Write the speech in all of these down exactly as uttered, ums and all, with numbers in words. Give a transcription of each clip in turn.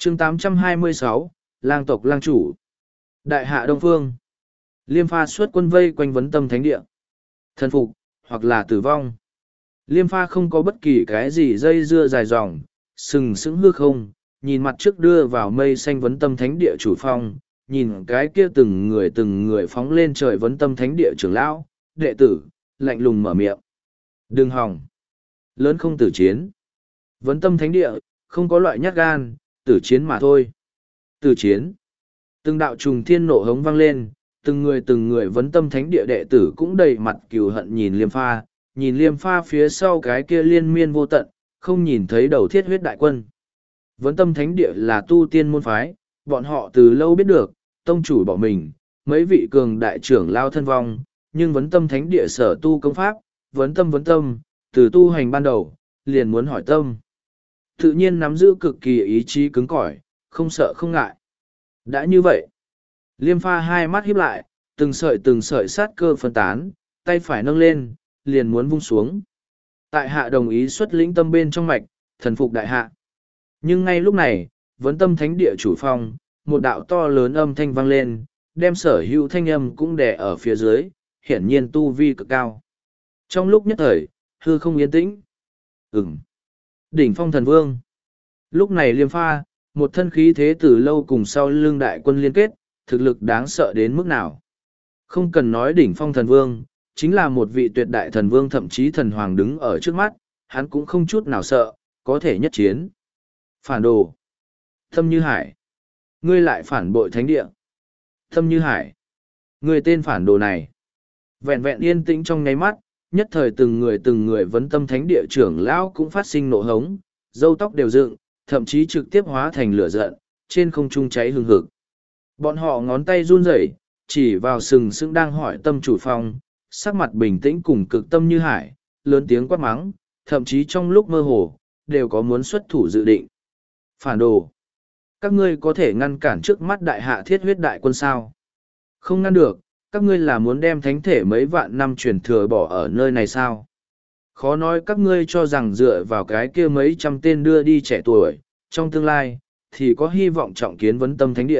chương tám trăm hai mươi sáu, lang tộc lang chủ. Đại hạ Đông Phương. Liêm pha xuất quân vây quanh vấn tâm thánh địa. Thần phục, hoặc là tử vong. Liêm pha không có bất kỳ cái gì dây dưa dài dòng, sừng sững hư không, nhìn mặt trước đưa vào mây xanh vấn tâm thánh địa chủ phong, nhìn cái kia từng người từng người phóng lên trời vấn tâm thánh địa trưởng lão, đệ tử, lạnh lùng mở miệng. Đừng hòng. Lớn không tử chiến. Vấn tâm thánh địa, không có loại nhát gan, tử chiến mà thôi. Tử chiến. Từng đạo trùng thiên nộ hống vang lên, từng người từng người vấn tâm thánh địa đệ tử cũng đầy mặt cừu hận nhìn liêm pha, nhìn liêm pha phía sau cái kia liên miên vô tận, không nhìn thấy đầu thiết huyết đại quân. Vấn tâm thánh địa là tu tiên môn phái, bọn họ từ lâu biết được, tông chủ bỏ mình, mấy vị cường đại trưởng lao thân vong, nhưng vấn tâm thánh địa sở tu công pháp, vấn tâm vấn tâm, từ tu hành ban đầu, liền muốn hỏi tâm. Tự nhiên nắm giữ cực kỳ ý chí cứng cỏi, không sợ không ngại. Đã như vậy, liêm pha hai mắt híp lại, từng sợi từng sợi sát cơ phân tán, tay phải nâng lên, liền muốn vung xuống. Tại hạ đồng ý xuất lĩnh tâm bên trong mạch, thần phục đại hạ. Nhưng ngay lúc này, vấn tâm thánh địa chủ phong, một đạo to lớn âm thanh vang lên, đem sở hữu thanh âm cũng đè ở phía dưới, hiển nhiên tu vi cực cao. Trong lúc nhất thời, hư không yên tĩnh. Ừm. Đỉnh phong thần vương. Lúc này liêm pha, một thân khí thế từ lâu cùng sau lưng đại quân liên kết, thực lực đáng sợ đến mức nào. Không cần nói đỉnh phong thần vương, chính là một vị tuyệt đại thần vương thậm chí thần hoàng đứng ở trước mắt, hắn cũng không chút nào sợ, có thể nhất chiến. Phản đồ. Thâm Như Hải. Ngươi lại phản bội thánh địa. Thâm Như Hải. Ngươi tên phản đồ này. Vẹn vẹn yên tĩnh trong nháy mắt, nhất thời từng người từng người vấn tâm thánh địa trưởng lão cũng phát sinh nộ hống, râu tóc đều dựng, thậm chí trực tiếp hóa thành lửa giận, trên không trung cháy hừng hực. Bọn họ ngón tay run rẩy, chỉ vào sừng sững đang hỏi tâm chủ phong, sắc mặt bình tĩnh cùng cực tâm Như Hải, lớn tiếng quát mắng, thậm chí trong lúc mơ hồ, đều có muốn xuất thủ dự định. Phản đồ! Các ngươi có thể ngăn cản trước mắt đại hạ thiết huyết đại quân sao? Không ngăn được, các ngươi là muốn đem thánh thể mấy vạn năm truyền thừa bỏ ở nơi này sao? Khó nói các ngươi cho rằng dựa vào cái kia mấy trăm tên đưa đi trẻ tuổi, trong tương lai, thì có hy vọng trọng kiến vấn tâm thánh địa.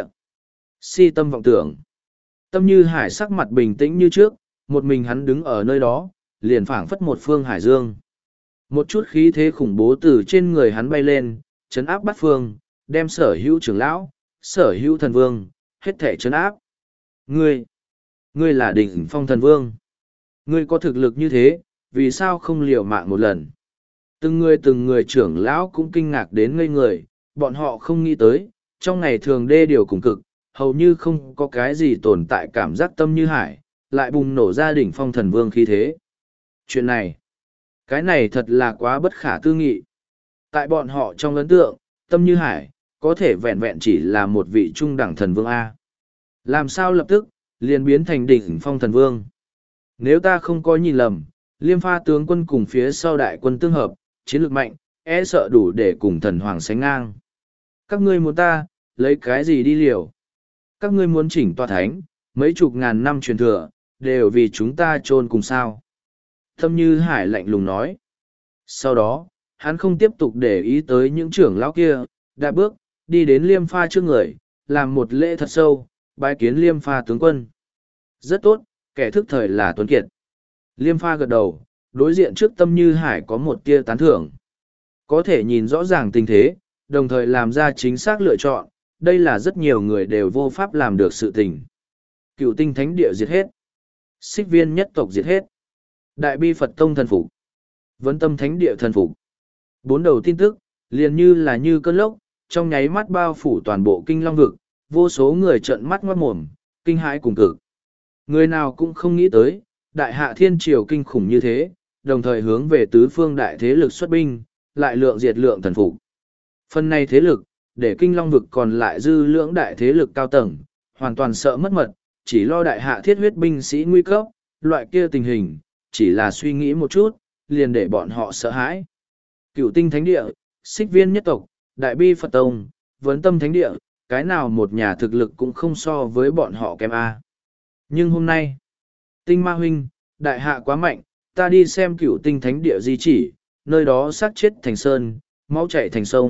Si tâm vọng tưởng. Tâm Như Hải sắc mặt bình tĩnh như trước, một mình hắn đứng ở nơi đó, liền phảng phất một phương hải dương. Một chút khí thế khủng bố từ trên người hắn bay lên, chấn áp bát phương, đem sở hữu trưởng lão, sở hữu thần vương, hết thể chấn áp. Ngươi, ngươi là đỉnh phong thần vương. Ngươi có thực lực như thế, vì sao không liều mạng một lần? Từng người từng người trưởng lão cũng kinh ngạc đến ngây người, bọn họ không nghĩ tới, trong ngày thường đê điều cùng cực, hầu như không có cái gì tồn tại cảm giác Tâm Như Hải, lại bùng nổ ra đỉnh phong thần vương khí thế. Chuyện này, cái này thật là quá bất khả tư nghị. Tại bọn họ trong ấn tượng, Tâm Như Hải, có thể vẹn vẹn chỉ là một vị trung đẳng thần vương A. Làm sao lập tức, liền biến thành đỉnh phong thần vương? Nếu ta không có nhìn lầm, liêm pha tướng quân cùng phía sau đại quân tương hợp, chiến lược mạnh, e sợ đủ để cùng thần hoàng sánh ngang. Các ngươi muốn ta, lấy cái gì đi liều? Các ngươi muốn chỉnh tòa thánh, mấy chục ngàn năm truyền thừa, đều vì chúng ta chôn cùng sao. Tâm Như Hải lạnh lùng nói. Sau đó, hắn không tiếp tục để ý tới những trưởng lão kia, đạp bước, đi đến liêm pha trước người, làm một lễ thật sâu, bái kiến liêm pha tướng quân. Rất tốt, kẻ thức thời là Tuấn Kiệt. Liêm pha gật đầu, đối diện trước Tâm Như Hải có một tia tán thưởng. Có thể nhìn rõ ràng tình thế, đồng thời làm ra chính xác lựa chọn, đây là rất nhiều người đều vô pháp làm được sự tình. Cựu tinh thánh địa diệt hết. Xích viên nhất tộc diệt hết. Đại bi Phật tông thần phục. Vấn tâm thánh địa thần phục. Bốn đầu tin tức, liền như là như cơn lốc, trong nháy mắt bao phủ toàn bộ kinh long vực, vô số người trợn mắt ngoát mồm, kinh hãi cùng cực. Người nào cũng không nghĩ tới, đại hạ thiên triều kinh khủng như thế, đồng thời hướng về tứ phương đại thế lực xuất binh, lại lượng diệt lượng thần phục. Phần này thế lực, để kinh long vực còn lại dư lưỡng đại thế lực cao tầng, hoàn toàn sợ mất mật, chỉ lo đại hạ thiết huyết binh sĩ nguy cấp, loại kia tình hình, chỉ là suy nghĩ một chút, liền để bọn họ sợ hãi. Cựu tinh thánh địa, xích viên nhất tộc, đại bi Phật tông, vấn tâm thánh địa, cái nào một nhà thực lực cũng không so với bọn họ kém A. Nhưng hôm nay, tinh ma huynh, đại hạ quá mạnh, ta đi xem cựu tinh thánh địa di chỉ, nơi đó xác chết thành sơn, máu chảy thành sông,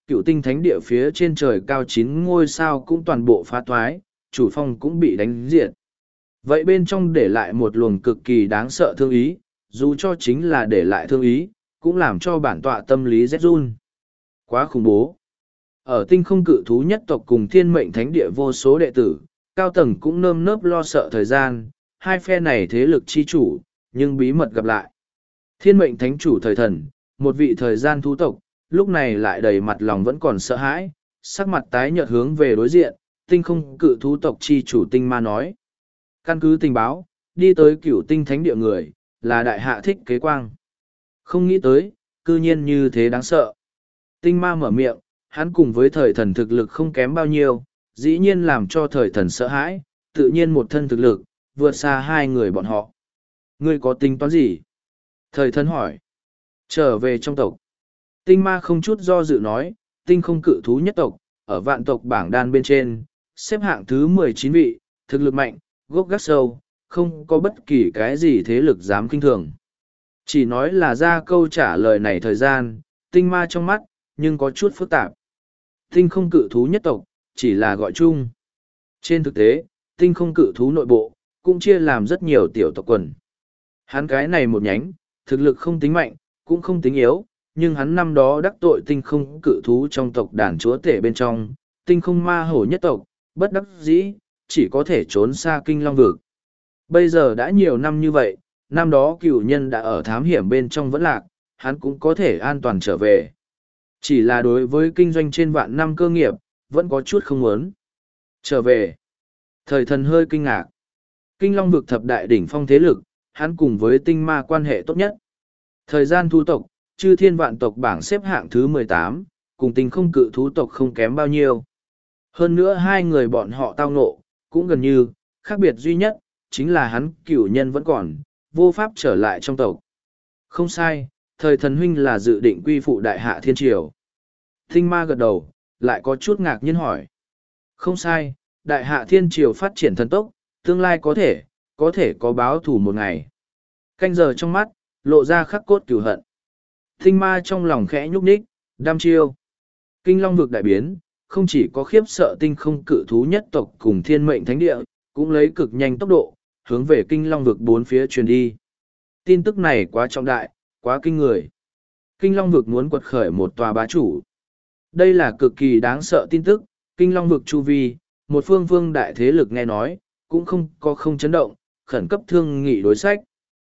cựu tinh thánh địa phía trên trời cao chín ngôi sao cũng toàn bộ phá thoái, chủ phong cũng bị đánh diệt. Vậy bên trong để lại một luồng cực kỳ đáng sợ thương ý, dù cho chính là để lại thương ý, cũng làm cho bản tọa tâm lý rét run. Quá khủng bố. Ở tinh không cự thú nhất tộc cùng thiên mệnh thánh địa vô số đệ tử, cao tầng cũng nơm nớp lo sợ thời gian, hai phe này thế lực chi chủ, nhưng bí mật gặp lại. Thiên mệnh thánh chủ thời thần, một vị thời gian thú tộc, lúc này lại đầy mặt lòng vẫn còn sợ hãi, sắc mặt tái nhợt hướng về đối diện, tinh không cự thú tộc chi chủ tinh ma nói. Căn cứ tình báo, đi tới cửu tinh thánh địa người, là đại hạ thích kế quang. Không nghĩ tới, cư nhiên như thế đáng sợ. Tinh ma mở miệng, hắn cùng với thời thần thực lực không kém bao nhiêu, dĩ nhiên làm cho thời thần sợ hãi, tự nhiên một thân thực lực, vượt xa hai người bọn họ. Ngươi có tính toán gì? Thời thần hỏi. Trở về trong tộc. Tinh ma không chút do dự nói, tinh không cự thú nhất tộc, ở vạn tộc bảng đan bên trên, xếp hạng thứ mười chín vị, thực lực mạnh, gốc gác sâu, không có bất kỳ cái gì thế lực dám kinh thường. Chỉ nói là ra câu trả lời này thời gian, tinh ma trong mắt, nhưng có chút phức tạp. Tinh không cự thú nhất tộc, chỉ là gọi chung. Trên thực tế, tinh không cự thú nội bộ, cũng chia làm rất nhiều tiểu tộc quần. Hắn cái này một nhánh, thực lực không tính mạnh, cũng không tính yếu, nhưng hắn năm đó đắc tội tinh không cự thú trong tộc đàn chúa tể bên trong, tinh không ma hổ nhất tộc, bất đắc dĩ, chỉ có thể trốn xa kinh long vực. Bây giờ đã nhiều năm như vậy, năm đó cựu nhân đã ở thám hiểm bên trong vẫn lạc, hắn cũng có thể an toàn trở về. Chỉ là đối với kinh doanh trên vạn năm cơ nghiệp, vẫn có chút không muốn. Trở về. Thời thần hơi kinh ngạc. Kinh long vực thập đại đỉnh phong thế lực, hắn cùng với tinh ma quan hệ tốt nhất. Thời gian thu tộc, chư thiên vạn tộc bảng xếp hạng thứ mười tám, cùng tinh không cự thú tộc không kém bao nhiêu. Hơn nữa hai người bọn họ tao ngộ, cũng gần như, khác biệt duy nhất, chính là hắn cửu nhân vẫn còn, vô pháp trở lại trong tộc. Không sai, thời thần huynh là dự định quy phụ đại hạ thiên triều. Tinh ma gật đầu, lại có chút ngạc nhiên hỏi. Không sai, đại hạ thiên triều phát triển thần tốc, tương lai có thể, có thể có báo thù một ngày. Canh giờ trong mắt, lộ ra khắc cốt cửu hận. Tinh ma trong lòng khẽ nhúc nhích, đam chiêu. Kinh long vực đại biến, không chỉ có khiếp sợ tinh không cự thú nhất tộc cùng thiên mệnh thánh địa, cũng lấy cực nhanh tốc độ, hướng về kinh long vực bốn phía truyền đi. Tin tức này quá trọng đại, quá kinh người. Kinh long vực muốn quật khởi một tòa bá chủ. Đây là cực kỳ đáng sợ tin tức, kinh long vực chu vi, một phương phương đại thế lực nghe nói, cũng không có không chấn động, khẩn cấp thương nghị đối sách.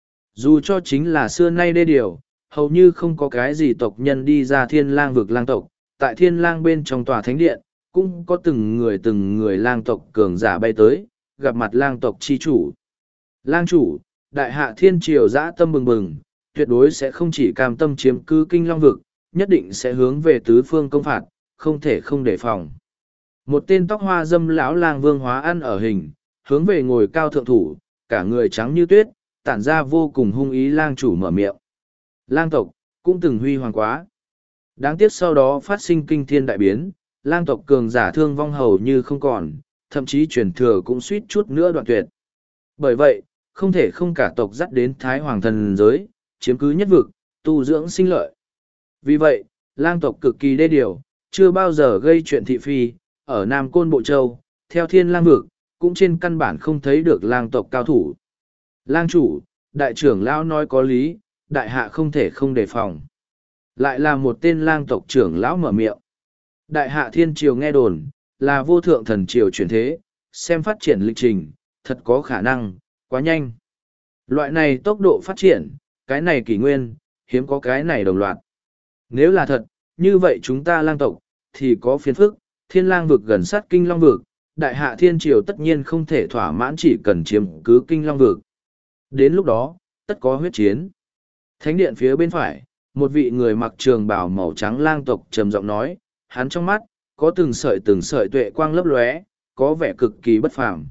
Dù cho chính là xưa nay đê điều, hầu như không có cái gì tộc nhân đi ra thiên lang vực lang tộc, tại thiên lang bên trong tòa thánh điện, cũng có từng người từng người lang tộc cường giả bay tới, gặp mặt lang tộc chi chủ. Lang chủ, đại hạ thiên triều dã tâm bừng bừng, tuyệt đối sẽ không chỉ cam tâm chiếm cứ kinh long vực, nhất định sẽ hướng về tứ phương công phạt, không thể không đề phòng. Một tên tóc hoa dâm lão lang vương hóa ăn ở hình, hướng về ngồi cao thượng thủ, cả người trắng như tuyết, tản ra vô cùng hung ý lang chủ mở miệng. Lang tộc, cũng từng huy hoàng quá. Đáng tiếc sau đó phát sinh kinh thiên đại biến, lang tộc cường giả thương vong hầu như không còn, thậm chí truyền thừa cũng suýt chút nữa đoạn tuyệt. Bởi vậy, không thể không cả tộc dắt đến Thái Hoàng thần giới, chiếm cứ nhất vực, tu dưỡng sinh lợi. Vì vậy, lang tộc cực kỳ đê điều, chưa bao giờ gây chuyện thị phi, ở Nam Côn Bộ Châu, theo thiên lang vực, cũng trên căn bản không thấy được lang tộc cao thủ. Lang chủ, đại trưởng lão nói có lý, đại hạ không thể không đề phòng. Lại là một tên lang tộc trưởng lão mở miệng. Đại hạ thiên triều nghe đồn, là vô thượng thần triều chuyển thế, xem phát triển lịch trình, thật có khả năng, quá nhanh. Loại này tốc độ phát triển, cái này kỷ nguyên, hiếm có cái này đồng loạt. Nếu là thật, như vậy chúng ta lang tộc, thì có phiền phức, thiên lang vực gần sát kinh long vực, đại hạ thiên triều tất nhiên không thể thỏa mãn chỉ cần chiếm cứ kinh long vực. Đến lúc đó, tất có huyết chiến. Thánh điện phía bên phải, một vị người mặc trường bào màu trắng lang tộc trầm giọng nói, hắn trong mắt, có từng sợi từng sợi tuệ quang lấp lóe, có vẻ cực kỳ bất phàm.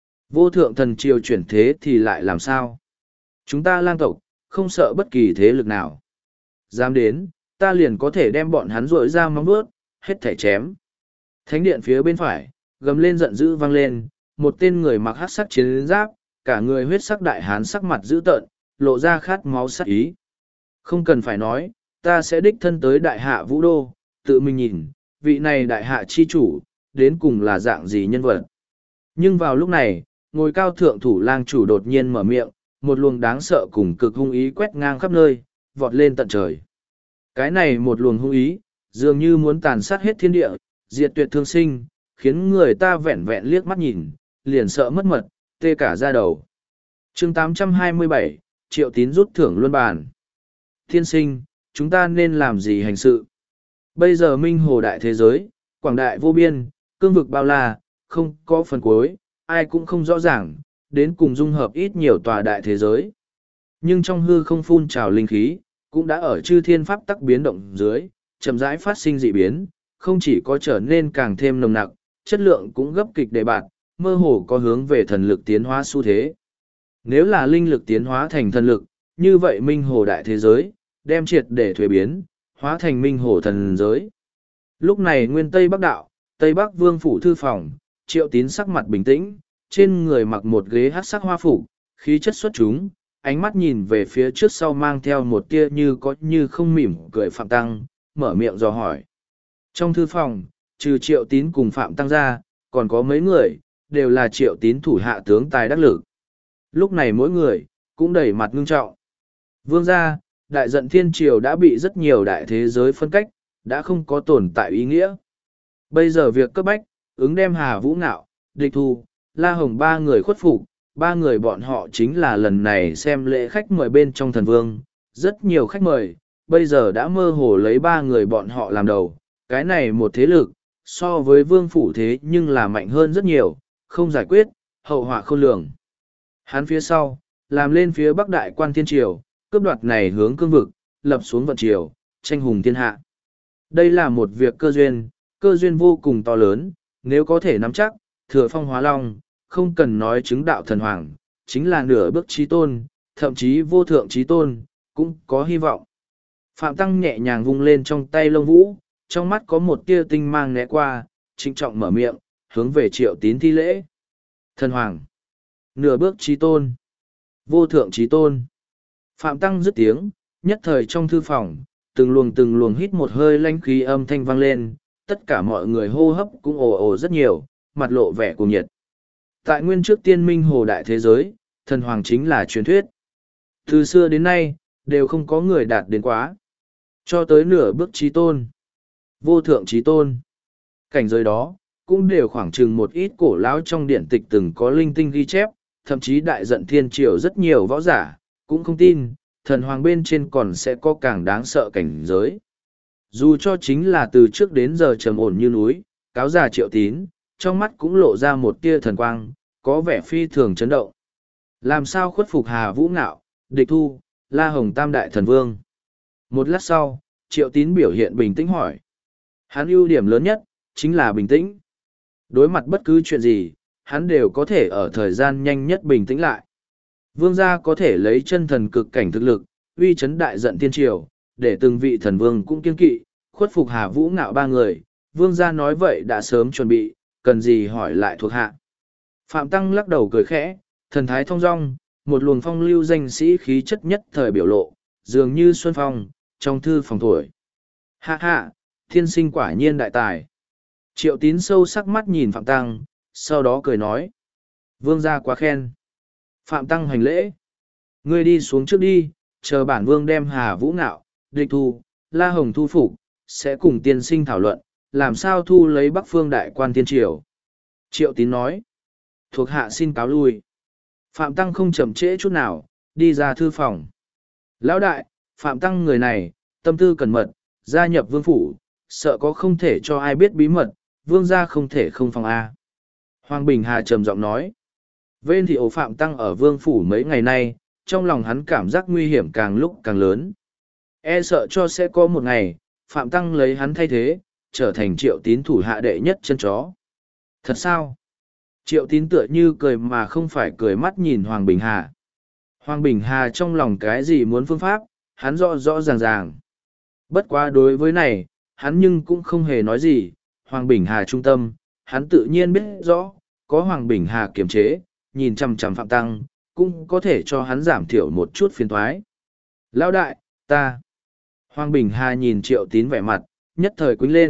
Vô thượng thần triều chuyển thế thì lại làm sao? Chúng ta lang tộc, không sợ bất kỳ thế lực nào. Dám đến, ta liền có thể đem bọn hắn rội ra móng vuốt, hết thảy chém. Thánh điện phía bên phải, gầm lên giận dữ vang lên, một tên người mặc hắc sắc chiến giáp, cả người huyết sắc đại hán sắc mặt dữ tợn, lộ ra khát máu sắc ý. Không cần phải nói, ta sẽ đích thân tới đại hạ vũ đô, tự mình nhìn, vị này đại hạ chi chủ, đến cùng là dạng gì nhân vật. Nhưng vào lúc này, ngồi cao thượng thủ lang chủ đột nhiên mở miệng, một luồng đáng sợ cùng cực hung ý quét ngang khắp nơi, vọt lên tận trời. Cái này một luồng hung ý, dường như muốn tàn sát hết thiên địa, diệt tuyệt thương sinh, khiến người ta vẹn vẹn liếc mắt nhìn, liền sợ mất mật, tê cả da đầu. chương tám trăm hai mươi bảy, Triệu Tín rút thưởng luân bàn. Thiên sinh, chúng ta nên làm gì hành sự? Bây giờ minh hồ đại thế giới, quảng đại vô biên, cương vực bao la, không có phần cuối, ai cũng không rõ ràng, đến cùng dung hợp ít nhiều tòa đại thế giới. Nhưng trong hư không phun trào linh khí, cũng đã ở chư thiên pháp tắc biến động dưới, chậm rãi phát sinh dị biến, không chỉ có trở nên càng thêm nồng nặc, chất lượng cũng gấp kịch đề bạt, mơ hồ có hướng về thần lực tiến hóa xu thế. Nếu là linh lực tiến hóa thành thần lực, như vậy minh hồ đại thế giới, đem triệt để thuế biến, hóa thành minh hồ thần giới. Lúc này nguyên Tây Bắc Đạo, Tây Bắc Vương Phủ Thư Phòng, Triệu Tín sắc mặt bình tĩnh, trên người mặc một ghế hát sắc hoa phục, khí chất xuất chúng, ánh mắt nhìn về phía trước sau mang theo một tia như có như không mỉm cười Phạm Tăng, mở miệng dò hỏi. Trong thư phòng, trừ Triệu Tín cùng Phạm Tăng ra, còn có mấy người, đều là Triệu Tín thủ hạ tướng tài đắc lực. Lúc này mỗi người, cũng đầy mặt ngưng trọng. Vương gia, đại giận thiên triều đã bị rất nhiều đại thế giới phân cách, đã không có tồn tại ý nghĩa. Bây giờ việc cấp bách, ứng đem Hà Vũ Ngạo, Địch Thu, La Hồng ba người khuất phục, ba người bọn họ chính là lần này xem lễ khách mời bên trong thần vương, rất nhiều khách mời, bây giờ đã mơ hồ lấy ba người bọn họ làm đầu, cái này một thế lực, so với vương phủ thế nhưng là mạnh hơn rất nhiều, không giải quyết, hậu họa khôn lường. Hắn phía sau, làm lên phía bắc đại quan thiên triều, cướp đoạt này hướng cương vực, lập xuống vận triều, tranh hùng thiên hạ. Đây là một việc cơ duyên, cơ duyên vô cùng to lớn, nếu có thể nắm chắc, thừa phong hóa long, không cần nói chứng đạo thần hoàng, chính là nửa bước trí tôn, thậm chí vô thượng trí tôn, cũng có hy vọng. Phạm Tăng nhẹ nhàng vung lên trong tay lông vũ, trong mắt có một tia tinh mang né qua, trịnh trọng mở miệng, hướng về Triệu Tín thi lễ. Thần hoàng, nửa bước trí tôn, vô thượng trí tôn. Phạm Tăng dứt tiếng, nhất thời trong thư phòng, từng luồng từng luồng hít một hơi lãnh khí âm thanh vang lên, tất cả mọi người hô hấp cũng ồ ồ rất nhiều, mặt lộ vẻ cuồng nhiệt. Tại nguyên trước tiên minh hồ đại thế giới, thần hoàng chính là truyền thuyết. Từ xưa đến nay, đều không có người đạt đến quá. Cho tới nửa bước trí tôn, vô thượng trí tôn. Cảnh giới đó, cũng đều khoảng chừng một ít cổ lão trong điển tịch từng có linh tinh ghi chép, thậm chí đại giận thiên triều rất nhiều võ giả, cũng không tin, thần hoàng bên trên còn sẽ có càng đáng sợ cảnh giới. Dù cho chính là từ trước đến giờ trầm ổn như núi, cáo già Triệu Tín, trong mắt cũng lộ ra một tia thần quang, có vẻ phi thường chấn động. Làm sao khuất phục Hà Vũ Ngạo, Địch Thu, La Hồng tam đại thần vương? Một lát sau, Triệu Tín biểu hiện bình tĩnh hỏi. Hắn ưu điểm lớn nhất, chính là bình tĩnh. Đối mặt bất cứ chuyện gì, hắn đều có thể ở thời gian nhanh nhất bình tĩnh lại. Vương gia có thể lấy chân thần cực cảnh thực lực, uy chấn đại giận thiên triều, để từng vị thần vương cũng kiên kỵ, khuất phục Hà Vũ Ngạo ba người. Vương gia nói vậy đã sớm chuẩn bị, cần gì hỏi lại thuộc hạ. Phạm Tăng lắc đầu cười khẽ, thần thái thong dong, một luồng phong lưu danh sĩ khí chất nhất thời biểu lộ, dường như xuân phong, trong thư phòng thổi. Hạ hạ, thiên sinh quả nhiên đại tài. Triệu Tín sâu sắc mắt nhìn Phạm Tăng, sau đó cười nói. Vương gia quá khen. Phạm Tăng hành lễ. Ngươi đi xuống trước đi, chờ bản vương đem Hà Vũ Ngạo, Địch Thu, La Hồng thu phục, sẽ cùng tiên sinh thảo luận, làm sao thu lấy Bắc Phương đại quan tiên triều. Triệu Tín nói. Thuộc hạ xin cáo lui. Phạm Tăng không chậm trễ chút nào, đi ra thư phòng. Lão đại, Phạm Tăng người này, tâm tư cẩn mật, gia nhập vương phủ, sợ có không thể cho ai biết bí mật, vương gia không thể không phòng A. Hoàng Bình Hà trầm giọng nói. Vên thì ổ Phạm Tăng ở vương phủ mấy ngày nay, trong lòng hắn cảm giác nguy hiểm càng lúc càng lớn. E sợ cho sẽ có một ngày, Phạm Tăng lấy hắn thay thế, trở thành Triệu Tín thủ hạ đệ nhất chân chó. Thật sao? Triệu Tín tựa như cười mà không phải cười mắt nhìn Hoàng Bình Hà. Hoàng Bình Hà trong lòng cái gì muốn phương pháp, hắn rõ rõ ràng ràng. Bất quá đối với này, hắn nhưng cũng không hề nói gì. Hoàng Bình Hà trung tâm, hắn tự nhiên biết rõ, có Hoàng Bình Hà kiềm chế, nhìn chằm chằm Phạm Tăng, cũng có thể cho hắn giảm thiểu một chút phiền toái. Lão đại, ta. Hoàng Bình Hà nhìn Triệu Tín vẻ mặt, nhất thời quýnh lên,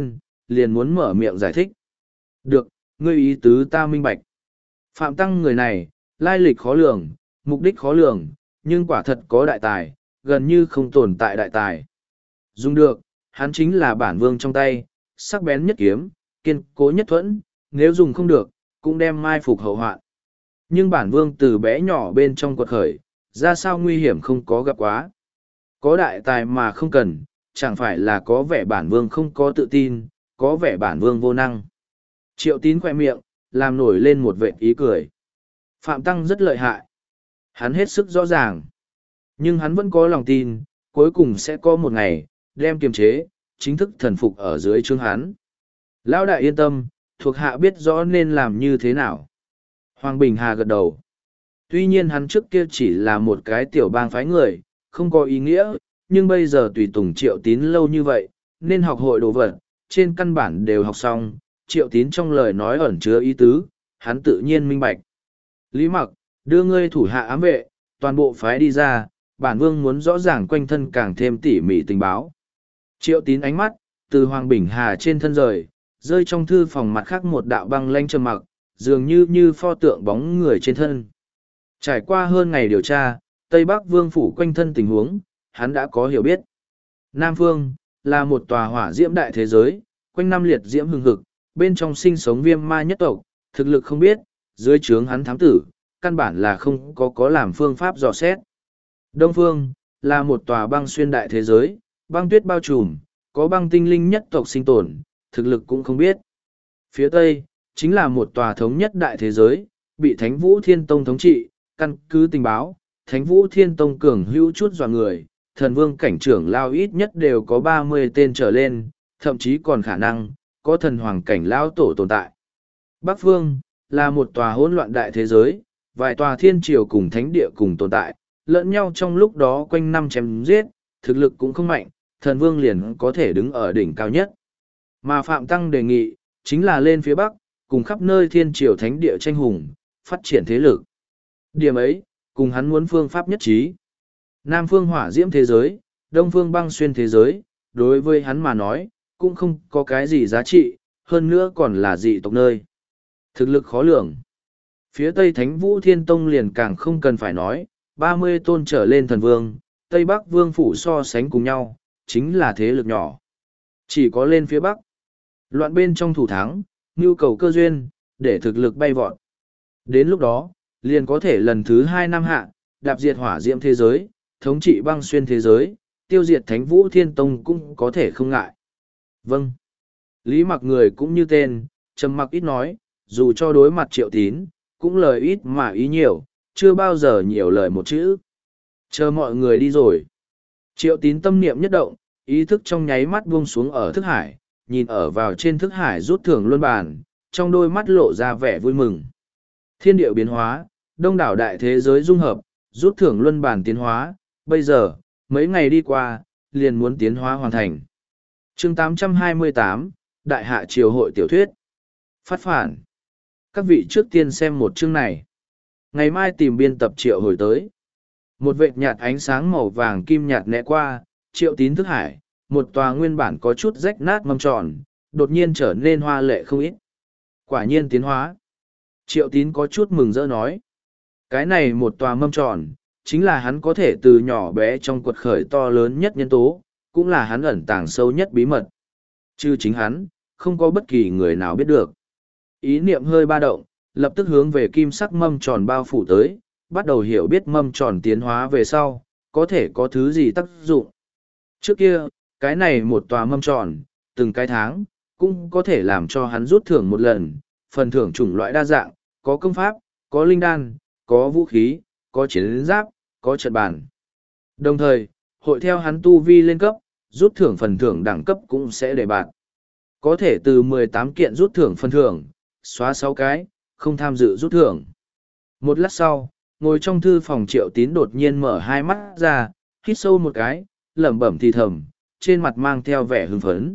liền muốn mở miệng giải thích. Được, ngươi ý tứ ta minh bạch. Phạm Tăng người này, lai lịch khó lường, mục đích khó lường, nhưng quả thật có đại tài, gần như không tồn tại đại tài. Dùng được, hắn chính là bản vương trong tay, sắc bén nhất kiếm, kiên cố nhất thuẫn, nếu dùng không được, cũng đem mai phục hậu hoạn. Nhưng bản vương từ bé nhỏ bên trong quật khởi, ra sao nguy hiểm không có gặp quá. Có đại tài mà không cần, chẳng phải là có vẻ bản vương không có tự tin, có vẻ bản vương vô năng. Triệu Tín khoe miệng, làm nổi lên một vệt ý cười. Phạm Tăng rất lợi hại. Hắn hết sức rõ ràng. Nhưng hắn vẫn có lòng tin, cuối cùng sẽ có một ngày, đem kiềm chế, chính thức thần phục ở dưới trướng hắn. Lão đại yên tâm, thuộc hạ biết rõ nên làm như thế nào. Hoàng Bình Hà gật đầu. Tuy nhiên hắn trước kia chỉ là một cái tiểu bang phái người, không có ý nghĩa, nhưng bây giờ tùy tùng Triệu Tín lâu như vậy, nên học hội đồ vật, trên căn bản đều học xong, Triệu Tín trong lời nói ẩn chứa ý tứ, hắn tự nhiên minh bạch. Lý Mặc, đưa ngươi thủ hạ ám vệ, toàn bộ phái đi ra, bản vương muốn rõ ràng quanh thân càng thêm tỉ mỉ tình báo. Triệu Tín ánh mắt, từ Hoàng Bình Hà trên thân rời, rơi trong thư phòng mặt khác một đạo băng lanh trầm mặc, dường như như pho tượng bóng người trên thân. Trải qua hơn ngày điều tra, Tây Bắc Vương phủ quanh thân tình huống, hắn đã có hiểu biết. Nam Phương, là một tòa hỏa diễm đại thế giới, quanh năm liệt diễm hừng hực, bên trong sinh sống viêm ma nhất tộc, thực lực không biết, dưới trướng hắn thám tử, căn bản là không có có làm phương pháp dò xét. Đông Phương, là một tòa băng xuyên đại thế giới, băng tuyết bao trùm, có băng tinh linh nhất tộc sinh tồn, thực lực cũng không biết. Phía Tây, chính là một tòa thống nhất đại thế giới, bị Thánh Vũ Thiên Tông thống trị, căn cứ tình báo, Thánh Vũ Thiên Tông cường hữu chút dọa người, thần vương cảnh trưởng lao ít nhất đều có ba mươi tên trở lên, thậm chí còn khả năng, có thần hoàng cảnh lao tổ tồn tại. Bắc Phương, là một tòa hỗn loạn đại thế giới, vài tòa thiên triều cùng thánh địa cùng tồn tại, lẫn nhau trong lúc đó quanh năm chém giết, thực lực cũng không mạnh, thần vương liền có thể đứng ở đỉnh cao nhất. Mà Phạm Tăng đề nghị, chính là lên phía Bắc, cùng khắp nơi thiên triều thánh địa tranh hùng, phát triển thế lực. Điểm ấy, cùng hắn muốn phương pháp nhất trí. Nam phương hỏa diễm thế giới, Đông phương băng xuyên thế giới, đối với hắn mà nói, cũng không có cái gì giá trị, hơn nữa còn là dị tộc nơi. Thực lực khó lường. Phía Tây Thánh Vũ Thiên Tông liền càng không cần phải nói, ba mươi tôn trở lên thần vương, Tây Bắc Vương phủ so sánh cùng nhau, chính là thế lực nhỏ. Chỉ có lên phía Bắc. Loạn bên trong thủ thắng, nhu cầu cơ duyên, để thực lực bay vọt. Đến lúc đó, liền có thể lần thứ hai năm hạ, đạp diệt hỏa diễm thế giới, thống trị băng xuyên thế giới, tiêu diệt Thánh Vũ Thiên Tông cũng có thể không ngại. Vâng. Lý Mặc người cũng như tên, trầm mặc ít nói, dù cho đối mặt Triệu Tín, cũng lời ít mà ý nhiều, chưa bao giờ nhiều lời một chữ. Chờ mọi người đi rồi. Triệu Tín tâm niệm nhất động, ý thức trong nháy mắt buông xuống ở thức hải, nhìn ở vào trên thức hải rút thưởng luân bàn, trong đôi mắt lộ ra vẻ vui mừng. Thiên địa biến hóa, đông đảo đại thế giới dung hợp, rút thưởng luân bàn tiến hóa, bây giờ, mấy ngày đi qua, liền muốn tiến hóa hoàn thành. Chương tám trăm hai mươi tám, Đại hạ triều hội tiểu thuyết. Phát phản. Các vị trước tiên xem một chương này. Ngày mai tìm biên tập Triệu hồi tới. Một vệt nhạt ánh sáng màu vàng kim nhạt né qua, Triệu Tín thức hải, một tòa nguyên bản có chút rách nát mâm tròn, đột nhiên trở nên hoa lệ không ít. Quả nhiên tiến hóa. Triệu Tín có chút mừng rỡ nói. Cái này một tòa mâm tròn, chính là hắn có thể từ nhỏ bé trong quật khởi to lớn nhất nhân tố, cũng là hắn ẩn tàng sâu nhất bí mật. Chứ chính hắn, không có bất kỳ người nào biết được. Ý niệm hơi ba động, lập tức hướng về kim sắc mâm tròn bao phủ tới, bắt đầu hiểu biết mâm tròn tiến hóa về sau, có thể có thứ gì tác dụng. Trước kia, cái này một tòa mâm tròn, từng cái tháng, cũng có thể làm cho hắn rút thưởng một lần, phần thưởng chủng loại đa dạng, có công pháp, có linh đan, có vũ khí, có chiến giáp, có trận bàn. Đồng thời, hội theo hắn tu vi lên cấp, rút thưởng phần thưởng đẳng cấp cũng sẽ để bạn. Có thể từ mười tám kiện rút thưởng phần thưởng, xóa sáu cái, không tham dự rút thưởng. Một lát sau, ngồi trong thư phòng Triệu Tín đột nhiên mở hai mắt ra, hít sâu một cái, lẩm bẩm thì thầm, trên mặt mang theo vẻ hưng phấn.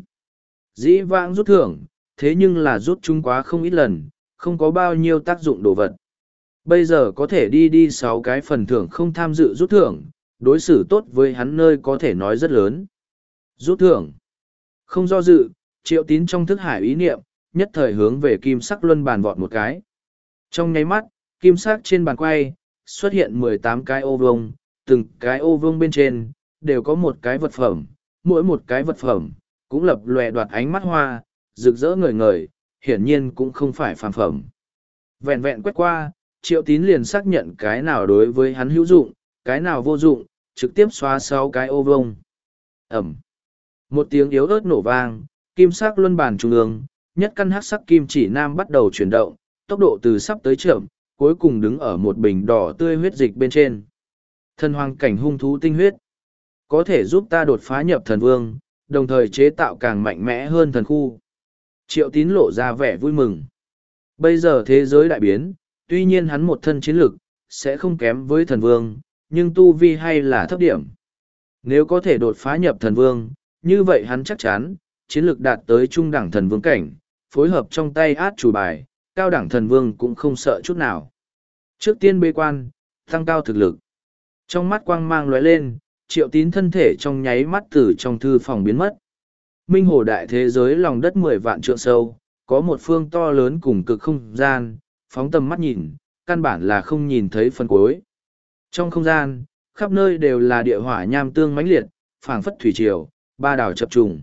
Dĩ vãng rút thưởng, thế nhưng là rút chúng quá không ít lần, không có bao nhiêu tác dụng đồ vật. Bây giờ có thể đi đi sáu cái phần thưởng không tham dự rút thưởng, đối xử tốt với hắn nơi có thể nói rất lớn. Rút thưởng. Không do dự, Triệu Tín trong thức hải ý niệm, nhất thời hướng về kim sắc luân bàn vọt một cái. Trong nháy mắt, kim sắc trên bàn quay, xuất hiện mười tám cái ô vuông, từng cái ô vuông bên trên, đều có một cái vật phẩm, mỗi một cái vật phẩm, cũng lập lòe đoạt ánh mắt hoa, rực rỡ ngời ngời, hiển nhiên cũng không phải phàm phẩm. Vẹn vẹn quét qua, Triệu Tín liền xác nhận cái nào đối với hắn hữu dụng, cái nào vô dụng, trực tiếp xóa sáu cái ô vuông. Ẩm. Một tiếng yếu ớt nổ vang, kim sắc luân bàn trung ương, nhất căn hắc sắc kim chỉ nam bắt đầu chuyển động, tốc độ từ sắp tới chậm, cuối cùng đứng ở một bình đỏ tươi huyết dịch bên trên. Thần hoàng cảnh hung thú tinh huyết, có thể giúp ta đột phá nhập thần vương, đồng thời chế tạo càng mạnh mẽ hơn thần khu. Triệu Tín lộ ra vẻ vui mừng. Bây giờ thế giới đại biến, tuy nhiên hắn một thân chiến lực, sẽ không kém với thần vương, nhưng tu vi hay là thấp điểm. Nếu có thể đột phá nhập thần vương, như vậy hắn chắc chắn, chiến lực đạt tới trung đẳng thần vương cảnh, phối hợp trong tay át chủ bài, cao đẳng thần vương cũng không sợ chút nào. Trước tiên bế quan, tăng cao thực lực. Trong mắt quang mang lóe lên, Triệu Tín thân thể trong nháy mắt từ trong thư phòng biến mất. Minh hồ đại thế giới lòng đất mười vạn trượng sâu, có một phương to lớn cùng cực không gian, phóng tầm mắt nhìn, căn bản là không nhìn thấy phần cuối. Trong không gian, khắp nơi đều là địa hỏa nham tương mãnh liệt, phảng phất thủy triều, ba đảo chập trùng.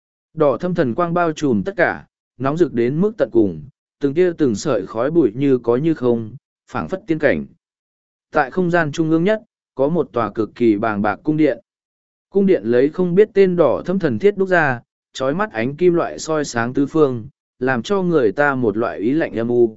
Đỏ thâm thần quang bao trùm tất cả, nóng rực đến mức tận cùng, từng tia từng sợi khói bụi như có như không, phảng phất tiên cảnh. Tại không gian trung ương nhất, có một tòa cực kỳ bàng bạc cung điện. Cung điện lấy không biết tên đỏ thâm thần thiết đúc ra, trói mắt ánh kim loại soi sáng tứ phương, làm cho người ta một loại ý lạnh âm u.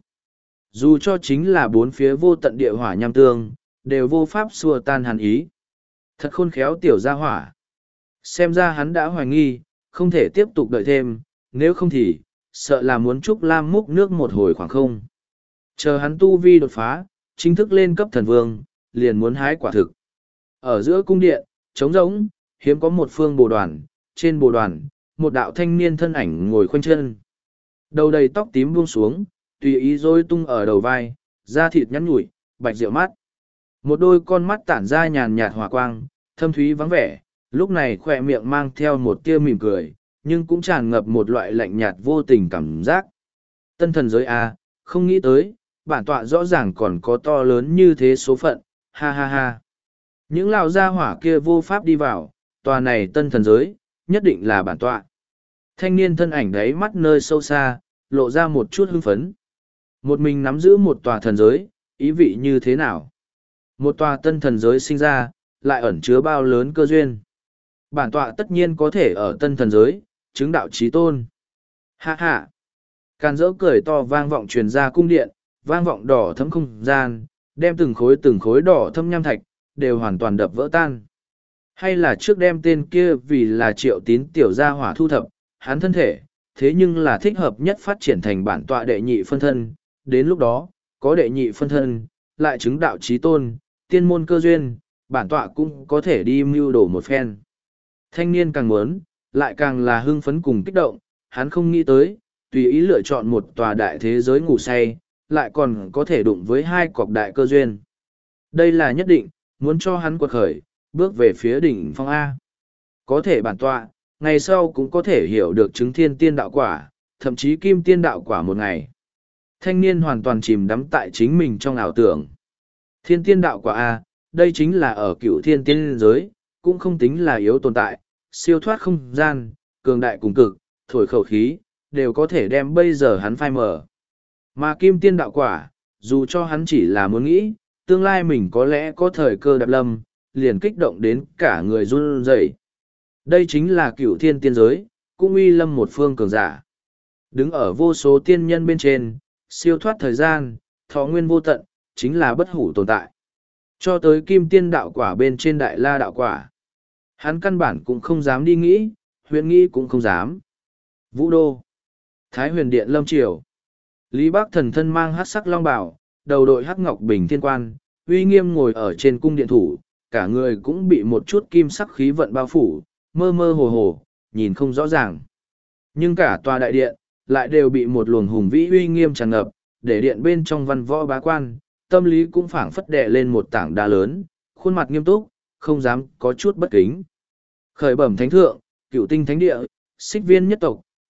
Dù cho chính là bốn phía vô tận địa hỏa nham tương, đều vô pháp xua tan hàn ý. Thật khôn khéo tiểu gia hỏa. Xem ra hắn đã hoài nghi, không thể tiếp tục đợi thêm, nếu không thì, sợ là muốn Trúc Lam múc nước một hồi khoảng không. Chờ hắn tu vi đột phá, chính thức lên cấp thần vương, liền muốn hái quả thực. Ở giữa cung điện, trống rỗng, hiếm có một phương bồ đoàn, trên bồ đoàn, một đạo thanh niên thân ảnh ngồi khoanh chân. Đầu đầy tóc tím buông xuống, tùy ý rối tung ở đầu vai, da thịt nhắn nhủi, bạch rượu mắt. Một đôi con mắt tản ra nhàn nhạt hỏa quang, thâm thúy vắng vẻ, lúc này khỏe miệng mang theo một tia mỉm cười, nhưng cũng tràn ngập một loại lạnh nhạt vô tình cảm giác. Tân thần giới A, không nghĩ tới, bản tọa rõ ràng còn có to lớn như thế số phận, ha ha ha. Những lão gia hỏa kia vô pháp đi vào, tòa này tân thần giới, nhất định là bản tọa. Thanh niên thân ảnh đấy mắt nơi sâu xa, lộ ra một chút hưng phấn. Một mình nắm giữ một tòa thần giới, ý vị như thế nào? Một tòa tân thần giới sinh ra, lại ẩn chứa bao lớn cơ duyên. Bản tọa tất nhiên có thể ở tân thần giới, chứng đạo chí tôn. Ha ha! Càn rỡ cười to vang vọng truyền ra cung điện, vang vọng đỏ thấm không gian, đem từng khối từng khối đỏ thâm nham thạch, đều hoàn toàn đập vỡ tan. Hay là trước đem tên kia vì là Triệu Tín tiểu gia hỏa thu thập, hắn thân thể, thế nhưng là thích hợp nhất phát triển thành bản tọa đệ nhị phân thân, đến lúc đó, có đệ nhị phân thân, lại chứng đạo chí tôn, tiên môn cơ duyên, bản tọa cũng có thể đi mưu đổ một phen. Thanh niên càng muốn, lại càng là hưng phấn cùng kích động, hắn không nghĩ tới, tùy ý lựa chọn một tòa đại thế giới ngủ say, lại còn có thể đụng với hai cọc đại cơ duyên. Đây là nhất định, muốn cho hắn quật khởi, bước về phía đỉnh phong A. Có thể bản tọa, ngày sau cũng có thể hiểu được chứng thiên tiên đạo quả, thậm chí kim tiên đạo quả một ngày. Thanh niên hoàn toàn chìm đắm tại chính mình trong ảo tưởng. Thiên tiên đạo quả A, đây chính là ở cựu thiên tiên giới, cũng không tính là yếu tồn tại, siêu thoát không gian, cường đại cùng cực, thổi khẩu khí, đều có thể đem bây giờ hắn phai mở. Mà kim tiên đạo quả, dù cho hắn chỉ là muốn nghĩ, tương lai mình có lẽ có thời cơ đạp lâm, liền kích động đến cả người run rẩy. Đây chính là cựu thiên tiên giới, cũng uy lâm một phương cường giả. Đứng ở vô số tiên nhân bên trên, siêu thoát thời gian, thọ nguyên vô tận, chính là bất hủ tồn tại. Cho tới kim tiên đạo quả bên trên đại la đạo quả. Hắn căn bản cũng không dám đi nghĩ, huyện nghĩ cũng không dám. Vũ đô. Thái huyền điện lâm triều. Lý Bác thần thân mang hắc sắc long bảo, đầu đội hắc ngọc bình thiên quan, uy nghiêm ngồi ở trên cung điện thủ, cả người cũng bị một chút kim sắc khí vận bao phủ, mơ mơ hồ hồ, nhìn không rõ ràng. Nhưng cả tòa đại điện, lại đều bị một luồng hùng vĩ uy nghiêm tràn ngập, để điện bên trong văn võ bá quan, tâm lý cũng phảng phất đè lên một tảng đá lớn, khuôn mặt nghiêm túc, không dám có chút bất kính. Khởi bẩm thánh thượng, cựu tinh thánh địa, xích viên nhất tộc,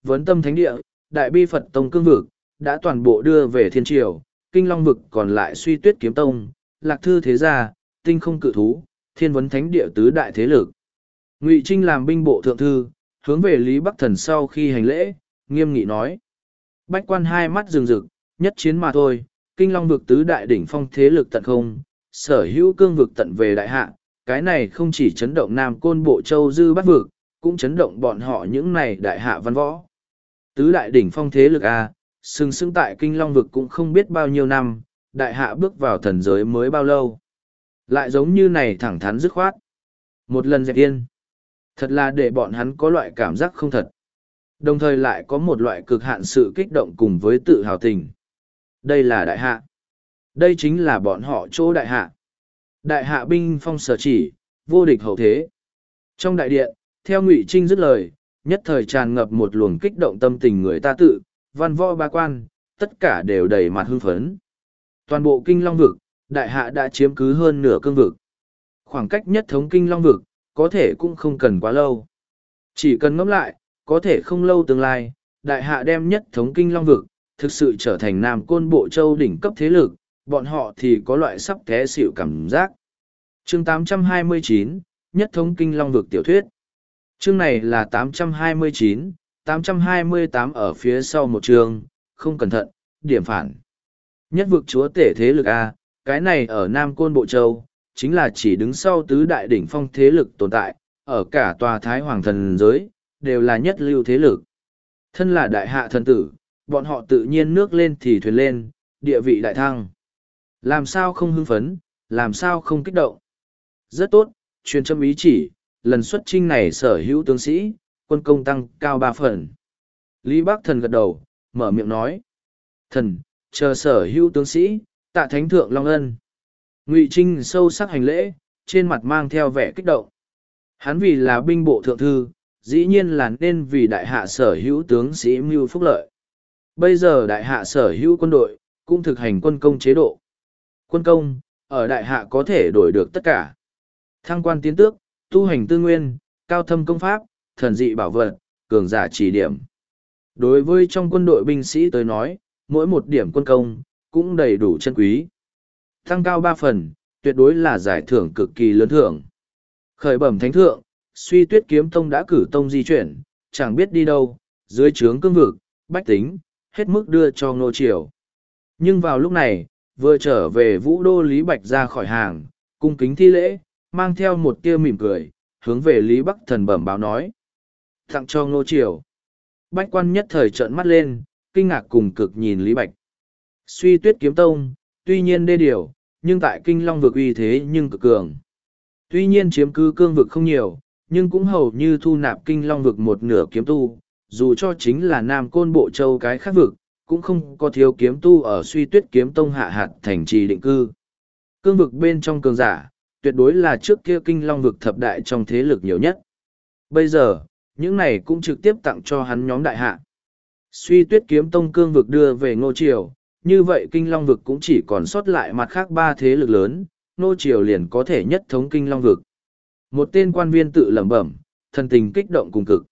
Vấn Tâm Thánh Địa, Đại Bi Phật Tông cương vực, đã toàn bộ đưa về Thiên Triều, Kinh Long vực còn lại Suy Tuyết Kiếm Tông, Lạc Thư Thế Gia, Tinh Không Cự Thú, Thiên Vấn Thánh Địa tứ đại thế lực. Ngụy Trinh làm binh bộ thượng thư, hướng về Lý Bắc Thần sau khi hành lễ, nghiêm nghị nói. Bách quan hai mắt rừng rực, nhất chiến mà thôi, Kinh Long vực tứ đại đỉnh phong thế lực tận không, sở hữu cương vực tận về đại hạ, cái này không chỉ chấn động Nam Côn Bộ Châu Dư Bát vực, cũng chấn động bọn họ những này đại hạ văn võ. Tứ đại đỉnh phong thế lực A, sừng sững tại Kinh Long vực cũng không biết bao nhiêu năm, đại hạ bước vào thần giới mới bao lâu. Lại giống như này thẳng thắn dứt khoát. Một lần dẹp yên. Thật là để bọn hắn có loại cảm giác không thật. Đồng thời lại có một loại cực hạn sự kích động cùng với tự hào tình. Đây là đại hạ. Đây chính là bọn họ chỗ đại hạ. Đại hạ binh phong sở chỉ, vô địch hậu thế. Trong đại điện, theo Ngụy Trinh dứt lời, nhất thời tràn ngập một luồng kích động tâm tình người ta tự, văn võ ba quan, tất cả đều đầy mặt hưng phấn. Toàn bộ Kinh Long vực, đại hạ đã chiếm cứ hơn nửa cương vực. Khoảng cách nhất thống Kinh Long vực, có thể cũng không cần quá lâu. Chỉ cần ngẫm lại, có thể không lâu tương lai, đại hạ đem nhất thống Kinh Long vực, thực sự trở thành Nam Côn Bộ Châu đỉnh cấp thế lực, bọn họ thì có loại sắp té xỉu cảm giác. Chương tám trăm hai mươi chín, nhất thống Kinh Long vực tiểu thuyết. Chương này là tám trăm hai mươi chín, tám trăm hai mươi tám ở phía sau một chương, không cẩn thận, điểm phản. Nhất vực chúa tể thế lực A, cái này ở Nam Côn Bộ Châu, chính là chỉ đứng sau tứ đại đỉnh phong thế lực tồn tại, ở cả tòa Thái Hoàng thần giới, đều là nhất lưu thế lực. Thân là đại hạ thần tử, bọn họ tự nhiên nước lên thì thuyền lên, địa vị đại thăng. Làm sao không hưng phấn, làm sao không kích động. Rất tốt, truyền châm ý chỉ, lần xuất chinh này sở hữu tướng sĩ, quân công tăng cao ba phần. Lý Bắc Thần gật đầu, mở miệng nói. Thần, chờ sở hữu tướng sĩ, tạ thánh thượng long ân. Ngụy Trinh sâu sắc hành lễ, trên mặt mang theo vẻ kích động. Hắn vì là binh bộ thượng thư, dĩ nhiên là nên vì đại hạ sở hữu tướng sĩ mưu phúc lợi. Bây giờ đại hạ sở hữu quân đội, cũng thực hành quân công chế độ. Quân công, ở đại hạ có thể đổi được tất cả. Thăng quan tiến tước, tu hành tư nguyên, cao thâm công pháp, thần dị bảo vật, cường giả chỉ điểm. Đối với trong quân đội binh sĩ tới nói, mỗi một điểm quân công, cũng đầy đủ chân quý. Thăng cao ba phần, tuyệt đối là giải thưởng cực kỳ lớn thưởng. Khởi bẩm thánh thượng, Suy Tuyết Kiếm Tông đã cử tông di chuyển, chẳng biết đi đâu, dưới trướng cương vực, bách tính, hết mức đưa cho Ngô Triều. Nhưng vào lúc này, vừa trở về Vũ Đô Lý Bạch ra khỏi hàng, cung kính thi lễ, mang theo một tia mỉm cười, hướng về Lý Bắc Thần bẩm báo nói. Tặng cho Ngô Triều. Bách quan nhất thời trợn mắt lên, kinh ngạc cùng cực nhìn Lý Bạch. Suy Tuyết Kiếm Tông, tuy nhiên đê điều, nhưng tại Kinh Long vực uy thế nhưng cực cường. Tuy nhiên chiếm cứ cương vực không nhiều, nhưng cũng hầu như thu nạp Kinh Long vực một nửa kiếm tu, dù cho chính là Nam Côn Bộ Châu cái khác vực, cũng không có thiếu kiếm tu ở Suy Tuyết Kiếm Tông hạ hạt thành trì định cư. Cương vực bên trong cường giả, tuyệt đối là trước kia Kinh Long vực thập đại trong thế lực nhiều nhất. Bây giờ, những này cũng trực tiếp tặng cho hắn nhóm đại hạ. Suy Tuyết Kiếm Tông cương vực đưa về Ngô Triều, như vậy Kinh Long vực cũng chỉ còn sót lại mặt khác ba thế lực lớn, Ngô Triều liền có thể nhất thống Kinh Long vực. Một tên quan viên tự lẩm bẩm, thần tình kích động cùng cực.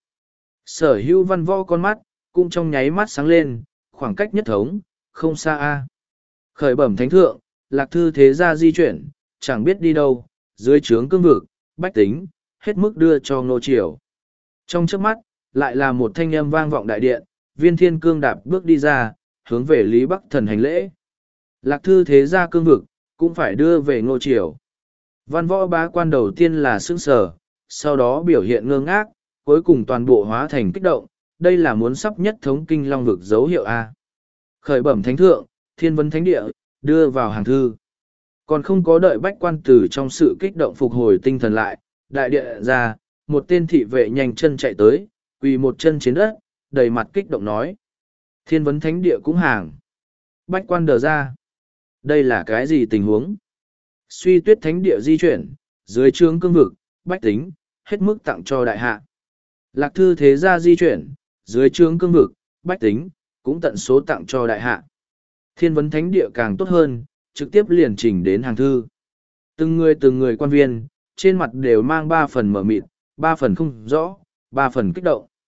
Sở hữu văn võ con mắt, cũng trong nháy mắt sáng lên, khoảng cách nhất thống, không xa a. Khởi bẩm thánh thượng, Lạc Thư Thế Gia di chuyển, chẳng biết đi đâu, dưới trướng cương vực, bách tính, hết mức đưa cho Ngô Triều. Trong trước mắt, lại là một thanh âm vang vọng đại điện, Viên Thiên Cương đạp bước đi ra, hướng về Lý Bắc Thần hành lễ. Lạc Thư Thế Gia cương vực, cũng phải đưa về Ngô Triều. Văn võ bá quan đầu tiên là sững sờ, sau đó biểu hiện ngơ ngác, cuối cùng toàn bộ hóa thành kích động, đây là muốn sắp nhất thống Kinh Long vực dấu hiệu A. Khởi bẩm thánh thượng, Thiên Vấn Thánh Địa, đưa vào hàng thư. Còn không có đợi bách quan tử trong sự kích động phục hồi tinh thần lại, đại địa ra, một tên thị vệ nhanh chân chạy tới, quỳ một chân trên đất, đầy mặt kích động nói. Thiên Vấn Thánh Địa cũng hàng. Bách quan đờ ra. Đây là cái gì tình huống? Suy Tuyết Thánh Địa di chuyển, dưới trướng cương vực, bách tính, hết mức tặng cho đại hạ. Lạc Thư Thế Gia di chuyển, dưới trướng cương vực, bách tính, cũng tận số tặng cho đại hạ. Thiên Vấn Thánh Địa càng tốt hơn, trực tiếp liền trình đến hàng thư. Từng người từng người quan viên, trên mặt đều mang ba phần mở mịt, ba phần không rõ, ba phần kích động.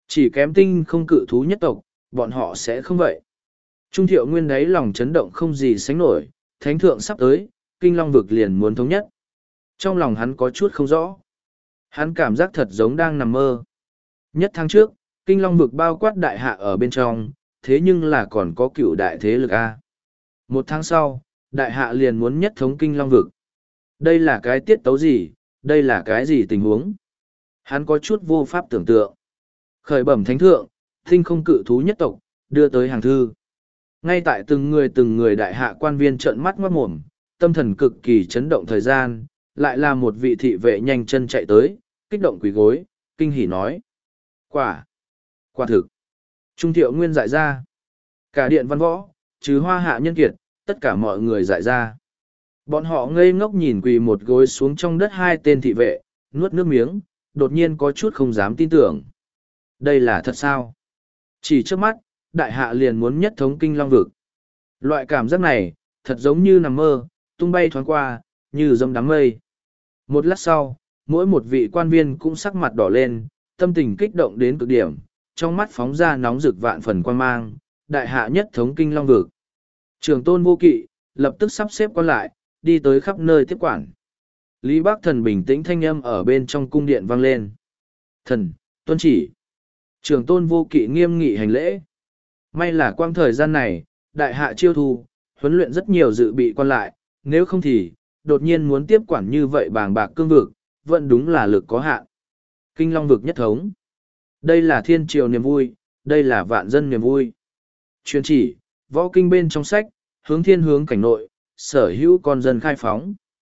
Chỉ kém tinh không cự thú nhất tộc, bọn họ sẽ không vậy. Trung Thiệu Nguyên đáy lòng chấn động không gì sánh nổi, thánh thượng sắp tới, kinh long vực liền muốn thống nhất. Trong lòng hắn có chút không rõ. Hắn cảm giác thật giống đang nằm mơ. Nhất tháng trước, kinh long vực bao quát đại hạ ở bên trong, thế nhưng là còn có cựu đại thế lực A. Một tháng sau, đại hạ liền muốn nhất thống kinh long vực. Đây là cái tiết tấu gì, đây là cái gì tình huống? Hắn có chút vô pháp tưởng tượng. Khởi bẩm thánh thượng, tinh không cự thú nhất tộc, đưa tới hàng thư. Ngay tại từng người từng người đại hạ quan viên trợn mắt ngoát mồm, tâm thần cực kỳ chấn động thời gian, lại là một vị thị vệ nhanh chân chạy tới, kích động quỳ gối, kinh hỉ nói. Quả! Quả thực! Trung Thiệu Nguyên dại ra. Cả điện văn võ, trừ hoa hạ nhân kiệt, tất cả mọi người dại ra. Bọn họ ngây ngốc nhìn quỳ một gối xuống trong đất hai tên thị vệ, nuốt nước miếng, đột nhiên có chút không dám tin tưởng. Đây là thật sao? Chỉ trước mắt, đại hạ liền muốn nhất thống kinh long vực. Loại cảm giác này, thật giống như nằm mơ, tung bay thoáng qua, như dâm đám mây. Một lát sau, mỗi một vị quan viên cũng sắc mặt đỏ lên, tâm tình kích động đến cực điểm, trong mắt phóng ra nóng rực vạn phần quan mang, đại hạ nhất thống kinh long vực. Trường tôn vô kỵ, lập tức sắp xếp quan lại, đi tới khắp nơi tiếp quản. Lý Bác Thần bình tĩnh thanh âm ở bên trong cung điện vang lên. Thần, tuân chỉ. Trường tôn vô kỵ nghiêm nghị hành lễ. May là quang thời gian này, đại hạ chiêu thu, huấn luyện rất nhiều dự bị quan lại, nếu không thì, đột nhiên muốn tiếp quản như vậy bàng bạc cương vực, vẫn đúng là lực có hạn. Kinh long vực nhất thống. Đây là thiên triều niềm vui, đây là vạn dân niềm vui. Chuyên chỉ, võ kinh bên trong sách, hướng thiên hướng cảnh nội, sở hữu con dân khai phóng.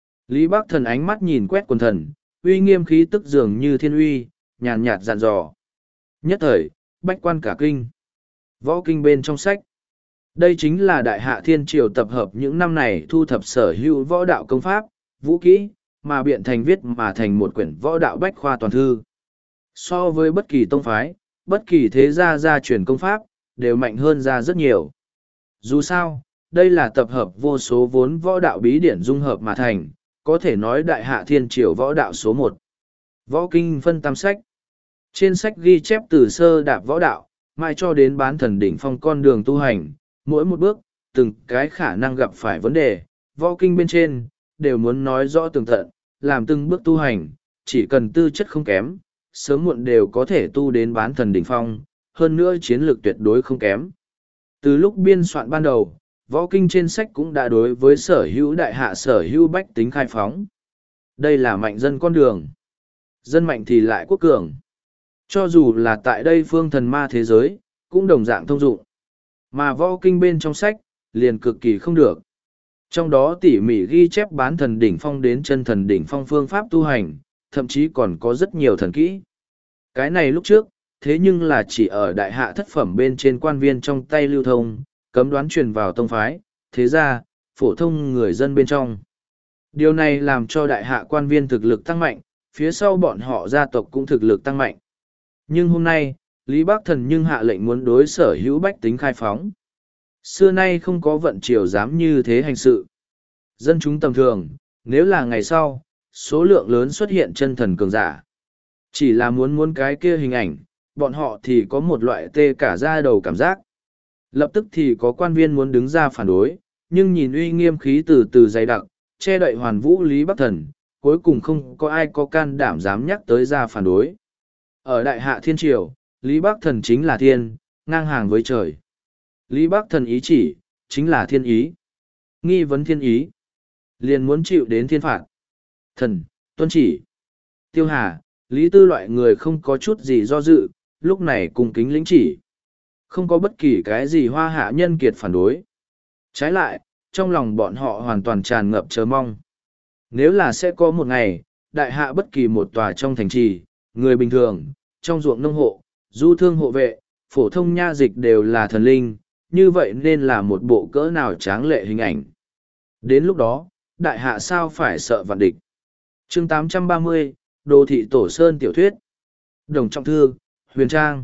Lý Bác Thần ánh mắt nhìn quét quần thần, uy nghiêm khí tức dường như thiên uy, nhàn nhạt dàn dò. Nhất thời, bách quan cả kinh. Võ kinh bên trong sách. Đây chính là đại hạ thiên triều tập hợp những năm này thu thập sở hữu võ đạo công pháp, vũ kỹ, mà biện thành viết mà thành một quyển võ đạo bách khoa toàn thư. So với bất kỳ tông phái, bất kỳ thế gia gia truyền công pháp, đều mạnh hơn ra rất nhiều. Dù sao, đây là tập hợp vô số vốn võ đạo bí điển dung hợp mà thành, có thể nói đại hạ thiên triều võ đạo số một. Võ kinh phân tam sách. Trên sách ghi chép từ sơ đạp võ đạo, mai cho đến bán thần đỉnh phong con đường tu hành, mỗi một bước, từng cái khả năng gặp phải vấn đề, võ kinh bên trên, đều muốn nói rõ tường tận, làm từng bước tu hành, chỉ cần tư chất không kém, sớm muộn đều có thể tu đến bán thần đỉnh phong, hơn nữa chiến lược tuyệt đối không kém. Từ lúc biên soạn ban đầu, võ kinh trên sách cũng đã đối với sở hữu đại hạ sở hữu bách tính khai phóng. Đây là mạnh dân con đường. Dân mạnh thì lại quốc cường. Cho dù là tại đây phương thần ma thế giới, cũng đồng dạng thông dụng. Mà võ kinh bên trong sách, liền cực kỳ không được. Trong đó tỉ mỉ ghi chép bán thần đỉnh phong đến chân thần đỉnh phong phương pháp tu hành, thậm chí còn có rất nhiều thần kỹ. Cái này lúc trước, thế nhưng là chỉ ở đại hạ thất phẩm bên trên quan viên trong tay lưu thông, cấm đoán truyền vào tông phái, thế ra, phổ thông người dân bên trong. Điều này làm cho đại hạ quan viên thực lực tăng mạnh, phía sau bọn họ gia tộc cũng thực lực tăng mạnh. Nhưng hôm nay, Lý Bác Thần nhưng hạ lệnh muốn đối sở hữu bách tính khai phóng. Xưa nay không có vận triều dám như thế hành sự. Dân chúng tầm thường, nếu là ngày sau, số lượng lớn xuất hiện chân thần cường giả. Chỉ là muốn muốn cái kia hình ảnh, bọn họ thì có một loại tê cả da đầu cảm giác. Lập tức thì có quan viên muốn đứng ra phản đối, nhưng nhìn uy nghiêm khí từ từ dày đặc, che đậy hoàn vũ Lý Bắc Thần, cuối cùng không có ai có can đảm dám nhắc tới ra phản đối. Ở đại hạ thiên triều, Lý Bắc Thần chính là thiên, ngang hàng với trời. Lý Bắc Thần ý chỉ, chính là thiên ý. Nghi vấn thiên ý, liền muốn chịu đến thiên phạt. Thần, tuân chỉ. Tiêu Hà, Lý Tư loại người không có chút gì do dự, lúc này cùng kính lĩnh chỉ. Không có bất kỳ cái gì hoa hạ nhân kiệt phản đối. Trái lại, trong lòng bọn họ hoàn toàn tràn ngập chờ mong. Nếu là sẽ có một ngày, đại hạ bất kỳ một tòa trong thành trì, người bình thường, trong ruộng nông hộ, du thương hộ vệ, phổ thông nha dịch đều là thần linh, như vậy nên là một bộ cỡ nào tráng lệ hình ảnh. Đến lúc đó, đại hạ sao phải sợ vạn địch. Chương tám trăm ba mươi, Đô thị Tổ Sơn tiểu thuyết. Đồng Trọng Thư, Huyền Trang.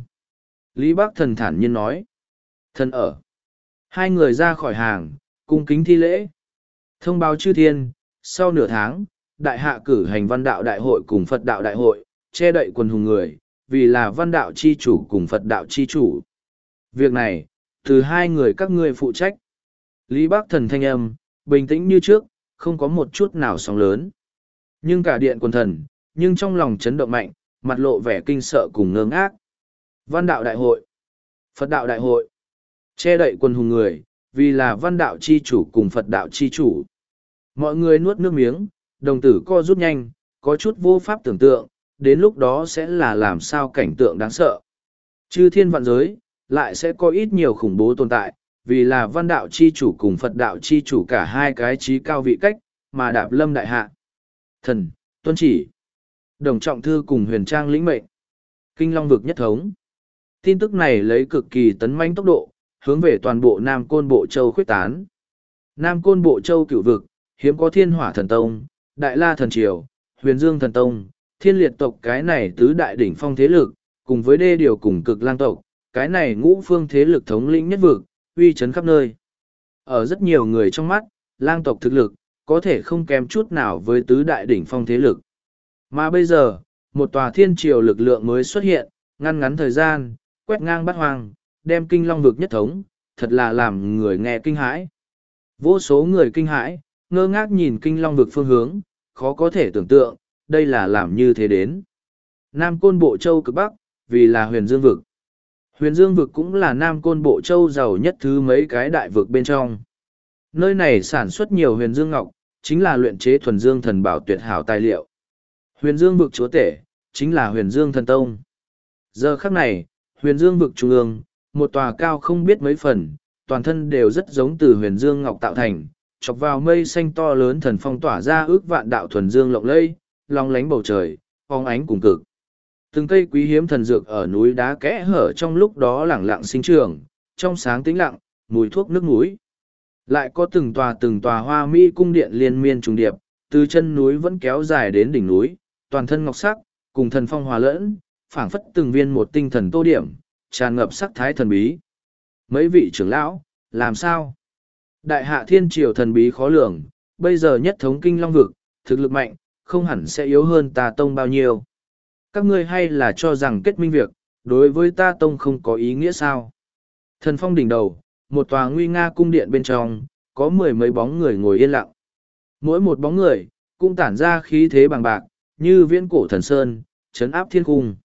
Lý Bác Thần thản nhiên nói. Thần ở. Hai người ra khỏi hàng, cung kính thi lễ. Thông báo chư thiên, sau nửa tháng, đại hạ cử hành văn đạo đại hội cùng Phật đạo đại hội, che đậy quần hùng người, vì là văn đạo chi chủ cùng Phật đạo chi chủ. Việc này, từ hai người các ngươi phụ trách. Lý Bác Thần thanh âm, bình tĩnh như trước, không có một chút nào sóng lớn. Nhưng cả điện quần thần, nhưng trong lòng chấn động mạnh, mặt lộ vẻ kinh sợ cùng ngơ ngác. Văn đạo đại hội, Phật đạo đại hội, che đậy quần hùng người, vì là văn đạo chi chủ cùng Phật đạo chi chủ. Mọi người nuốt nước miếng, đồng tử co rút nhanh, có chút vô pháp tưởng tượng, đến lúc đó sẽ là làm sao cảnh tượng đáng sợ. Chư thiên vạn giới, lại sẽ có ít nhiều khủng bố tồn tại, vì là văn đạo chi chủ cùng Phật đạo chi chủ cả hai cái trí cao vị cách, mà đạp lâm đại hạ. Thần, tuân chỉ. Đồng Trọng Thư cùng Huyền Trang lĩnh mệnh. Kinh Long vực nhất thống. Tin tức này lấy cực kỳ tấn mãnh tốc độ, hướng về toàn bộ Nam Côn Bộ Châu khuyết tán. Nam Côn Bộ Châu cửu vực, hiếm có Thiên Hỏa Thần Tông, Đại La Thần Triều, Huyền Dương Thần Tông, Thiên Liệt tộc cái này tứ đại đỉnh phong thế lực, cùng với đê điều cùng cực lang tộc, cái này ngũ phương thế lực thống lĩnh nhất vực, uy chấn khắp nơi. Ở rất nhiều người trong mắt, lang tộc thực lực, có thể không kém chút nào với tứ đại đỉnh phong thế lực. Mà bây giờ, một tòa thiên triều lực lượng mới xuất hiện, ngăn ngắn thời gian, quét ngang bát hoang, đem kinh long vực nhất thống, thật là làm người nghe kinh hãi. Vô số người kinh hãi, ngơ ngác nhìn kinh long vực phương hướng, khó có thể tưởng tượng, đây là làm như thế đến. Nam Côn Bộ Châu cực Bắc, vì là huyền dương vực. Huyền dương vực cũng là Nam Côn Bộ Châu giàu nhất thứ mấy cái đại vực bên trong. Nơi này sản xuất nhiều huyền dương ngọc, chính là luyện chế thuần dương thần bảo tuyệt hảo tài liệu. Huyền dương vực chúa tể, chính là huyền dương thần tông. Giờ khắc này, huyền dương vực trung ương, một tòa cao không biết mấy phần, toàn thân đều rất giống từ huyền dương ngọc tạo thành, chọc vào mây xanh to lớn thần phong tỏa ra ước vạn đạo thuần dương lộng lây, long lánh bầu trời, phóng ánh cùng cực. Từng cây quý hiếm thần dược ở núi đá kẽ hở trong lúc đó lẳng lặng sinh trưởng, trong sáng tĩnh lặng, mùi thuốc nước núi. Lại có từng tòa từng tòa hoa mỹ cung điện liên miên trùng điệp, từ chân núi vẫn kéo dài đến đỉnh núi, toàn thân ngọc sắc, cùng thần phong hòa lẫn, phảng phất từng viên một tinh thần tô điểm, tràn ngập sắc thái thần bí. Mấy vị trưởng lão, làm sao? Đại hạ thiên triều thần bí khó lường, bây giờ nhất thống kinh long vực, thực lực mạnh, không hẳn sẽ yếu hơn ta tông bao nhiêu. Các ngươi hay là cho rằng kết minh việc, đối với ta tông không có ý nghĩa sao? Thần phong đỉnh đầu, một tòa nguy nga cung điện bên trong, có mười mấy bóng người ngồi yên lặng. Mỗi một bóng người, cũng tản ra khí thế bằng bạc, như viễn cổ thần sơn, chấn áp thiên cung.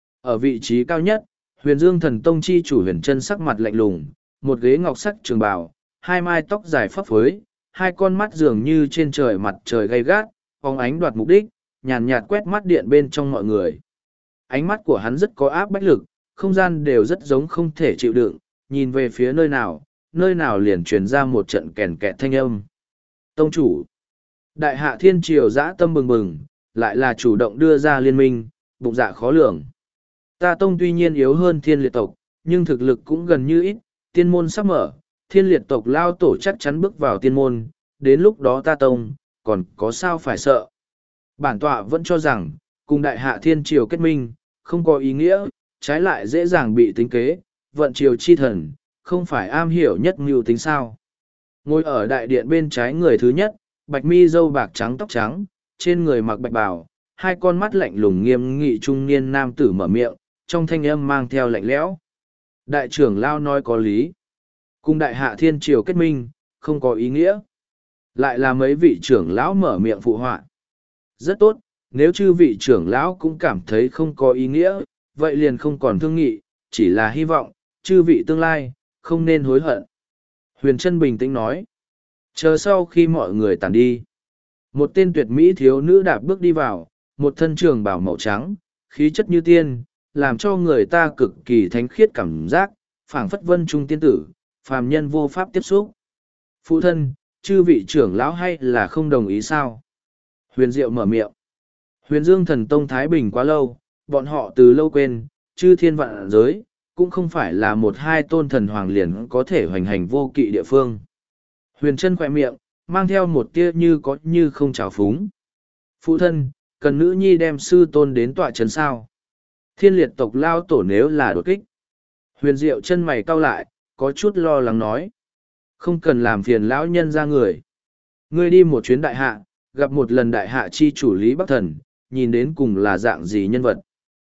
Ở vị trí cao nhất, huyền dương thần tông chi chủ huyền chân sắc mặt lạnh lùng, một ghế ngọc sắc trường bào, hai mai tóc dài phấp phới, hai con mắt dường như trên trời mặt trời gay gắt, phóng ánh đoạt mục đích, nhàn nhạt quét mắt điện bên trong mọi người. Ánh mắt của hắn rất có áp bách lực, không gian đều rất giống không thể chịu đựng, nhìn về phía nơi nào, nơi nào liền truyền ra một trận kèn kẹt thanh âm. Tông chủ, đại hạ thiên triều dã tâm bừng bừng, lại là chủ động đưa ra liên minh, bụng dạ khó lường. Ta tông tuy nhiên yếu hơn thiên liệt tộc, nhưng thực lực cũng gần như ít, tiên môn sắp mở, thiên liệt tộc lao tổ chắc chắn bước vào tiên môn, đến lúc đó ta tông, còn có sao phải sợ. Bản tọa vẫn cho rằng, cùng đại hạ thiên triều kết minh, không có ý nghĩa, trái lại dễ dàng bị tính kế, vận triều chi thần, không phải am hiểu nhất mưu tính sao. Ngồi ở đại điện bên trái người thứ nhất, bạch mi râu bạc trắng tóc trắng, trên người mặc bạch bào, hai con mắt lạnh lùng nghiêm nghị trung niên nam tử mở miệng, trong thanh âm mang theo lạnh lẽo. Đại trưởng lao nói có lý. Cùng đại hạ thiên triều kết minh, không có ý nghĩa. Lại là mấy vị trưởng lão mở miệng phụ họa. Rất tốt, nếu chư vị trưởng lão cũng cảm thấy không có ý nghĩa, vậy liền không còn thương nghị, chỉ là hy vọng, chư vị tương lai, không nên hối hận. Huyền Trân bình tĩnh nói. Chờ sau khi mọi người tàn đi. Một tên tuyệt mỹ thiếu nữ đạp bước đi vào, một thân trường bào màu trắng, khí chất như tiên, làm cho người ta cực kỳ thánh khiết cảm giác, phảng phất vân trung tiên tử, phàm nhân vô pháp tiếp xúc. Phụ thân, chư vị trưởng lão hay là không đồng ý sao? Huyền Diệu mở miệng. Huyền Dương thần tông Thái Bình quá lâu, bọn họ từ lâu quên, chư thiên vạn giới, cũng không phải là một hai tôn thần hoàng liền có thể hoành hành vô kỵ địa phương. Huyền Trân khỏe miệng, mang theo một tia như có như không trào phúng. Phụ thân, cần nữ nhi đem sư tôn đến tọa trấn sao? Thiên liệt tộc lao tổ nếu là đột kích. Huyền Diệu chân mày cau lại, có chút lo lắng nói. Không cần làm phiền lão nhân ra người. Ngươi đi một chuyến đại hạ, gặp một lần đại hạ chi chủ Lý Bắc Thần, nhìn đến cùng là dạng gì nhân vật.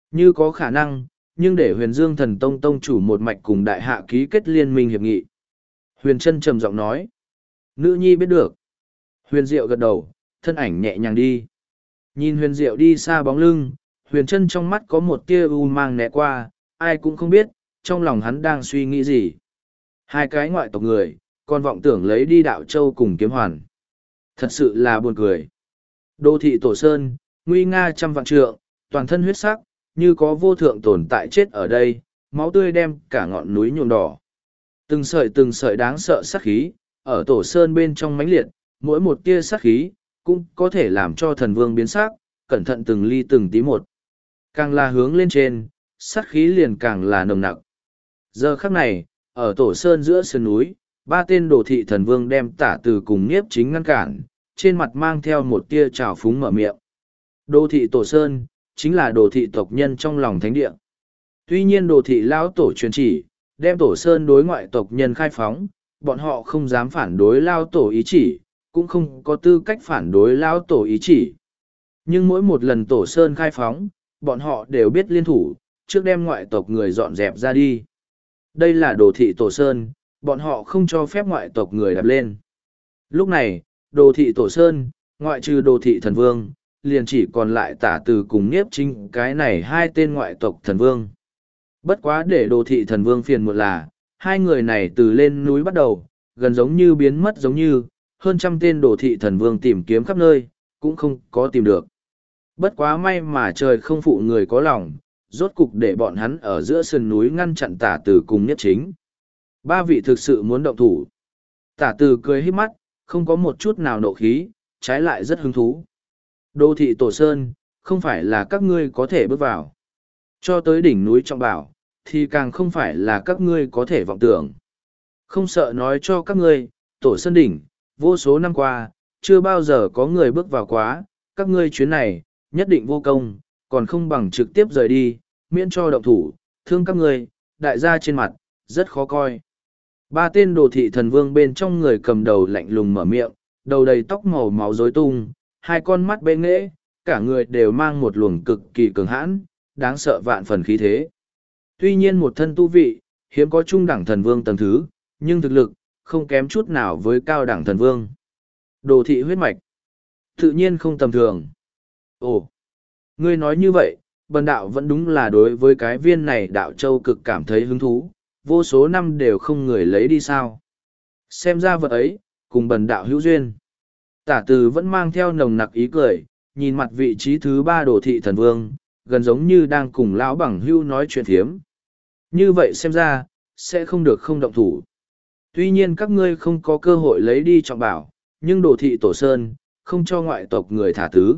Như có khả năng, nhưng để huyền dương thần tông tông chủ một mạch cùng đại hạ ký kết liên minh hiệp nghị. Huyền Trân trầm giọng nói. Nữ nhi biết được. Huyền Diệu gật đầu, thân ảnh nhẹ nhàng đi. Nhìn Huyền Diệu đi xa bóng lưng, Huyền Trân trong mắt có một tia u mang né qua, ai cũng không biết, trong lòng hắn đang suy nghĩ gì. Hai cái ngoại tộc người, còn vọng tưởng lấy đi đạo châu cùng kiếm hoàn. Thật sự là buồn cười. Đô thị Tổ Sơn, nguy nga trăm vạn trượng, toàn thân huyết sắc, như có vô thượng tồn tại chết ở đây, máu tươi đem cả ngọn núi nhuộm đỏ. Từng sợi từng sợi đáng sợ sát khí, ở Tổ Sơn bên trong mãnh liệt, mỗi một tia sát khí, cũng có thể làm cho thần vương biến sắc, cẩn thận từng ly từng tí một. Càng là hướng lên trên, sát khí liền càng là nồng nặc. Giờ khắc này, ở Tổ Sơn giữa sườn núi, ba tên đồ thị thần vương đem Tả Từ cùng Nhiếp Chính ngăn cản, trên mặt mang theo một tia trào phúng mở miệng. Đồ thị Tổ Sơn, chính là đồ thị tộc nhân trong lòng thánh địa. Tuy nhiên đồ thị lão tổ truyền chỉ, đem Tổ Sơn đối ngoại tộc nhân khai phóng, bọn họ không dám phản đối lao tổ ý chỉ, cũng không có tư cách phản đối lão tổ ý chỉ. Nhưng mỗi một lần Tổ Sơn khai phóng, bọn họ đều biết liên thủ, trước đem ngoại tộc người dọn dẹp ra đi. Đây là đồ thị Tổ Sơn, bọn họ không cho phép ngoại tộc người đạp lên. Lúc này, đồ thị Tổ Sơn, ngoại trừ đồ thị thần vương, liền chỉ còn lại Tả Từ cùng Nhiếp Chính cái này hai tên ngoại tộc thần vương. Bất quá để đồ thị thần vương phiền một là, hai người này từ lên núi bắt đầu, gần giống như biến mất giống như, hơn trăm tên đồ thị thần vương tìm kiếm khắp nơi, cũng không có tìm được. Bất quá may mà trời không phụ người có lòng, rốt cục để bọn hắn ở giữa sườn núi ngăn chặn Tả Từ cùng Nhiếp Chính. Ba vị thực sự muốn động thủ. Tả Từ cười híp mắt, không có một chút nào nộ khí, trái lại rất hứng thú. Đô thị Tổ Sơn, không phải là các ngươi có thể bước vào. Cho tới đỉnh núi Trọng Bảo, thì càng không phải là các ngươi có thể vọng tưởng. Không sợ nói cho các ngươi, Tổ Sơn đỉnh, vô số năm qua, chưa bao giờ có người bước vào quá, các ngươi chuyến này, nhất định vô công, còn không bằng trực tiếp rời đi, miễn cho động thủ, thương các ngươi, đại gia trên mặt, rất khó coi. Ba tên đồ thị thần vương bên trong người cầm đầu lạnh lùng mở miệng, đầu đầy tóc màu máu rối tung, hai con mắt bê nghễ, cả người đều mang một luồng cực kỳ cường hãn, đáng sợ vạn phần khí thế. Tuy nhiên một thân tu vị, hiếm có trung đẳng thần vương tầng thứ, nhưng thực lực, không kém chút nào với cao đẳng thần vương. Đồ thị huyết mạch, tự nhiên không tầm thường. Ồ, ngươi nói như vậy, bần đạo vẫn đúng là đối với cái viên này đạo châu cực cảm thấy hứng thú, vô số năm đều không người lấy đi sao. Xem ra vật ấy, cùng bần đạo hữu duyên. Tả Từ vẫn mang theo nồng nặc ý cười, nhìn mặt vị trí thứ ba đồ thị thần vương, gần giống như đang cùng lão bằng hữu nói chuyện thiếm. Như vậy xem ra, sẽ không được không động thủ. Tuy nhiên các ngươi không có cơ hội lấy đi Trọng Bảo, nhưng đồ thị Tổ Sơn, không cho ngoại tộc người thả tứ.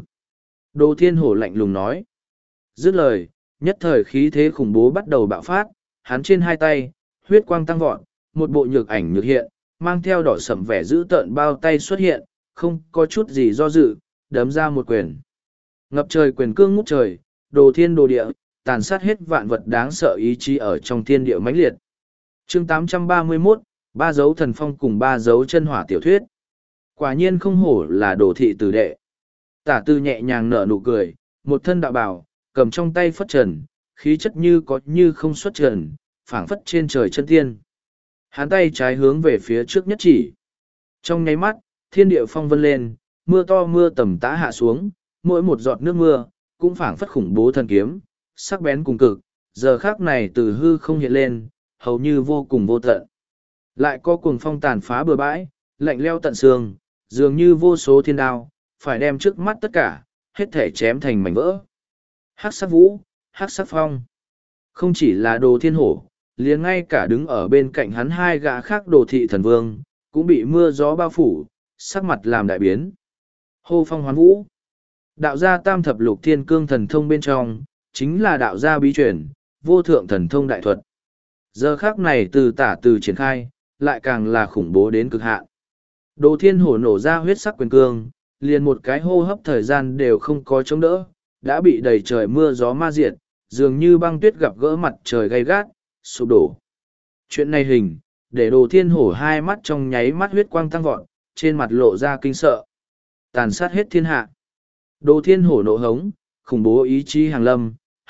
Đồ Thiên Hổ lạnh lùng nói. Dứt lời, nhất thời khí thế khủng bố bắt đầu bạo phát, hắn trên hai tay, huyết quang tăng vọt, một bộ nhược ảnh nhược hiện, mang theo đỏ sẫm vẻ dữ tợn bao tay xuất hiện, không có chút gì do dự, đấm ra một quyền. Ngập trời quyền cương ngút trời, đồ thiên đồ địa, tàn sát hết vạn vật đáng sợ ý chí ở trong thiên địa mãnh liệt. Chương tám trăm ba mươi mốt, ba dấu thần phong cùng ba dấu chân hỏa tiểu thuyết. Quả nhiên không hổ là đồ thị tử đệ. Tả Từ nhẹ nhàng nở nụ cười, một thân đạo bào, cầm trong tay phất trần, khí chất như có như không xuất trần, phảng phất trên trời chân tiên. Hắn tay trái hướng về phía trước nhất chỉ. Trong nháy mắt, thiên địa phong vân lên, mưa to mưa tầm tã hạ xuống, mỗi một giọt nước mưa, cũng phảng phất khủng bố thần kiếm, sắc bén cùng cực, giờ khác này từ hư không hiện lên, hầu như vô cùng vô tận. Lại có cuồng phong tàn phá bừa bãi, lạnh leo tận xương, dường như vô số thiên đao, phải đem trước mắt tất cả, hết thể chém thành mảnh vỡ. Hắc sắc vũ, hắc sắc phong. Không chỉ là đồ thiên hổ, liền ngay cả đứng ở bên cạnh hắn hai gã khác đồ thị thần vương, cũng bị mưa gió bao phủ, sắc mặt làm đại biến. Hô phong hoán vũ. Đạo gia tam thập lục thiên cương thần thông bên trong, chính là đạo gia bí truyền, vô thượng thần thông đại thuật. Giờ khác này từ Tả Từ triển khai, lại càng là khủng bố đến cực hạn. Đồ thiên hổ nổ ra huyết sắc quyền cương, liền một cái hô hấp thời gian đều không có chống đỡ, đã bị đầy trời mưa gió ma diệt, dường như băng tuyết gặp gỡ mặt trời gay gắt, sụp đổ. Chuyện này hình, để đồ thiên hổ hai mắt trong nháy mắt huyết quang tăng vọt, trên mặt lộ ra kinh sợ. Tàn sát hết thiên hạ. Đồ thiên hổ nộ hống, khủng bố ý chí hàng lâm,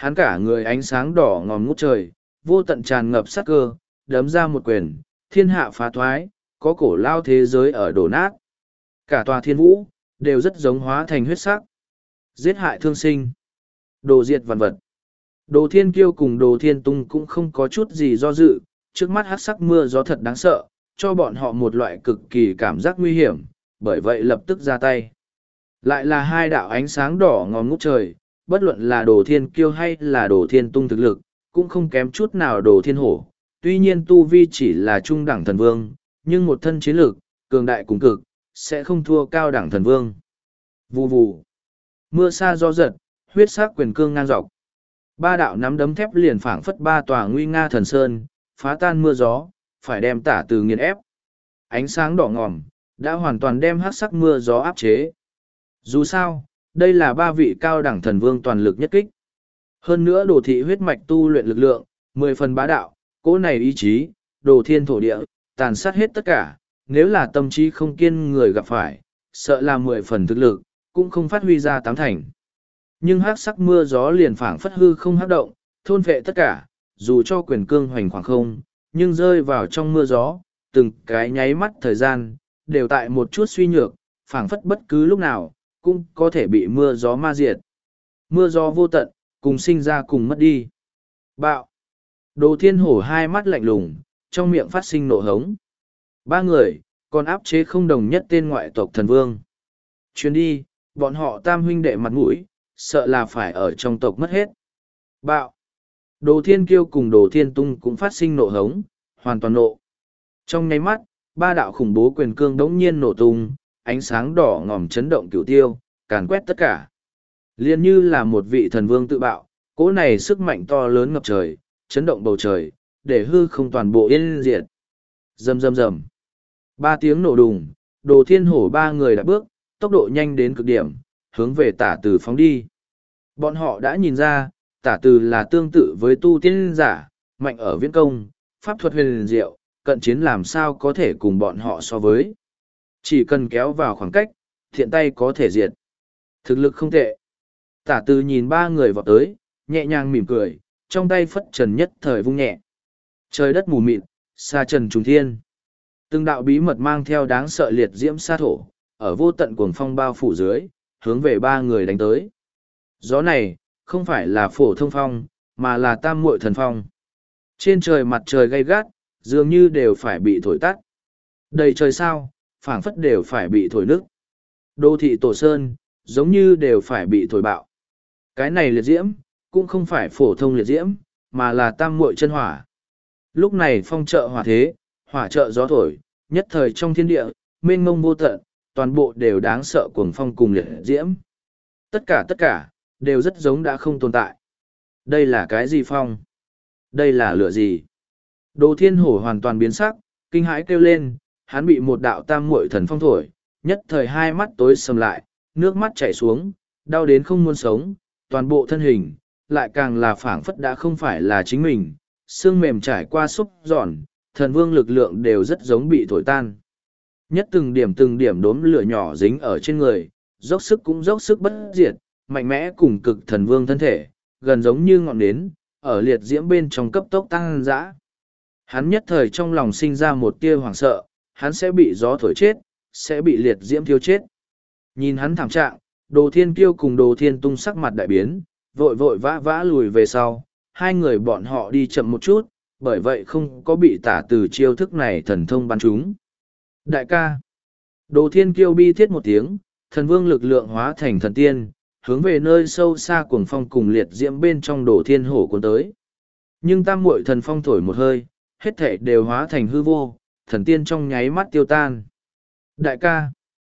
Hắn cả người ánh sáng đỏ ngòm ngút trời, vô tận tràn ngập sát cơ, đấm ra một quyền, thiên hạ phá thoái, có cổ lao thế giới ở đổ nát. Cả tòa thiên vũ, đều rất giống hóa thành huyết sắc. Giết hại thương sinh, đồ diệt vạn vật. Đồ Thiên Kiêu cùng Đồ Thiên Tung cũng không có chút gì do dự, trước mắt hắc sắc mưa gió thật đáng sợ, cho bọn họ một loại cực kỳ cảm giác nguy hiểm, bởi vậy lập tức ra tay. Lại là hai đạo ánh sáng đỏ ngòm ngút trời, bất luận là Đồ Thiên Kiêu hay là Đồ Thiên Tung thực lực, cũng không kém chút nào Đồ Thiên Hổ. Tuy nhiên Tu Vi chỉ là trung đẳng thần vương, nhưng một thân chiến lực, cường đại cùng cực, sẽ không thua cao đẳng thần vương. Vù vù. Mưa sa gió giật, huyết sắc quyền cương ngang dọc. Ba đạo nắm đấm thép liền phảng phất ba tòa nguy nga thần sơn, phá tan mưa gió, phải đem Tả Từ nghiền ép. Ánh sáng đỏ ngòm, đã hoàn toàn đem hắc sắc mưa gió áp chế. Dù sao, đây là ba vị cao đẳng thần vương toàn lực nhất kích. Hơn nữa Đồ thị huyết mạch tu luyện lực lượng, mười phần bá đạo, cỗ này ý chí, Đồ Thiên thổ địa, tàn sát hết tất cả, nếu là tâm trí không kiên người gặp phải, sợ là mười phần thực lực, cũng không phát huy ra tám thành. Nhưng hắc sắc mưa gió liền phảng phất hư không hắc động, thôn vệ tất cả, dù cho quyền cương hoành khoảng không, nhưng rơi vào trong mưa gió, từng cái nháy mắt thời gian, đều tại một chút suy nhược, phảng phất bất cứ lúc nào, cũng có thể bị mưa gió ma diệt. Mưa gió vô tận, cùng sinh ra cùng mất đi. Bạo! Đồ Thiên Hổ hai mắt lạnh lùng, trong miệng phát sinh nộ hống. Ba người, còn áp chế không đồng nhất tên ngoại tộc thần vương. Chuyến đi, bọn họ tam huynh đệ mặt mũi, sợ là phải ở trong tộc mất hết. Bạo! Đồ Thiên Kiêu cùng Đồ Thiên Tung cũng phát sinh nộ hống, hoàn toàn nộ. Trong nháy mắt, ba đạo khủng bố quyền cương đống nhiên nổ tung, ánh sáng đỏ ngòm chấn động cửu tiêu, càn quét tất cả. Liên như là một vị thần vương tự bạo, cỗ này sức mạnh to lớn ngập trời, chấn động bầu trời, để hư không toàn bộ yên diệt. Rầm rầm rầm. Ba tiếng nổ đùng, Đồ Thiên Hổ ba người đã bước, tốc độ nhanh đến cực điểm, hướng về Tả Từ phóng đi. Bọn họ đã nhìn ra, Tả Từ là tương tự với tu tiên giả, mạnh ở viễn công, pháp thuật huyền diệu, cận chiến làm sao có thể cùng bọn họ so với. Chỉ cần kéo vào khoảng cách, thiện tay có thể diệt. Thực lực không tệ. Tả Từ nhìn ba người vọt tới, nhẹ nhàng mỉm cười, trong tay phất trần nhất thời vung nhẹ. Trời đất mù mịt, sa trần trùng thiên. Từng đạo bí mật mang theo đáng sợ liệt diễm sa thổ, ở vô tận cuồng phong bao phủ dưới, hướng về ba người đánh tới. Gió này, không phải là phổ thông phong, mà là tam muội thần phong. Trên trời mặt trời gay gắt, dường như đều phải bị thổi tắt. Đầy trời sao, phảng phất đều phải bị thổi nức. Đô thị Tổ Sơn, giống như đều phải bị thổi bạo. Cái này liệt diễm, cũng không phải phổ thông liệt diễm, mà là tam muội chân hỏa. Lúc này phong trợ hỏa thế, hỏa trợ gió thổi, nhất thời trong thiên địa, mênh mông vô tận, toàn bộ đều đáng sợ cuồng phong cùng liệt diễm. Tất cả tất cả, đều rất giống đã không tồn tại. Đây là cái gì phong? Đây là lửa gì? Đồ Thiên Hổ hoàn toàn biến sắc, kinh hãi kêu lên, hắn bị một đạo tam muội thần phong thổi, nhất thời hai mắt tối sầm lại, nước mắt chảy xuống, đau đến không muốn sống, toàn bộ thân hình, lại càng là phảng phất đã không phải là chính mình, xương mềm trải qua xúc giòn, thần vương lực lượng đều rất giống bị thổi tan. Nhất từng điểm từng điểm đốm lửa nhỏ dính ở trên người, dốc sức cũng dốc sức bất diệt, mạnh mẽ cùng cực thần vương thân thể, gần giống như ngọn nến, ở liệt diễm bên trong cấp tốc tăng dã. Hắn nhất thời trong lòng sinh ra một tia hoảng sợ, hắn sẽ bị gió thổi chết, sẽ bị liệt diễm thiêu chết. Nhìn hắn thảm trạng, Đồ Thiên Kiêu cùng Đồ Thiên Tung sắc mặt đại biến, vội vội vã vã lùi về sau, hai người bọn họ đi chậm một chút, bởi vậy không có bị Tả Từ chiêu thức này thần thông bắn chúng. Đại ca! Đồ Thiên Kiêu bi thiết một tiếng, thần vương lực lượng hóa thành thần tiên, hướng về nơi sâu xa cuồng phong cùng liệt diễm bên trong Đồ Thiên Hổ cuốn tới. Nhưng tam muội thần phong thổi một hơi, hết thảy đều hóa thành hư vô, thần tiên trong nháy mắt tiêu tan. Đại ca!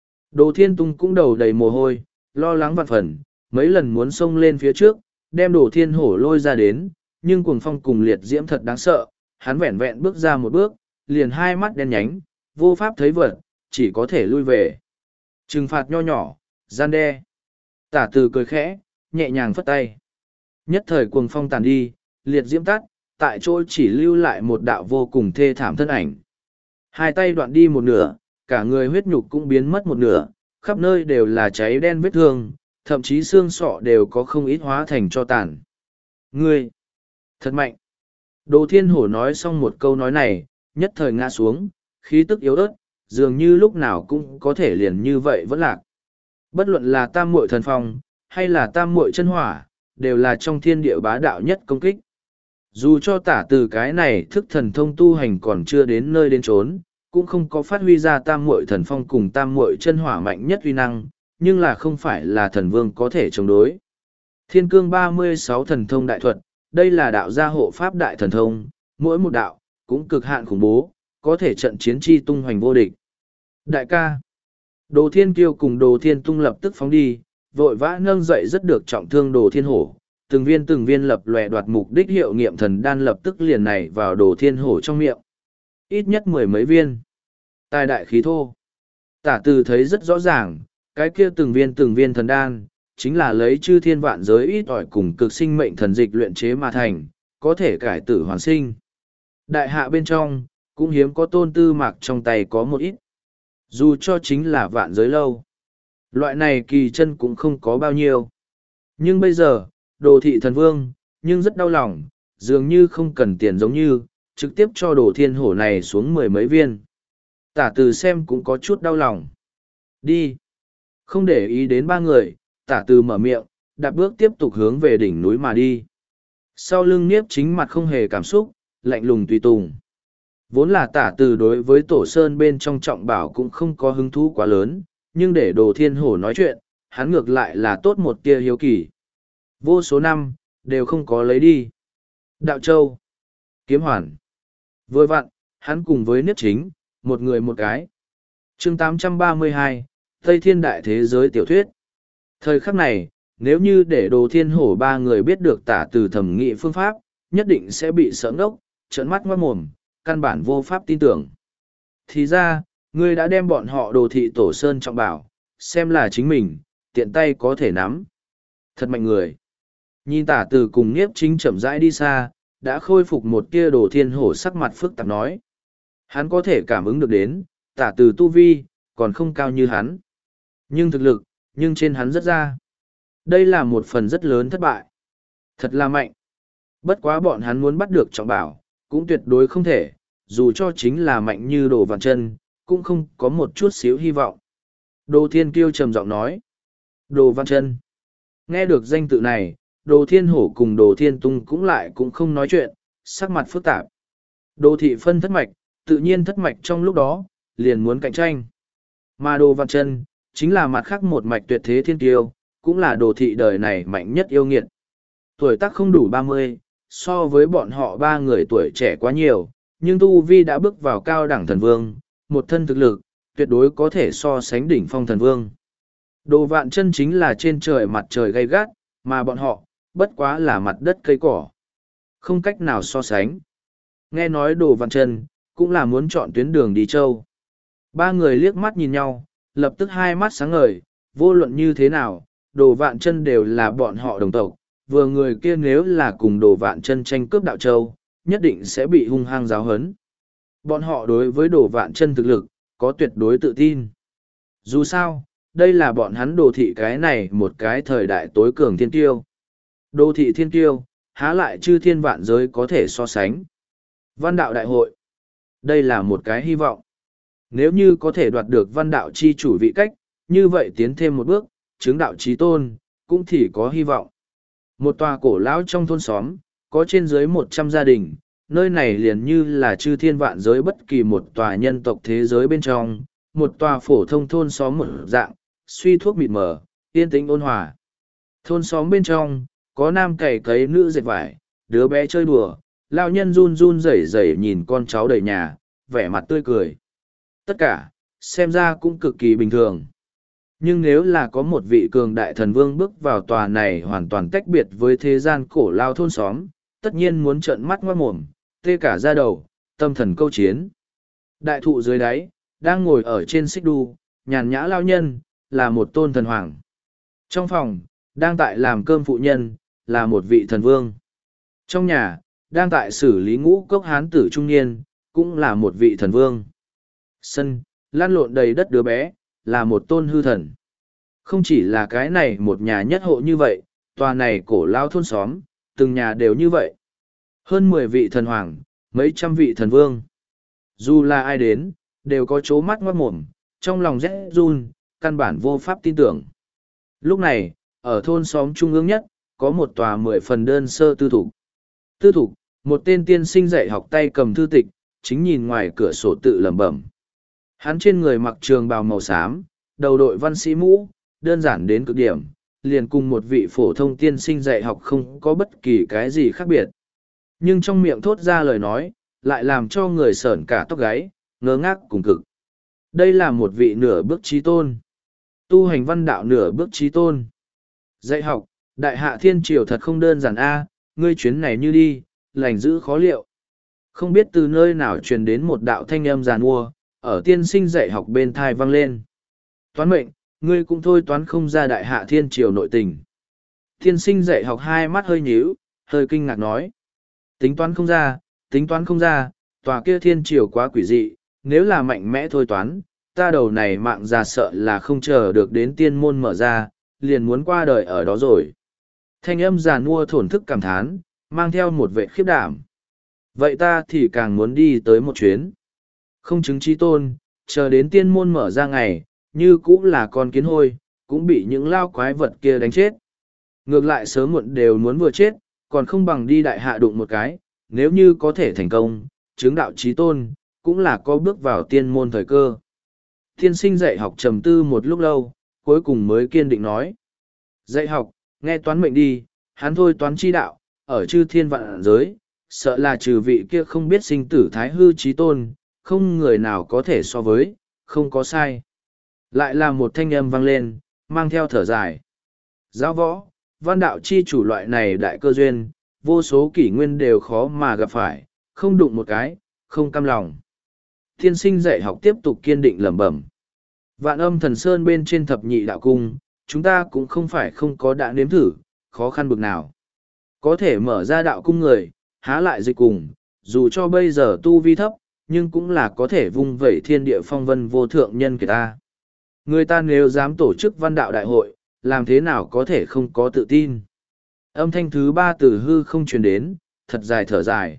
Đồ Thiên Tung cũng đầu đầy mồ hôi, lo lắng vạn phần, mấy lần muốn xông lên phía trước, đem Đồ Thiên Hổ lôi ra đến, nhưng cuồng phong cùng liệt diễm thật đáng sợ, hắn vẹn vẹn bước ra một bước, liền hai mắt đen nhánh, vô pháp thấy vật, chỉ có thể lui về. Trừng phạt nho nhỏ, gian đe. Tả Từ cười khẽ, nhẹ nhàng phất tay. Nhất thời cuồng phong tàn đi, liệt diễm tắt, tại chỗ chỉ lưu lại một đạo vô cùng thê thảm thân ảnh. Hai tay đoạn đi một nửa, cả người huyết nhục cũng biến mất một nửa, khắp nơi đều là cháy đen vết thương, thậm chí xương sọ đều có không ít hóa thành cho tàn. Ngươi, thật mạnh. Đồ Thiên Hổ nói xong một câu nói này, nhất thời ngã xuống, khí tức yếu ớt, dường như lúc nào cũng có thể liền như vậy vẫn lạc. Bất luận là tam muội thần phong, hay là tam muội chân hỏa, đều là trong thiên địa bá đạo nhất công kích. Dù cho tả từ cái này thức thần thông tu hành còn chưa đến nơi đến chốn, cũng không có phát huy ra tam muội thần phong cùng tam muội chân hỏa mạnh nhất uy năng, nhưng là không phải là thần vương có thể chống đối. Thiên cương ba mươi sáu thần thông đại thuật, đây là đạo gia hộ pháp đại thần thông, mỗi một đạo, cũng cực hạn khủng bố, có thể trận chiến chi tung hoành vô địch. Đại ca, Đồ Thiên Kiêu cùng Đồ Thiên Tung lập tức phóng đi, vội vã nâng dậy rất được trọng thương Đồ Thiên Hổ, từng viên từng viên lập lòe đoạt mục đích hiệu nghiệm thần đan lập tức liền này vào Đồ Thiên Hổ trong miệng. Ít nhất mười mấy viên. Tài đại khí thô. Tả Từ thấy rất rõ ràng, cái kia từng viên từng viên thần đan, chính là lấy chư thiên vạn giới ít ỏi cùng cực sinh mệnh thần dịch luyện chế mà thành, có thể cải tử hoàn sinh. Đại hạ bên trong, cũng hiếm có Tôn Tư Mạc trong tay có một ít. Dù cho chính là vạn giới lâu. Loại này kỳ chân cũng không có bao nhiêu. Nhưng bây giờ, Đồ Thị Thần Vương, nhưng rất đau lòng, dường như không cần tiền giống như, trực tiếp cho Đồ Thiên Hổ này xuống mười mấy viên. Tả Từ xem cũng có chút đau lòng. Đi. Không để ý đến ba người, Tả Từ mở miệng, đạp bước tiếp tục hướng về đỉnh núi mà đi. Sau lưng Niếp Chính mặt không hề cảm xúc, lạnh lùng tùy tùng. Vốn là Tả Từ đối với Tổ Sơn bên trong trọng bảo cũng không có hứng thú quá lớn, nhưng để Đồ Thiên Hổ nói chuyện, hắn ngược lại là tốt một tia hiếu kỳ. Vô số năm, đều không có lấy đi. Đạo Châu, Kiếm Hoàn. Vừa vặn, hắn cùng với Niếp Chính, một người một cái. chương tám trăm ba mươi hai, Tây Thiên Đại Thế Giới Tiểu Thuyết. Thời khắc này, nếu như để Đồ Thiên Hổ ba người biết được Tả Từ thẩm nghị phương pháp, nhất định sẽ bị sợ ngốc, trợn mắt ngoát mồm, căn bản vô pháp tin tưởng. Thì ra, ngươi đã đem bọn họ Đồ Thị Tổ Sơn trọng bảo, xem là chính mình, tiện tay có thể nắm. Thật mạnh người. Nhìn Tả Từ cùng Niếp Chính chậm rãi đi xa, đã khôi phục một tia Đồ Thiên Hổ sắc mặt phức tạp nói. Hắn có thể cảm ứng được đến, Tả Từ tu vi, còn không cao như hắn. Nhưng thực lực, nhưng trên hắn rất ra. Đây là một phần rất lớn thất bại. Thật là mạnh. Bất quá bọn hắn muốn bắt được trọng bảo, cũng tuyệt đối không thể, dù cho chính là mạnh như Đồ Vạn Chân, cũng không có một chút xíu hy vọng. Đồ Thiên Kiêu trầm giọng nói. Đồ Vạn Chân. Nghe được danh tự này, Đồ Thiên Hổ cùng Đồ Thiên Tung cũng lại cũng không nói chuyện, sắc mặt phức tạp. Đồ Thị phân thất mạch, tự nhiên thất mạch trong lúc đó, liền muốn cạnh tranh. Mà Đồ Vạn Chân, chính là mặt khác một mạch tuyệt thế thiên kiêu, cũng là Đồ Thị đời này mạnh nhất yêu nghiệt. Tuổi tác không đủ ba mươi, so với bọn họ ba người tuổi trẻ quá nhiều, nhưng Tu Vi đã bước vào cao đẳng thần vương, một thân thực lực, tuyệt đối có thể so sánh đỉnh phong thần vương. Đồ Vạn Chân chính là trên trời mặt trời gay gắt, mà bọn họ, bất quá là mặt đất cây cỏ. Không cách nào so sánh. Nghe nói Đồ Vạn Chân cũng là muốn chọn tuyến đường đi châu. Ba người liếc mắt nhìn nhau, lập tức hai mắt sáng ngời, vô luận như thế nào, Đồ Vạn Chân đều là bọn họ đồng tộc, vừa người kia nếu là cùng Đồ Vạn Chân tranh cướp đạo châu, nhất định sẽ bị hung hăng giáo huấn. Bọn họ đối với Đồ Vạn Chân thực lực, có tuyệt đối tự tin. Dù sao, đây là bọn hắn Đồ Thị cái này một cái thời đại tối cường thiên tiêu. Đồ Thị thiên tiêu, há lại chư thiên vạn giới có thể so sánh. Văn đạo đại hội. Đây là một cái hy vọng. Nếu như có thể đoạt được văn đạo chi chủ vị cách, như vậy tiến thêm một bước, chứng đạo chí tôn, cũng thì có hy vọng. Một tòa cổ lão trong thôn xóm, có trên dưới một trăm gia đình, nơi này liền như là chư thiên vạn giới bất kỳ một tòa nhân tộc thế giới bên trong, một tòa phổ thông thôn xóm một dạng, suy thuốc mịt mờ, yên tĩnh ôn hòa. Thôn xóm bên trong, có nam cày cấy nữ dệt vải, đứa bé chơi đùa, lao nhân run run rẩy rẩy nhìn con cháu đầy nhà, vẻ mặt tươi cười. Tất cả, xem ra cũng cực kỳ bình thường. Nhưng nếu là có một vị cường đại thần vương bước vào tòa này hoàn toàn tách biệt với thế gian cổ lao thôn xóm, tất nhiên muốn trợn mắt ngoát mồm, tê cả da đầu, tâm thần câu chiến. Đại thụ dưới đáy, đang ngồi ở trên xích đu, nhàn nhã lao nhân, là một tôn thần hoàng. Trong phòng, đang tại làm cơm phụ nhân, là một vị thần vương. Trong nhà, đang tại xử lý ngũ cốc hán tử trung niên, cũng là một vị thần vương. Sân, lan lộn đầy đất đứa bé, là một tôn hư thần. Không chỉ là cái này một nhà nhất hộ như vậy, tòa này cổ lao thôn xóm, từng nhà đều như vậy. Hơn mười vị thần hoàng, mấy trăm vị thần vương. Dù là ai đến, đều có chố mắt ngoát mồm, trong lòng rét run, căn bản vô pháp tin tưởng. Lúc này, ở thôn xóm trung ương nhất, có một tòa mười phần đơn sơ tư thục. Tư thục, một tên tiên sinh dạy học tay cầm thư tịch, chính nhìn ngoài cửa sổ tự lẩm bẩm. Hắn trên người mặc trường bào màu xám, đầu đội văn sĩ mũ, đơn giản đến cực điểm, liền cùng một vị phổ thông tiên sinh dạy học không có bất kỳ cái gì khác biệt. Nhưng trong miệng thốt ra lời nói, lại làm cho người sởn cả tóc gáy, ngơ ngác cùng cực. Đây là một vị nửa bước trí tôn. Tu hành văn đạo nửa bước trí tôn. Dạy học, đại hạ thiên triều thật không đơn giản a, ngươi chuyến này như đi, lành giữ khó liệu. Không biết từ nơi nào truyền đến một đạo thanh âm giàn mua, ở tiên sinh dạy học bên thai vang lên. Toán mệnh, ngươi cũng thôi toán không ra đại hạ thiên triều nội tình. Tiên sinh dạy học hai mắt hơi nhíu, hơi kinh ngạc nói. Tính toán không ra, tính toán không ra, tòa kia thiên triều quá quỷ dị, nếu là mạnh mẽ thôi toán, ta đầu này mạng già sợ là không chờ được đến tiên môn mở ra, liền muốn qua đời ở đó rồi. Thanh âm giàn mua thổn thức cảm thán, mang theo một vệ khiếp đảm. Vậy ta thì càng muốn đi tới một chuyến. Không chứng trí tôn, chờ đến tiên môn mở ra ngày, như cũng là con kiến hôi, cũng bị những lao quái vật kia đánh chết. Ngược lại sớm muộn đều muốn vừa chết, còn không bằng đi đại hạ đụng một cái, nếu như có thể thành công, chứng đạo trí tôn, cũng là có bước vào tiên môn thời cơ. Tiên sinh dạy học trầm tư một lúc lâu, cuối cùng mới kiên định nói. Dạy học, nghe toán mệnh đi, hắn thôi toán chi đạo, ở chư thiên vạn giới, sợ là trừ vị kia không biết sinh tử thái hư trí tôn, không người nào có thể so với, không có sai. Lại là một thanh âm vang lên, mang theo thở dài. Giáo võ, văn đạo chi chủ loại này đại cơ duyên, vô số kỷ nguyên đều khó mà gặp phải, không đụng một cái, không cam lòng. Tiên sinh dạy học tiếp tục kiên định lẩm bẩm. Vạn âm thần sơn bên trên thập nhị đạo cung, chúng ta cũng không phải không có đã nếm thử, khó khăn bực nào. Có thể mở ra đạo cung người, há lại dịch cùng, dù cho bây giờ tu vi thấp, nhưng cũng là có thể vung vẩy thiên địa phong vân vô thượng nhân kể ta. Người ta nếu dám tổ chức văn đạo đại hội, làm thế nào có thể không có tự tin. Âm thanh thứ ba từ hư không truyền đến, thật dài thở dài.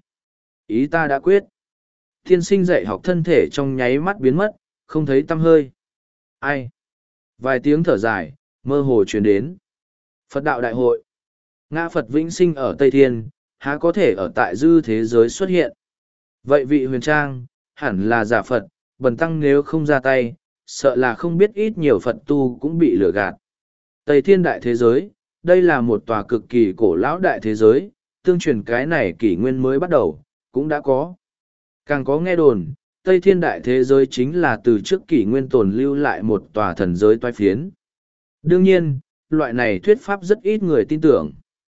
Ý ta đã quyết. Thiên sinh dạy học thân thể trong nháy mắt biến mất, không thấy tăm hơi. Ai? Vài tiếng thở dài, mơ hồ truyền đến. Phật đạo đại hội. Ngã Phật vĩnh sinh ở Tây Thiên, há có thể ở tại dư thế giới xuất hiện. Vậy vị huyền trang, hẳn là giả Phật, bần tăng nếu không ra tay, sợ là không biết ít nhiều Phật tu cũng bị lừa gạt. Tây Thiên đại thế giới, đây là một tòa cực kỳ cổ lão đại thế giới, tương truyền cái này kỷ nguyên mới bắt đầu, cũng đã có. Càng có nghe đồn, Tây Thiên đại thế giới chính là từ trước kỷ nguyên tồn lưu lại một tòa thần giới toái phiến. Đương nhiên, loại này thuyết pháp rất ít người tin tưởng.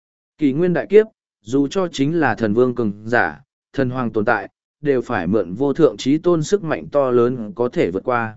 Kỷ nguyên đại kiếp, dù cho chính là thần vương cường giả, thần hoàng tồn tại, đều phải mượn vô thượng trí tôn sức mạnh to lớn có thể vượt qua.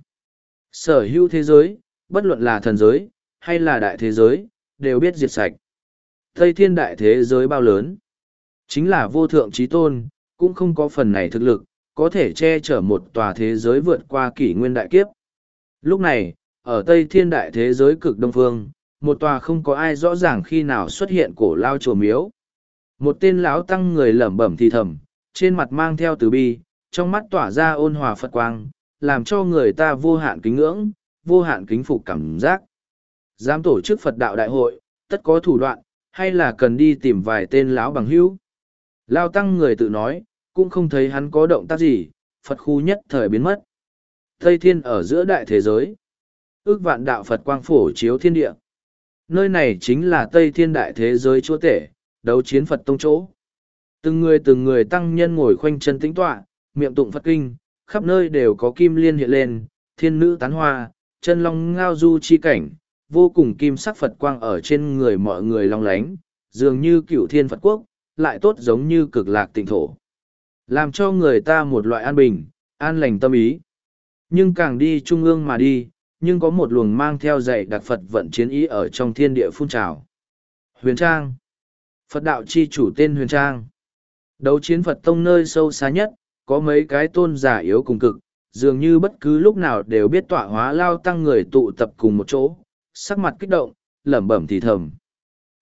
Sở hữu thế giới, bất luận là thần giới, hay là đại thế giới, đều biết diệt sạch. Tây Thiên đại thế giới bao lớn, chính là vô thượng trí tôn, cũng không có phần này thực lực, có thể che chở một tòa thế giới vượt qua kỷ nguyên đại kiếp. Lúc này, ở Tây Thiên đại thế giới cực đông phương, một tòa không có ai rõ ràng khi nào xuất hiện cổ lao chùa miếu. Một tên lão tăng người lẩm bẩm thì thầm, trên mặt mang theo từ bi, trong mắt tỏa ra ôn hòa Phật quang, làm cho người ta vô hạn kính ngưỡng, vô hạn kính phục cảm giác. Dám tổ chức Phật đạo đại hội, tất có thủ đoạn, hay là cần đi tìm vài tên lão bằng hữu. Lao tăng người tự nói, cũng không thấy hắn có động tác gì, Phật khu nhất thời biến mất. Tây Thiên ở giữa đại thế giới. Ước vạn đạo Phật quang phổ chiếu thiên địa. Nơi này chính là Tây Thiên đại thế giới chúa tể, đấu chiến Phật tông chỗ. Từng người từng người tăng nhân ngồi khoanh chân tĩnh tọa, miệng tụng Phật kinh, khắp nơi đều có kim liên hiện lên, thiên nữ tán hoa, chân long ngao du chi cảnh, vô cùng kim sắc Phật quang ở trên người mọi người long lánh, dường như cửu thiên Phật quốc, lại tốt giống như cực lạc tịnh thổ. Làm cho người ta một loại an bình, an lành tâm ý. Nhưng càng đi trung ương mà đi, nhưng có một luồng mang theo dạy đặc Phật vận chiến ý ở trong thiên địa phun trào. Huyền Trang. Phật đạo chi chủ tên Huyền Trang. Đấu chiến Phật tông nơi sâu xa nhất, có mấy cái tôn giả yếu cùng cực, dường như bất cứ lúc nào đều biết tọa hóa lao tăng người tụ tập cùng một chỗ, sắc mặt kích động, lẩm bẩm thì thầm.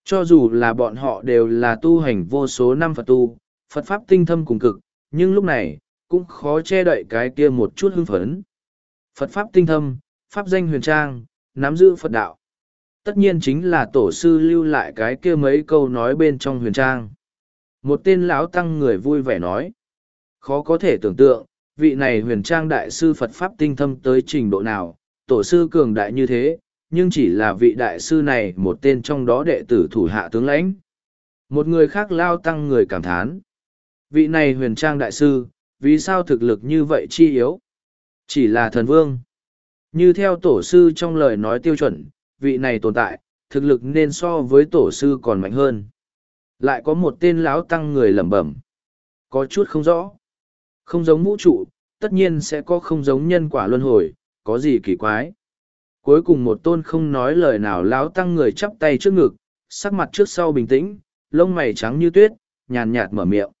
Cho dù là bọn họ đều là tu hành vô số năm Phật tu, Phật Pháp tinh thâm cùng cực, nhưng lúc này, cũng khó che đậy cái kia một chút hưng phấn. Phật Pháp tinh thâm, Pháp danh huyền trang, nắm giữ Phật đạo. Tất nhiên chính là tổ sư lưu lại cái kia mấy câu nói bên trong huyền trang. Một tên lão tăng người vui vẻ nói. Khó có thể tưởng tượng, vị này huyền trang đại sư Phật Pháp tinh thâm tới trình độ nào, tổ sư cường đại như thế, nhưng chỉ là vị đại sư này một tên trong đó đệ tử thủ hạ tướng lãnh. Một người khác lao tăng người cảm thán. Vị này huyền trang đại sư, vì sao thực lực như vậy chi yếu? Chỉ là thần vương. Như theo tổ sư trong lời nói tiêu chuẩn, vị này tồn tại, thực lực nên so với tổ sư còn mạnh hơn. Lại có một tên lão tăng người lẩm bẩm. Có chút không rõ. Không giống vũ trụ, tất nhiên sẽ có không giống nhân quả luân hồi, có gì kỳ quái. Cuối cùng một tôn không nói lời nào lão tăng người chắp tay trước ngực, sắc mặt trước sau bình tĩnh, lông mày trắng như tuyết, nhàn nhạt mở miệng.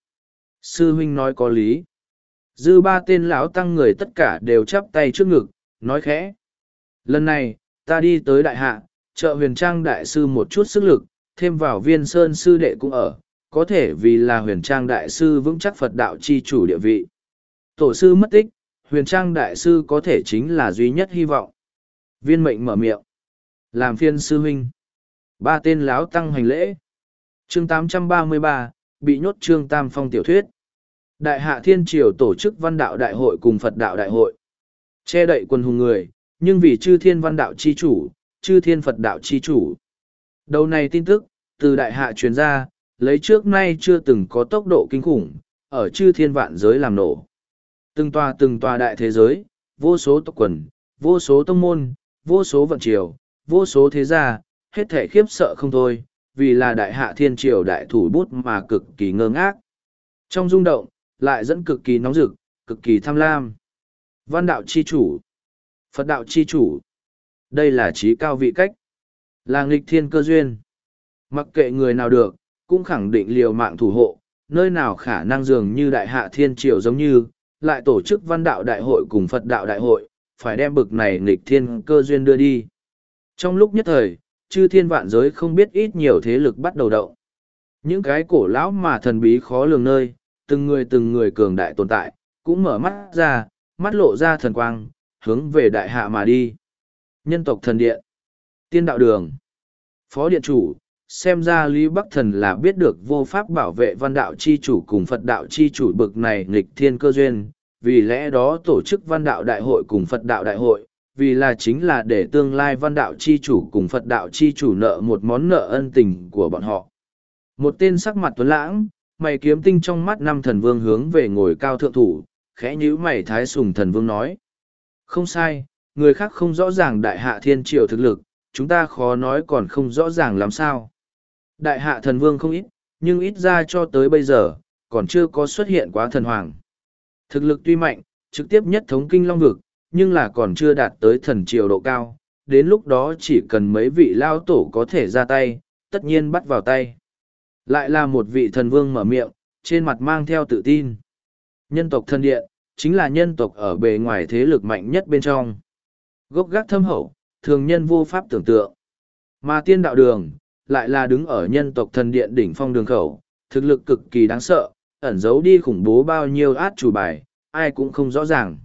Sư huynh nói có lý. Dư ba tên lão tăng người tất cả đều chắp tay trước ngực, nói khẽ. Lần này, ta đi tới đại hạ, trợ huyền trang đại sư một chút sức lực, thêm vào viên sơn sư đệ cũng ở, có thể vì là huyền trang đại sư vững chắc Phật đạo chi chủ địa vị. Tổ sư mất tích, huyền trang đại sư có thể chính là duy nhất hy vọng. Viên mệnh mở miệng. Làm phiên sư huynh. Ba tên láo tăng hành lễ. Chương tám trăm ba mươi ba, bị nhốt Trương Tam Phong tiểu thuyết. Đại hạ thiên triều tổ chức văn đạo đại hội cùng Phật đạo đại hội. Che đậy quần hùng người, nhưng vì chư thiên văn đạo chi chủ, chư thiên Phật đạo chi chủ. Đầu này tin tức, từ đại hạ truyền ra, lấy trước nay chưa từng có tốc độ kinh khủng, ở chư thiên vạn giới làm nổ. Từng tòa từng tòa đại thế giới, vô số tộc quần, vô số tông môn, vô số vận triều, vô số thế gia, hết thể khiếp sợ không thôi, vì là đại hạ thiên triều đại thủ bút mà cực kỳ ngơ ngác. Trong rung động, lại dẫn cực kỳ nóng rực, cực kỳ tham lam. Văn đạo chi chủ, Phật đạo chi chủ, đây là trí cao vị cách, là nghịch thiên cơ duyên. Mặc kệ người nào được, cũng khẳng định liều mạng thủ hộ, nơi nào khả năng dường như đại hạ thiên triều giống như, lại tổ chức văn đạo đại hội cùng Phật đạo đại hội, phải đem bực này nghịch thiên cơ duyên đưa đi. Trong lúc nhất thời, chư thiên vạn giới không biết ít nhiều thế lực bắt đầu động. Những cái cổ lão mà thần bí khó lường nơi, từng người từng người cường đại tồn tại, cũng mở mắt ra, mắt lộ ra thần quang, hướng về đại hạ mà đi. Nhân tộc thần điện, tiên đạo đường, phó điện chủ, xem ra Lý Bắc Thần là biết được vô pháp bảo vệ văn đạo chi chủ cùng Phật đạo chi chủ bực này nghịch thiên cơ duyên, vì lẽ đó tổ chức văn đạo đại hội cùng Phật đạo đại hội, vì là chính là để tương lai văn đạo chi chủ cùng Phật đạo chi chủ nợ một món nợ ân tình của bọn họ. Một tên sắc mặt tuấn lãng, mày kiếm tinh trong mắt năm thần vương hướng về ngồi cao thượng thủ, khẽ nhíu mày thái sùng thần vương nói. Không sai, người khác không rõ ràng đại hạ thiên triều thực lực, chúng ta khó nói còn không rõ ràng làm sao. Đại hạ thần vương không ít, nhưng ít ra cho tới bây giờ, còn chưa có xuất hiện quá thần hoàng. Thực lực tuy mạnh, trực tiếp nhất thống kinh long vực, nhưng là còn chưa đạt tới thần triều độ cao, đến lúc đó chỉ cần mấy vị lao tổ có thể ra tay, tất nhiên bắt vào tay. Lại là một vị thần vương mở miệng, trên mặt mang theo tự tin. Nhân tộc thần điện, chính là nhân tộc ở bề ngoài thế lực mạnh nhất bên trong. Gốc gác thâm hậu, thường nhân vô pháp tưởng tượng. Mà tiên đạo đường, lại là đứng ở nhân tộc thần điện đỉnh phong đường khẩu, thực lực cực kỳ đáng sợ, ẩn giấu đi khủng bố bao nhiêu át chủ bài, ai cũng không rõ ràng.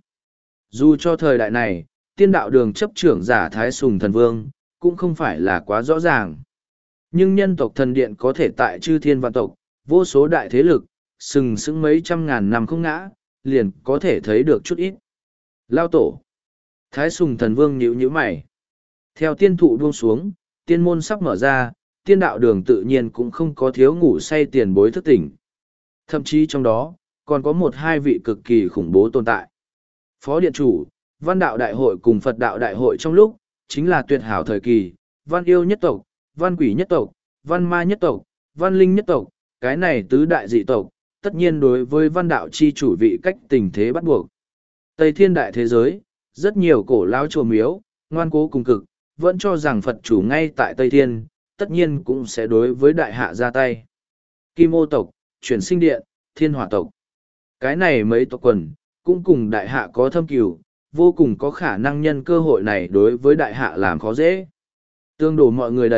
Dù cho thời đại này, tiên đạo đường chấp trưởng giả Thái Sùng Thần Vương, cũng không phải là quá rõ ràng. Nhưng nhân tộc thần điện có thể tại chư thiên vạn tộc, vô số đại thế lực, sừng sững mấy trăm ngàn năm không ngã, liền có thể thấy được chút ít. Lao tổ. Thái Sùng Thần Vương nhíu nhíu mày. Theo tiên thụ buông xuống, tiên môn sắp mở ra, tiên đạo đường tự nhiên cũng không có thiếu ngủ say tiền bối thức tỉnh. Thậm chí trong đó, còn có một hai vị cực kỳ khủng bố tồn tại. Phó điện chủ, văn đạo đại hội cùng Phật đạo đại hội trong lúc, chính là tuyệt hảo thời kỳ, văn yêu nhất tộc, văn quỷ nhất tộc, văn ma nhất tộc, văn linh nhất tộc, cái này tứ đại dị tộc, tất nhiên đối với văn đạo chi chủ vị cách tình thế bắt buộc. Tây thiên đại thế giới, rất nhiều cổ lão chùa miếu, ngoan cố cùng cực, vẫn cho rằng Phật chủ ngay tại Tây thiên, tất nhiên cũng sẽ đối với đại hạ ra tay. Kim ô tộc, chuyển sinh điện, thiên hỏa tộc. Cái này mấy tộc quần, cũng cùng đại hạ có thâm cừu, vô cùng có khả năng nhân cơ hội này đối với đại hạ làm khó dễ. Tương đổ mọi người đẩy,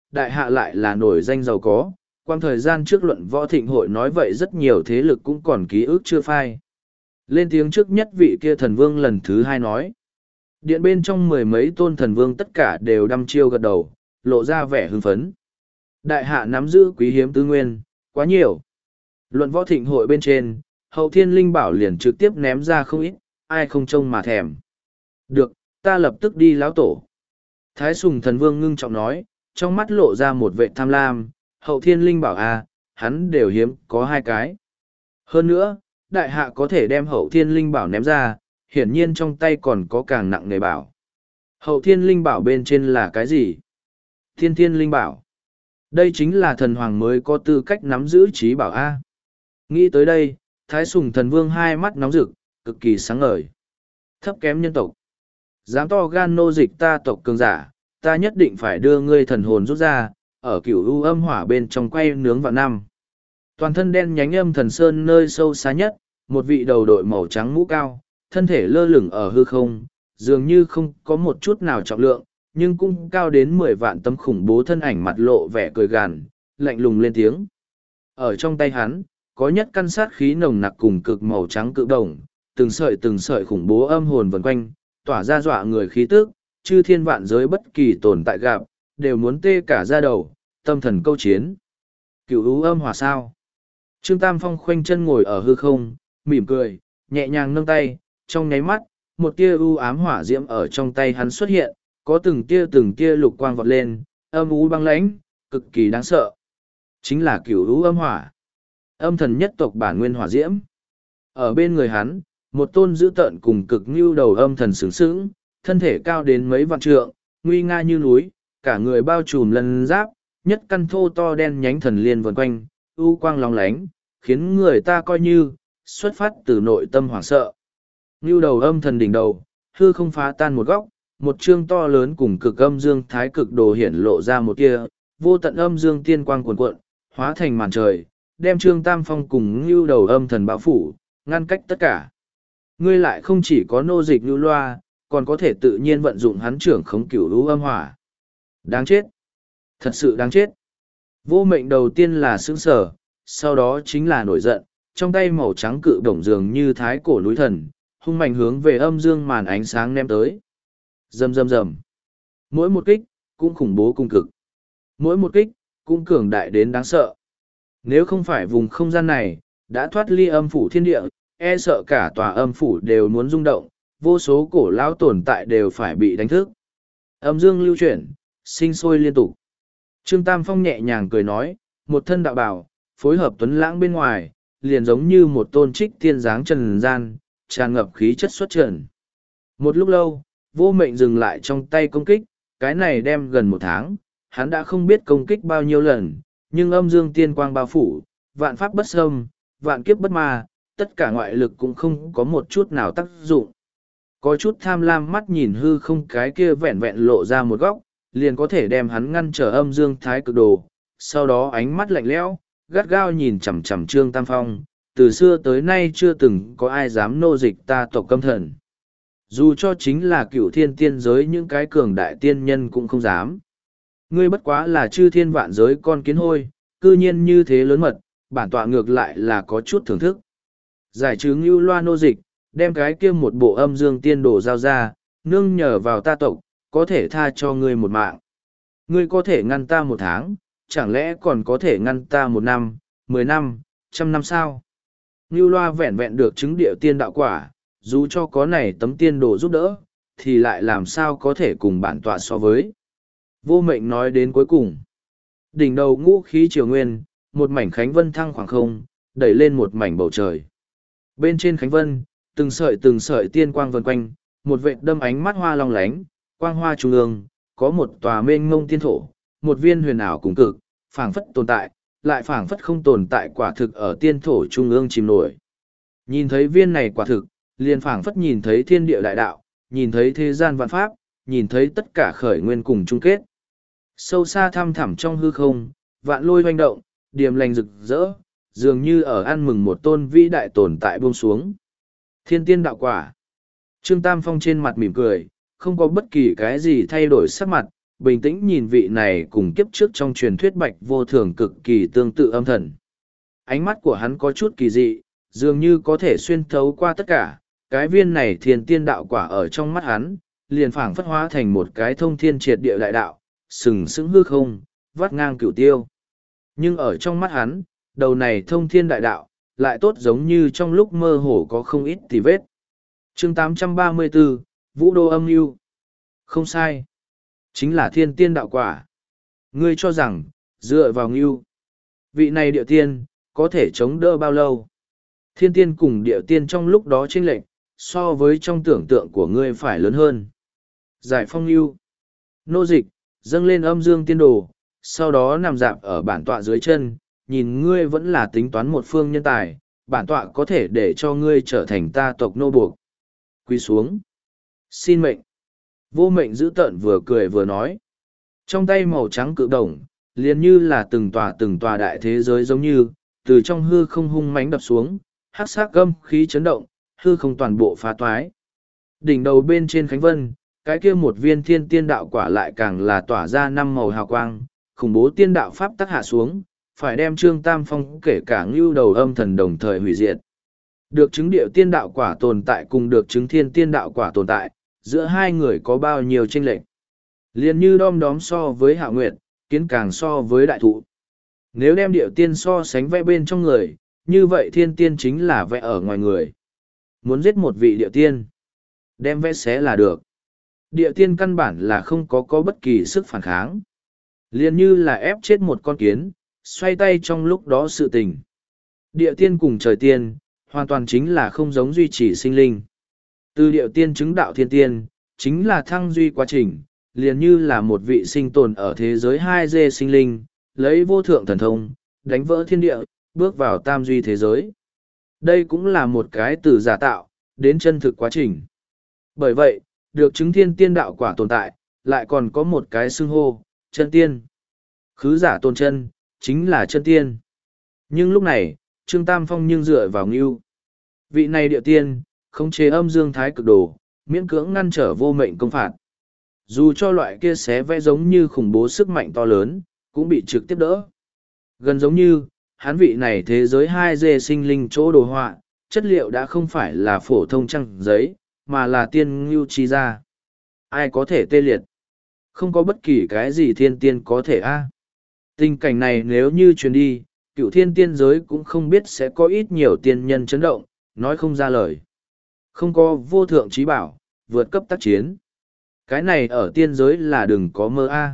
đại hạ lại là nổi danh giàu có, quang thời gian trước luận võ thịnh hội nói vậy rất nhiều thế lực cũng còn ký ức chưa phai. Lên tiếng trước nhất vị kia thần vương lần thứ hai nói. Điện bên trong mười mấy tôn thần vương tất cả đều đăm chiêu gật đầu, lộ ra vẻ hưng phấn. Đại hạ nắm giữ quý hiếm tư nguyên, quá nhiều. Luận võ thịnh hội bên trên, hậu thiên linh bảo liền trực tiếp ném ra không ít, ai không trông mà thèm. Được, ta lập tức đi lão tổ. Thái Sùng thần vương ngưng trọng nói, trong mắt lộ ra một vệ tham lam, hậu thiên linh bảo à, hắn đều hiếm có hai cái. Hơn nữa, đại hạ có thể đem hậu thiên linh bảo ném ra, hiển nhiên trong tay còn có càng nặng nề bảo. Hậu thiên linh bảo bên trên là cái gì? Thiên thiên linh bảo. Đây chính là thần hoàng mới có tư cách nắm giữ trí bảo A. Nghĩ tới đây, Thái Sùng thần vương hai mắt nóng rực, cực kỳ sáng ngời. Thấp kém nhân tộc. Dám to gan nô dịch ta tộc cường giả, ta nhất định phải đưa ngươi thần hồn rút ra, ở cửu u âm hỏa bên trong quay nướng vào năm. Toàn thân đen nhánh âm thần sơn nơi sâu xa nhất, một vị đầu đội màu trắng mũ cao, thân thể lơ lửng ở hư không, dường như không có một chút nào trọng lượng, nhưng cũng cao đến mười vạn tấm khủng bố thân ảnh mặt lộ vẻ cười gằn, lạnh lùng lên tiếng. Ở trong tay hắn, có nhất căn sát khí nồng nặc cùng cực màu trắng cự đồng, từng sợi từng sợi khủng bố âm hồn vần quanh, tỏa ra dọa người khí tức, chư thiên vạn giới bất kỳ tồn tại gặp, đều muốn tê cả da đầu, tâm thần câu chiến. Cửu u âm hỏa sao? Trương Tam Phong khoanh chân ngồi ở hư không, mỉm cười, nhẹ nhàng nâng tay, trong nháy mắt, một tia u ám hỏa diễm ở trong tay hắn xuất hiện, có từng tia từng tia lục quang vọt lên, âm u băng lãnh, cực kỳ đáng sợ. Chính là cửu u âm hỏa. Âm thần nhất tộc bản nguyên hỏa diễm. Ở bên người hắn, một tôn dữ tợn cùng cực như đầu âm thần sướng sướng, thân thể cao đến mấy vạn trượng, nguy nga như núi, cả người bao trùm lân giáp, nhất căn thô to đen nhánh thần liên vần quanh, u quang lóng lánh, khiến người ta coi như, xuất phát từ nội tâm hoảng sợ. Như đầu âm thần đỉnh đầu, hư không phá tan một góc, một chương to lớn cùng cực âm dương thái cực đồ hiển lộ ra một kia, vô tận âm dương tiên quang cuồn cuộn, hóa thành màn trời, đem Trương Tam Phong cùng như đầu âm thần bão phủ, ngăn cách tất cả. Ngươi lại không chỉ có nô dịch lưu loa, còn có thể tự nhiên vận dụng hắn trưởng khống cửu lũ âm hỏa. Đáng chết. Thật sự đáng chết. Vô mệnh đầu tiên là sững sờ, sau đó chính là nổi giận, trong tay màu trắng cự đồng dường như thái cổ núi thần, hung mạnh hướng về âm dương màn ánh sáng ném tới. Rầm rầm rầm. Mỗi một kích, cũng khủng bố cung cực. Mỗi một kích, cũng cường đại đến đáng sợ. Nếu không phải vùng không gian này, đã thoát ly âm phủ thiên địa, e sợ cả tòa âm phủ đều muốn rung động, vô số cổ lão tồn tại đều phải bị đánh thức. Âm dương lưu chuyển, sinh sôi liên tục. Trương Tam Phong nhẹ nhàng cười nói, một thân đạo bào, phối hợp tuấn lãng bên ngoài, liền giống như một tôn trích tiên dáng trần gian, tràn ngập khí chất xuất trần. Một lúc lâu, vô mệnh dừng lại trong tay công kích, cái này đem gần một tháng, hắn đã không biết công kích bao nhiêu lần, nhưng âm dương tiên quang bao phủ, vạn pháp bất xâm, vạn kiếp bất ma, tất cả ngoại lực cũng không có một chút nào tác dụng. Có chút tham lam mắt nhìn hư không cái kia vẹn vẹn lộ ra một góc, liền có thể đem hắn ngăn trở âm dương thái cực đồ, sau đó ánh mắt lạnh lẽo, gắt gao nhìn chằm chằm Trương Tam Phong, từ xưa tới nay chưa từng có ai dám nô dịch ta tộc cấm thần. Dù cho chính là cựu thiên tiên giới những cái cường đại tiên nhân cũng không dám. Ngươi bất quá là chư thiên vạn giới con kiến hôi, cư nhiên như thế lớn mật, bản tọa ngược lại là có chút thưởng thức. Giải trừ ngưu loa nô dịch, đem cái kia một bộ âm dương tiên đồ giao ra, nương nhờ vào ta tộc, có thể tha cho ngươi một mạng. Ngươi có thể ngăn ta một tháng, chẳng lẽ còn có thể ngăn ta một năm, mười năm, trăm năm sao? Ngưu loa vẹn vẹn được chứng địa tiên đạo quả, dù cho có này tấm tiên đồ giúp đỡ, thì lại làm sao có thể cùng bản tọa so với. Vô mệnh nói đến cuối cùng. Đỉnh đầu ngũ khí triều nguyên, một mảnh khánh vân thăng khoảng không, đẩy lên một mảnh bầu trời. Bên trên khánh vân, từng sợi từng sợi tiên quang vần quanh, một vệt đâm ánh mắt hoa long lánh, quang hoa trung ương, có một tòa mênh mông tiên thổ, một viên huyền ảo cùng cực, phảng phất tồn tại, lại phảng phất không tồn tại quả thực ở tiên thổ trung ương chìm nổi. Nhìn thấy viên này quả thực, liền phảng phất nhìn thấy thiên địa đại đạo, nhìn thấy thế gian vạn pháp, nhìn thấy tất cả khởi nguyên cùng chung kết. Sâu xa thăm thẳm trong hư không, vạn lôi hoành động, điềm lành rực rỡ, dường như ở ăn mừng một tôn vĩ đại tồn tại buông xuống. Thiên tiên đạo quả. Trương Tam Phong trên mặt mỉm cười, không có bất kỳ cái gì thay đổi sắc mặt, bình tĩnh nhìn vị này cùng kiếp trước trong truyền thuyết bạch vô thường cực kỳ tương tự âm thần. Ánh mắt của hắn có chút kỳ dị, dường như có thể xuyên thấu qua tất cả, cái viên này thiên tiên đạo quả ở trong mắt hắn, liền phảng phất hóa thành một cái thông thiên triệt địa đại đạo, sừng sững hư không, vắt ngang cửu tiêu. Nhưng ở trong mắt hắn, đầu này thông thiên đại đạo, lại tốt giống như trong lúc mơ hồ có không ít tì vết. chương tám trăm ba mươi bốn, Vũ Đô âm mưu. Không sai. Chính là thiên tiên đạo quả. Ngươi cho rằng, dựa vào ngưu, vị này địa tiên, có thể chống đỡ bao lâu? Thiên tiên cùng địa tiên trong lúc đó chênh lệch, so với trong tưởng tượng của ngươi phải lớn hơn. Giải phong ngưu. Nô dịch, dâng lên âm dương tiên đồ, sau đó nằm dạp ở bản tọa dưới chân, nhìn ngươi vẫn là tính toán một phương nhân tài, bản tọa có thể để cho ngươi trở thành ta tộc nô buộc. Quy xuống. Xin mệnh. Vô mệnh giữ tợn vừa cười vừa nói. Trong tay màu trắng cự đồng, liền như là từng tòa từng tòa đại thế giới giống như, từ trong hư không hung mãnh đập xuống, hắc sắc gâm khí chấn động, hư không toàn bộ phá toái. Đỉnh đầu bên trên Khánh Vân, cái kia một viên thiên tiên đạo quả lại càng là tỏa ra năm màu hào quang, khủng bố tiên đạo pháp tắc hạ xuống, phải đem Trương Tam Phong kể cả ngưu đầu âm thần đồng thời hủy diệt. Được chứng địa tiên đạo quả tồn tại cùng được chứng thiên tiên đạo quả tồn tại, giữa hai người có bao nhiêu chênh lệch. Liền như đom đóm so với hạ nguyệt, kiến càng so với đại thụ. Nếu đem địa tiên so sánh vẽ bên trong người, như vậy thiên tiên chính là vẽ ở ngoài người. Muốn giết một vị địa tiên, đem vẽ xé là được. Địa tiên căn bản là không có có bất kỳ sức phản kháng. Liền như là ép chết một con kiến, xoay tay trong lúc đó sự tình. Địa tiên cùng trời tiên, hoàn toàn chính là không giống duy trì sinh linh. Từ địa tiên chứng đạo thiên tiên, chính là thăng duy quá trình, liền như là một vị sinh tồn ở thế giới hai d sinh linh, lấy vô thượng thần thông, đánh vỡ thiên địa, bước vào tam duy thế giới. Đây cũng là một cái từ giả tạo, đến chân thực quá trình. Bởi vậy, được chứng thiên tiên đạo quả tồn tại, lại còn có một cái xưng hô, chân tiên. Khứ giả tôn chân, chính là chân tiên. Nhưng lúc này, Trương Tam Phong nhưng dựa vào ngưu. Vị này địa tiên, khống chế âm dương thái cực đồ, miễn cưỡng ngăn trở vô mệnh công phạt. Dù cho loại kia xé vẽ giống như khủng bố sức mạnh to lớn, cũng bị trực tiếp đỡ. Gần giống như, hắn vị này thế giới hai d sinh linh chỗ đồ họa, chất liệu đã không phải là phổ thông trăng giấy, mà là tiên ngưu chi ra. Ai có thể tê liệt? Không có bất kỳ cái gì thiên tiên có thể a. Tình cảnh này nếu như truyền đi, cựu thiên tiên giới cũng không biết sẽ có ít nhiều tiên nhân chấn động, nói không ra lời. Không có vô thượng trí bảo, vượt cấp tác chiến. Cái này ở tiên giới là đừng có mơ a.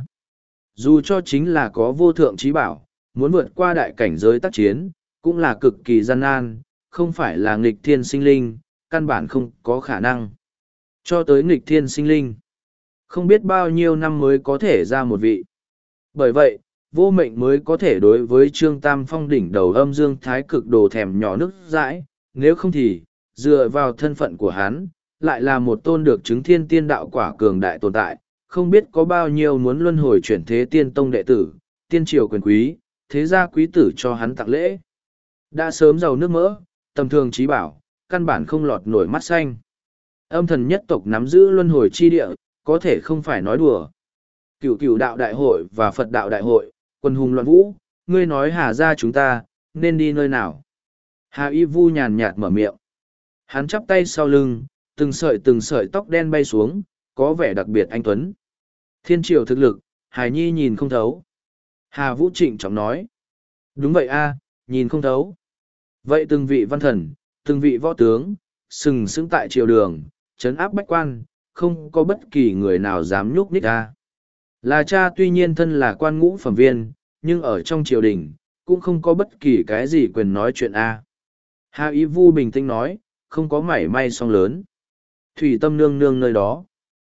Dù cho chính là có vô thượng trí bảo, muốn vượt qua đại cảnh giới tác chiến, cũng là cực kỳ gian nan, không phải là nghịch thiên sinh linh, căn bản không có khả năng. Cho tới nghịch thiên sinh linh, không biết bao nhiêu năm mới có thể ra một vị. Bởi vậy, vô mệnh mới có thể đối với Trương Tam Phong đỉnh đầu âm dương thái cực đồ thèm nhỏ nước dãi, nếu không thì, dựa vào thân phận của hắn, lại là một tôn được chứng thiên tiên đạo quả cường đại tồn tại, không biết có bao nhiêu muốn luân hồi chuyển thế tiên tông đệ tử, tiên triều quyền quý, thế gia quý tử cho hắn tặng lễ. Đã sớm giàu nước mỡ, tầm thường trí bảo, căn bản không lọt nổi mắt xanh. Âm thần nhất tộc nắm giữ luân hồi chi địa, có thể không phải nói đùa. Cửu cửu đạo đại hội và Phật đạo đại hội, quân hùng loạn vũ, ngươi nói Hà gia chúng ta, nên đi nơi nào? Hà Y Vu nhàn nhạt mở miệng. Hắn chắp tay sau lưng, từng sợi từng sợi tóc đen bay xuống, có vẻ đặc biệt anh tuấn. Thiên triều thực lực, Hải Nhi nhìn không thấu. Hà Vũ trịnh trọng nói. Đúng vậy a, nhìn không thấu. Vậy từng vị văn thần, từng vị võ tướng, sừng sững tại triều đường, trấn áp bách quan, không có bất kỳ người nào dám nhúc nhích a. Là cha tuy nhiên thân là quan ngũ phẩm viên, nhưng ở trong triều đình, cũng không có bất kỳ cái gì quyền nói chuyện a. Hà Y Vu bình tĩnh nói, không có mảy may song lớn. Thủy Tâm nương nương nơi đó.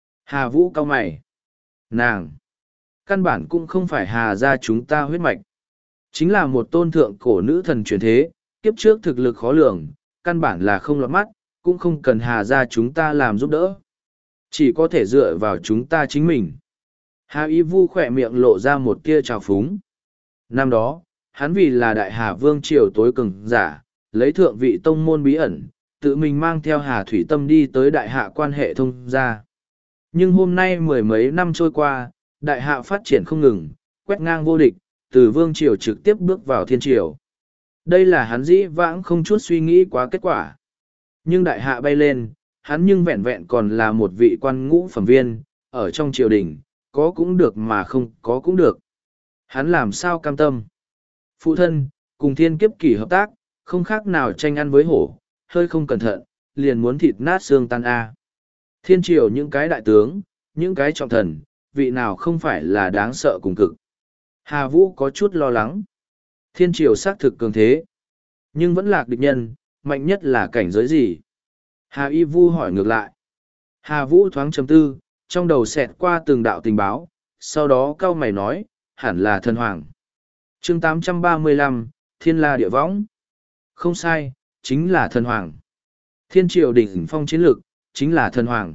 Hà Vũ cau mày. Nàng. Căn bản cũng không phải Hà gia chúng ta huyết mạch. Chính là một tôn thượng cổ nữ thần truyền thế, kiếp trước thực lực khó lường, căn bản là không lọt mắt, cũng không cần Hà gia chúng ta làm giúp đỡ. Chỉ có thể dựa vào chúng ta chính mình. Hà Y Vu khỏe miệng lộ ra một tia trào phúng. Năm đó, hắn vì là đại Hà Vương triều tối cường giả, lấy thượng vị tông môn bí ẩn, tự mình mang theo Hà Thủy Tâm đi tới đại hạ quan hệ thông gia. Nhưng hôm nay mười mấy năm trôi qua, đại hạ phát triển không ngừng, quét ngang vô địch, từ vương triều trực tiếp bước vào thiên triều. Đây là hắn dĩ vãng không chút suy nghĩ quá kết quả. Nhưng đại hạ bay lên, hắn nhưng vẹn vẹn còn là một vị quan ngũ phẩm viên, ở trong triều đình, có cũng được mà không có cũng được. Hắn làm sao cam tâm? Phụ thân, cùng thiên kiếp kỷ hợp tác, không khác nào tranh ăn với hổ, hơi không cẩn thận, liền muốn thịt nát xương tan a. Thiên triều những cái đại tướng, những cái trọng thần, vị nào không phải là đáng sợ cùng cực. Hà Vũ có chút lo lắng. Thiên triều xác thực cường thế, nhưng vẫn lạc địch nhân, mạnh nhất là cảnh giới gì? Hà Y Vu hỏi ngược lại. Hà Vũ thoáng chấm tư, trong đầu xẹt qua từng đạo tình báo, sau đó cau mày nói, hẳn là thần hoàng. chương tám trăm ba mươi lăm, Thiên La Địa Võng. Không sai, chính là thần hoàng. Thiên triều đỉnh phong chiến lực, chính là thần hoàng.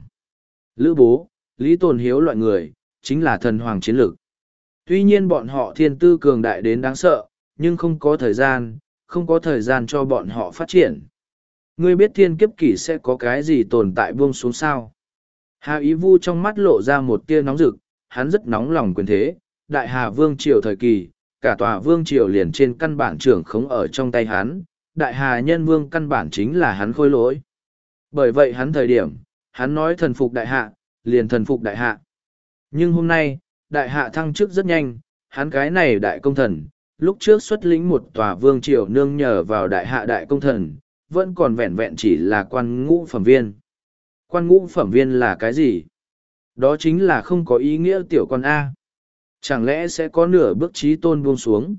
Lữ Bố, Lý Tồn Hiếu loại người, chính là thần hoàng chiến lực. Tuy nhiên bọn họ thiên tư cường đại đến đáng sợ, nhưng không có thời gian, không có thời gian cho bọn họ phát triển. Ngươi biết thiên kiếp kỷ sẽ có cái gì tồn tại buông xuống sao? Hà Ý Vu trong mắt lộ ra một tia nóng rực, hắn rất nóng lòng quyền thế, đại hà vương triều thời kỳ, cả tòa vương triều liền trên căn bản trưởng khống ở trong tay hắn, đại hà nhân vương căn bản chính là hắn khôi lỗi. Bởi vậy hắn thời điểm, hắn nói thần phục đại hạ, liền thần phục đại hạ. Nhưng hôm nay, đại hạ thăng chức rất nhanh, hắn cái này đại công thần, lúc trước xuất lĩnh một tòa vương triều nương nhờ vào đại hạ đại công thần, vẫn còn vẹn vẹn chỉ là quan ngũ phẩm viên. Quan ngũ phẩm viên là cái gì? Đó chính là không có ý nghĩa tiểu con A. Chẳng lẽ sẽ có nửa bước trí tôn buông xuống?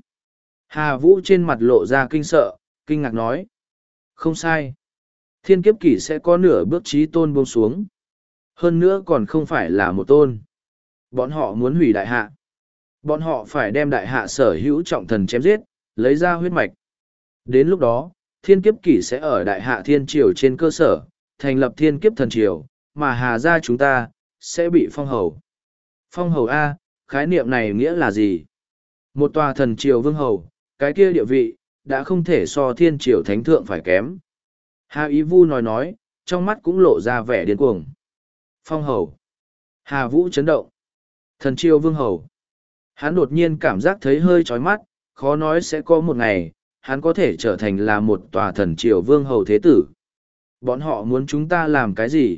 Hà Vũ trên mặt lộ ra kinh sợ, kinh ngạc nói. Không sai. Thiên kiếp kỷ sẽ có nửa bước trí tôn buông xuống. Hơn nữa còn không phải là một tôn. Bọn họ muốn hủy đại hạ. Bọn họ phải đem đại hạ sở hữu trọng thần chém giết, lấy ra huyết mạch. Đến lúc đó, thiên kiếp kỷ sẽ ở đại hạ thiên triều trên cơ sở, thành lập thiên kiếp thần triều, mà hà gia chúng ta, sẽ bị phong hầu. Phong hầu A, khái niệm này nghĩa là gì? Một tòa thần triều vương hầu, cái kia địa vị, đã không thể so thiên triều thánh thượng phải kém. Hà Ý Vu nói nói, trong mắt cũng lộ ra vẻ điên cuồng. Phong hầu. Hà Vũ chấn động. Thần triều vương hầu. Hắn đột nhiên cảm giác thấy hơi chói mắt, khó nói sẽ có một ngày, hắn có thể trở thành là một tòa thần triều vương hầu thế tử. Bọn họ muốn chúng ta làm cái gì?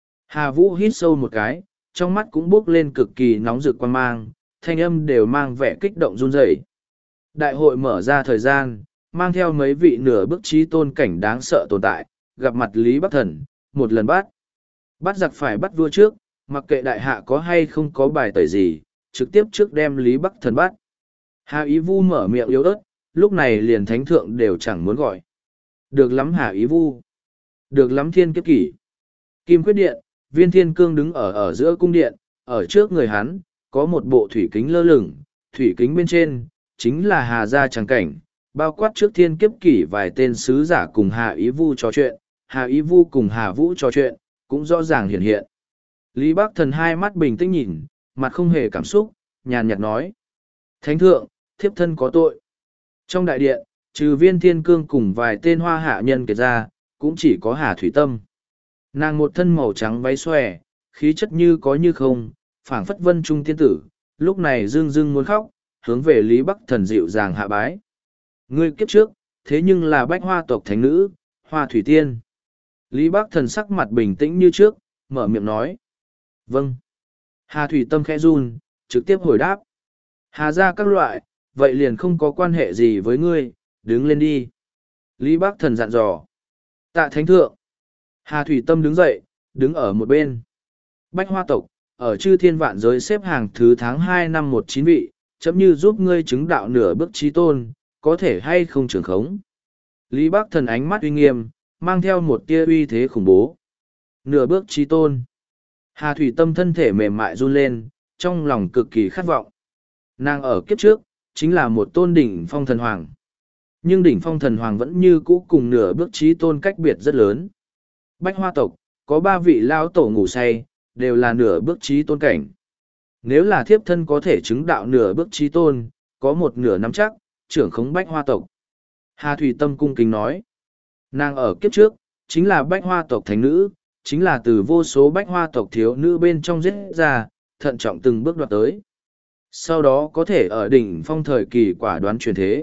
Hà Vũ hít sâu một cái, trong mắt cũng bốc lên cực kỳ nóng rực quan mang, thanh âm đều mang vẻ kích động run rẩy. Đại hội mở ra thời gian, mang theo mấy vị nửa bước trí tôn cảnh đáng sợ tồn tại, gặp mặt Lý Bắc Thần, một lần bắt. Bắt giặc phải bắt vua trước, mặc kệ đại hạ có hay không có bài tẩy gì, trực tiếp trước đem Lý Bắc Thần bắt. Hà Ý Vu mở miệng yếu ớt, lúc này liền thánh thượng đều chẳng muốn gọi. Được lắm Hà Ý Vu. Được lắm thiên kiếp kỷ. Kim Quyết Điện, Viên Thiên Cương đứng ở ở giữa cung điện, ở trước người hắn, có một bộ thủy kính lơ lửng, thủy kính bên trên, chính là Hà gia tràng cảnh, bao quát trước thiên kiếp kỷ vài tên sứ giả cùng Hà Ý Vu trò chuyện, Hà Ý Vu cùng Hà Vũ trò chuyện, cũng rõ ràng hiện hiện. Lý Bắc Thần hai mắt bình tĩnh nhìn, mặt không hề cảm xúc, nhàn nhạt nói. Thánh thượng, thiếp thân có tội. Trong đại điện, trừ Viên Thiên Cương cùng vài tên hoa hạ nhân kể ra, cũng chỉ có Hà Thủy Tâm. Nàng một thân màu trắng váy xòe, khí chất như có như không, phảng phất vân trung tiên tử, lúc này dưng dưng muốn khóc, hướng về Lý Bắc Thần dịu dàng hạ bái. Ngươi kiếp trước, thế nhưng là bách hoa tộc thánh nữ, Hoa Thủy Tiên. Lý Bắc Thần sắc mặt bình tĩnh như trước, mở miệng nói. Vâng. Hà Thủy Tâm khẽ run, trực tiếp hồi đáp. Hà ra các loại, vậy liền không có quan hệ gì với ngươi, đứng lên đi. Lý Bắc Thần dặn dò. Tạ thánh thượng. Hà Thủy Tâm đứng dậy, đứng ở một bên. Bách hoa tộc, ở chư thiên vạn giới xếp hàng thứ tháng hai năm một chín vị, chấm như giúp ngươi chứng đạo nửa bước trí tôn, có thể hay không trưởng khống. Lý Bắc Thần ánh mắt uy nghiêm, mang theo một tia uy thế khủng bố. Nửa bước trí tôn. Hà Thủy Tâm thân thể mềm mại run lên, trong lòng cực kỳ khát vọng. Nàng ở kiếp trước, chính là một tôn đỉnh phong thần hoàng. Nhưng đỉnh phong thần hoàng vẫn như cũ cùng nửa bước trí tôn cách biệt rất lớn. Bách hoa tộc, có ba vị lao tổ ngủ say, đều là nửa bước trí tôn cảnh. Nếu là thiếp thân có thể chứng đạo nửa bước trí tôn, có một nửa nắm chắc, trưởng khống bách hoa tộc. Hà Thủy Tâm cung kính nói. Nàng ở kiếp trước, chính là bách hoa tộc thánh nữ, chính là từ vô số bách hoa tộc thiếu nữ bên trong giết ra, thận trọng từng bước đoạt tới. Sau đó có thể ở đỉnh phong thời kỳ quả đoán chuyển thế.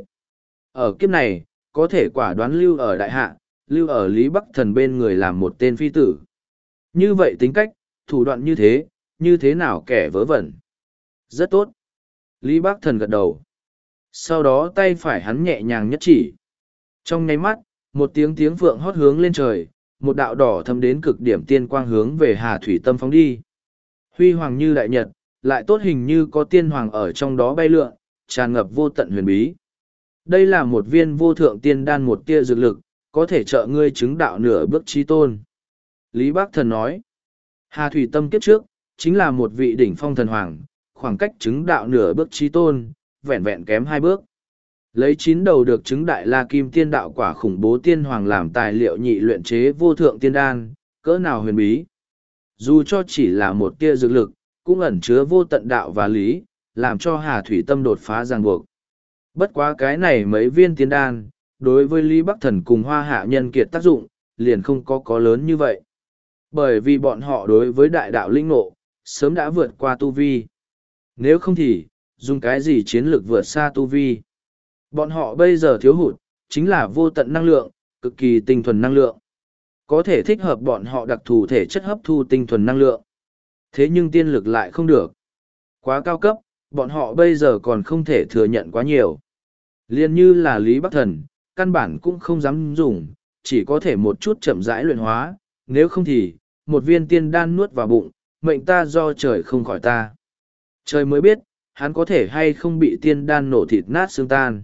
Ở kiếp này, có thể quả đoán lưu ở đại hạ, lưu ở Lý Bắc Thần bên người làm một tên phi tử. Như vậy tính cách, thủ đoạn như thế, như thế nào kẻ vớ vẩn. Rất tốt. Lý Bắc Thần gật đầu. Sau đó tay phải hắn nhẹ nhàng nhất chỉ. Trong nháy mắt, một tiếng tiếng phượng hót hướng lên trời, một đạo đỏ thâm đến cực điểm tiên quang hướng về Hà Thủy Tâm phóng đi. Huy hoàng như đại nhật, lại tốt hình như có tiên hoàng ở trong đó bay lượn, tràn ngập vô tận huyền bí. Đây là một viên vô thượng tiên đan một tia dược lực, có thể trợ ngươi chứng đạo nửa bước chí tôn. Lý Bác Thần nói, Hà Thủy Tâm kiếp trước, chính là một vị đỉnh phong thần hoàng, khoảng cách chứng đạo nửa bước chí tôn, vẹn vẹn kém hai bước. Lấy chín đầu được chứng đại la kim tiên đạo quả khủng bố tiên hoàng làm tài liệu nhị luyện chế vô thượng tiên đan, cỡ nào huyền bí. Dù cho chỉ là một tia dược lực, cũng ẩn chứa vô tận đạo và lý, làm cho Hà Thủy Tâm đột phá ràng buộc. Bất quá cái này mấy viên tiên đan, đối với Lý Bắc Thần cùng Hoa Hạ Nhân Kiệt tác dụng, liền không có có lớn như vậy. Bởi vì bọn họ đối với đại đạo linh ngộ, sớm đã vượt qua tu vi. Nếu không thì, dùng cái gì chiến lược vượt xa tu vi. Bọn họ bây giờ thiếu hụt, chính là vô tận năng lượng, cực kỳ tinh thuần năng lượng. Có thể thích hợp bọn họ đặc thù thể chất hấp thu tinh thuần năng lượng. Thế nhưng tiên lực lại không được. Quá cao cấp, bọn họ bây giờ còn không thể thừa nhận quá nhiều. Liên như là Lý Bắc Thần, căn bản cũng không dám dùng, chỉ có thể một chút chậm rãi luyện hóa, nếu không thì, một viên tiên đan nuốt vào bụng, mệnh ta do trời không khỏi ta. Trời mới biết, hắn có thể hay không bị tiên đan nổ thịt nát xương tan.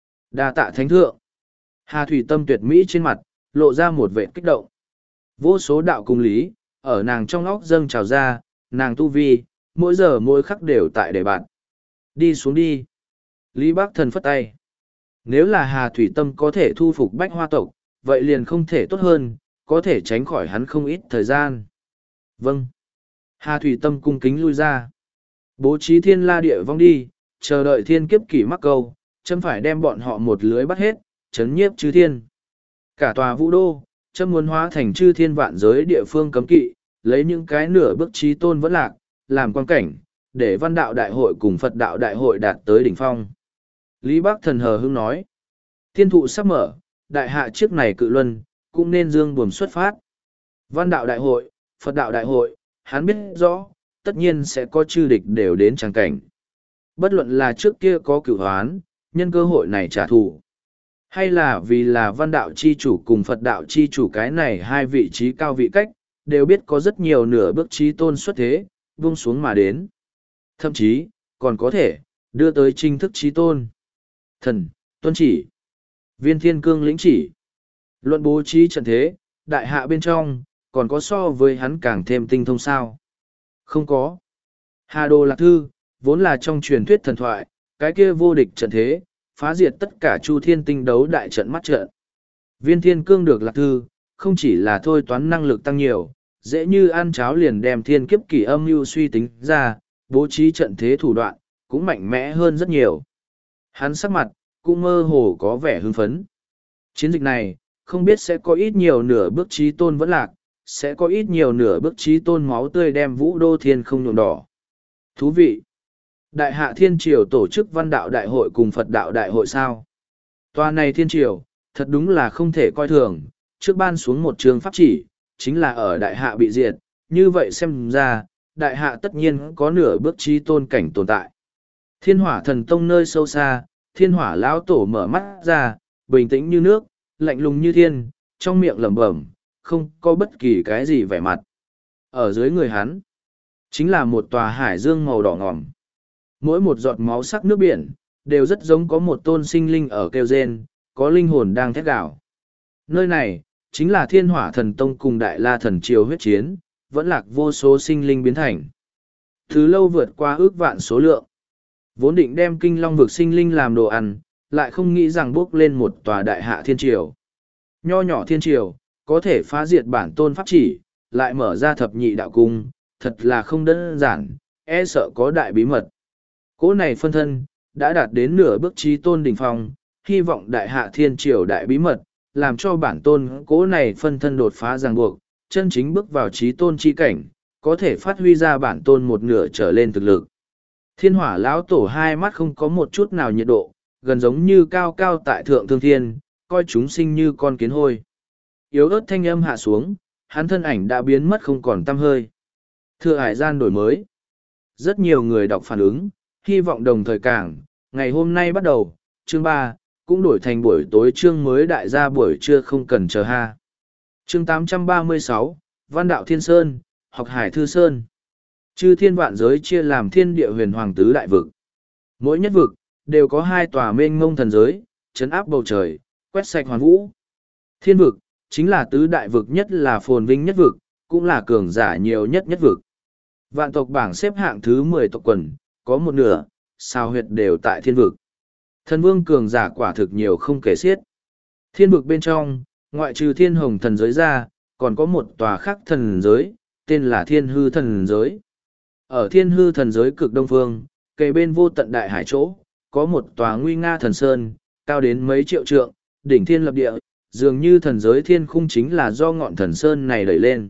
Đa tạ thánh thượng. Hà Thủy Tâm tuyệt mỹ trên mặt, lộ ra một vẻ kích động. Vô số đạo cung lý, ở nàng trong óc dâng trào ra, nàng tu vi, mỗi giờ mỗi khắc đều tại đề bạn. Đi xuống đi. Lý Bác Thần phất tay. Nếu là Hà Thủy Tâm có thể thu phục bách hoa tộc, vậy liền không thể tốt hơn, có thể tránh khỏi hắn không ít thời gian. Vâng. Hà Thủy Tâm cung kính lui ra. Bố trí thiên la địa vong đi, chờ đợi thiên kiếp kỷ mắc câu, chấm phải đem bọn họ một lưới bắt hết, chấn nhiếp chư thiên. Cả tòa vũ đô, chấm muốn hóa thành chư thiên vạn giới địa phương cấm kỵ, lấy những cái nửa bước trí tôn vẫn lạc, làm quan cảnh, để văn đạo đại hội cùng Phật đạo đại hội đạt tới đỉnh phong. Lý Bác Thần hờ hững nói, thiên thụ sắp mở, đại hạ chiếc này cự luân, cũng nên dương buồm xuất phát. Văn đạo đại hội, Phật đạo đại hội, hắn biết rõ, tất nhiên sẽ có chư địch đều đến tràng cảnh. Bất luận là trước kia có cửu hoán, nhân cơ hội này trả thù, hay là vì là văn đạo chi chủ cùng Phật đạo chi chủ cái này hai vị trí cao vị cách, đều biết có rất nhiều nửa bước trí tôn xuất thế, buông xuống mà đến. Thậm chí, còn có thể, đưa tới chính thức trí tôn. Thần, tuân chỉ. Viên thiên cương lĩnh chỉ. Luận bố trí trận thế, đại hạ bên trong, còn có so với hắn càng thêm tinh thông sao. Không có. Hà Đồ Lạc Thư, vốn là trong truyền thuyết thần thoại, cái kia vô địch trận thế, phá diệt tất cả chu thiên tinh đấu đại trận mắt trận. Viên thiên cương được Lạc Thư, không chỉ là thôi toán năng lực tăng nhiều, dễ như ăn cháo liền đem thiên kiếp kỷ âm mưu suy tính ra, bố trí trận thế thủ đoạn, cũng mạnh mẽ hơn rất nhiều. Hắn sắc mặt, cũng mơ hồ có vẻ hưng phấn. Chiến dịch này, không biết sẽ có ít nhiều nửa bước trí tôn vẫn lạc, sẽ có ít nhiều nửa bước trí tôn máu tươi đem vũ đô thiên không nhuộm đỏ. Thú vị! Đại hạ thiên triều tổ chức văn đạo đại hội cùng Phật đạo đại hội sao? Tòa này thiên triều, thật đúng là không thể coi thường, trước ban xuống một trường pháp chỉ, chính là ở đại hạ bị diệt, như vậy xem ra, đại hạ tất nhiên có nửa bước trí tôn cảnh tồn tại. Thiên hỏa thần tông nơi sâu xa, thiên hỏa lão tổ mở mắt ra, bình tĩnh như nước, lạnh lùng như thiên, trong miệng lẩm bẩm, không có bất kỳ cái gì vẻ mặt. Ở dưới người hắn, chính là một tòa hải dương màu đỏ ngòm. Mỗi một giọt máu sắc nước biển, đều rất giống có một tôn sinh linh ở kêu rên, có linh hồn đang thét gào. Nơi này, chính là thiên hỏa thần tông cùng đại la thần triều huyết chiến, vẫn lạc vô số sinh linh biến thành. Thứ lâu vượt qua ước vạn số lượng. Vốn định đem kinh long vực sinh linh làm đồ ăn, lại không nghĩ rằng bước lên một tòa đại hạ thiên triều. Nho nhỏ thiên triều, có thể phá diệt bản tôn pháp chỉ, lại mở ra thập nhị đạo cung, thật là không đơn giản, e sợ có đại bí mật. Cỗ này phân thân, đã đạt đến nửa bước trí tôn đỉnh phong, hy vọng đại hạ thiên triều đại bí mật, làm cho bản tôn cỗ này phân thân đột phá ràng buộc, chân chính bước vào trí tôn chi cảnh, có thể phát huy ra bản tôn một nửa trở lên thực lực. Thiên hỏa lão tổ hai mắt không có một chút nào nhiệt độ, gần giống như cao cao tại thượng thương thiên, coi chúng sinh như con kiến hôi. Yếu ớt thanh âm hạ xuống, hắn thân ảnh đã biến mất không còn tăm hơi. Thưa hải gian đổi mới. Rất nhiều người đọc phản ứng, hy vọng đồng thời cảng, ngày hôm nay bắt đầu, chương ba cũng đổi thành buổi tối chương mới đại gia buổi trưa không cần chờ ha. Chương tám trăm ba mươi sáu, Văn Đạo Thiên Sơn, Học Hải Thư Sơn. Chư thiên vạn giới chia làm thiên địa huyền hoàng tứ đại vực. Mỗi nhất vực, đều có hai tòa mênh mông thần giới, chấn áp bầu trời, quét sạch hoàn vũ. Thiên vực, chính là tứ đại vực nhất là phồn vinh nhất vực, cũng là cường giả nhiều nhất nhất vực. Vạn tộc bảng xếp hạng thứ mười tộc quần, có một nửa, sao huyệt đều tại thiên vực. Thần vương cường giả quả thực nhiều không kể xiết. Thiên vực bên trong, ngoại trừ thiên hồng thần giới ra, còn có một tòa khác thần giới, tên là thiên hư thần giới. Ở thiên hư thần giới cực đông phương, kề bên vô tận đại hải chỗ, có một tòa nguy nga thần sơn, cao đến mấy triệu trượng, đỉnh thiên lập địa, dường như thần giới thiên khung chính là do ngọn thần sơn này đẩy lên.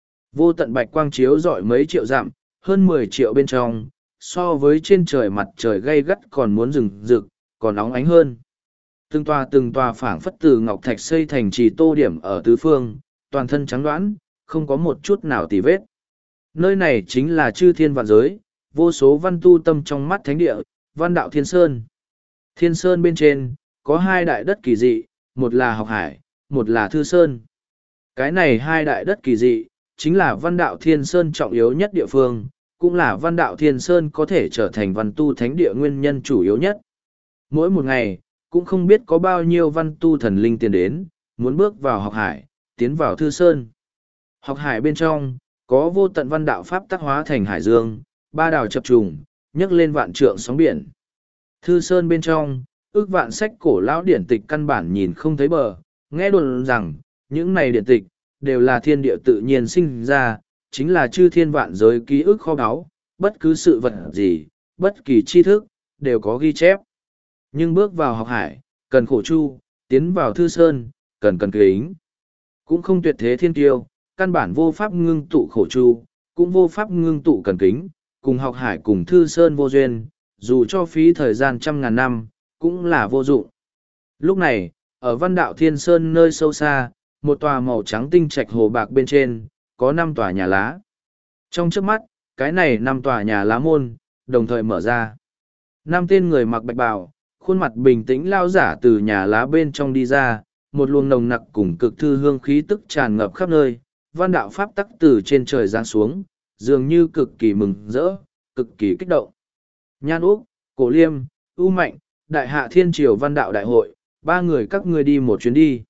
Vô tận bạch quang chiếu rọi mấy triệu dặm, hơn mười triệu bên trong, so với trên trời mặt trời gay gắt còn muốn rừng rực, còn nóng ánh hơn. Từng tòa từng tòa phảng phất từ ngọc thạch xây thành trì tô điểm ở tứ phương, toàn thân trắng đoán, không có một chút nào tì vết. Nơi này chính là chư thiên vạn giới, vô số văn tu tâm trong mắt thánh địa, Văn Đạo Thiên Sơn. Thiên Sơn bên trên, có hai đại đất kỳ dị, một là Học Hải, một là Thư Sơn. Cái này hai đại đất kỳ dị, chính là Văn Đạo Thiên Sơn trọng yếu nhất địa phương, cũng là Văn Đạo Thiên Sơn có thể trở thành văn tu thánh địa nguyên nhân chủ yếu nhất. Mỗi một ngày, cũng không biết có bao nhiêu văn tu thần linh tiền đến, muốn bước vào Học Hải, tiến vào Thư Sơn. Học Hải bên trong, có vô tận văn đạo pháp tác hóa thành hải dương, ba đảo chập trùng, nhấc lên vạn trượng sóng biển. Thư Sơn bên trong, ước vạn sách cổ lão điển tịch căn bản nhìn không thấy bờ, nghe đồn rằng, những này điển tịch, đều là thiên địa tự nhiên sinh ra, chính là chư thiên vạn giới ký ức kho báu, bất cứ sự vật gì, bất kỳ tri thức, đều có ghi chép. Nhưng bước vào Học Hải, cần khổ chu, tiến vào Thư Sơn, cần cần kính. Cũng không tuyệt thế thiên tiêu, căn bản vô pháp ngưng tụ khổ chu, cũng vô pháp ngưng tụ cần kính, cùng Học Hải cùng Thư Sơn vô duyên, dù cho phí thời gian trăm ngàn năm, cũng là vô dụng. Lúc này, ở Văn Đạo Thiên Sơn nơi sâu xa, một tòa màu trắng tinh trạch hồ bạc bên trên, có năm tòa nhà lá. Trong trước mắt, cái này năm tòa nhà lá môn, đồng thời mở ra. Năm tên người mặc bạch bào, khuôn mặt bình tĩnh lao giả từ nhà lá bên trong đi ra, một luồng nồng nặc cùng cực thư hương khí tức tràn ngập khắp nơi, văn đạo pháp tắc từ trên trời giáng xuống, dường như cực kỳ mừng rỡ, cực kỳ kích động. Nhan Úc, Cổ Liêm, U Mạnh, Đại Hạ Thiên Triều Văn Đạo Đại hội, ba người các ngươi đi một chuyến đi.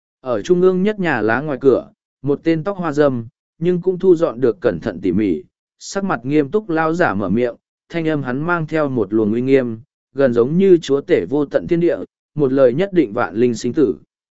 Ở trung ương nhất nhà lá ngoài cửa, một tên tóc hoa râm, nhưng cũng thu dọn được cẩn thận tỉ mỉ, sắc mặt nghiêm túc lao giả mở miệng, thanh âm hắn mang theo một luồng uy nghiêm, gần giống như chúa tể vô tận thiên địa, một lời nhất định vạn linh sinh tử.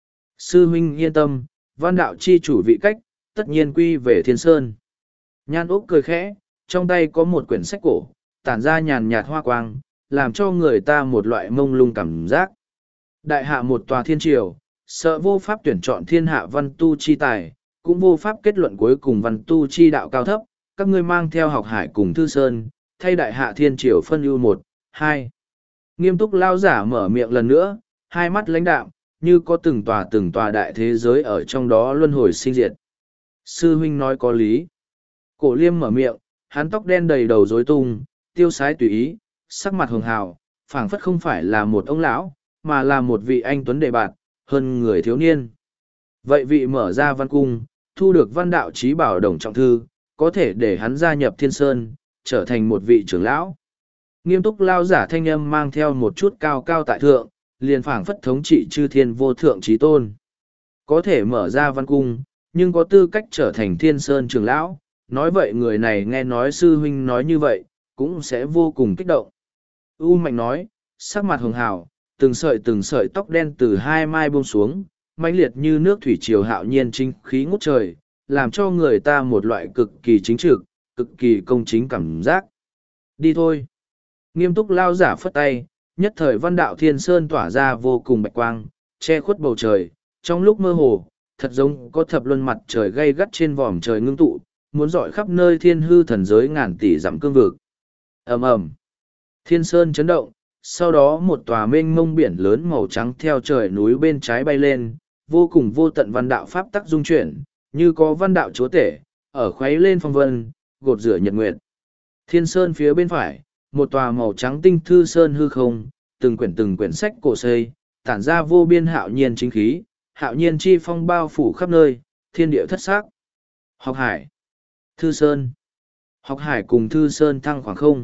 Sư huynh yên tâm, văn đạo chi chủ vị cách, tất nhiên quy về Thiên Sơn. Nhan Úc cười khẽ, trong tay có một quyển sách cổ, tản ra nhàn nhạt hoa quang, làm cho người ta một loại mông lung cảm giác. Đại hạ một tòa thiên triều, sợ vô pháp tuyển chọn thiên hạ văn tu chi tài, cũng vô pháp kết luận cuối cùng văn tu chi đạo cao thấp, các ngươi mang theo Học Hải cùng Thư Sơn, thay đại hạ thiên triều phân ưu một, hai. Nghiêm túc lao giả mở miệng lần nữa, hai mắt lãnh đạm, như có từng tòa từng tòa đại thế giới ở trong đó luân hồi sinh diệt. Sư huynh nói có lý. Cổ Liêm mở miệng, hắn tóc đen đầy đầu rối tung, tiêu sái tùy ý, sắc mặt hường hào, phảng phất không phải là một ông lão, mà là một vị anh tuấn đề bạt, hơn người thiếu niên. Vậy vị mở ra văn cung, thu được văn đạo trí bảo đồng trọng thư, có thể để hắn gia nhập Thiên Sơn, trở thành một vị trưởng lão. Nghiêm túc lao giả thanh âm mang theo một chút cao cao tại thượng, liền phảng phất thống trị chư thiên vô thượng trí tôn. Có thể mở ra văn cung, nhưng có tư cách trở thành Thiên Sơn trưởng lão, nói vậy người này nghe nói sư huynh nói như vậy, cũng sẽ vô cùng kích động. U Mạnh nói, sắc mặt hường hào, từng sợi từng sợi tóc đen từ hai mai buông xuống, mãnh liệt như nước thủy triều hạo nhiên chính khí ngút trời, làm cho người ta một loại cực kỳ chính trực, cực kỳ công chính cảm giác. Đi thôi. Nghiêm túc lao giả phất tay, nhất thời Văn Đạo Thiên Sơn tỏa ra vô cùng bạch quang, che khuất bầu trời, trong lúc mơ hồ, thật giống có thập luân mặt trời gay gắt trên vòm trời ngưng tụ, muốn dọi khắp nơi thiên hư thần giới ngàn tỷ dặm cương vực. Ầm ầm. Thiên sơn chấn động, sau đó một tòa mênh mông biển lớn màu trắng theo trời núi bên trái bay lên, vô cùng vô tận văn đạo pháp tắc dung chuyển, như có văn đạo chúa tể, ở khuấy lên phong vân, gột rửa nhật nguyệt. Thiên sơn phía bên phải, một tòa màu trắng tinh thư sơn hư không, từng quyển từng quyển sách cổ xây, tản ra vô biên hạo nhiên chính khí, hạo nhiên chi phong bao phủ khắp nơi, thiên địa thất sắc. Học hải, thư sơn. Học hải cùng thư sơn thăng khoảng không.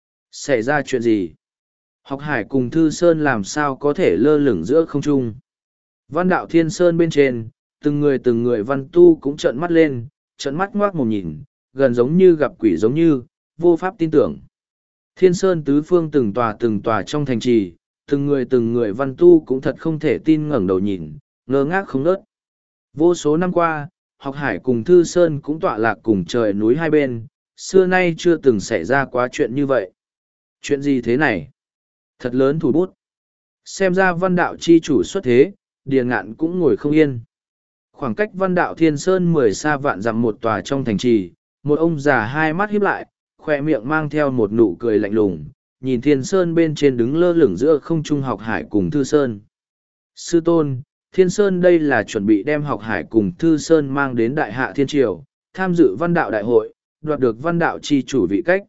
Xảy ra chuyện gì? Học hải cùng thư sơn làm sao có thể lơ lửng giữa không trung? Văn đạo thiên sơn bên trên, từng người từng người văn tu cũng trợn mắt lên, trợn mắt ngoác mồm nhìn, gần giống như gặp quỷ giống như, vô pháp tin tưởng. Thiên sơn tứ phương từng tòa từng tòa trong thành trì, từng người từng người văn tu cũng thật không thể tin ngẩng đầu nhìn, ngơ ngác không ngớt. Vô số năm qua, học hải cùng thư sơn cũng tọa lạc cùng trời núi hai bên, xưa nay chưa từng xảy ra quá chuyện như vậy. Chuyện gì thế này? Thật lớn thủ bút. Xem ra văn đạo chi chủ xuất thế, Điền Ngạn cũng ngồi không yên. Khoảng cách văn đạo thiên sơn mười xa vạn dặm một tòa trong thành trì, một ông già hai mắt híp lại, khoe miệng mang theo một nụ cười lạnh lùng, nhìn thiên sơn bên trên đứng lơ lửng giữa không trung học hải cùng thư sơn. Sư tôn, thiên sơn đây là chuẩn bị đem học hải cùng thư sơn mang đến đại hạ thiên triều, tham dự văn đạo đại hội, đoạt được văn đạo chi chủ vị cách.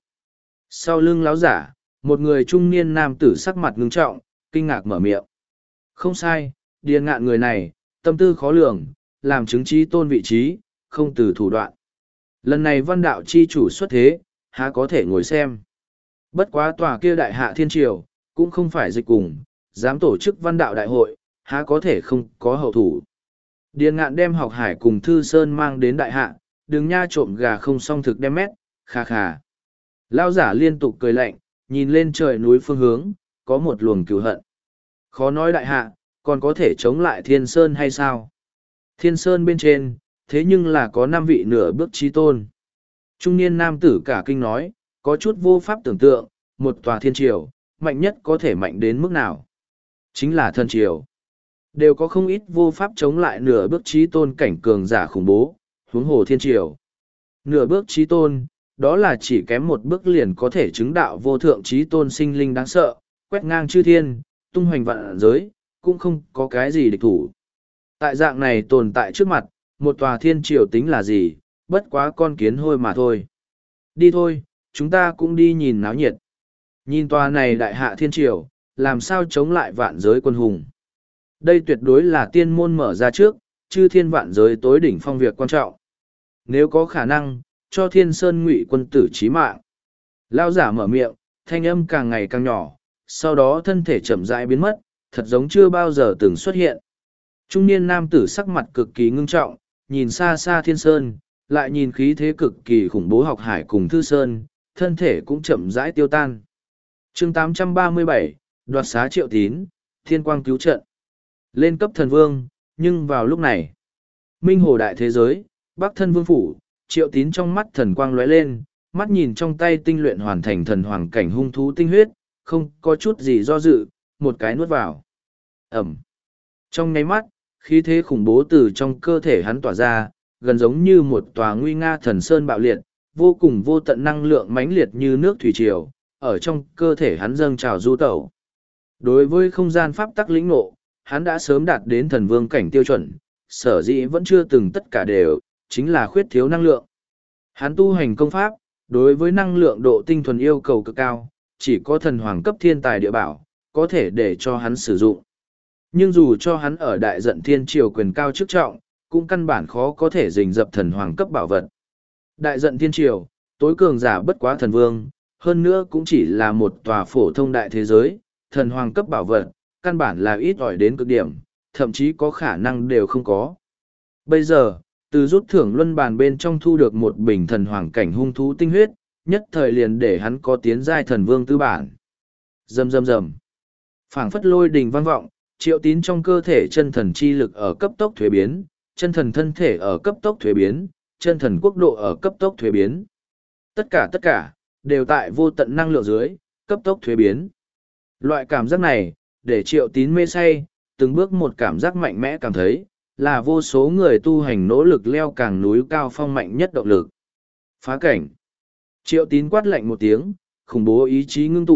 Sau lưng láo giả, một người trung niên nam tử sắc mặt ngưng trọng, kinh ngạc mở miệng. Không sai, Điền Ngạn người này, tâm tư khó lường, làm chứng trí tôn vị trí, không từ thủ đoạn. Lần này văn đạo chi chủ xuất thế, há có thể ngồi xem. Bất quá tòa kia đại hạ thiên triều, cũng không phải dịch cùng, dám tổ chức văn đạo đại hội, há có thể không có hậu thủ. Điền Ngạn đem học hải cùng thư sơn mang đến đại hạ, đừng nha trộm gà không xong thực đem mét, khà khà. Lao giả liên tục cười lạnh, nhìn lên trời núi phương hướng, có một luồng cừu hận. Khó nói đại hạ, còn có thể chống lại thiên sơn hay sao? Thiên sơn bên trên, thế nhưng là có năm vị nửa bước trí tôn. Trung niên nam tử cả kinh nói, có chút vô pháp tưởng tượng, một tòa thiên triều, mạnh nhất có thể mạnh đến mức nào? Chính là thần triều. Đều có không ít vô pháp chống lại nửa bước trí tôn cảnh cường giả khủng bố, huống hồ thiên triều. Nửa bước trí tôn, đó là chỉ kém một bước liền có thể chứng đạo vô thượng trí tôn sinh linh đáng sợ, quét ngang chư thiên, tung hoành vạn giới, cũng không có cái gì địch thủ. Tại dạng này tồn tại trước mặt, một tòa thiên triều tính là gì, bất quá con kiến hôi mà thôi. Đi thôi, chúng ta cũng đi nhìn náo nhiệt. Nhìn tòa này đại hạ thiên triều, làm sao chống lại vạn giới quân hùng. Đây tuyệt đối là tiên môn mở ra trước, chư thiên vạn giới tối đỉnh phong việc quan trọng. Nếu có khả năng, cho thiên sơn ngụy quân tử chí mạng. Lao giả mở miệng, thanh âm càng ngày càng nhỏ, sau đó thân thể chậm rãi biến mất, thật giống chưa bao giờ từng xuất hiện. Trung niên nam tử sắc mặt cực kỳ ngưng trọng, nhìn xa xa thiên sơn, lại nhìn khí thế cực kỳ khủng bố học hải cùng thư sơn, thân thể cũng chậm rãi tiêu tan. chương tám trăm ba mươi bảy, đoạt xá Triệu Tín, thiên quang cứu trận. Lên cấp thần vương, nhưng vào lúc này, minh hồ đại thế giới, bắc thân vương phủ, Triệu Tín trong mắt thần quang lóe lên, mắt nhìn trong tay tinh luyện hoàn thành thần hoàng cảnh hung thú tinh huyết, không có chút gì do dự, một cái nuốt vào. Ẩm. Trong nháy mắt, khí thế khủng bố từ trong cơ thể hắn tỏa ra, gần giống như một tòa nguy nga thần sơn bạo liệt, vô cùng vô tận năng lượng mãnh liệt như nước thủy triều, ở trong cơ thể hắn dâng trào du tẩu. Đối với không gian pháp tắc lĩnh ngộ, hắn đã sớm đạt đến thần vương cảnh tiêu chuẩn, sở dĩ vẫn chưa từng tất cả đều, chính là khuyết thiếu năng lượng. Hắn tu hành công pháp, đối với năng lượng độ tinh thuần yêu cầu cực cao, chỉ có thần hoàng cấp thiên tài địa bảo, có thể để cho hắn sử dụng. Nhưng dù cho hắn ở đại giận thiên triều quyền cao chức trọng, cũng căn bản khó có thể rình dập thần hoàng cấp bảo vật. Đại giận thiên triều, tối cường giả bất quá thần vương, hơn nữa cũng chỉ là một tòa phổ thông đại thế giới, thần hoàng cấp bảo vật, căn bản là ít ỏi đến cực điểm, thậm chí có khả năng đều không có. Bây giờ, từ rút thưởng luân bàn bên trong thu được một bình thần hoàng cảnh hung thú tinh huyết, nhất thời liền để hắn có tiến giai thần vương tư bản. Rầm rầm rầm. Phảng phất lôi đình vang vọng, Triệu Tín trong cơ thể chân thần chi lực ở cấp tốc thuế biến, chân thần thân thể ở cấp tốc thuế biến, chân thần quốc độ ở cấp tốc thuế biến. Tất cả tất cả, đều tại vô tận năng lượng dưới, cấp tốc thuế biến. Loại cảm giác này, để Triệu Tín mê say, từng bước một cảm giác mạnh mẽ cảm thấy, là vô số người tu hành nỗ lực leo càng núi cao phong mạnh nhất động lực. Phá cảnh. Triệu Tín quát lạnh một tiếng, khủng bố ý chí ngưng tụ,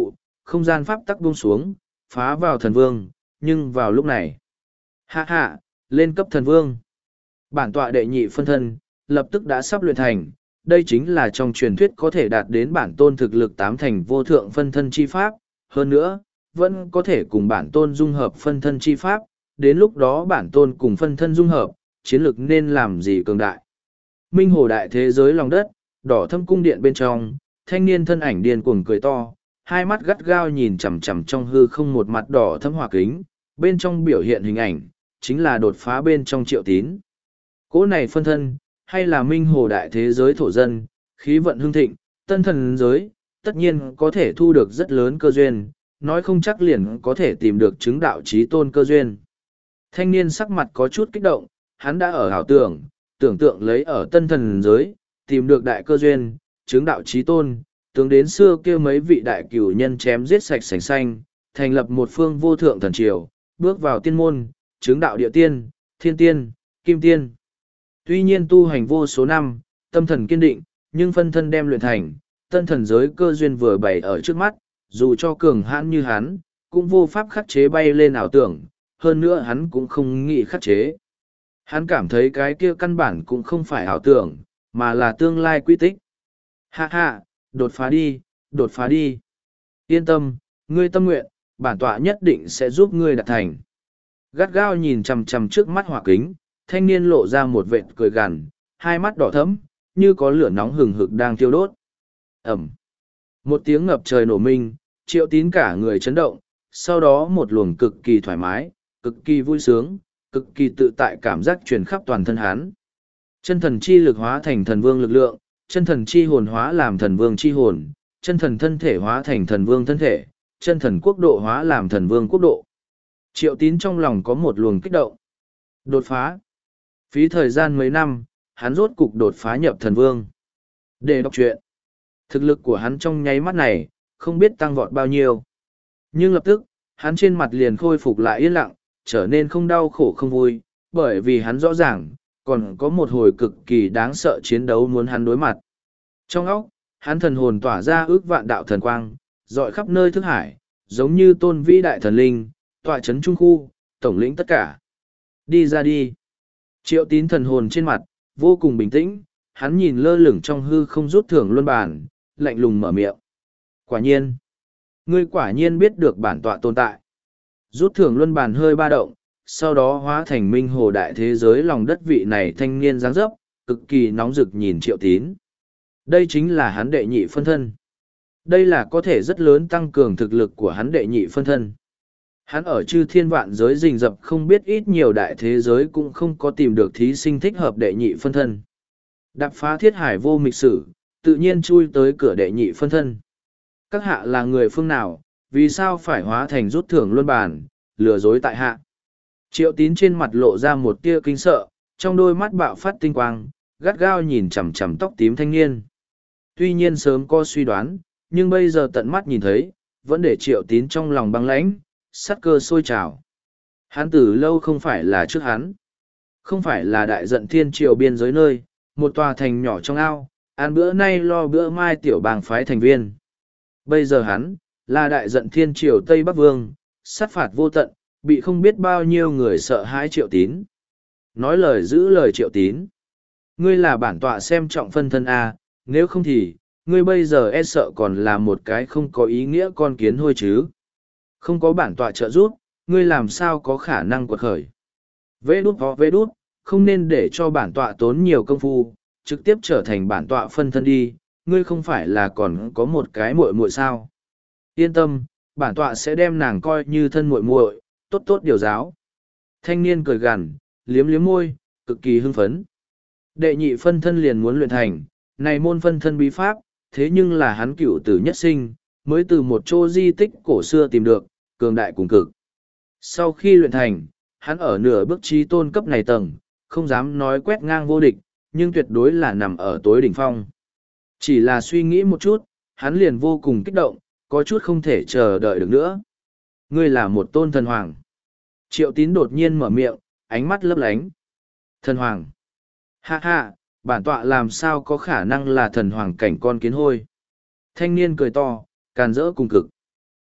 không gian pháp tắc buông xuống, phá vào thần vương, nhưng vào lúc này. Hạ hạ, lên cấp thần vương. Bản tọa đệ nhị phân thân, lập tức đã sắp luyện thành. Đây chính là trong truyền thuyết có thể đạt đến bản tôn thực lực tám thành vô thượng phân thân chi pháp. Hơn nữa, vẫn có thể cùng bản tôn dung hợp phân thân chi pháp. Đến lúc đó bản tôn cùng phân thân dung hợp, chiến lực nên làm gì cường đại. Minh hồ đại thế giới lòng đất, đỏ thâm cung điện bên trong, thanh niên thân ảnh điên cuồng cười to, hai mắt gắt gao nhìn chằm chằm trong hư không một mặt đỏ thâm hỏa kính, bên trong biểu hiện hình ảnh, chính là đột phá bên trong Triệu Tín. Cỗ này phân thân, hay là minh hồ đại thế giới thổ dân, khí vận hưng thịnh, tân thần giới, tất nhiên có thể thu được rất lớn cơ duyên, nói không chắc liền có thể tìm được chứng đạo trí tôn cơ duyên. Thanh niên sắc mặt có chút kích động, hắn đã ở ảo tưởng, tưởng tượng lấy ở tân thần giới, tìm được đại cơ duyên, chứng đạo trí tôn, tướng đến xưa kia mấy vị đại cửu nhân chém giết sạch sành xanh, thành lập một phương vô thượng thần triều, bước vào tiên môn, chứng đạo địa tiên, thiên tiên, kim tiên. Tuy nhiên tu hành vô số năm, tâm thần kiên định, nhưng phân thân đem luyện thành, tân thần giới cơ duyên vừa bày ở trước mắt, dù cho cường hãn như hắn, cũng vô pháp khắc chế bay lên ảo tưởng, hơn nữa hắn cũng không nghĩ khắc chế. Hắn cảm thấy cái kia căn bản cũng không phải ảo tưởng, mà là tương lai quy tích. Hạ hạ, đột phá đi, đột phá đi. Yên tâm, ngươi tâm nguyện, bản tọa nhất định sẽ giúp ngươi đạt thành. Gắt gao nhìn chằm chằm trước mắt hỏa kính, thanh niên lộ ra một vệt cười gằn, hai mắt đỏ thẫm, như có lửa nóng hừng hực đang thiêu đốt. Ẩm. Một tiếng ngập trời nổ minh, Triệu Tín cả người chấn động, sau đó một luồng cực kỳ thoải mái, cực kỳ vui sướng, cực kỳ tự tại cảm giác truyền khắp toàn thân hắn. Chân thần chi lực hóa thành thần vương lực lượng, chân thần chi hồn hóa làm thần vương chi hồn, chân thần thân thể hóa thành thần vương thân thể, chân thần quốc độ hóa làm thần vương quốc độ. Triệu Tín trong lòng có một luồng kích động. Đột phá. Phí thời gian mấy năm, hắn rốt cục đột phá nhập thần vương. Để đọc truyện. Thực lực của hắn trong nháy mắt này, không biết tăng vọt bao nhiêu. Nhưng lập tức, hắn trên mặt liền khôi phục lại yên lặng, trở nên không đau khổ không vui, bởi vì hắn rõ ràng, còn có một hồi cực kỳ đáng sợ chiến đấu muốn hắn đối mặt. Trong óc, hắn thần hồn tỏa ra ước vạn đạo thần quang, dọi khắp nơi thức hải, giống như tôn vĩ đại thần linh, tọa chấn trung khu, tổng lĩnh tất cả. Đi ra đi. Triệu Tín thần hồn trên mặt, vô cùng bình tĩnh, hắn nhìn lơ lửng trong hư không rút thưởng luân bàn, lạnh lùng mở miệng. Quả nhiên. Ngươi quả nhiên biết được bản tọa tồn tại. Rút thưởng luân bàn hơi ba động, sau đó hóa thành minh hồ đại thế giới lòng đất vị này thanh niên dáng dấp, cực kỳ nóng rực nhìn Triệu Tín. Đây chính là hắn đệ nhị phân thân. Đây là có thể rất lớn tăng cường thực lực của hắn đệ nhị phân thân. Hắn ở chư thiên vạn giới rình rập không biết ít nhiều đại thế giới cũng không có tìm được thí sinh thích hợp đệ nhị phân thân. Đạp phá thiết hải vô mịch sử, tự nhiên chui tới cửa đệ nhị phân thân. Các hạ là người phương nào, vì sao phải hóa thành rút thưởng luân bàn, lừa dối tại hạ. Triệu Tín trên mặt lộ ra một tia kinh sợ, trong đôi mắt bạo phát tinh quang, gắt gao nhìn chằm chằm tóc tím thanh niên. Tuy nhiên sớm có suy đoán, nhưng bây giờ tận mắt nhìn thấy, vẫn để Triệu Tín trong lòng băng lãnh, sát cơ sôi trào. Hắn từ lâu không phải là trước hắn. Không phải là đại giận thiên triều biên giới nơi, một tòa thành nhỏ trong ao, ăn bữa nay lo bữa mai tiểu bang phái thành viên. Bây giờ hắn, là đại giận thiên triều Tây Bắc Vương, sát phạt vô tận, bị không biết bao nhiêu người sợ hãi Triệu Tín. Nói lời giữ lời Triệu Tín. Ngươi là bản tọa xem trọng phân thân A, nếu không thì, ngươi bây giờ e sợ còn là một cái không có ý nghĩa con kiến hôi chứ. Không có bản tọa trợ giúp, ngươi làm sao có khả năng quật khởi. Vê đút ho vê đút, không nên để cho bản tọa tốn nhiều công phu, trực tiếp trở thành bản tọa phân thân đi, ngươi không phải là còn có một cái muội muội sao. Yên tâm, bản tọa sẽ đem nàng coi như thân muội muội, tốt tốt điều giáo. Thanh niên cười gằn, liếm liếm môi, cực kỳ hưng phấn. Đệ nhị phân thân liền muốn luyện thành, này môn phân thân bí pháp, thế nhưng là hắn cựu tử nhất sinh, mới từ một chỗ di tích cổ xưa tìm được, cường đại cùng cực. Sau khi luyện thành, hắn ở nửa bước trí tôn cấp này tầng, không dám nói quét ngang vô địch, nhưng tuyệt đối là nằm ở tối đỉnh phong. Chỉ là suy nghĩ một chút, hắn liền vô cùng kích động, có chút không thể chờ đợi được nữa. Ngươi là một tôn thần hoàng. Triệu Tín đột nhiên mở miệng, ánh mắt lấp lánh. Thần hoàng. Ha ha, bản tọa làm sao có khả năng là thần hoàng cảnh con kiến hôi. Thanh niên cười to, càn rỡ cùng cực.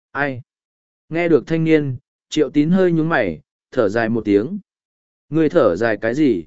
Ai? Nghe được thanh niên, triệu tín hơi nhúng mày, thở dài một tiếng. Ngươi thở dài cái gì?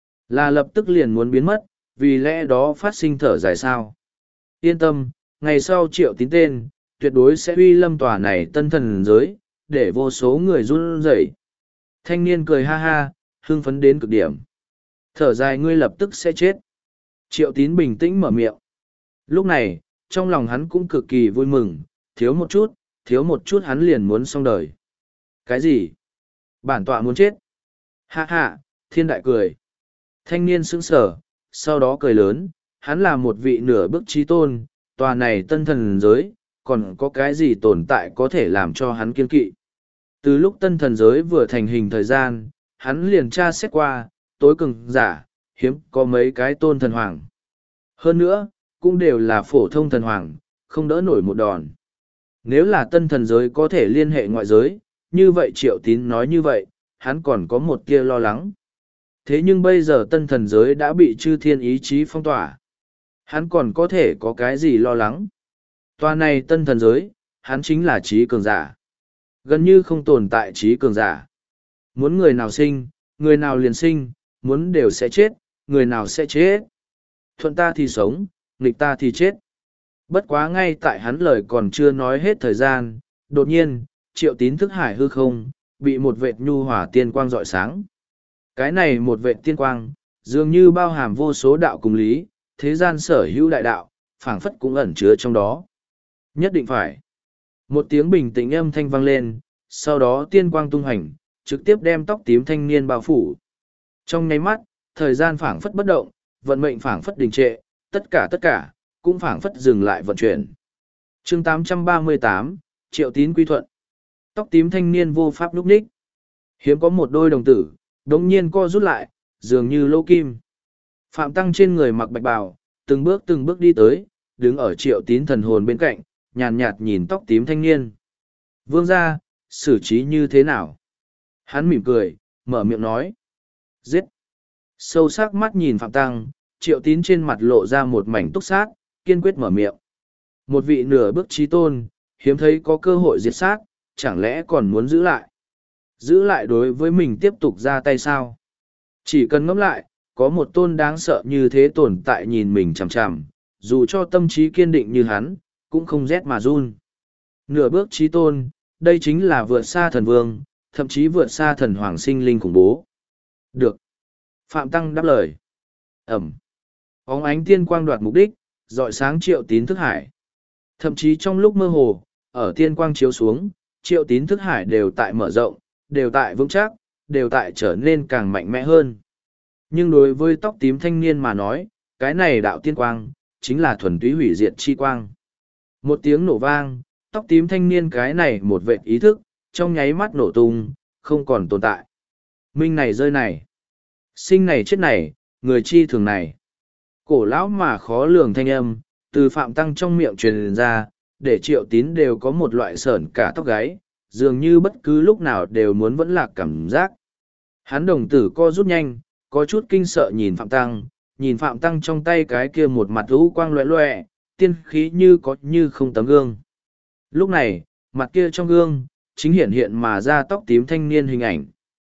Là lập tức liền muốn biến mất, vì lẽ đó phát sinh thở dài sao? Yên tâm, ngày sau triệu tín tên, tuyệt đối sẽ uy lâm tòa này tân thần giới, để vô số người run rẩy. Thanh niên cười ha ha, hưng phấn đến cực điểm. Thở dài ngươi lập tức sẽ chết. Triệu tín bình tĩnh mở miệng. Lúc này, trong lòng hắn cũng cực kỳ vui mừng, thiếu một chút, thiếu một chút hắn liền muốn xong đời. Cái gì? Bản tọa muốn chết. Ha ha, thiên đại cười. Thanh niên sững sờ, sau đó cười lớn, hắn là một vị nửa bước trí tôn, tòa này tân thần giới, còn có cái gì tồn tại có thể làm cho hắn kiên kỵ. Từ lúc tân thần giới vừa thành hình thời gian, hắn liền tra xét qua, tối cường giả, hiếm có mấy cái tôn thần hoàng. Hơn nữa, cũng đều là phổ thông thần hoàng, không đỡ nổi một đòn. Nếu là tân thần giới có thể liên hệ ngoại giới, như vậy Triệu Tín nói như vậy, hắn còn có một tia lo lắng. Thế nhưng bây giờ tân thần giới đã bị chư thiên ý chí phong tỏa. Hắn còn có thể có cái gì lo lắng? Tòa này tân thần giới, hắn chính là trí cường giả. Gần như không tồn tại trí cường giả. Muốn người nào sinh, người nào liền sinh, muốn đều sẽ chết, người nào sẽ chết. Thuận ta thì sống, nghịch ta thì chết. Bất quá ngay tại hắn lời còn chưa nói hết thời gian, đột nhiên, Triệu Tín thức hải hư không, bị một vệt nhu hỏa tiên quang rọi sáng. Cái này một vệt tiên quang, dường như bao hàm vô số đạo cùng lý, thế gian sở hữu đại đạo, phảng phất cũng ẩn chứa trong đó. Nhất định phải. Một tiếng bình tĩnh âm thanh vang lên, sau đó tiên quang tung hành, trực tiếp đem tóc tím thanh niên bao phủ. Trong nháy mắt, thời gian phảng phất bất động, vận mệnh phảng phất đình trệ, tất cả tất cả, cũng phảng phất dừng lại vận chuyển. chương tám trăm ba mươi tám, Triệu Tín quy thuận. Tóc tím thanh niên vô pháp lúc ních. Hiếm có một đôi đồng tử, đống nhiên co rút lại, dường như lỗ kim. Phạm Tăng trên người mặc bạch bào, từng bước từng bước đi tới, đứng ở Triệu Tín thần hồn bên cạnh, nhàn nhạt nhìn tóc tím thanh niên. Vương gia, xử trí như thế nào? Hắn mỉm cười, mở miệng nói. Giết! Sâu sắc mắt nhìn Phạm Tăng, Triệu Tín trên mặt lộ ra một mảnh túc sát, kiên quyết mở miệng. Một vị nửa bước trí tôn, hiếm thấy có cơ hội diệt sát, chẳng lẽ còn muốn giữ lại? Giữ lại đối với mình tiếp tục ra tay sao? Chỉ cần ngẫm lại, có một tôn đáng sợ như thế tồn tại nhìn mình chằm chằm, dù cho tâm trí kiên định như hắn, cũng không rét mà run. Nửa bước trí tôn, đây chính là vượt xa thần vương, thậm chí vượt xa thần hoàng sinh linh khủng bố. Được. Phạm Tăng đáp lời. Ẩm. Óng ánh tiên quang đoạt mục đích, dọi sáng Triệu Tín thức hải. Thậm chí trong lúc mơ hồ, ở tiên quang chiếu xuống, Triệu Tín thức hải đều tại mở rộng, đều tại vững chắc, đều tại trở nên càng mạnh mẽ hơn. Nhưng đối với tóc tím thanh niên mà nói, cái này đạo tiên quang, chính là thuần túy hủy diệt chi quang. Một tiếng nổ vang, tóc tím thanh niên cái này một vệt ý thức, trong nháy mắt nổ tung, không còn tồn tại. Minh này rơi này, sinh này chết này, người chi thường này. Cổ lão mà khó lường thanh âm, từ Phạm Tăng trong miệng truyền ra, để Triệu Tín đều có một loại sởn cả tóc gáy, dường như bất cứ lúc nào đều muốn vẫn lạc cảm giác. Hắn đồng tử co rút nhanh, có chút kinh sợ nhìn Phạm Tăng, nhìn Phạm Tăng trong tay cái kia một mặt lũ quang loẹ loẹ, tiên khí như có như không tấm gương. Lúc này, mặt kia trong gương, chính hiện hiện mà ra tóc tím thanh niên hình ảnh.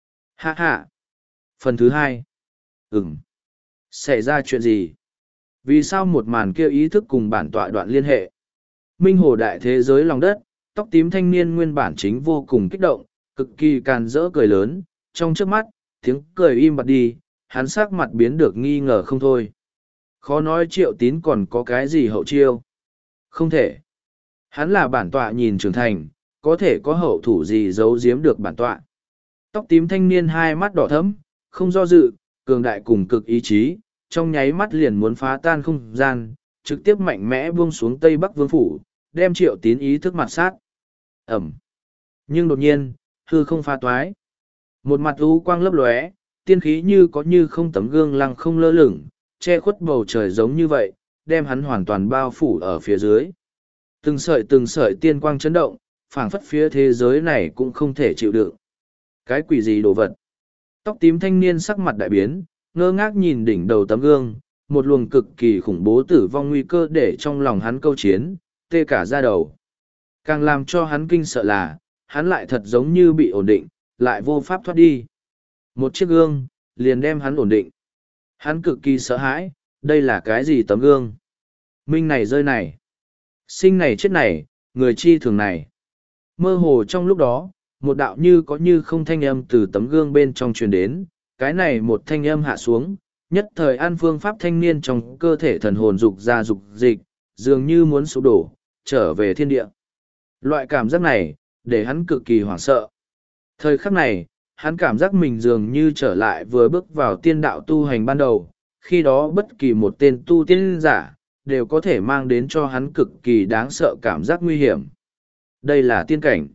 Hạ hạ. Phần thứ hai. Ừm. Xảy ra chuyện gì? Vì sao một màn kia ý thức cùng bản tọa đoạn liên hệ? Minh hồ đại thế giới lòng đất, tóc tím thanh niên nguyên bản chính vô cùng kích động, cực kỳ càn rỡ cười lớn, trong trước mắt, tiếng cười im bặt đi, hắn sắc mặt biến được nghi ngờ không thôi. Khó nói Triệu Tín còn có cái gì hậu chiêu. Không thể. Hắn là bản tọa nhìn trưởng thành, có thể có hậu thủ gì giấu giếm được bản tọa. Tóc tím thanh niên hai mắt đỏ thẫm, không do dự, cường đại cùng cực ý chí, trong nháy mắt liền muốn phá tan không gian, trực tiếp mạnh mẽ buông xuống Tây Bắc Vương Phủ, đem Triệu Tín ý thức mặt sát. Ẩm. Nhưng đột nhiên, hư không pha toái. Một mặt u quang lấp lóe, tiên khí như có như không tấm gương lăng không lơ lửng, che khuất bầu trời giống như vậy, đem hắn hoàn toàn bao phủ ở phía dưới. Từng sợi từng sợi tiên quang chấn động, phảng phất phía thế giới này cũng không thể chịu đựng. Cái quỷ gì đồ vật? Tóc tím thanh niên sắc mặt đại biến, ngơ ngác nhìn đỉnh đầu tấm gương, một luồng cực kỳ khủng bố tử vong nguy cơ để trong lòng hắn câu chiến, tê cả da đầu. Càng làm cho hắn kinh sợ là, hắn lại thật giống như bị ổn định, lại vô pháp thoát đi. Một chiếc gương, liền đem hắn ổn định. Hắn cực kỳ sợ hãi, đây là cái gì tấm gương? Minh này rơi này. Sinh này chết này, người chi thường này. Mơ hồ trong lúc đó, một đạo như có như không thanh âm từ tấm gương bên trong truyền đến, cái này một thanh âm hạ xuống, nhất thời an phương pháp thanh niên trong cơ thể thần hồn dục ra dục dịch, dường như muốn sụp đổ, trở về thiên địa. Loại cảm giác này, để hắn cực kỳ hoảng sợ. Thời khắc này, hắn cảm giác mình dường như trở lại vừa bước vào tiên đạo tu hành ban đầu, khi đó bất kỳ một tên tu tiên giả, đều có thể mang đến cho hắn cực kỳ đáng sợ cảm giác nguy hiểm. Đây là tiên cảnh.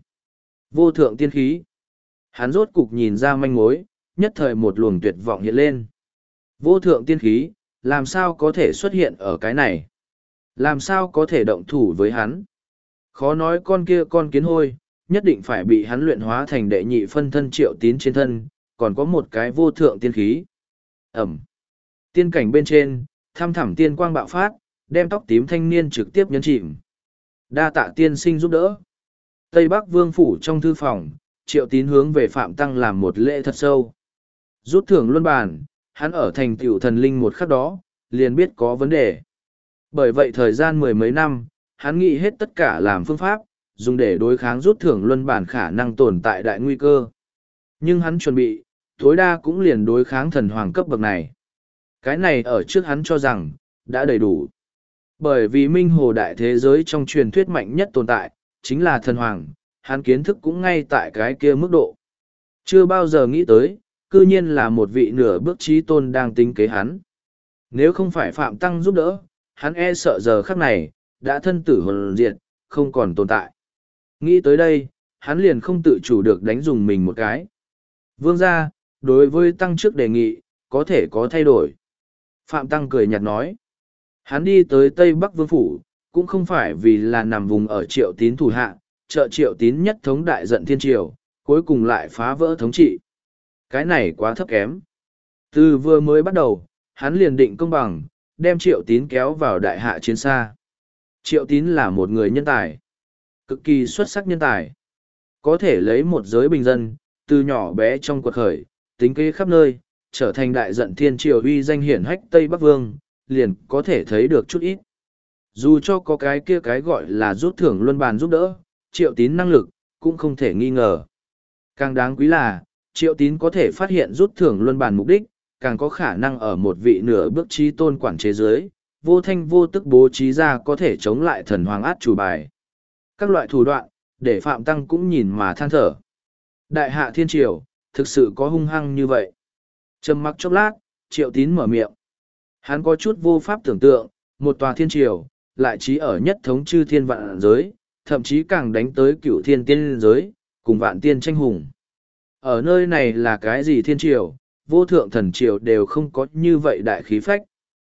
Vô thượng tiên khí. Hắn rốt cục nhìn ra manh mối, nhất thời một luồng tuyệt vọng hiện lên. Vô thượng tiên khí, làm sao có thể xuất hiện ở cái này? Làm sao có thể động thủ với hắn? Khó nói con kia con kiến hôi, nhất định phải bị hắn luyện hóa thành đệ nhị phân thân Triệu Tín trên thân, còn có một cái vô thượng tiên khí. Ẩm. Tiên cảnh bên trên, thăm thẳm tiên quang bạo phát, đem tóc tím thanh niên trực tiếp nhấn chìm. Đa tạ tiên sinh giúp đỡ. Tây Bắc Vương phủ trong thư phòng, Triệu Tín hướng về Phạm Tăng làm một lễ thật sâu. Rút thưởng luân bàn, hắn ở thành tựu thần linh một khắc đó, liền biết có vấn đề. Bởi vậy thời gian mười mấy năm, hắn nghĩ hết tất cả làm phương pháp, dùng để đối kháng rút thưởng luân bản khả năng tồn tại đại nguy cơ. Nhưng hắn chuẩn bị, tối đa cũng liền đối kháng thần hoàng cấp bậc này. Cái này ở trước hắn cho rằng, đã đầy đủ. Bởi vì minh hồ đại thế giới trong truyền thuyết mạnh nhất tồn tại, chính là thần hoàng, hắn kiến thức cũng ngay tại cái kia mức độ. Chưa bao giờ nghĩ tới, cư nhiên là một vị nửa bước trí tôn đang tính kế hắn. Nếu không phải Phạm Tăng giúp đỡ, hắn e sợ giờ khắc này, đã thân tử hồn diệt, không còn tồn tại. Nghĩ tới đây, hắn liền không tự chủ được đánh dùng mình một cái. Vương gia, đối với Tăng trước đề nghị, có thể có thay đổi. Phạm Tăng cười nhạt nói. Hắn đi tới Tây Bắc Vương Phủ, cũng không phải vì là nằm vùng ở Triệu Tín thủ hạ, trợ Triệu Tín nhất thống đại giận thiên triều, cuối cùng lại phá vỡ thống trị. Cái này quá thấp kém. Từ vừa mới bắt đầu, hắn liền định công bằng, đem Triệu Tín kéo vào đại hạ chiến xa. Triệu Tín là một người nhân tài, cực kỳ xuất sắc nhân tài. Có thể lấy một giới bình dân, từ nhỏ bé trong quật khởi, tính kế khắp nơi, trở thành đại giận thiên triều uy danh hiển hách Tây Bắc Vương, liền có thể thấy được chút ít. Dù cho có cái kia cái gọi là rút thưởng luân bàn giúp đỡ, Triệu Tín năng lực, cũng không thể nghi ngờ. Càng đáng quý là, Triệu Tín có thể phát hiện rút thưởng luân bàn mục đích, càng có khả năng ở một vị nửa bước trí tôn quản chế giới, vô thanh vô tức bố trí ra có thể chống lại thần hoàng át chủ bài. Các loại thủ đoạn, để Phạm Tăng cũng nhìn mà than thở. Đại hạ thiên triều, thực sự có hung hăng như vậy. Trầm mặc chốc lát, Triệu Tín mở miệng. Hắn có chút vô pháp tưởng tượng, một tòa thiên triều, lại trí ở nhất thống chư thiên vạn giới, thậm chí càng đánh tới cửu thiên tiên giới, cùng vạn tiên tranh hùng. Ở nơi này là cái gì thiên triều, vô thượng thần triều đều không có như vậy đại khí phách.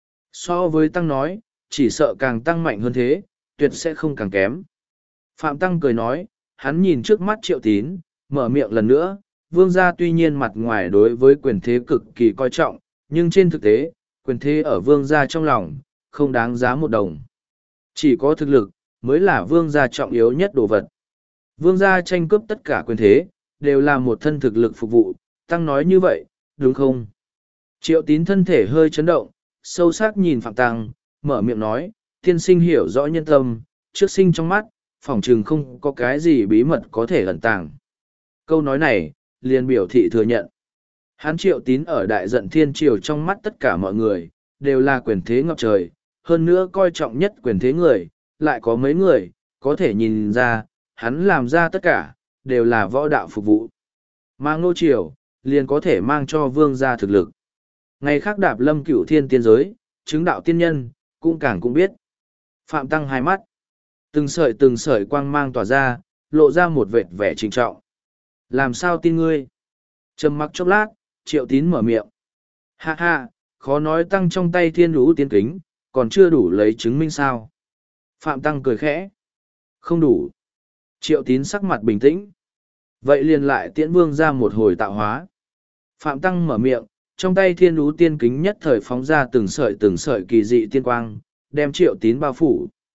So với Tăng nói, chỉ sợ càng tăng mạnh hơn thế, tuyệt sẽ không càng kém. Phạm Tăng cười nói, hắn nhìn trước mắt Triệu Tín, mở miệng lần nữa, vương gia tuy nhiên mặt ngoài đối với quyền thế cực kỳ coi trọng, nhưng trên thực tế, quyền thế ở vương gia trong lòng, không đáng giá một đồng. Chỉ có thực lực, mới là vương gia trọng yếu nhất đồ vật. Vương gia tranh cướp tất cả quyền thế, đều là một thân thực lực phục vụ, Tăng nói như vậy, đúng không? Triệu Tín thân thể hơi chấn động, sâu sắc nhìn Phạm Tăng, mở miệng nói, tiên sinh hiểu rõ nhân tâm, trước sinh trong mắt, phỏng chừng không có cái gì bí mật có thể ẩn tàng. Câu nói này, liền biểu thị thừa nhận. Hán Triệu Tín ở đại giận thiên triều trong mắt tất cả mọi người, đều là quyền thế ngập trời, hơn nữa coi trọng nhất quyền thế người, lại có mấy người, có thể nhìn ra, hắn làm ra tất cả, đều là võ đạo phục vụ. Mà Ngô Triều, liền có thể mang cho vương gia thực lực. Ngày khác đạp lâm cửu thiên tiên giới, chứng đạo tiên nhân, cũng càng cũng biết. Phạm Tăng hai mắt, từng sợi từng sợi quang mang tỏa ra, lộ ra một vệt vẻ trịnh trọng. Làm sao tin ngươi? Trầm mặc chốc lát, Triệu Tín mở miệng. Ha ha, khó nói Tăng trong tay thiên lũ tiên kính, còn chưa đủ lấy chứng minh sao? Phạm Tăng cười khẽ. Không đủ. Triệu Tín sắc mặt bình tĩnh. Vậy liền lại tiễn vương ra một hồi tạo hóa. Phạm Tăng mở miệng, trong tay thiên lũ tiên kính nhất thời phóng ra từng sợi từng sợi kỳ dị tiên quang, đem Triệu Tín bao phủ.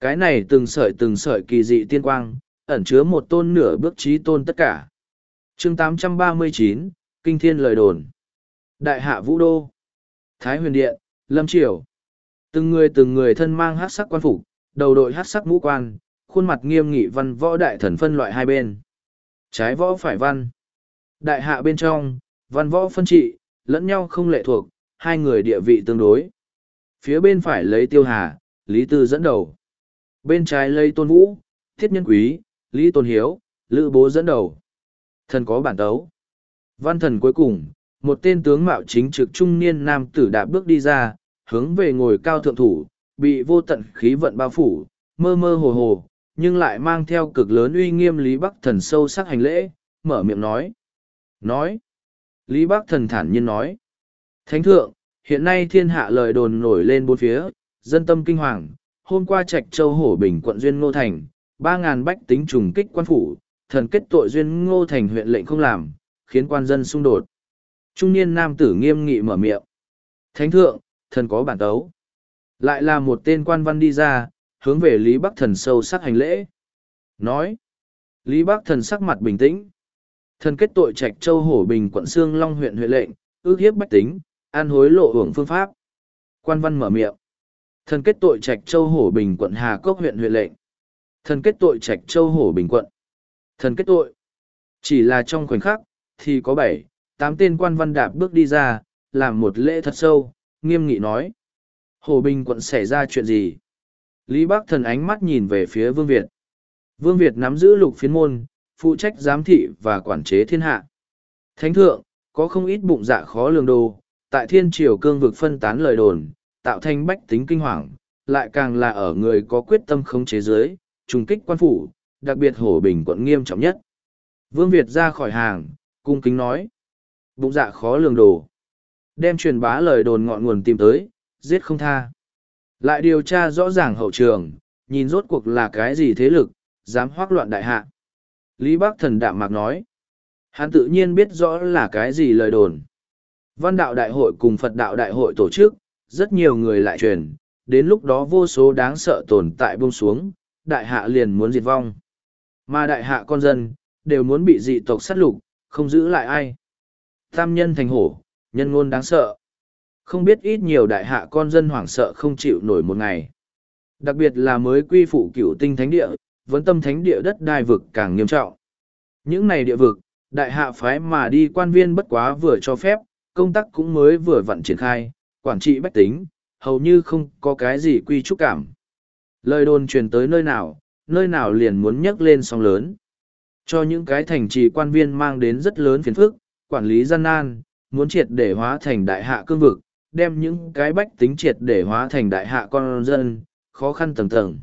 Cái này từng sợi từng sợi kỳ dị tiên quang, ẩn chứa một tôn nửa bước trí tôn tất cả. chương tám trăm ba mươi chín, Kinh Thiên Lời Đồn. Đại hạ Vũ Đô. Thái Huyền Điện, Lâm Triều. Từng người từng người thân mang hắc sắc quan phục, đầu đội hắc sắc mũ quan, khuôn mặt nghiêm nghị văn võ đại thần phân loại hai bên. Trái võ phải văn. Đại hạ bên trong, văn võ phân trị, lẫn nhau không lệ thuộc, hai người địa vị tương đối. Phía bên phải lấy Tiêu Hà, Lý Tư dẫn đầu. Bên trái lấy Tôn Vũ, Thiết Nhân Quý, Lý Tôn Hiếu, Lữ Bố dẫn đầu. Thần có bản tấu. Văn thần cuối cùng, một tên tướng mạo chính trực trung niên nam tử đạp bước đi ra, hướng về ngồi cao thượng thủ, bị vô tận khí vận bao phủ, mơ mơ hồ hồ, nhưng lại mang theo cực lớn uy nghiêm Lý Bắc Thần sâu sắc hành lễ, mở miệng nói. Nói. Lý Bắc Thần thản nhiên nói. Thánh thượng, hiện nay thiên hạ lời đồn nổi lên bốn phía, dân tâm kinh hoàng, hôm qua Trạch Châu Hổ Bình quận Duyên Ngô Thành, ba ngàn bách tính trùng kích quan phủ, thần kết tội Duyên Ngô Thành huyện lệnh không làm, khiến quan dân xung đột. Trung niên nam tử nghiêm nghị mở miệng. Thánh thượng, thần có bản tấu. Lại là một tên quan văn đi ra, hướng về Lý Bắc Thần sâu sắc hành lễ. Nói. Lý Bắc Thần sắc mặt bình tĩnh. Thần kết tội Trạch Châu Hổ Bình quận Sương Long huyện huyện lệnh, ước hiếp bách tính, an hối lộ hưởng phương pháp. Quan văn mở miệng. Thần kết tội Trạch Châu Hổ Bình quận Hà Cốc huyện huyện lệnh. Thần kết tội Trạch Châu Hổ Bình quận. Thần kết tội. Chỉ là trong khoảnh khắc, thì có bảy, tám tên quan văn đạp bước đi ra, làm một lễ thật sâu, nghiêm nghị nói. Hổ Bình quận xảy ra chuyện gì? Lý Bắc Thần ánh mắt nhìn về phía Vương Việt. Vương Việt nắm giữ lục phiến môn, phụ trách giám thị và quản chế thiên hạ. Thánh thượng, có không ít bụng dạ khó lường đồ, tại thiên triều cương vực phân tán lời đồn, tạo thành bách tính kinh hoàng, lại càng là ở người có quyết tâm khống chế giới, trùng kích quan phủ, đặc biệt Hổ Bình quận nghiêm trọng nhất. Vương Việt ra khỏi hàng, cung kính nói. Bụng dạ khó lường đồ. Đem truyền bá lời đồn ngọn nguồn tìm tới, giết không tha. Lại điều tra rõ ràng hậu trường, nhìn rốt cuộc là cái gì thế lực, dám hoác loạn đại hạ. Lý Bắc Thần đạm mạc nói. Hắn tự nhiên biết rõ là cái gì lời đồn. Văn đạo đại hội cùng Phật đạo đại hội tổ chức, rất nhiều người lại truyền, đến lúc đó vô số đáng sợ tồn tại buông xuống, đại hạ liền muốn diệt vong. Mà đại hạ con dân, đều muốn bị dị tộc sát lục, không giữ lại ai. Tam nhân thành hổ, nhân ngôn đáng sợ. Không biết ít nhiều đại hạ con dân hoảng sợ không chịu nổi một ngày. Đặc biệt là mới quy phụ cửu tinh thánh địa, vấn tâm thánh địa đất đai vực càng nghiêm trọng. Những này địa vực, đại hạ phái mà đi quan viên bất quá vừa cho phép, công tác cũng mới vừa vặn triển khai, quản trị bách tính, hầu như không có cái gì quy trúc cảm. Lời đồn truyền tới nơi nào, nơi nào liền muốn nhấc lên sóng lớn. Cho những cái thành trì quan viên mang đến rất lớn phiền phức, quản lý gian nan, muốn triệt để hóa thành đại hạ cương vực, đem những cái bách tính triệt để hóa thành đại hạ con dân, khó khăn tầng tầng.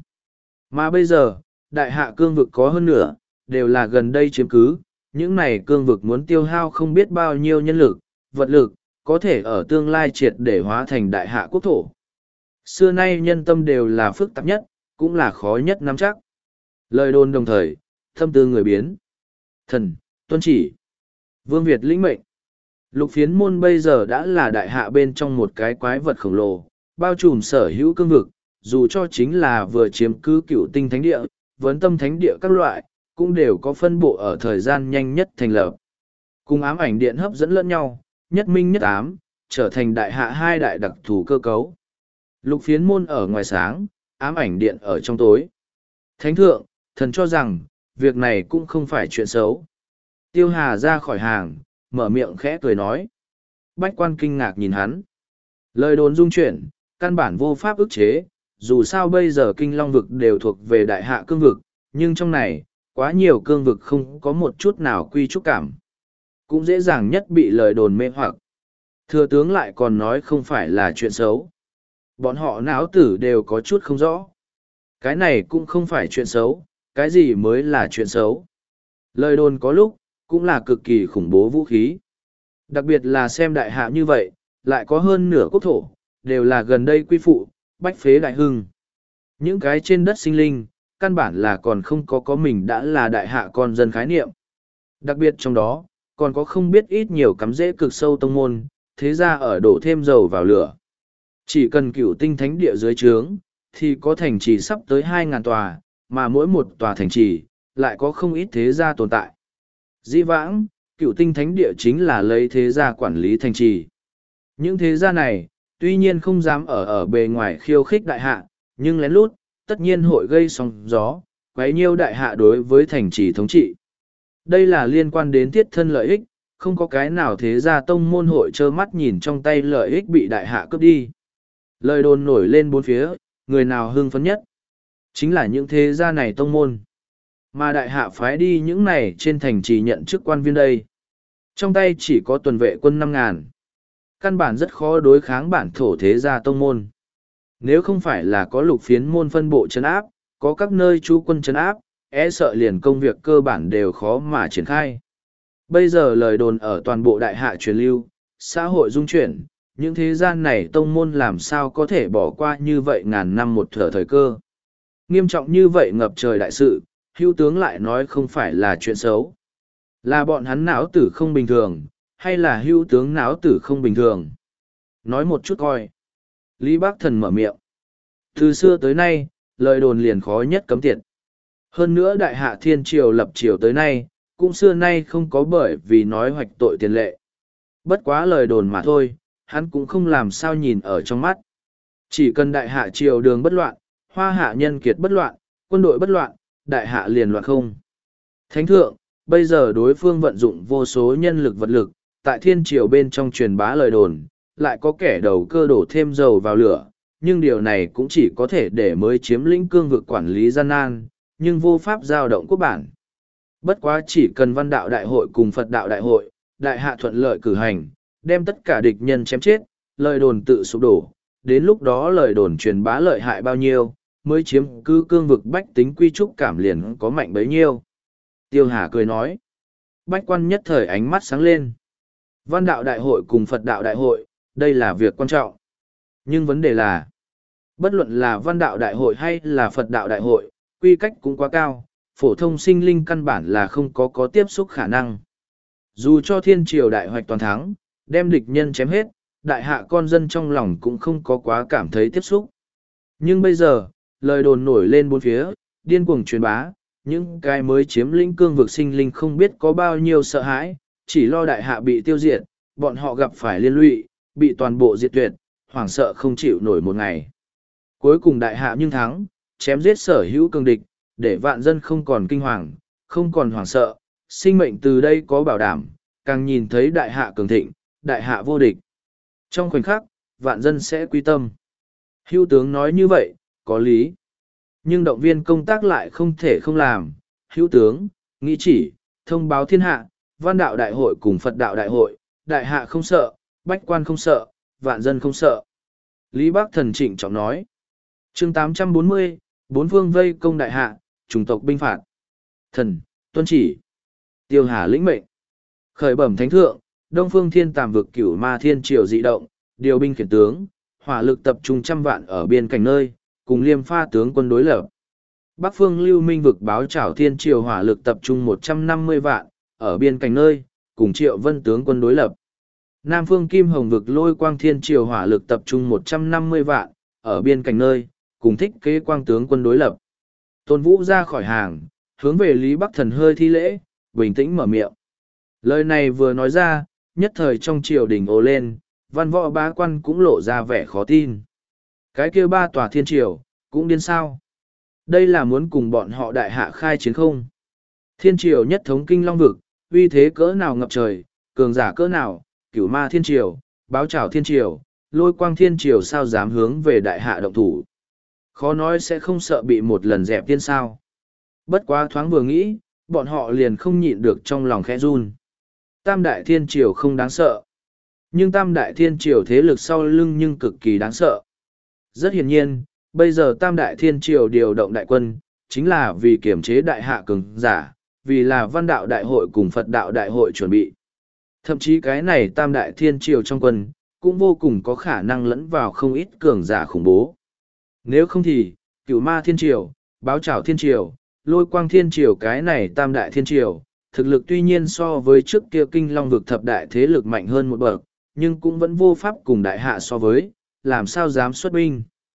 Mà bây giờ, đại hạ cương vực có hơn nửa, đều là gần đây chiếm cứ, những này cương vực muốn tiêu hao không biết bao nhiêu nhân lực, vật lực, có thể ở tương lai triệt để hóa thành đại hạ quốc thổ. Xưa nay nhân tâm đều là phức tạp nhất, cũng là khó nhất nắm chắc. Lời đồn đồng thời, tâm tư người biến. Thần, tuân chỉ. Vương Việt lĩnh mệnh. Lục phiến môn bây giờ đã là đại hạ bên trong một cái quái vật khổng lồ, bao trùm sở hữu cương vực, dù cho chính là vừa chiếm cứ cựu tinh thánh địa, vấn tâm thánh địa các loại, cũng đều có phân bộ ở thời gian nhanh nhất thành lập. Cùng ám ảnh điện hấp dẫn lẫn nhau, nhất minh nhất ám, trở thành đại hạ hai đại đặc thù cơ cấu. Lục phiến môn ở ngoài sáng, ám ảnh điện ở trong tối. Thánh thượng, thần cho rằng, việc này cũng không phải chuyện xấu. Tiêu Hà ra khỏi hàng, mở miệng khẽ cười nói. Bách quan kinh ngạc nhìn hắn. Lời đồn dung chuyển, căn bản vô pháp ức chế, dù sao bây giờ kinh long vực đều thuộc về đại hạ cương vực, nhưng trong này, quá nhiều cương vực không có một chút nào quy trúc cảm. Cũng dễ dàng nhất bị lời đồn mê hoặc. Thừa tướng lại còn nói không phải là chuyện xấu. Bọn họ não tử đều có chút không rõ. Cái này cũng không phải chuyện xấu, cái gì mới là chuyện xấu. Lời đồn có lúc, cũng là cực kỳ khủng bố vũ khí. Đặc biệt là xem đại hạ như vậy, lại có hơn nửa quốc thổ, đều là gần đây quy phụ, bách phế đại hưng. Những cái trên đất sinh linh, căn bản là còn không có có mình đã là đại hạ con dân khái niệm. Đặc biệt trong đó, còn có không biết ít nhiều cắm rễ cực sâu tông môn, thế ra ở đổ thêm dầu vào lửa. Chỉ cần cửu tinh thánh địa dưới trướng, thì có thành trì sắp tới hai ngàn tòa, mà mỗi một tòa thành trì, lại có không ít thế gia tồn tại. Dĩ vãng, cựu tinh thánh địa chính là lấy thế gia quản lý thành trì. Những thế gia này, tuy nhiên không dám ở ở bề ngoài khiêu khích đại hạ, nhưng lén lút, tất nhiên hội gây sóng gió, quấy nhiêu đại hạ đối với thành trì thống trị. Đây là liên quan đến thiết thân lợi ích, không có cái nào thế gia tông môn hội trơ mắt nhìn trong tay lợi ích bị đại hạ cướp đi. Lời đồn nổi lên bốn phía, người nào hưng phấn nhất? Chính là những thế gia này tông môn. Mà đại hạ phái đi những này trên thành trì nhận chức quan viên đây. Trong tay chỉ có tuần vệ quân năm ngàn. Căn bản rất khó đối kháng bản thổ thế gia tông môn. Nếu không phải là có lục phiến môn phân bộ trấn áp, có các nơi trú quân trấn áp, e sợ liền công việc cơ bản đều khó mà triển khai. Bây giờ lời đồn ở toàn bộ đại hạ truyền lưu, xã hội dung chuyển, những thế gian này tông môn làm sao có thể bỏ qua như vậy ngàn năm một thở thời cơ. Nghiêm trọng như vậy ngập trời đại sự, hữu tướng lại nói không phải là chuyện xấu. Là bọn hắn não tử không bình thường, hay là hữu tướng não tử không bình thường? Nói một chút coi. Lý Bác Thần mở miệng. Từ xưa tới nay, lời đồn liền khó nhất cấm tiệt. Hơn nữa đại hạ thiên triều lập triều tới nay, cũng xưa nay không có bởi vì nói hoạch tội tiền lệ. Bất quá lời đồn mà thôi, hắn cũng không làm sao nhìn ở trong mắt. Chỉ cần đại hạ triều đường bất loạn, hoa hạ nhân kiệt bất loạn, quân đội bất loạn, đại hạ liền loạn không. Thánh thượng, bây giờ đối phương vận dụng vô số nhân lực vật lực, tại thiên triều bên trong truyền bá lời đồn, lại có kẻ đầu cơ đổ thêm dầu vào lửa, nhưng điều này cũng chỉ có thể để mới chiếm lĩnh cương vực quản lý gian nan, nhưng vô pháp giao động quốc bản. Bất quá chỉ cần văn đạo đại hội cùng Phật đạo đại hội, đại hạ thuận lợi cử hành, đem tất cả địch nhân chém chết, lời đồn tự sụp đổ, đến lúc đó lời đồn truyền bá lợi hại bao nhiêu, mới chiếm cứ cương vực bách tính quy trúc cảm liền có mạnh bấy nhiêu. Tiêu Hà cười nói, bách quan nhất thời ánh mắt sáng lên. Văn đạo đại hội cùng Phật đạo đại hội, đây là việc quan trọng. Nhưng vấn đề là, bất luận là văn đạo đại hội hay là Phật đạo đại hội, quy cách cũng quá cao, phổ thông sinh linh căn bản là không có có tiếp xúc khả năng. Dù cho thiên triều đại hoạch toàn thắng, đem địch nhân chém hết, đại hạ con dân trong lòng cũng không có quá cảm thấy tiếp xúc. Nhưng bây giờ, lời đồn nổi lên bốn phía, điên cuồng truyền bá, những cái mới chiếm lĩnh cương vực sinh linh không biết có bao nhiêu sợ hãi, chỉ lo đại hạ bị tiêu diệt, bọn họ gặp phải liên lụy, bị toàn bộ diệt tuyệt, hoảng sợ không chịu nổi một ngày. Cuối cùng đại hạ nhưng thắng, chém giết sở hữu cường địch, để vạn dân không còn kinh hoàng, không còn hoảng sợ, sinh mệnh từ đây có bảo đảm, càng nhìn thấy đại hạ cường thịnh, đại hạ vô địch. Trong khoảnh khắc, vạn dân sẽ quy tâm. Hữu tướng nói như vậy, có lý. Nhưng động viên công tác lại không thể không làm. Hữu tướng, nghĩ chỉ, thông báo thiên hạ, văn đạo đại hội cùng Phật đạo đại hội, đại hạ không sợ, bách quan không sợ, vạn dân không sợ. Lý Bác Thần trịnh trọng nói. chương tám trăm bốn mươi, bốn phương vây công đại hạ, chủng tộc binh phạt. Thần, tuân chỉ. Tiêu Hà lĩnh mệnh. Khởi bẩm thánh thượng, Đông Phương Thiên Tàm vực Cửu Ma Thiên Triều dị động, điều binh khiển tướng, hỏa lực tập trung trăm vạn ở biên cảnh nơi, cùng Liêm Pha tướng quân đối lập. Bắc phương Lưu Minh vực báo Trảo Thiên Triều hỏa lực tập trung một trăm năm mươi vạn, ở biên cảnh nơi, cùng Triệu Vân tướng quân đối lập. Nam phương Kim Hồng vực Lôi Quang Thiên Triều hỏa lực tập trung một trăm năm mươi vạn, ở biên cảnh nơi, cùng Thích Kế Quang tướng quân đối lập. Tôn Vũ ra khỏi hàng, hướng về Lý Bắc Thần hơi thi lễ, bình tĩnh mở miệng. Lời này vừa nói ra, nhất thời trong triều đình ồ lên, văn võ bá quan cũng lộ ra vẻ khó tin. Cái kia ba tòa thiên triều, cũng điên sao. Đây là muốn cùng bọn họ đại hạ khai chiến không? Thiên triều nhất thống kinh long vực, uy thế cỡ nào ngập trời, cường giả cỡ nào, Cửu Ma Thiên Triều, Báo Trảo Thiên Triều, Lôi Quang Thiên Triều sao dám hướng về đại hạ động thủ. Khó nói sẽ không sợ bị một lần dẹp tiên sao. Bất quá thoáng vừa nghĩ, bọn họ liền không nhịn được trong lòng khẽ run. Tam Đại Thiên Triều không đáng sợ. Nhưng Tam Đại Thiên Triều thế lực sau lưng nhưng cực kỳ đáng sợ. Rất hiển nhiên, bây giờ Tam Đại Thiên Triều điều động đại quân, chính là vì kiểm chế đại hạ cường giả, vì là văn đạo đại hội cùng Phật đạo đại hội chuẩn bị. Thậm chí cái này Tam Đại Thiên Triều trong quân, cũng vô cùng có khả năng lẫn vào không ít cường giả khủng bố. Nếu không thì, Cửu Ma Thiên Triều, Báo Trảo Thiên Triều, Lôi Quang Thiên Triều cái này Tam Đại Thiên Triều, thực lực tuy nhiên so với trước kia kinh long vực thập đại thế lực mạnh hơn một bậc, nhưng cũng vẫn vô pháp cùng đại hạ so với, làm sao dám xuất binh.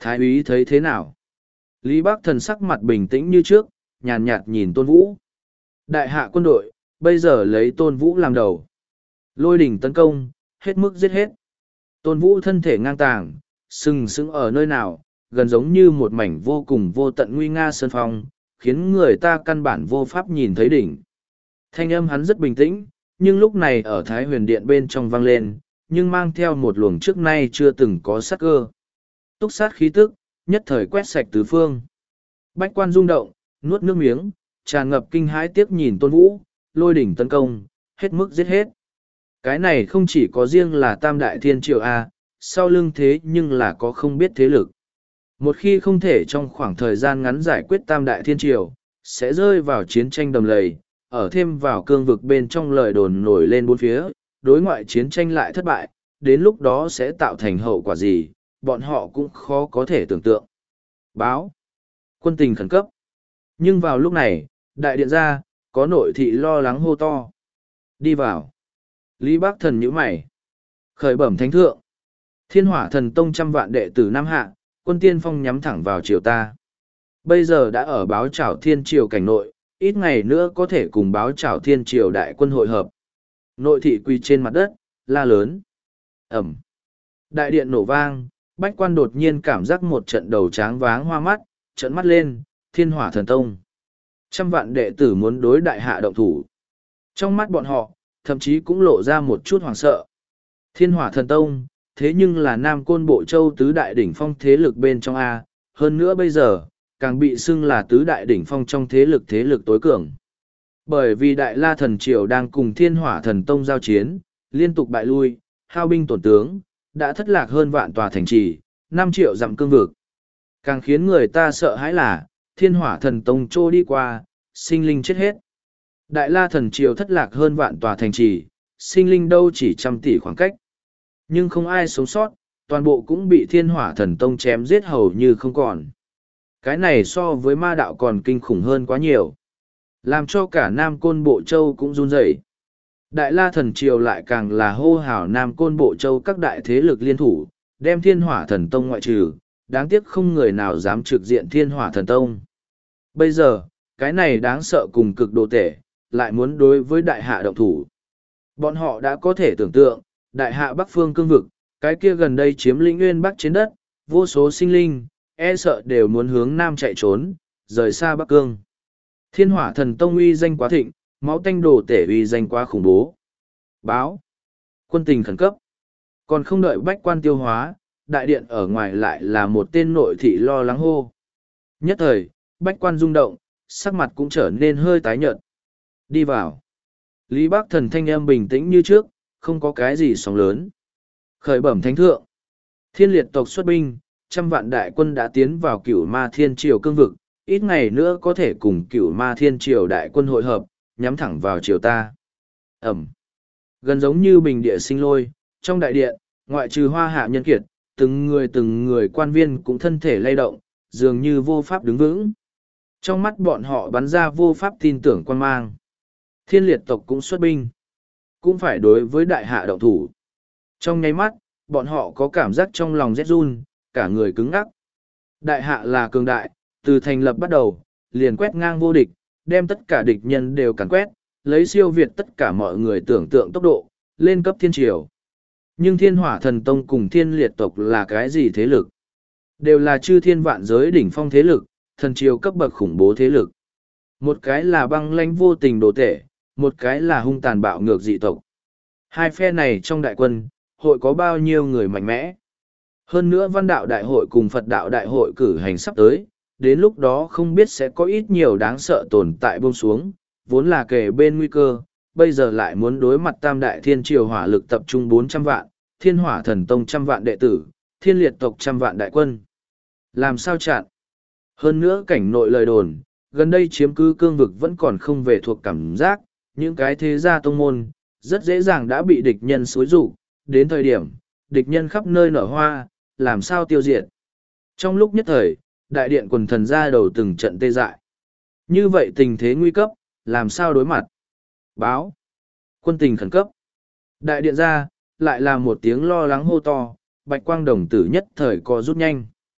Thái úy thấy thế nào? Lý Bắc Thần sắc mặt bình tĩnh như trước, nhàn nhạt nhìn Tôn Vũ. Đại hạ quân đội, bây giờ lấy Tôn Vũ làm đầu. Lôi đỉnh tấn công, hết mức giết hết. Tôn Vũ thân thể ngang tàng, sừng sững ở nơi nào, gần giống như một mảnh vô cùng vô tận nguy nga sơn phong, khiến người ta căn bản vô pháp nhìn thấy đỉnh. Thanh âm hắn rất bình tĩnh, nhưng lúc này ở Thái Huyền Điện bên trong vang lên, nhưng mang theo một luồng trước nay chưa từng có sát cơ. Túc sát khí tức, nhất thời quét sạch tứ phương. Bách quan rung động, nuốt nước miếng, tràn ngập kinh hãi tiếc nhìn Tôn Vũ, lôi đỉnh tấn công, hết mức giết hết. Cái này không chỉ có riêng là Tam Đại Thiên Triều A, sau lưng thế nhưng là có không biết thế lực. Một khi không thể trong khoảng thời gian ngắn giải quyết Tam Đại Thiên Triều, sẽ rơi vào chiến tranh đầm lầy, ở thêm vào cương vực bên trong lời đồn nổi lên bốn phía, đối ngoại chiến tranh lại thất bại, đến lúc đó sẽ tạo thành hậu quả gì, bọn họ cũng khó có thể tưởng tượng. Báo. Quân tình khẩn cấp. Nhưng vào lúc này, đại điện ra, có nội thị lo lắng hô to. Đi vào. Lý Bắc Thần nhíu mày. Khởi bẩm thánh thượng. Thiên Hỏa Thần Tông trăm vạn đệ tử Nam Hạ, quân tiên phong nhắm thẳng vào triều ta. Bây giờ đã ở báo trảo thiên triều cảnh nội, ít ngày nữa có thể cùng báo trảo thiên triều đại quân hội hợp. Nội thị quỳ trên mặt đất, la lớn. Ẩm. Đại điện nổ vang, bách quan đột nhiên cảm giác một trận đầu tráng váng hoa mắt, trợn mắt lên, Thiên Hỏa Thần Tông. Trăm vạn đệ tử muốn đối đại hạ động thủ. Trong mắt bọn họ, thậm chí cũng lộ ra một chút hoảng sợ. Thiên Hỏa Thần Tông, thế nhưng là Nam Côn Bộ Châu tứ đại đỉnh phong thế lực bên trong A, hơn nữa bây giờ, càng bị xưng là tứ đại đỉnh phong trong thế lực thế lực tối cường. Bởi vì Đại La Thần Triều đang cùng Thiên Hỏa Thần Tông giao chiến, liên tục bại lui, hao binh tổn tướng, đã thất lạc hơn vạn tòa thành trì, năm triệu dặm cương vực. Càng khiến người ta sợ hãi là, Thiên Hỏa Thần Tông trô đi qua, sinh linh chết hết. Đại La Thần Triều thất lạc hơn vạn tòa thành trì, sinh linh đâu chỉ trăm tỷ khoảng cách. Nhưng không ai sống sót, toàn bộ cũng bị Thiên Hỏa Thần Tông chém giết hầu như không còn. Cái này so với ma đạo còn kinh khủng hơn quá nhiều. Làm cho cả Nam Côn Bộ Châu cũng run rẩy. Đại La Thần Triều lại càng là hô hào Nam Côn Bộ Châu các đại thế lực liên thủ, đem Thiên Hỏa Thần Tông ngoại trừ, đáng tiếc không người nào dám trực diện Thiên Hỏa Thần Tông. Bây giờ, cái này đáng sợ cùng cực độ tệ, lại muốn đối với đại hạ động thủ. Bọn họ đã có thể tưởng tượng, đại hạ Bắc Phương cương vực, cái kia gần đây chiếm lĩnh nguyên Bắc trên đất, vô số sinh linh, e sợ đều muốn hướng Nam chạy trốn, rời xa Bắc Cương. Thiên Hỏa Thần Tông uy danh quá thịnh, máu tanh đồ tể uy danh quá khủng bố. Báo. Quân tình khẩn cấp. Còn không đợi bách quan tiêu hóa, đại điện ở ngoài lại là một tên nội thị lo lắng hô. Nhất thời, bách quan rung động, sắc mặt cũng trở nên hơi tái nhợt. Đi vào. Lý Bắc Thần thanh âm bình tĩnh như trước, không có cái gì sóng lớn. Khởi bẩm thánh thượng. Thiên liệt tộc xuất binh, trăm vạn đại quân đã tiến vào cửu ma thiên triều cương vực, ít ngày nữa có thể cùng cửu ma thiên triều đại quân hội hợp, nhắm thẳng vào triều ta. Ẩm. Gần giống như bình địa sinh lôi, trong đại điện, ngoại trừ hoa hạ nhân kiệt, từng người từng người quan viên cũng thân thể lay động, dường như vô pháp đứng vững. Trong mắt bọn họ bắn ra vô pháp tin tưởng quan mang. Thiên liệt tộc cũng xuất binh, cũng phải đối với đại hạ động thủ. Trong nháy mắt, bọn họ có cảm giác trong lòng rét run, cả người cứng ngắc. Đại hạ là cường đại, từ thành lập bắt đầu, liền quét ngang vô địch, đem tất cả địch nhân đều càn quét, lấy siêu việt tất cả mọi người tưởng tượng tốc độ, lên cấp thiên triều. Nhưng Thiên Hỏa Thần Tông cùng Thiên Liệt tộc là cái gì thế lực? Đều là chư thiên vạn giới đỉnh phong thế lực, thần triều cấp bậc khủng bố thế lực. Một cái là băng lãnh vô tình đồ tể, một cái là hung tàn bạo ngược dị tộc. Hai phe này trong đại quân, hội có bao nhiêu người mạnh mẽ? Hơn nữa văn đạo đại hội cùng Phật đạo đại hội cử hành sắp tới, đến lúc đó không biết sẽ có ít nhiều đáng sợ tồn tại buông xuống, vốn là kề bên nguy cơ, bây giờ lại muốn đối mặt tam đại thiên triều hỏa lực tập trung bốn trăm vạn, Thiên Hỏa Thần Tông trăm vạn đệ tử, Thiên Liệt tộc trăm vạn đại quân. Làm sao chặn? Hơn nữa cảnh nội lời đồn, gần đây chiếm cứ cương vực vẫn còn không về thuộc cảm giác, những cái thế gia tông môn, rất dễ dàng đã bị địch nhân xối rủ, đến thời điểm, địch nhân khắp nơi nở hoa, làm sao tiêu diệt. Trong lúc nhất thời, đại điện quần thần ra đầu từng trận tê dại. Như vậy tình thế nguy cấp, làm sao đối mặt? Báo. Quân tình khẩn cấp. Đại điện ra, lại là một tiếng lo lắng hô to, bạch quang đồng tử nhất thời co rút nhanh.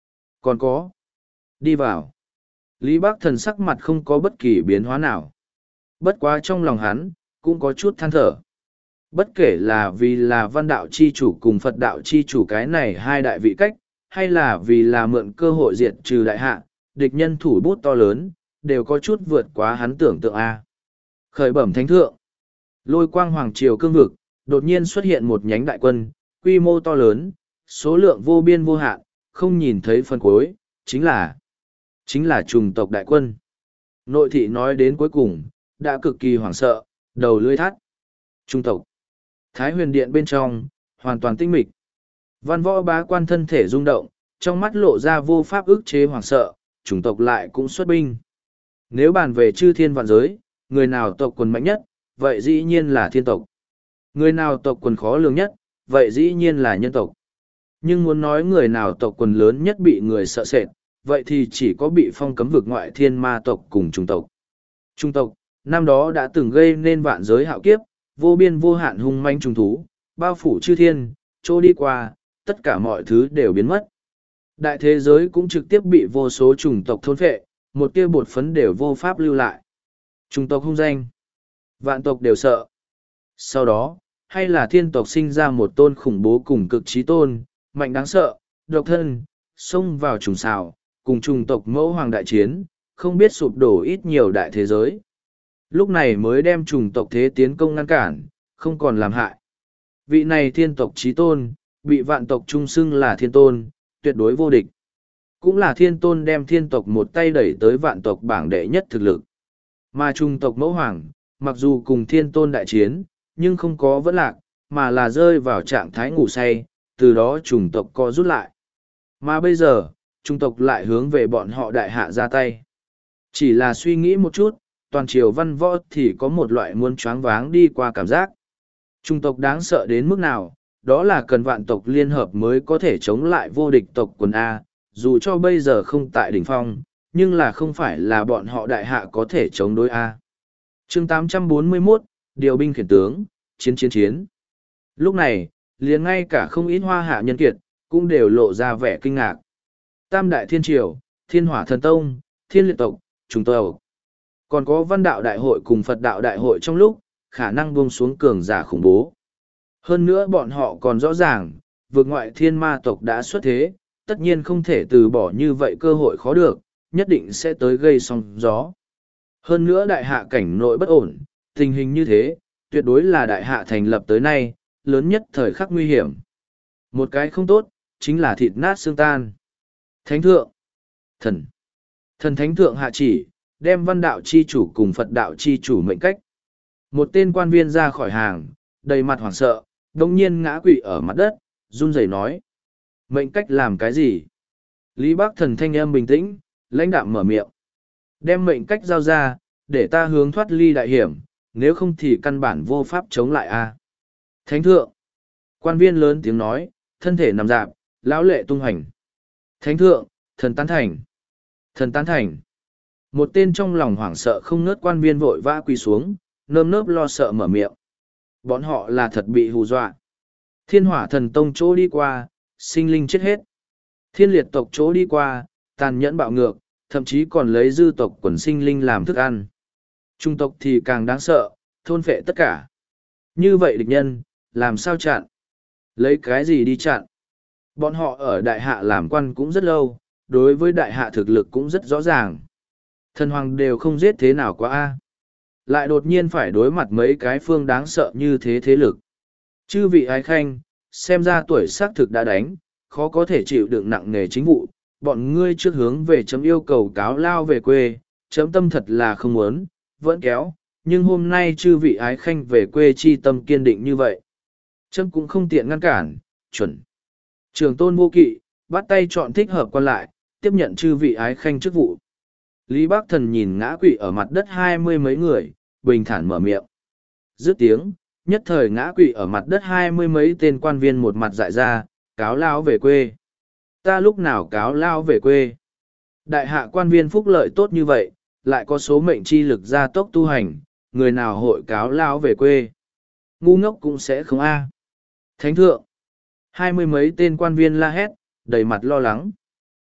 Còn có. Đi vào. Lý Bác Thần sắc mặt không có bất kỳ biến hóa nào. Bất quá trong lòng hắn, cũng có chút than thở. Bất kể là vì là văn đạo chi chủ cùng Phật đạo chi chủ cái này hai đại vị cách, hay là vì là mượn cơ hội diệt trừ đại hạ, địch nhân thủ bút to lớn, đều có chút vượt quá hắn tưởng tượng A. Khởi bẩm thánh thượng. Lôi quang hoàng triều cương vực, đột nhiên xuất hiện một nhánh đại quân, quy mô to lớn, số lượng vô biên vô hạn, không nhìn thấy phần cuối, chính là chính là trùng tộc đại quân. Nội thị nói đến cuối cùng, đã cực kỳ hoảng sợ, đầu lưỡi thắt. Trung tộc. Thái huyền điện bên trong, hoàn toàn tinh mịch. Văn võ bá quan thân thể rung động, trong mắt lộ ra vô pháp ức chế hoảng sợ, chủng tộc lại cũng xuất binh. Nếu bàn về chư thiên vạn giới, người nào tộc quần mạnh nhất, vậy dĩ nhiên là thiên tộc. Người nào tộc quần khó lường nhất, vậy dĩ nhiên là nhân tộc. Nhưng muốn nói người nào tộc quần lớn nhất bị người sợ sệt, vậy thì chỉ có bị phong cấm vực ngoại thiên ma tộc cùng chủng tộc. Trung tộc, năm đó đã từng gây nên vạn giới hạo kiếp, vô biên vô hạn hung manh trùng thú, bao phủ chư thiên, trôi đi qua, tất cả mọi thứ đều biến mất. Đại thế giới cũng trực tiếp bị vô số chủng tộc thôn phệ, một tia bột phấn đều vô pháp lưu lại. Chủng tộc hung danh, vạn tộc đều sợ. Sau đó, hay là thiên tộc sinh ra một tôn khủng bố cùng cực trí tôn, mạnh đáng sợ, độc thân, xông vào trùng xào, cùng chủng tộc mẫu hoàng đại chiến, không biết sụp đổ ít nhiều đại thế giới. Lúc này mới đem chủng tộc thế tiến công ngăn cản, không còn làm hại. Vị này thiên tộc trí tôn, bị vạn tộc trung xưng là thiên tôn, tuyệt đối vô địch. Cũng là thiên tôn đem thiên tộc một tay đẩy tới vạn tộc bảng đệ nhất thực lực. Mà chủng tộc mẫu hoàng, mặc dù cùng thiên tôn đại chiến, nhưng không có vẫn lạc, mà là rơi vào trạng thái ngủ say, từ đó chủng tộc co rút lại. Mà bây giờ, chủng tộc lại hướng về bọn họ đại hạ ra tay. Chỉ là suy nghĩ một chút, toàn triều văn võ thì có một loại muốn choáng váng đi qua cảm giác. Chủng tộc đáng sợ đến mức nào, đó là cần vạn tộc liên hợp mới có thể chống lại vô địch tộc quần A, dù cho bây giờ không tại đỉnh phong, nhưng là không phải là bọn họ đại hạ có thể chống đối A. chương tám trăm bốn mươi mốt, điều binh khiển tướng, chiến chiến chiến. Lúc này, liền ngay cả không ít hoa hạ nhân kiệt, cũng đều lộ ra vẻ kinh ngạc. Tam đại thiên triều, thiên hỏa thần tông, thiên liệt tộc, trùng tộc. Còn có văn đạo đại hội cùng Phật đạo đại hội trong lúc, khả năng buông xuống cường giả khủng bố. Hơn nữa bọn họ còn rõ ràng, vượt ngoại thiên ma tộc đã xuất thế, tất nhiên không thể từ bỏ như vậy cơ hội khó được, nhất định sẽ tới gây sóng gió. Hơn nữa đại hạ cảnh nội bất ổn, tình hình như thế, tuyệt đối là đại hạ thành lập tới nay, lớn nhất thời khắc nguy hiểm. Một cái không tốt, chính là thịt nát xương tan. Thánh thượng, thần, thần thánh thượng hạ chỉ, đem văn đạo chi chủ cùng Phật đạo chi chủ mệnh cách. Một tên quan viên ra khỏi hàng, đầy mặt hoảng sợ, đồng nhiên ngã quỵ ở mặt đất, run rẩy nói. Mệnh cách làm cái gì? Lý Bác Thần thanh âm bình tĩnh, lãnh đạm mở miệng. Đem mệnh cách giao ra, để ta hướng thoát ly đại hiểm, nếu không thì căn bản vô pháp chống lại a. Thánh thượng! Quan viên lớn tiếng nói, thân thể nằm dạp, lão lệ tung hành. Thánh thượng, thần tán thành! Thần tán thành! Một tên trong lòng hoảng sợ không ngớt quan viên vội vã quỳ xuống, nơm nớp lo sợ mở miệng. Bọn họ là thật bị hù dọa. Thiên hỏa thần tông chỗ đi qua, sinh linh chết hết. Thiên liệt tộc chỗ đi qua, tàn nhẫn bạo ngược, thậm chí còn lấy dư tộc quần sinh linh làm thức ăn. Trung tộc thì càng đáng sợ, thôn phệ tất cả. Như vậy địch nhân, làm sao chặn? Lấy cái gì đi chặn? Bọn họ ở đại hạ làm quan cũng rất lâu, đối với đại hạ thực lực cũng rất rõ ràng. Thần hoàng đều không giết thế nào quá a. Lại đột nhiên phải đối mặt mấy cái phương đáng sợ như thế thế lực. Chư vị ái khanh, xem ra tuổi xác thực đã đánh, khó có thể chịu đựng nặng nề chính vụ, bọn ngươi trước hướng về chấm yêu cầu cáo lao về quê, chấm tâm thật là không muốn, vẫn kéo, nhưng hôm nay chư vị ái khanh về quê chi tâm kiên định như vậy. Chấm cũng không tiện ngăn cản, chuẩn. Trường tôn vô kỵ, bắt tay chọn thích hợp quan lại, tiếp nhận chư vị ái khanh chức vụ. Lý Bác Thần nhìn ngã quỵ ở mặt đất hai mươi mấy người, bình thản mở miệng. Dứt tiếng, nhất thời ngã quỵ ở mặt đất hai mươi mấy tên quan viên một mặt dại ra, cáo lao về quê. Ta lúc nào cáo lao về quê? Đại hạ quan viên phúc lợi tốt như vậy, lại có số mệnh chi lực gia tốc tu hành, người nào hội cáo lao về quê? Ngu ngốc cũng sẽ không a. Thánh thượng! Hai mươi mấy tên quan viên la hét, đầy mặt lo lắng.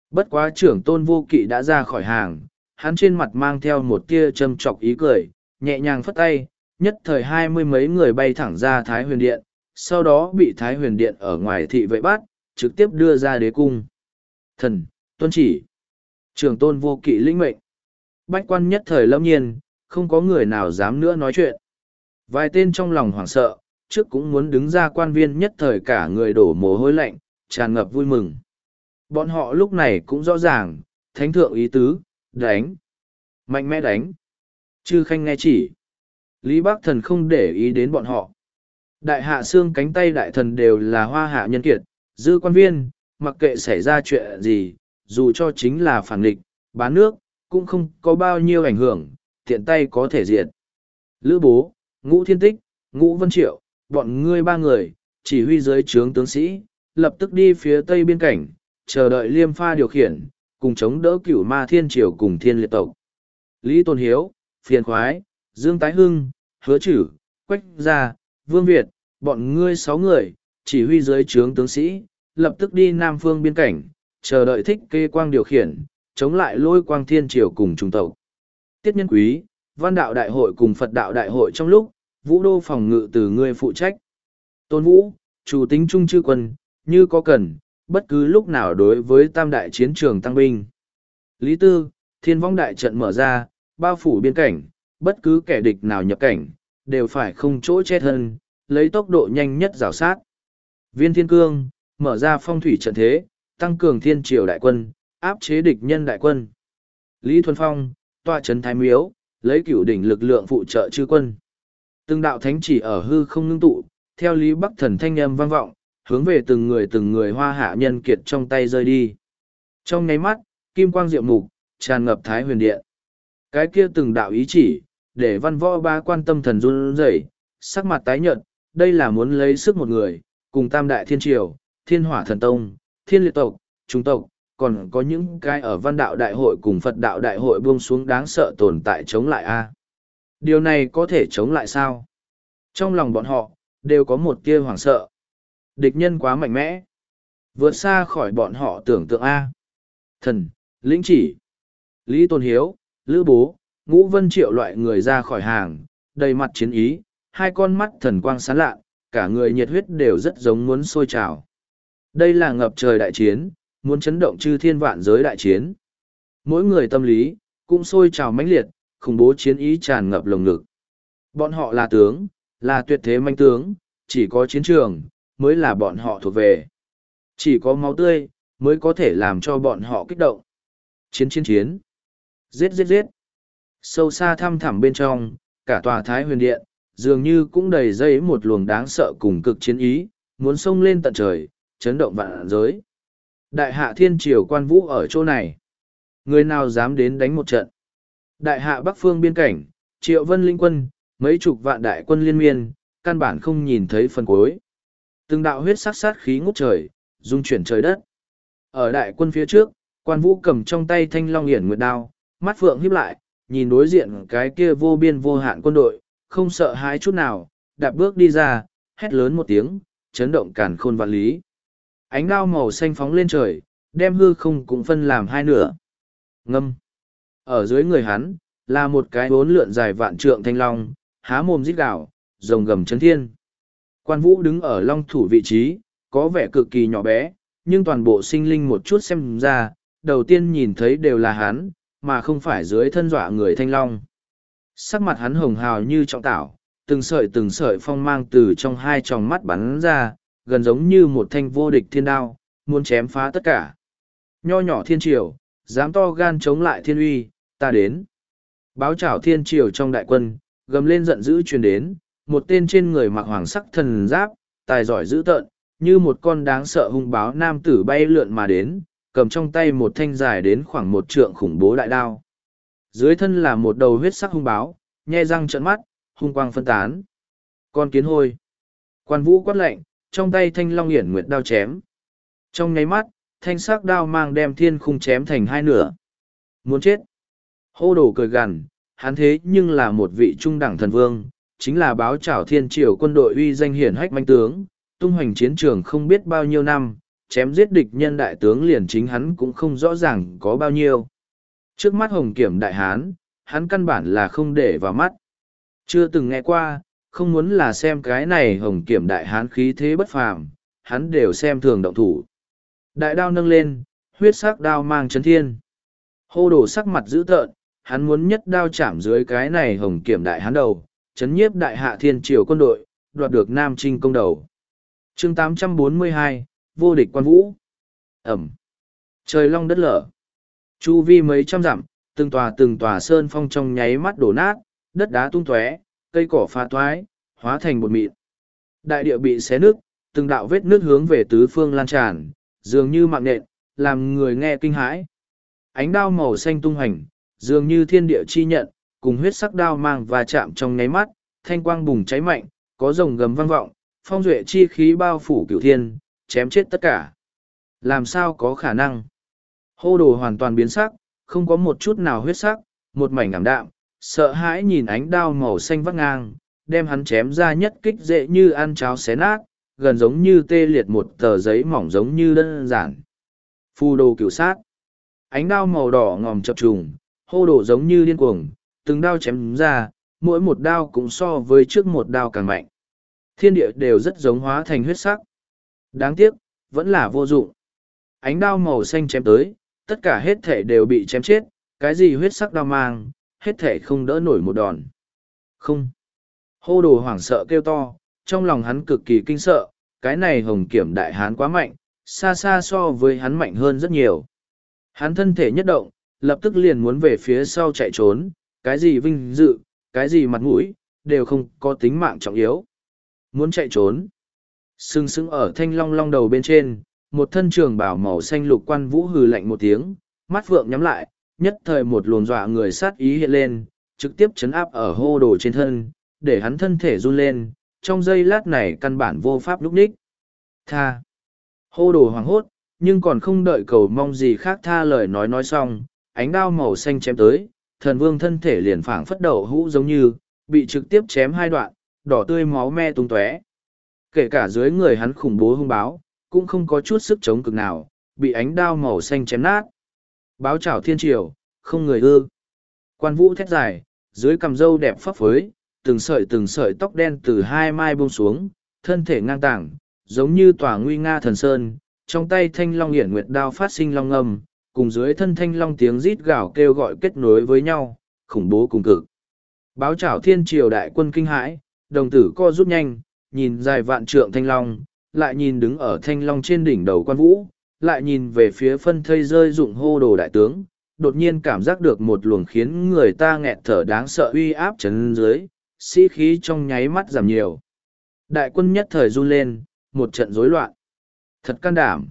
Bất quá trưởng tôn vô kỵ đã ra khỏi hàng, hắn trên mặt mang theo một tia châm chọc ý cười, nhẹ nhàng phất tay, nhất thời hai mươi mấy người bay thẳng ra Thái Huyền Điện, sau đó bị Thái Huyền Điện ở ngoài thị vệ bắt, trực tiếp đưa ra đế cung. Thần, tuân chỉ. Trưởng tôn vô kỵ lĩnh mệnh. Bách quan nhất thời lâm nhiên, không có người nào dám nữa nói chuyện. Vài tên trong lòng hoảng sợ, trước cũng muốn đứng ra quan viên nhất thời cả người đổ mồ hôi lạnh, tràn ngập vui mừng. Bọn họ lúc này cũng rõ ràng, thánh thượng ý tứ, đánh. Mạnh mẽ đánh. Chư khanh nghe chỉ. Lý Bắc Thần không để ý đến bọn họ. Đại hạ xương cánh tay đại thần đều là hoa hạ nhân kiệt, dư quan viên, mặc kệ xảy ra chuyện gì, dù cho chính là phản nghịch, bán nước, cũng không có bao nhiêu ảnh hưởng, tiện tay có thể diệt. Lữ Bố, Ngũ Thiên Tích, Ngũ Vân Triệu, bọn ngươi ba người, chỉ huy dưới trướng tướng sĩ, lập tức đi phía tây biên cảnh, chờ đợi Liêm Pha điều khiển, cùng chống đỡ cửu ma thiên triều cùng thiên liệt tộc. Lý Tôn Hiếu, Phiền Khoái, Dương Tái Hưng, Hứa Chử, Quách Gia, Vương Việt, bọn ngươi sáu người, chỉ huy dưới trướng tướng sĩ, lập tức đi Nam Phương biên cảnh, chờ đợi Thích Kê Quang điều khiển, chống lại Lôi Quang Thiên Triều cùng trung tộc. Tiết Nhân Quý, Văn Đạo Đại hội cùng Phật Đạo Đại hội trong lúc, Vũ Đô phòng ngự từ ngươi phụ trách. Tôn Vũ, chủ tính trung chư quân, như có cần, bất cứ lúc nào đối với tam đại chiến trường tăng binh. Lý Tư, Thiên Vong Đại trận mở ra, bao phủ biên cảnh, bất cứ kẻ địch nào nhập cảnh, đều phải không chỗ che thân, lấy tốc độ nhanh nhất rào sát. Viên Thiên Cương, mở ra phong thủy trận thế, tăng cường thiên triều đại quân, áp chế địch nhân đại quân. Lý Thuần Phong, tọa trấn Thái Miếu, lấy cửu đỉnh lực lượng phụ trợ chư quân. Từng đạo thánh chỉ ở hư không ngưng tụ, theo Lý Bắc Thần thanh âm vang vọng, hướng về từng người từng người hoa hạ nhân kiệt trong tay rơi đi. Trong nháy mắt, kim quang diệu mục, tràn ngập Thái Huyền Điện. Cái kia từng đạo ý chỉ, để văn võ ba quan tâm thần run rẩy, sắc mặt tái nhợt, đây là muốn lấy sức một người, cùng tam đại thiên triều, thiên hỏa thần tông, thiên liệt tộc, trung tộc, còn có những cái ở văn đạo đại hội cùng Phật đạo đại hội buông xuống đáng sợ tồn tại chống lại a. Điều này có thể chống lại sao? Trong lòng bọn họ, đều có một tia hoảng sợ. Địch nhân quá mạnh mẽ. Vượt xa khỏi bọn họ tưởng tượng a. Thần, lĩnh chỉ. Lý Tôn Hiếu, Lữ Bố, Ngũ Vân Triệu loại người ra khỏi hàng, đầy mặt chiến ý, hai con mắt thần quang sáng lạ, cả người nhiệt huyết đều rất giống muốn sôi trào. Đây là ngập trời đại chiến, muốn chấn động chư thiên vạn giới đại chiến. Mỗi người tâm lý, cũng sôi trào mãnh liệt, khủng bố chiến ý tràn ngập lồng ngực. Bọn họ là tướng, là tuyệt thế manh tướng, chỉ có chiến trường, mới là bọn họ thuộc về. Chỉ có máu tươi, mới có thể làm cho bọn họ kích động. Chiến chiến chiến. Giết giết giết. Sâu xa thăm thẳm bên trong, cả tòa Thái Huyền Điện, dường như cũng đầy dây một luồng đáng sợ cùng cực chiến ý, muốn xông lên tận trời, chấn động vạn giới. Đại hạ thiên triều quan vũ ở chỗ này. Người nào dám đến đánh một trận. Đại hạ Bắc Phương biên cảnh, Triệu Vân lĩnh quân, mấy chục vạn đại quân liên miên, căn bản không nhìn thấy phần cuối. Từng đạo huyết sắc sát khí ngút trời, dung chuyển trời đất. Ở đại quân phía trước, quan vũ cầm trong tay thanh long hiển nguyệt đao, mắt phượng híp lại, nhìn đối diện cái kia vô biên vô hạn quân đội, không sợ hãi chút nào, đạp bước đi ra, hét lớn một tiếng, chấn động càn khôn vạn lý. Ánh đao màu xanh phóng lên trời, đem hư không cũng phân làm hai nửa. Ngâm. Ở dưới người hắn, là một cái bốn lượn dài vạn trượng thanh long, há mồm rít gào, rồng gầm chấn thiên. Quan vũ đứng ở long thủ vị trí, có vẻ cực kỳ nhỏ bé, nhưng toàn bộ sinh linh một chút xem ra, đầu tiên nhìn thấy đều là hắn, mà không phải dưới thân dọa người thanh long. Sắc mặt hắn hồng hào như trọng tảo, từng sợi từng sợi phong mang từ trong hai tròng mắt bắn ra, gần giống như một thanh vô địch thiên đao, muốn chém phá tất cả. Nho nhỏ thiên triều, dám to gan chống lại thiên uy, ta đến. Báo chảo thiên triều trong đại quân, gầm lên giận dữ truyền đến, một tên trên người mặc hoàng sắc thần giáp, tài giỏi dữ tợn, như một con đáng sợ hung báo nam tử bay lượn mà đến, cầm trong tay một thanh dài đến khoảng một trượng khủng bố đại đao. Dưới thân là một đầu huyết sắc hung báo, nhe răng trợn mắt, hung quang phân tán. Con kiến hôi. Quan vũ quát lệnh, trong tay thanh long hiển nguyệt đao chém. Trong nháy mắt, thanh sắc đao mang đem thiên khung chém thành hai nửa. Muốn chết. Hô đồ cười gằn, hắn thế nhưng là một vị trung đẳng thần vương, chính là báo chảo thiên triều quân đội uy danh hiển hách manh tướng, tung hoành chiến trường không biết bao nhiêu năm, chém giết địch nhân đại tướng liền chính hắn cũng không rõ ràng có bao nhiêu. Trước mắt hồng kiểm đại hán, hắn căn bản là không để vào mắt. Chưa từng nghe qua, không muốn là xem cái này hồng kiểm đại hán khí thế bất phàm, hắn đều xem thường động thủ. Đại đao nâng lên, huyết sắc đao mang chấn thiên. Hô Đồ sắc mặt dữ tợn, hắn muốn nhất đao chạm dưới cái này hồng kiểm đại hán đầu, chấn nhiếp đại hạ thiên triều quân đội, đoạt được Nam Trinh công đầu. chương tám trăm bốn mươi hai, vô địch quan vũ. Ẩm. Trời long đất lở. Chu vi mấy trăm dặm, từng tòa từng tòa sơn phong trong nháy mắt đổ nát, đất đá tung tóe, cây cỏ phá toái, hóa thành bột mịn. Đại địa bị xé nứt, từng đạo vết nước hướng về tứ phương lan tràn, dường như mạng nhện, làm người nghe kinh hãi. Ánh đao màu xanh tung hành, dường như thiên địa chi nhận, cùng huyết sắc đao mang và chạm trong nháy mắt, thanh quang bùng cháy mạnh, có rồng gầm vang vọng, phong duệ chi khí bao phủ cửu thiên, chém chết tất cả. Làm sao có khả năng? Hô Đồ hoàn toàn biến sắc, không có một chút nào huyết sắc, một mảnh ảm đạm, sợ hãi nhìn ánh đao màu xanh vắt ngang, đem hắn chém ra nhất kích dễ như ăn cháo xé nát, gần giống như tê liệt một tờ giấy mỏng giống như đơn giản. Phù đồ cửu sát. Ánh đao màu đỏ ngòm chập trùng, Hô Đồ giống như điên cuồng, từng đao chém ra, mỗi một đao cũng so với trước một đao càng mạnh. Thiên địa đều rất giống hóa thành huyết sắc. Đáng tiếc, vẫn là vô dụng. Ánh đao màu xanh chém tới, tất cả hết thể đều bị chém chết, cái gì huyết sắc đao mang, hết thể không đỡ nổi một đòn. Không. Hô Đồ hoảng sợ kêu to, trong lòng hắn cực kỳ kinh sợ, cái này hồng kiểm đại hán quá mạnh, xa xa so với hắn mạnh hơn rất nhiều. Hắn thân thể nhất động, lập tức liền muốn về phía sau chạy trốn, cái gì vinh dự, cái gì mặt mũi, đều không có tính mạng trọng yếu. Muốn chạy trốn. Sừng sững ở thanh long long đầu bên trên, một thân trường bào màu xanh lục quan vũ hừ lạnh một tiếng, mắt phượng nhắm lại, nhất thời một luồng dọa người sát ý hiện lên, trực tiếp chấn áp ở Hô Đồ trên thân, để hắn thân thể run lên, trong giây lát này căn bản vô pháp lúc ních. Tha. Hô Đồ hoảng hốt, nhưng còn không đợi cầu mong gì khác tha lời nói nói xong, ánh đao màu xanh chém tới, thần vương thân thể liền phảng phất đậu hũ giống như, bị trực tiếp chém hai đoạn, đỏ tươi máu me tung tóe. Kể cả dưới người hắn khủng bố hung báo, cũng không có chút sức chống cực nào, bị ánh đao màu xanh chém nát. Báo chảo thiên triều, không người ư. Quan vũ thét dài, dưới cằm râu đẹp phấp phới, từng sợi từng sợi tóc đen từ hai mai buông xuống, thân thể ngang tảng, giống như tòa nguy nga thần sơn, trong tay thanh long hiển nguyệt đao phát sinh long ngâm, cùng dưới thân thanh long tiếng rít gào kêu gọi kết nối với nhau, khủng bố cùng cực. Báo chảo thiên triều đại quân kinh hãi, đồng tử co rút nhanh, nhìn dài vạn trượng thanh long, lại nhìn đứng ở thanh long trên đỉnh đầu quan vũ, lại nhìn về phía phân thây rơi dụng Hô Đồ đại tướng, đột nhiên cảm giác được một luồng khiến người ta nghẹt thở đáng sợ uy áp chấn dưới, sĩ khí trong nháy mắt giảm nhiều. Đại quân nhất thời run lên, một trận rối loạn. Thật can đảm.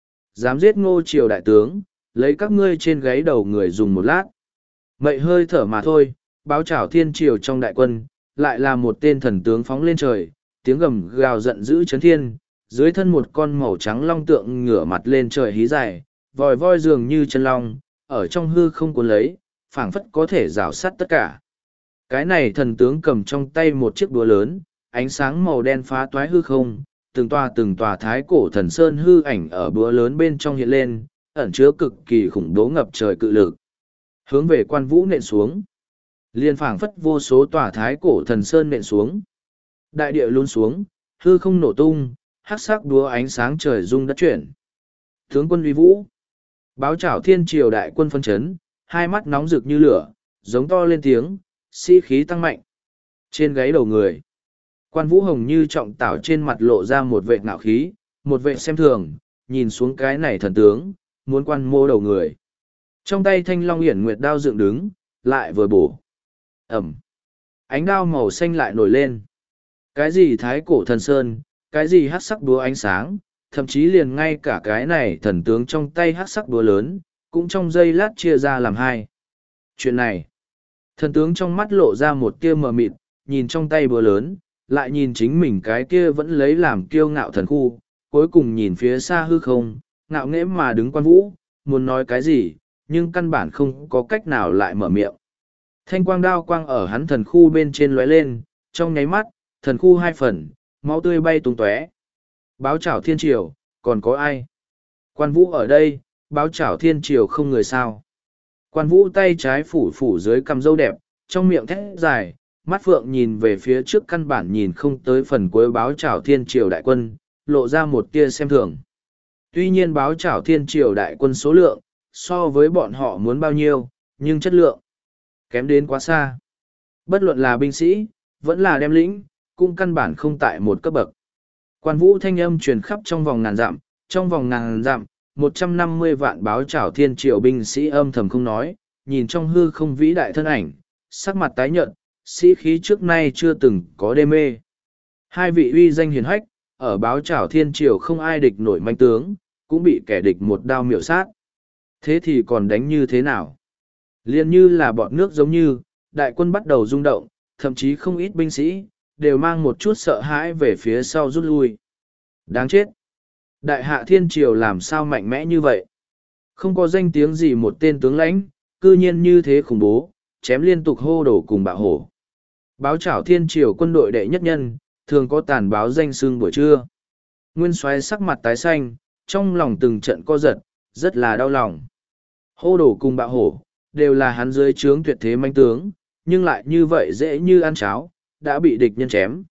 Dám giết Ngô triều đại tướng, lấy các ngươi trên gáy đầu người dùng một lát. Mậy hơi thở mà thôi, báo chảo thiên triều trong đại quân, lại là một tên thần tướng phóng lên trời, tiếng gầm gào giận dữ chấn thiên, dưới thân một con màu trắng long tượng ngửa mặt lên trời hí dài, vòi voi dường như chân long, ở trong hư không cuốn lấy, phảng phất có thể rào sắt tất cả. Cái này thần tướng cầm trong tay một chiếc búa lớn, ánh sáng màu đen phá toái hư không, từng tòa từng tòa thái cổ thần sơn hư ảnh ở búa lớn bên trong hiện lên, ẩn chứa cực kỳ khủng bố ngập trời cự lực. Hướng về quan vũ nện xuống. Liên phảng phất vô số tòa thái cổ thần sơn nện xuống. Đại địa luôn xuống, hư không nổ tung, hắc sắc đúa ánh sáng trời rung đất chuyển. Tướng quân uy vũ. Báo chảo thiên triều đại quân phân chấn, hai mắt nóng rực như lửa, giống to lên tiếng, sĩ khí tăng mạnh. Trên gáy đầu người, quan vũ hồng như trọng tảo trên mặt lộ ra một vệ ngạo khí, một vệ xem thường, nhìn xuống cái này thần tướng, muốn quan mô đầu người. Trong tay thanh long hiển nguyệt đao dựng đứng, lại vừa bổ. Ẩm. Ánh đao màu xanh lại nổi lên. Cái gì thái cổ thần sơn, cái gì hát sắc búa ánh sáng, thậm chí liền ngay cả cái này thần tướng trong tay hát sắc búa lớn, cũng trong giây lát chia ra làm hai. Chuyện này, thần tướng trong mắt lộ ra một tia mờ mịt, nhìn trong tay búa lớn, lại nhìn chính mình cái kia vẫn lấy làm kiêu ngạo thần khu, cuối cùng nhìn phía xa hư không, ngạo nghễ mà đứng quan vũ, muốn nói cái gì, nhưng căn bản không có cách nào lại mở miệng. Thanh quang đao quang ở hắn thần khu bên trên lóe lên, trong nháy mắt, thần khu hai phần, máu tươi bay tung tóe. Báo chảo thiên triều, còn có ai? Quan Vũ ở đây, báo chảo thiên triều không người sao. Quan Vũ tay trái phủ phủ dưới cằm râu đẹp, trong miệng thét dài, mắt phượng nhìn về phía trước căn bản nhìn không tới phần cuối báo chảo thiên triều đại quân, lộ ra một tia xem thường. Tuy nhiên báo chảo thiên triều đại quân số lượng, so với bọn họ muốn bao nhiêu, nhưng chất lượng kém đến quá xa. Bất luận là binh sĩ, vẫn là đem lĩnh, cũng căn bản không tại một cấp bậc. Quan Vũ thanh âm truyền khắp trong vòng ngàn dặm, trong vòng ngàn dặm, một trăm năm mươi vạn báo chảo thiên triều binh sĩ âm thầm không nói, nhìn trong hư không vĩ đại thân ảnh, sắc mặt tái nhợt, sĩ khí trước nay chưa từng có đê mê. Hai vị uy danh hiền hách, ở báo chảo thiên triều không ai địch nổi manh tướng, cũng bị kẻ địch một đao miểu sát. Thế thì còn đánh như thế nào? Liên như là bọt nước giống như, đại quân bắt đầu rung động, thậm chí không ít binh sĩ, đều mang một chút sợ hãi về phía sau rút lui. Đáng chết! Đại hạ thiên triều làm sao mạnh mẽ như vậy? Không có danh tiếng gì một tên tướng lãnh, cư nhiên như thế khủng bố, chém liên tục hô đổ cùng bạo hổ. Báo chảo thiên triều quân đội đệ nhất nhân, thường có tàn báo danh xưng buổi trưa. Nguyên Soái sắc mặt tái xanh, trong lòng từng trận co giật, rất là đau lòng. Hô đổ cùng bạo hổ, đều là hắn dưới trướng tuyệt thế manh tướng, nhưng lại như vậy dễ như ăn cháo, đã bị địch nhân chém.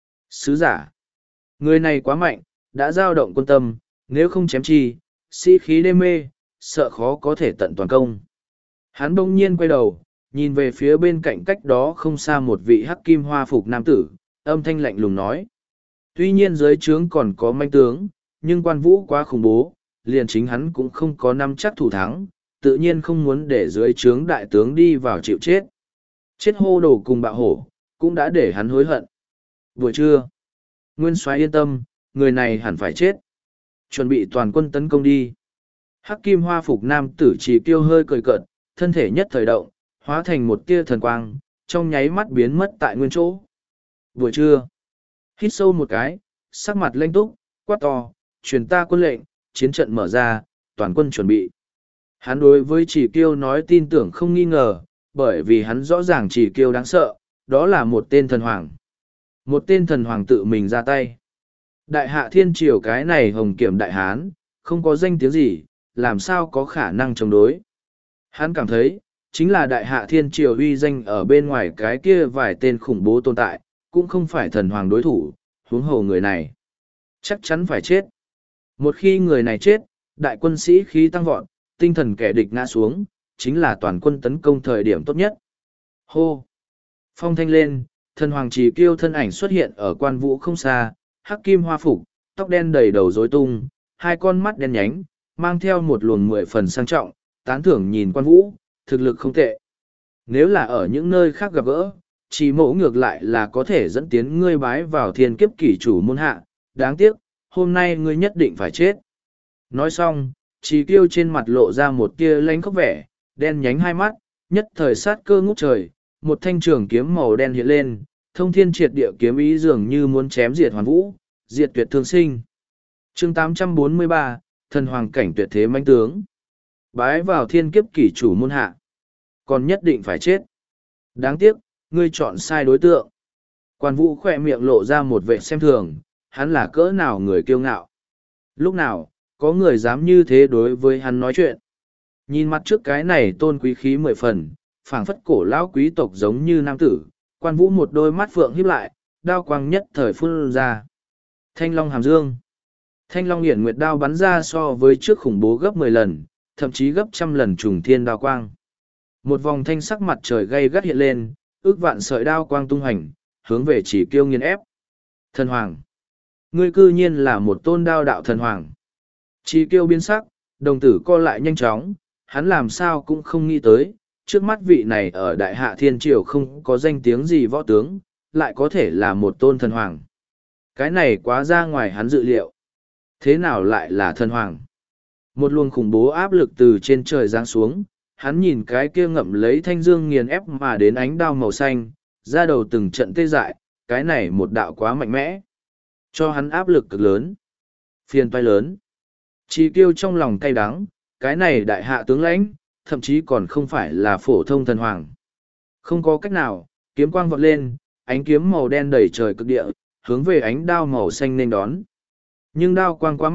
Sứ giả, người này quá mạnh, đã dao động quân tâm, nếu không chém chi, sĩ khí đê mê, sợ khó có thể tận toàn công. Hắn bỗng nhiên quay đầu, nhìn về phía bên cạnh cách đó không xa một vị hắc kim hoa phục nam tử, âm thanh lạnh lùng nói. Tuy nhiên dưới trướng còn có manh tướng, nhưng Quan Vũ quá khủng bố, liền chính hắn cũng không có năm chắc thủ thắng, tự nhiên không muốn để dưới trướng đại tướng đi vào chịu chết. Chết hô đồ cùng bạo hổ, cũng đã để hắn hối hận. Buổi trưa, Nguyên Soái yên tâm, người này hẳn phải chết. Chuẩn bị toàn quân tấn công đi. Hắc kim hoa phục nam tử chỉ kiêu hơi cười cợt, thân thể nhất thời động, hóa thành một tia thần quang, trong nháy mắt biến mất tại nguyên chỗ. Buổi trưa, hít sâu một cái, sắc mặt lanh túc, quát to, truyền ta quân lệnh, chiến trận mở ra, toàn quân chuẩn bị. Hắn đối với chỉ kiêu nói tin tưởng không nghi ngờ, bởi vì hắn rõ ràng chỉ kiêu đáng sợ, đó là một tên thần hoàng. Một tên thần hoàng tự mình ra tay. Đại hạ thiên triều cái này hồng kiểm đại hán, không có danh tiếng gì, làm sao có khả năng chống đối. Hắn cảm thấy, chính là đại hạ thiên triều uy danh ở bên ngoài cái kia vài tên khủng bố tồn tại, cũng không phải thần hoàng đối thủ, huống hồ người này. Chắc chắn phải chết. Một khi người này chết, đại quân sĩ khí tăng vọt, tinh thần kẻ địch ngã xuống, chính là toàn quân tấn công thời điểm tốt nhất. Hô! Phong thanh lên, thần hoàng trì kiêu thân ảnh xuất hiện ở Quan Vũ không xa, hắc kim hoa phục, tóc đen đầy đầu rối tung, hai con mắt đen nhánh, mang theo một luồng mười phần sang trọng, tán thưởng nhìn Quan Vũ, thực lực không tệ. Nếu là ở những nơi khác gặp gỡ, chỉ mẫu ngược lại là có thể dẫn tiến ngươi bái vào thiên kiếp kỷ chủ môn hạ, đáng tiếc, hôm nay ngươi nhất định phải chết. Nói xong, Trì Kiêu trên mặt lộ ra một tia lánh khóc vẻ, đen nhánh hai mắt, nhất thời sát cơ ngút trời, một thanh trường kiếm màu đen hiện lên, thông thiên triệt địa kiếm ý dường như muốn chém diệt hoàn vũ, diệt tuyệt thương sinh. Chương tám trăm bốn mươi ba, thần hoàng cảnh tuyệt thế mãnh tướng. Bái vào thiên kiếp kỷ chủ môn hạ, còn nhất định phải chết. Đáng tiếc, ngươi chọn sai đối tượng. Quan Vũ khỏe miệng lộ ra một vẻ xem thường, hắn là cỡ nào người kiêu ngạo. Lúc nào, có người dám như thế đối với hắn nói chuyện. Nhìn mặt trước cái này tôn quý khí mười phần, phảng phất cổ lão quý tộc giống như nam tử, Quan Vũ một đôi mắt phượng híp lại, đao quang nhất thời phun ra. Thanh long hàm dương. Thanh long hiển nguyệt đao bắn ra so với trước khủng bố gấp mười lần, thậm chí gấp trăm lần trùng thiên đao quang. Một vòng thanh sắc mặt trời gay gắt hiện lên, ước vạn sợi đao quang tung hành, hướng về Chỉ Kiêu nghiền ép. Thần hoàng. Ngươi cư nhiên là một tôn đao đạo thần hoàng. Chỉ Kiêu biến sắc, đồng tử co lại nhanh chóng, hắn làm sao cũng không nghĩ tới, trước mắt vị này ở đại hạ thiên triều không có danh tiếng gì võ tướng, lại có thể là một tôn thần hoàng. Cái này quá ra ngoài hắn dự liệu. Thế nào lại là thần hoàng? Một luồng khủng bố áp lực từ trên trời giáng xuống, hắn nhìn cái kia ngậm lấy thanh dương nghiền ép mà đến ánh đao màu xanh, ra đầu từng trận tê dại, cái này một đạo quá mạnh mẽ. Cho hắn áp lực cực lớn. Phiền toái lớn. Chỉ Kiêu trong lòng cay đắng, cái này đại hạ tướng lãnh, thậm chí còn không phải là phổ thông thần hoàng. Không có cách nào, kiếm quang vọt lên, ánh kiếm màu đen đầy trời cực địa, hướng về ánh đao màu xanh nên đón. Nhưng đao quang quá mạnh,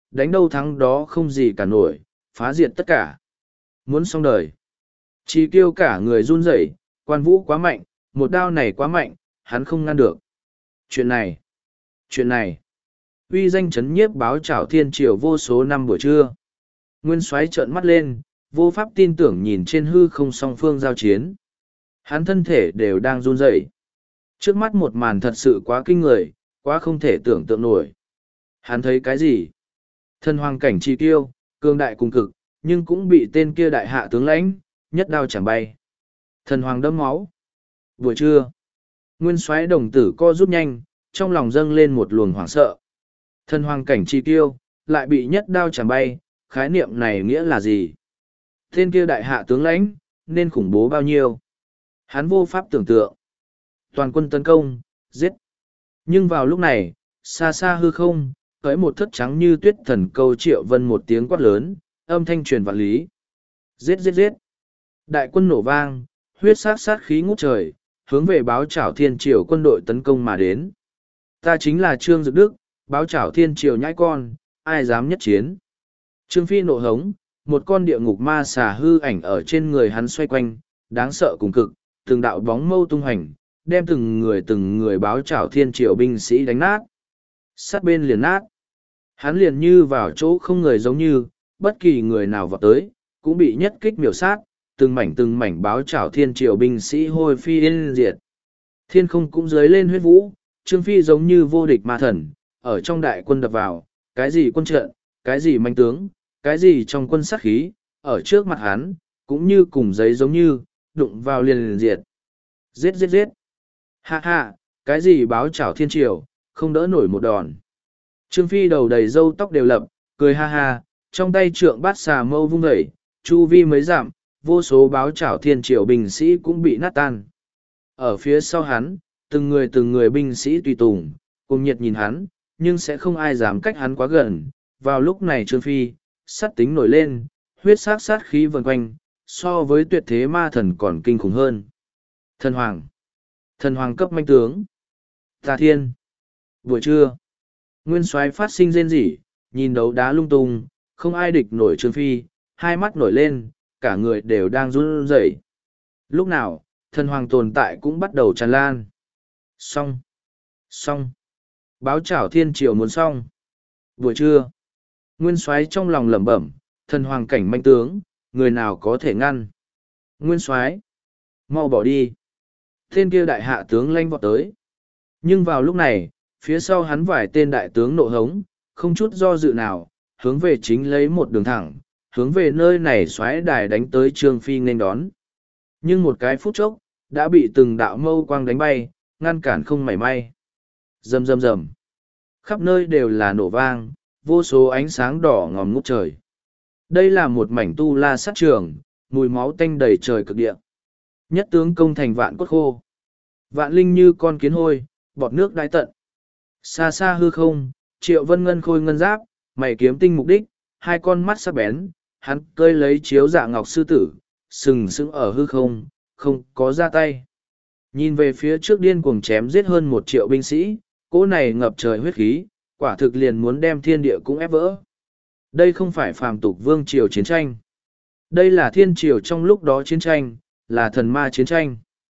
đánh đâu thắng đó không gì cả nổi, phá diệt tất cả. Muốn xong đời. Chi Tiêu cả người run rẩy, Quan Vũ quá mạnh, một đao này quá mạnh, hắn không ngăn được. Chuyện này, chuyện này, uy danh chấn nhiếp báo trảo thiên triều vô số năm buổi trưa. Nguyên Soái trợn mắt lên, vô pháp tin tưởng nhìn trên hư không song phương giao chiến. Hắn thân thể đều đang run rẩy. Trước mắt một màn thật sự quá kinh người, quá không thể tưởng tượng nổi. Hắn thấy cái gì? Thần hoàng cảnh Chi Tiêu, cương đại cùng cực, nhưng cũng bị tên kia đại hạ tướng lãnh, nhất đao chẳng bay. Thần hoàng đẫm máu. Buổi trưa, Nguyên Soái đồng tử co rút nhanh, trong lòng dâng lên một luồng hoảng sợ. Thần hoàng cảnh Chi Tiêu, lại bị nhất đao chẳng bay, khái niệm này nghĩa là gì? Tên kia đại hạ tướng lãnh, nên khủng bố bao nhiêu? Hắn vô pháp tưởng tượng. Toàn quân tấn công, giết. Nhưng vào lúc này, xa xa hư không, tới một thất trắng như tuyết thần câu Triệu Vân một tiếng quát lớn, âm thanh truyền vạn lý. Giết giết giết. Đại quân nổ vang, huyết sát sát khí ngút trời, hướng về báo trảo thiên triều quân đội tấn công mà đến. Ta chính là Trương Dực Đức, báo trảo thiên triều nhãi con, ai dám nhất chiến. Trương Phi nộ hống, một con địa ngục ma xà hư ảnh ở trên người hắn xoay quanh, đáng sợ cùng cực, từng đạo bóng mâu tung hành, đem từng người từng người báo trảo thiên triều binh sĩ đánh nát. Sát bên liền nát. Hắn liền như vào chỗ không người giống như, bất kỳ người nào vào tới, cũng bị nhất kích miểu sát, từng mảnh từng mảnh báo trảo thiên triều binh sĩ hôi phi yên diệt. Thiên không cũng dưới lên huyết vũ, Trương Phi giống như vô địch ma thần, ở trong đại quân đập vào, cái gì quân trận, cái gì manh tướng, cái gì trong quân sát khí, ở trước mặt hắn, cũng như cùng giấy giống như, đụng vào liền liền diệt. Giết giết giết. Ha ha, cái gì báo trảo thiên triều, không đỡ nổi một đòn. Trương Phi đầu đầy râu tóc đều lập, cười ha ha, trong tay trượng bát xà mâu vung vẩy, chu vi mấy giảm, vô số báo trảo thiên triều binh sĩ cũng bị nát tan. Ở phía sau hắn, từng người từng người binh sĩ tùy tùng, cùng nhiệt nhìn hắn, nhưng sẽ không ai dám cách hắn quá gần. Vào lúc này Trương Phi, sát tính nổi lên, huyết sát sát khí vần quanh, so với tuyệt thế ma thần còn kinh khủng hơn. Thần Hoàng, thần Hoàng cấp manh tướng, Tà Thiên. Buổi trưa, Nguyên Soái phát sinh rên rỉ, nhìn đấu đá lung tung, không ai địch nổi Trương Phi, hai mắt nổi lên, cả người đều đang run rẩy. Lúc nào, thần hoàng tồn tại cũng bắt đầu tràn lan. Xong, xong, báo trảo thiên triều muốn xong. Buổi trưa, Nguyên Soái trong lòng lẩm bẩm, thần hoàng cảnh manh tướng, người nào có thể ngăn? Nguyên Soái, mau bỏ đi. Tên kia đại hạ tướng lanh vọt tới. Nhưng vào lúc này, phía sau hắn vài tên đại tướng nộ hống, không chút do dự nào, hướng về chính lấy một đường thẳng, hướng về nơi này xoáy đài đánh tới Trương Phi nên đón. Nhưng một cái phút chốc, đã bị từng đạo mâu quang đánh bay, ngăn cản không mảy may. Rầm rầm rầm. Khắp nơi đều là nổ vang, vô số ánh sáng đỏ ngòm ngút trời. Đây là một mảnh tu la sát trường, mùi máu tanh đầy trời cực địa. Nhất tướng công thành vạn cốt khô. Vạn linh như con kiến hôi, bọt nước đái tận. Xa xa hư không, Triệu Vân ngân khôi ngân giáp, mày kiếm tinh mục đích, hai con mắt sắc bén, hắn cơi lấy chiếu dạ ngọc sư tử, sừng sững ở hư không, không có ra tay. Nhìn về phía trước điên cuồng chém giết hơn một triệu binh sĩ, cỗ này ngập trời huyết khí, quả thực liền muốn đem thiên địa cũng ép vỡ. Đây không phải phàm tục vương triều chiến tranh. Đây là thiên triều trong lúc đó chiến tranh, là thần ma chiến tranh.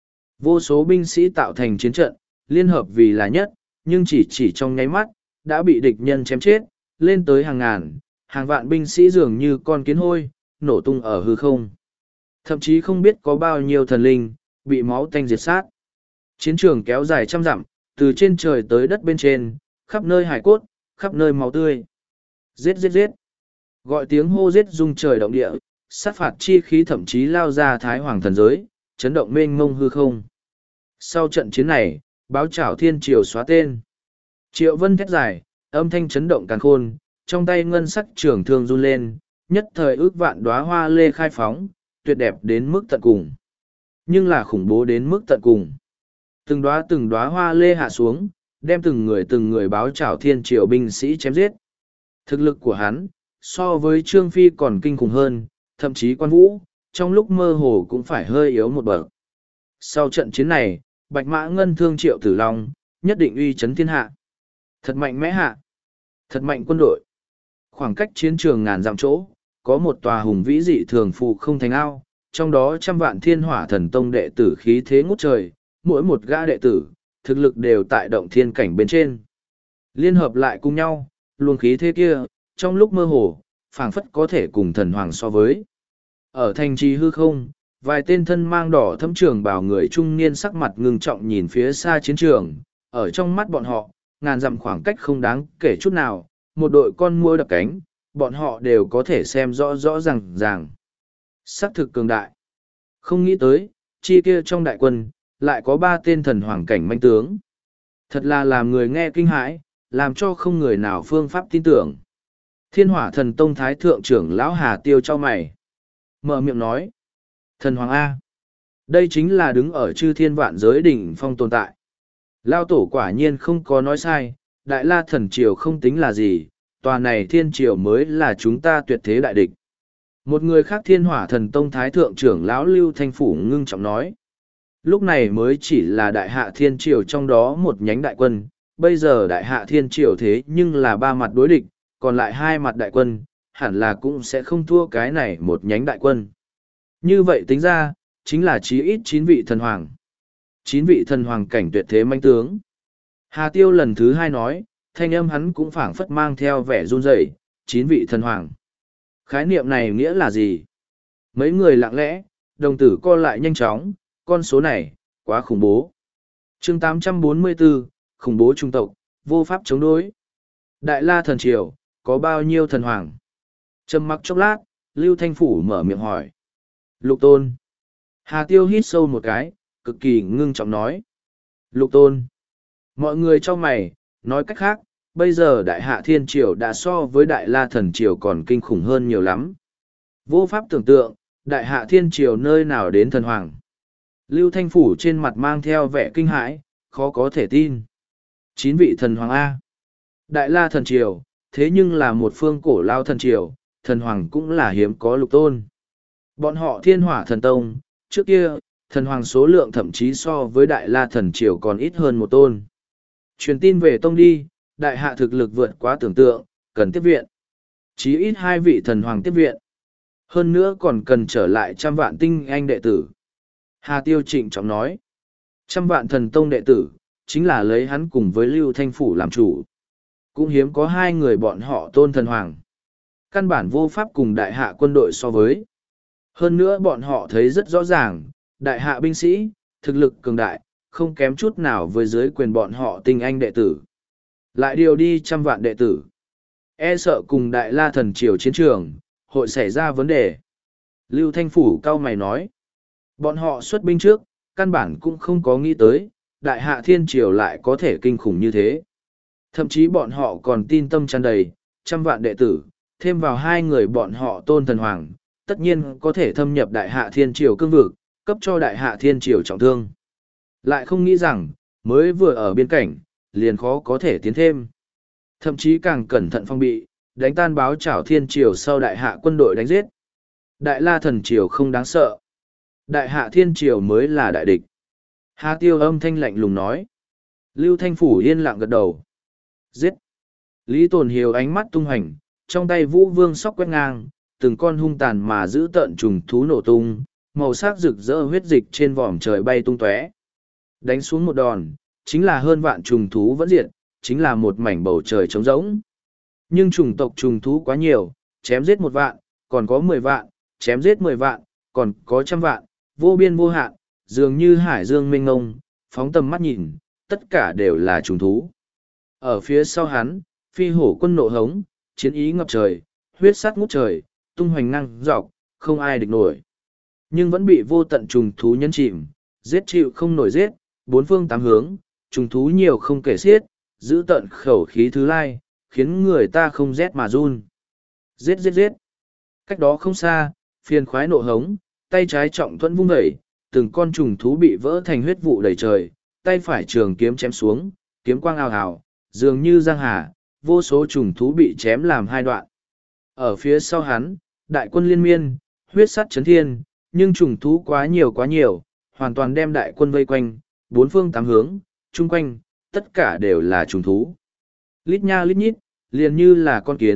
Vô số binh sĩ tạo thành chiến trận, liên hợp vì là nhất, nhưng chỉ chỉ trong nháy mắt, đã bị địch nhân chém chết, lên tới hàng ngàn, hàng vạn binh sĩ dường như con kiến hôi, nổ tung ở hư không. Thậm chí không biết có bao nhiêu thần linh, bị máu tanh diệt sát. Chiến trường kéo dài trăm dặm, từ trên trời tới đất bên trên, khắp nơi hải cốt, khắp nơi máu tươi. Giết giết giết. Gọi tiếng hô giết rung trời động địa, sát phạt chi khí thậm chí lao ra thái hoàng thần giới, chấn động mênh mông hư không. Sau trận chiến này, báo trảo thiên triều xóa tên. Triệu Vân thét dài, âm thanh chấn động càn khôn, trong tay ngân sắc trường thương run lên, nhất thời ước vạn đóa hoa lê khai phóng, tuyệt đẹp đến mức tận cùng. Nhưng là khủng bố đến mức tận cùng. Từng đóa từng đóa hoa lê hạ xuống, đem từng người từng người báo trảo thiên triều binh sĩ chém giết. Thực lực của hắn, so với Trương Phi còn kinh khủng hơn, thậm chí Quan Vũ, trong lúc mơ hồ cũng phải hơi yếu một bậc. Sau trận chiến này, Bạch Mã Ngân thương Triệu Tử Long, nhất định uy chấn thiên hạ. Thật mạnh mẽ hạ. Thật mạnh quân đội. Khoảng cách chiến trường ngàn dặm chỗ, có một tòa hùng vĩ dị thường phụ không thành ao, trong đó trăm vạn thiên hỏa thần tông đệ tử khí thế ngút trời, mỗi một gã đệ tử, thực lực đều tại động thiên cảnh bên trên. Liên hợp lại cùng nhau, luồng khí thế kia, trong lúc mơ hồ, phảng phất có thể cùng thần hoàng so với. Ở thành trì hư không, vài tên thân mang đỏ thấm trường bảo người trung niên sắc mặt ngưng trọng nhìn phía xa chiến trường, ở trong mắt bọn họ, ngàn dặm khoảng cách không đáng kể chút nào, một đội con muỗi đập cánh, bọn họ đều có thể xem rõ rõ ràng ràng. Sắc thực cường đại. Không nghĩ tới, chi kia trong đại quân, lại có ba tên thần hoàng cảnh manh tướng. Thật là làm người nghe kinh hãi, làm cho không người nào phương pháp tin tưởng. Thiên hỏa thần tông thái thượng trưởng lão Hà Tiêu cho mày. Mở miệng nói. Thần hoàng A. Đây chính là đứng ở chư thiên vạn giới đỉnh phong tồn tại. Lao tổ quả nhiên không có nói sai, đại la thần triều không tính là gì, tòa này thiên triều mới là chúng ta tuyệt thế đại địch. Một người khác thiên hỏa thần tông thái thượng trưởng lão Lưu Thanh Phủ ngưng trọng nói. Lúc này mới chỉ là đại hạ thiên triều trong đó một nhánh đại quân, bây giờ đại hạ thiên triều thế nhưng là ba mặt đối địch, còn lại hai mặt đại quân, hẳn là cũng sẽ không thua cái này một nhánh đại quân. Như vậy tính ra, chính là chí ít chín vị thần hoàng. Chín vị thần hoàng cảnh tuyệt thế manh tướng. Hà Tiêu lần thứ hai nói, thanh âm hắn cũng phảng phất mang theo vẻ run rẩy, chín vị thần hoàng. Khái niệm này nghĩa là gì? Mấy người lặng lẽ, đồng tử co lại nhanh chóng, con số này, quá khủng bố. chương tám trăm bốn mươi bốn, khủng bố trung tộc, vô pháp chống đối. Đại La thần triều, có bao nhiêu thần hoàng? Trầm mặc chốc lát, Lưu Thanh Phủ mở miệng hỏi. Lục Tôn. Hà Tiêu hít sâu một cái, cực kỳ ngưng trọng nói. Lục Tôn. Mọi người cho mày, nói cách khác, bây giờ Đại Hạ Thiên Triều đã so với Đại La Thần Triều còn kinh khủng hơn nhiều lắm. Vô pháp tưởng tượng, Đại Hạ Thiên Triều nơi nào đến thần hoàng. Lưu Thanh Phủ trên mặt mang theo vẻ kinh hãi, khó có thể tin. Chín vị thần hoàng A. Đại La Thần Triều, thế nhưng là một phương cổ lao thần triều, thần hoàng cũng là hiếm có lục tôn. Bọn họ thiên hỏa thần tông, trước kia, thần hoàng số lượng thậm chí so với Đại La Thần Triều còn ít hơn một tôn. Truyền tin về tông đi, đại hạ thực lực vượt quá tưởng tượng, cần tiếp viện. Chí ít hai vị thần hoàng tiếp viện. Hơn nữa còn cần trở lại trăm vạn tinh anh đệ tử. Hà Tiêu trịnh trọng nói. Trăm vạn thần tông đệ tử, chính là lấy hắn cùng với Lưu Thanh Phủ làm chủ. Cũng hiếm có hai người bọn họ tôn thần hoàng. Căn bản vô pháp cùng đại hạ quân đội so với. Hơn nữa bọn họ thấy rất rõ ràng, đại hạ binh sĩ, thực lực cường đại, không kém chút nào với dưới quyền bọn họ tinh anh đệ tử. Lại điều đi trăm vạn đệ tử. E sợ cùng đại la thần triều chiến trường, hội xảy ra vấn đề. Lưu Thanh Phủ cao mày nói. Bọn họ xuất binh trước, căn bản cũng không có nghĩ tới, đại hạ thiên triều lại có thể kinh khủng như thế. Thậm chí bọn họ còn tin tâm tràn đầy, trăm vạn đệ tử, thêm vào hai người bọn họ tôn thần hoàng, tất nhiên có thể thâm nhập đại hạ thiên triều cương vực, cấp cho đại hạ thiên triều trọng thương. Lại không nghĩ rằng, mới vừa ở biên cảnh, liền khó có thể tiến thêm. Thậm chí càng cẩn thận phong bị, đánh tan báo trảo thiên triều sau đại hạ quân đội đánh giết. Đại la thần triều không đáng sợ. Đại hạ thiên triều mới là đại địch. Hà Tiêu âm thanh lạnh lùng nói. Lưu Thanh Phủ yên lặng gật đầu. Giết. Lý Tồn Hiếu ánh mắt tung hành, trong tay vũ vương sóc quét ngang, từng con hung tàn mà giữ tợn trùng thú nổ tung, màu sắc rực rỡ huyết dịch trên vòm trời bay tung tóe. Đánh xuống một đòn, chính là hơn vạn trùng thú vẫn diệt, chính là một mảnh bầu trời trống rỗng. Nhưng chủng tộc trùng thú quá nhiều, chém giết một vạn, còn có mười vạn, chém giết mười vạn, còn có trăm vạn, vô biên vô hạn, dường như hải dương mênh ngông, phóng tầm mắt nhìn, tất cả đều là trùng thú. Ở phía sau hắn, phi hổ quân nộ hống, chiến ý ngập trời, huyết sát ngút trời, tung hoành năng dọc, không ai địch nổi. Nhưng vẫn bị vô tận trùng thú nhấn chìm, giết chịu không nổi giết, bốn phương tám hướng, trùng thú nhiều không kể xiết, giữ tận khẩu khí thứ lai, khiến người ta không rét mà run. Giết giết giết. Cách đó không xa, phiền khoái nộ hống, tay trái trọng thuẫn vung đẩy, từng con trùng thú bị vỡ thành huyết vụ đầy trời, tay phải trường kiếm chém xuống, kiếm quang ào ào, dường như giang hà, vô số trùng thú bị chém làm hai đoạn. Ở phía sau hắn, đại quân liên miên, huyết sắt chấn thiên, nhưng trùng thú quá nhiều quá nhiều, hoàn toàn đem đại quân vây quanh, bốn phương tám hướng, chung quanh, tất cả đều là trùng thú. Lít nha lít nhít, liền như là con kiến,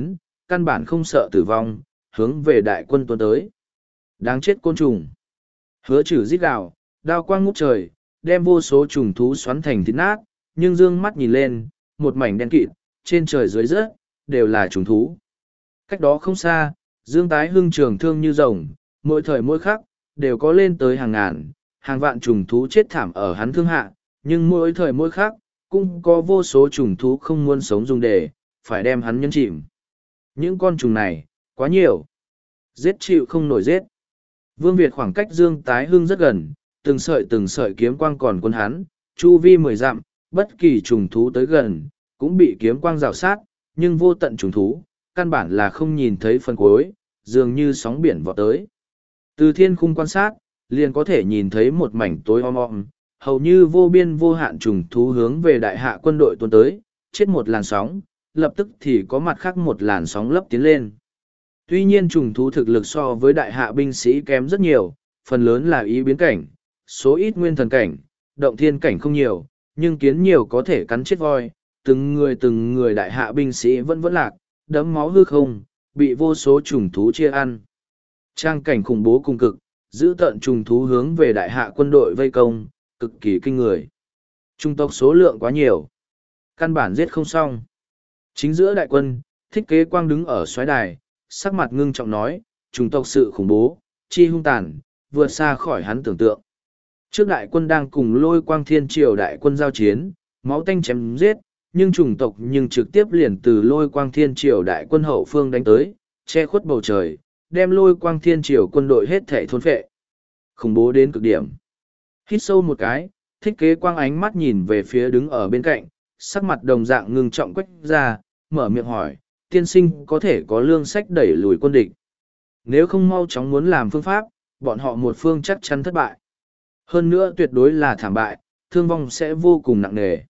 căn bản không sợ tử vong, hướng về đại quân tuôn tới. Đáng chết côn trùng. Hứa Chử rít gào, đao quang ngút trời, đem vô số trùng thú xoắn thành thịt nát, nhưng dương mắt nhìn lên, một mảnh đen kịt, trên trời dưới rớt, đều là trùng thú. Cách đó không xa, Dương Tái Hưng trường thương như rồng, mỗi thời mỗi khắc, đều có lên tới hàng ngàn, hàng vạn trùng thú chết thảm ở hắn thương hạ, nhưng mỗi thời mỗi khắc, cũng có vô số trùng thú không muốn sống dùng để, phải đem hắn nhấn chìm. Những con trùng này, quá nhiều. Giết chịu không nổi giết. Vương Việt khoảng cách Dương Tái Hưng rất gần, từng sợi từng sợi kiếm quang còn quân hắn, chu vi mười dặm, bất kỳ trùng thú tới gần, cũng bị kiếm quang rào sát, nhưng vô tận trùng thú, căn bản là không nhìn thấy phần cuối, dường như sóng biển vọt tới. Từ thiên khung quan sát, liền có thể nhìn thấy một mảnh tối om om, hầu như vô biên vô hạn trùng thú hướng về đại hạ quân đội tuôn tới, chết một làn sóng, lập tức thì có mặt khác một làn sóng lấp tiến lên. Tuy nhiên trùng thú thực lực so với đại hạ binh sĩ kém rất nhiều, phần lớn là ý biến cảnh, số ít nguyên thần cảnh, động thiên cảnh không nhiều, nhưng kiến nhiều có thể cắn chết voi, từng người từng người đại hạ binh sĩ vẫn vẫn lạc, đẫm máu hư không, bị vô số trùng thú chia ăn. Trang cảnh khủng bố cùng cực, giữ tận trùng thú hướng về đại hạ quân đội vây công, cực kỳ kinh người. Trung tộc số lượng quá nhiều, căn bản giết không xong. Chính giữa đại quân, Thích Kế Quang đứng ở soái đài, sắc mặt ngưng trọng nói, trùng tộc sự khủng bố, chi hung tàn, vượt xa khỏi hắn tưởng tượng. Trước đại quân đang cùng Lôi Quang Thiên Triều đại quân giao chiến, máu tanh chém giết, nhưng chủng tộc nhưng trực tiếp liền từ Lôi Quang Thiên Triều đại quân hậu phương đánh tới, che khuất bầu trời, đem Lôi Quang Thiên Triều quân đội hết thể thôn phệ. Khủng bố đến cực điểm. Hít sâu một cái, Thích Kế Quang ánh mắt nhìn về phía đứng ở bên cạnh, sắc mặt đồng dạng ngưng trọng Quách Gia, mở miệng hỏi, tiên sinh có thể có lương sách đẩy lùi quân địch. Nếu không mau chóng muốn làm phương pháp, bọn họ một phương chắc chắn thất bại. Hơn nữa tuyệt đối là thảm bại, thương vong sẽ vô cùng nặng nề.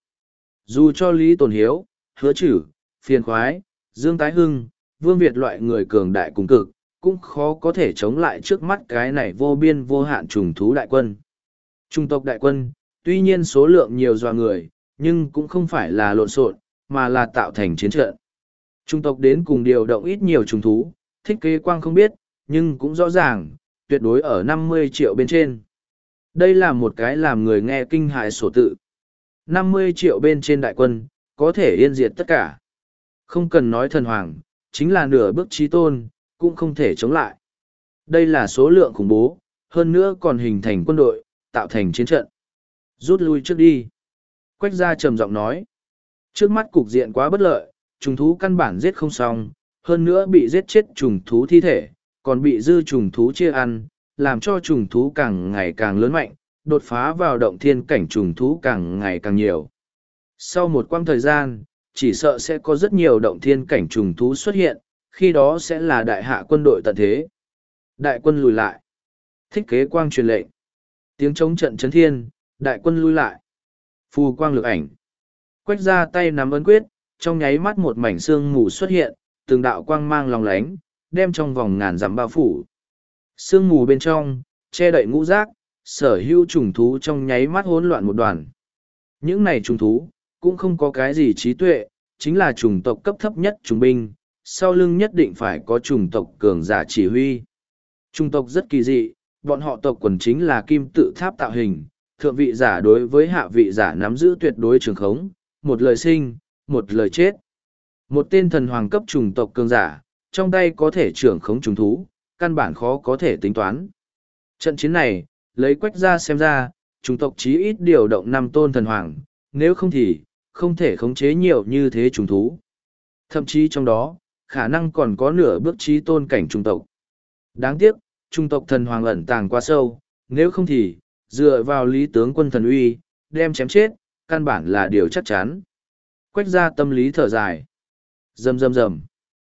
Dù cho Lý Tồn Hiếu, Hứa Chử, Phiền Khoái, Dương Tái Hưng, Vương Việt loại người cường đại cùng cực, cũng khó có thể chống lại trước mắt cái này vô biên vô hạn trùng thú đại quân. Trung tộc đại quân, tuy nhiên số lượng nhiều dọa người, nhưng cũng không phải là lộn xộn, mà là tạo thành chiến trận. Trung tộc đến cùng điều động ít nhiều trùng thú, Thích Kế Quang không biết, nhưng cũng rõ ràng, tuyệt đối ở năm mươi triệu bên trên. Đây là một cái làm người nghe kinh hại sổ tự. năm mươi triệu bên trên đại quân, có thể yên diệt tất cả. Không cần nói thần hoàng, chính là nửa bước chí tôn, cũng không thể chống lại. Đây là số lượng khủng bố, hơn nữa còn hình thành quân đội, tạo thành chiến trận. Rút lui trước đi. Quách Gia trầm giọng nói. Trước mắt cục diện quá bất lợi, trùng thú căn bản giết không xong, hơn nữa bị giết chết trùng thú thi thể, còn bị dư trùng thú chia ăn, làm cho trùng thú càng ngày càng lớn mạnh, đột phá vào động thiên cảnh trùng thú càng ngày càng nhiều. Sau một quãng thời gian, chỉ sợ sẽ có rất nhiều động thiên cảnh trùng thú xuất hiện, khi đó sẽ là đại hạ quân đội tận thế. Đại quân lùi lại. Thích Kế Quang truyền lệnh. Tiếng chống trận chấn thiên, đại quân lui lại. Phù quang lực ảnh. Quách Gia tay nắm ấn quyết, trong nháy mắt một mảnh sương mù xuất hiện, từng đạo quang mang lòng lánh, đem trong vòng ngàn dặm bao phủ. Sương mù bên trong, che đậy ngũ giác, sở hữu trùng thú trong nháy mắt hỗn loạn một đoàn. Những này trùng thú, cũng không có cái gì trí tuệ, chính là chủng tộc cấp thấp nhất trùng binh, sau lưng nhất định phải có chủng tộc cường giả chỉ huy. Chủng tộc rất kỳ dị, bọn họ tộc quần chính là kim tự tháp tạo hình, thượng vị giả đối với hạ vị giả nắm giữ tuyệt đối trường khống, một lời sinh, một lời chết. Một tên thần hoàng cấp chủng tộc cường giả, trong tay có thể trưởng khống trùng thú, căn bản khó có thể tính toán. Trận chiến này, lấy Quách Gia xem ra, chủng tộc chí ít điều động năm tôn thần hoàng, nếu không thì, không thể khống chế nhiều như thế trùng thú. Thậm chí trong đó, khả năng còn có nửa bước chí tôn cảnh chủng tộc. Đáng tiếc, chủng tộc thần hoàng ẩn tàng quá sâu, nếu không thì, dựa vào lý tướng quân thần uy, đem chém chết, căn bản là điều chắc chắn. Quách Gia tâm lý thở dài. Rầm rầm rầm.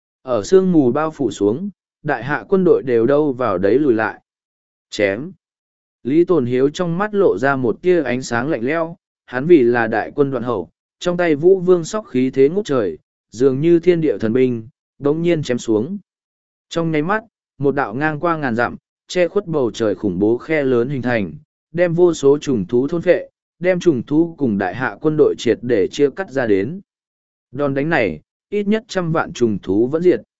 Ở sương mù bao phủ xuống, đại hạ quân đội đều đâu vào đấy lùi lại. Chém. Lý Tồn Hiếu trong mắt lộ ra một tia ánh sáng lạnh lẽo, hắn vì là đại quân đoạn hậu, trong tay vũ vương sóc khí thế ngút trời, dường như thiên địa thần binh, đống nhiên chém xuống. Trong nháy mắt, một đạo ngang qua ngàn dặm, che khuất bầu trời khủng bố khe lớn hình thành, đem vô số trùng thú thôn phệ, đem trùng thú cùng đại hạ quân đội triệt để chia cắt ra đến. Đòn đánh này, ít nhất trăm vạn trùng thú vẫn diệt.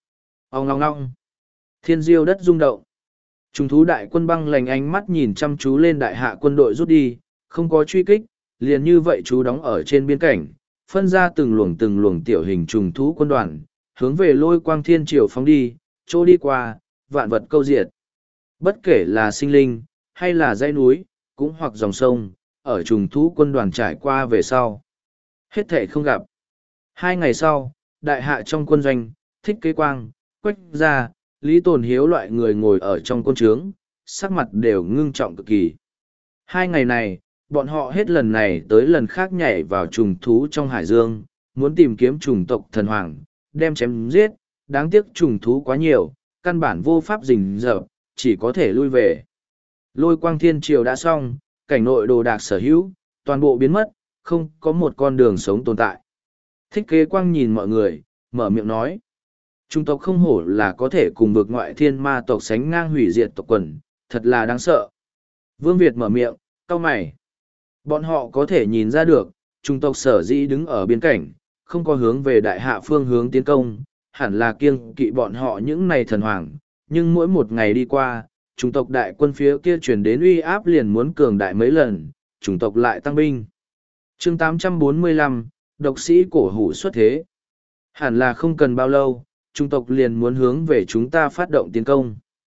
Ong long long. Thiên diêu đất rung động. Trùng thú đại quân băng lành ánh mắt nhìn chăm chú lên đại hạ quân đội rút đi, không có truy kích, liền như vậy chú đóng ở trên biên cảnh, phân ra từng luồng từng luồng tiểu hình trùng thú quân đoàn, hướng về lôi quang thiên triều phóng đi, chỗ đi qua, vạn vật câu diệt. Bất kể là sinh linh, hay là dãy núi, cũng hoặc dòng sông, ở trùng thú quân đoàn trải qua về sau. Hết thể không gặp. Hai ngày sau, đại hạ trong quân doanh, thích kế quang, quách gia, lý tồn hiếu loại người ngồi ở trong quân trướng, sắc mặt đều ngưng trọng cực kỳ. Hai ngày này, bọn họ hết lần này tới lần khác nhảy vào trùng thú trong hải dương, muốn tìm kiếm trùng tộc thần hoàng, đem chém giết, đáng tiếc trùng thú quá nhiều, căn bản vô pháp rình rập, chỉ có thể lui về. Lôi quang thiên triều đã xong, cảnh nội đồ đạc sở hữu, toàn bộ biến mất, không có một con đường sống tồn tại. Thích kế quang nhìn mọi người, mở miệng nói. Trung tộc không hổ là có thể cùng vực ngoại thiên ma tộc sánh ngang hủy diệt tộc quần, thật là đáng sợ. Vương Việt mở miệng, cau mày. Bọn họ có thể nhìn ra được, trung tộc sở dĩ đứng ở biên cảnh, không có hướng về đại hạ phương hướng tiến công, hẳn là kiêng kỵ bọn họ những này thần hoàng. Nhưng mỗi một ngày đi qua, trung tộc đại quân phía kia chuyển đến uy áp liền muốn cường đại mấy lần, trung tộc lại tăng binh. chương tám trăm bốn mươi lăm, độc sĩ cổ hủ xuất thế. Hẳn là không cần bao lâu, trung tộc liền muốn hướng về chúng ta phát động tiến công.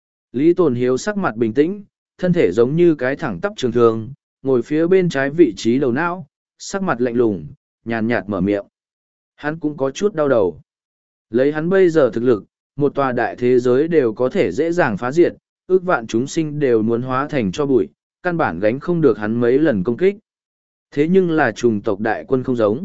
Lý Tồn Hiếu sắc mặt bình tĩnh, thân thể giống như cái thẳng tắp trường thường, ngồi phía bên trái vị trí đầu não, sắc mặt lạnh lùng, nhàn nhạt mở miệng. Hắn cũng có chút đau đầu. Lấy hắn bây giờ thực lực, một tòa đại thế giới đều có thể dễ dàng phá diệt, ước vạn chúng sinh đều muốn hóa thành cho bụi, căn bản gánh không được hắn mấy lần công kích. Thế nhưng là trùng tộc đại quân không giống.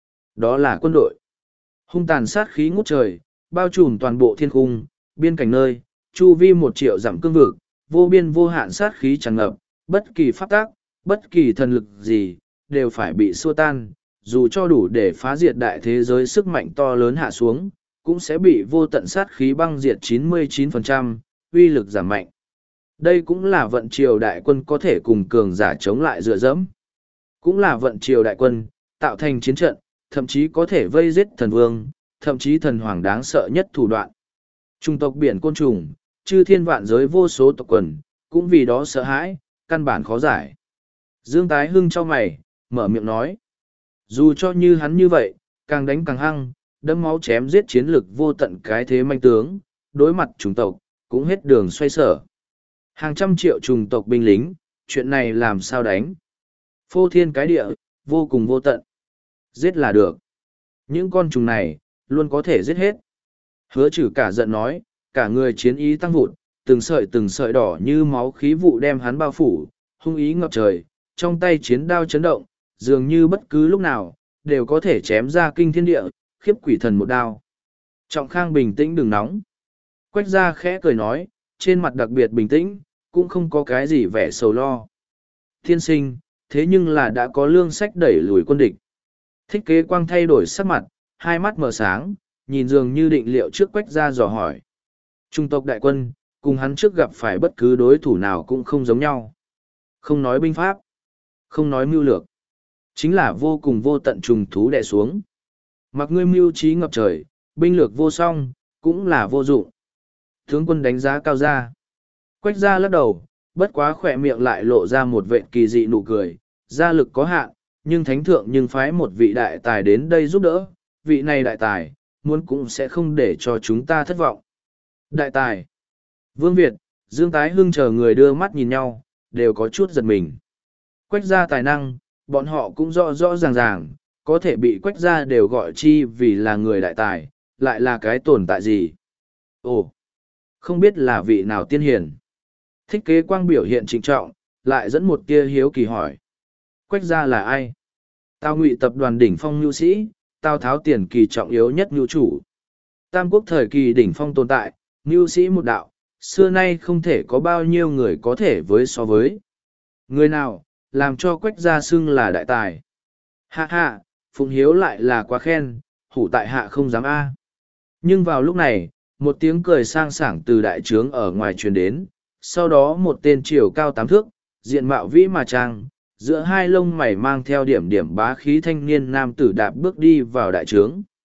Đó là quân đội. Hung tàn sát khí ngút trời, bao trùm toàn bộ thiên cung, biên cảnh nơi, chu vi một triệu dặm cương vực, vô biên vô hạn sát khí tràn ngập, bất kỳ pháp tác, bất kỳ thần lực gì, đều phải bị xua tan, dù cho đủ để phá diệt đại thế giới sức mạnh to lớn hạ xuống, cũng sẽ bị vô tận sát khí băng diệt chín mươi chín phần trăm, uy lực giảm mạnh. Đây cũng là vận triều đại quân có thể cùng cường giả chống lại dựa dẫm. Cũng là vận triều đại quân, tạo thành chiến trận, thậm chí có thể vây giết thần vương, thậm chí thần hoàng đáng sợ nhất thủ đoạn. Trung tộc biển côn trùng, chư thiên vạn giới vô số tộc quần, cũng vì đó sợ hãi, căn bản khó giải. Dương Tái Hưng cho mày, mở miệng nói. Dù cho như hắn như vậy, càng đánh càng hăng, đẫm máu chém giết chiến lực vô tận cái thế manh tướng, đối mặt chủng tộc, cũng hết đường xoay sở. Hàng trăm triệu chủng tộc binh lính, chuyện này làm sao đánh? Phô thiên cái địa, vô cùng vô tận. Giết là được. Những con trùng này, luôn có thể giết hết. Hứa trừ cả giận nói, cả người chiến ý tăng vụt, từng sợi từng sợi đỏ như máu khí vụ đem hắn bao phủ, hung ý ngập trời, trong tay chiến đao chấn động, dường như bất cứ lúc nào, đều có thể chém ra kinh thiên địa, khiếp quỷ thần một đao. Trọng Khang bình tĩnh đừng nóng. Quách gia khẽ cười nói, trên mặt đặc biệt bình tĩnh, cũng không có cái gì vẻ sầu lo. Thiên sinh, thế nhưng là đã có lương sách đẩy lùi quân địch. Thích kế quang thay đổi sắc mặt, hai mắt mở sáng, nhìn dường như định liệu trước Quách gia dò hỏi. Trung tộc đại quân, cùng hắn trước gặp phải bất cứ đối thủ nào cũng không giống nhau. Không nói binh pháp, không nói mưu lược, chính là vô cùng vô tận trùng thú đè xuống. Mặc ngươi mưu trí ngập trời, binh lược vô song, cũng là vô dụng. Tướng quân đánh giá cao ra. Quách gia lắc đầu, bất quá khỏe miệng lại lộ ra một vệ kỳ dị nụ cười, gia lực có hạn, nhưng thánh thượng nhưng phái một vị đại tài đến đây giúp đỡ, vị này đại tài, muốn cũng sẽ không để cho chúng ta thất vọng. Đại tài. Vương Việt, Dương Tái Hưng chờ người đưa mắt nhìn nhau, đều có chút giật mình. Quách gia tài năng, bọn họ cũng rõ rõ ràng ràng, có thể bị quách gia đều gọi chi vì là người đại tài, lại là cái tồn tại gì. Ồ, không biết là vị nào tiên hiền. Thích kế quang biểu hiện trịnh trọng, lại dẫn một tia hiếu kỳ hỏi. Quách gia là ai? Tào Ngụy tập đoàn đỉnh phong nhu sĩ, Tào Tháo tiền kỳ trọng yếu nhất nhu chủ. Tam quốc thời kỳ đỉnh phong tồn tại, nhu sĩ một đạo, xưa nay không thể có bao nhiêu người có thể với so với. Người nào, làm cho quách gia xưng là đại tài. Hạ hạ, Phụng Hiếu lại là quá khen, hủ tại hạ không dám a. Nhưng vào lúc này, một tiếng cười sang sảng từ đại trướng ở ngoài truyền đến, sau đó một tên chiều cao tám thước, diện mạo vĩ mà trang, giữa hai lông mày mang theo điểm điểm bá khí thanh niên nam tử đạp bước đi vào đại trướng.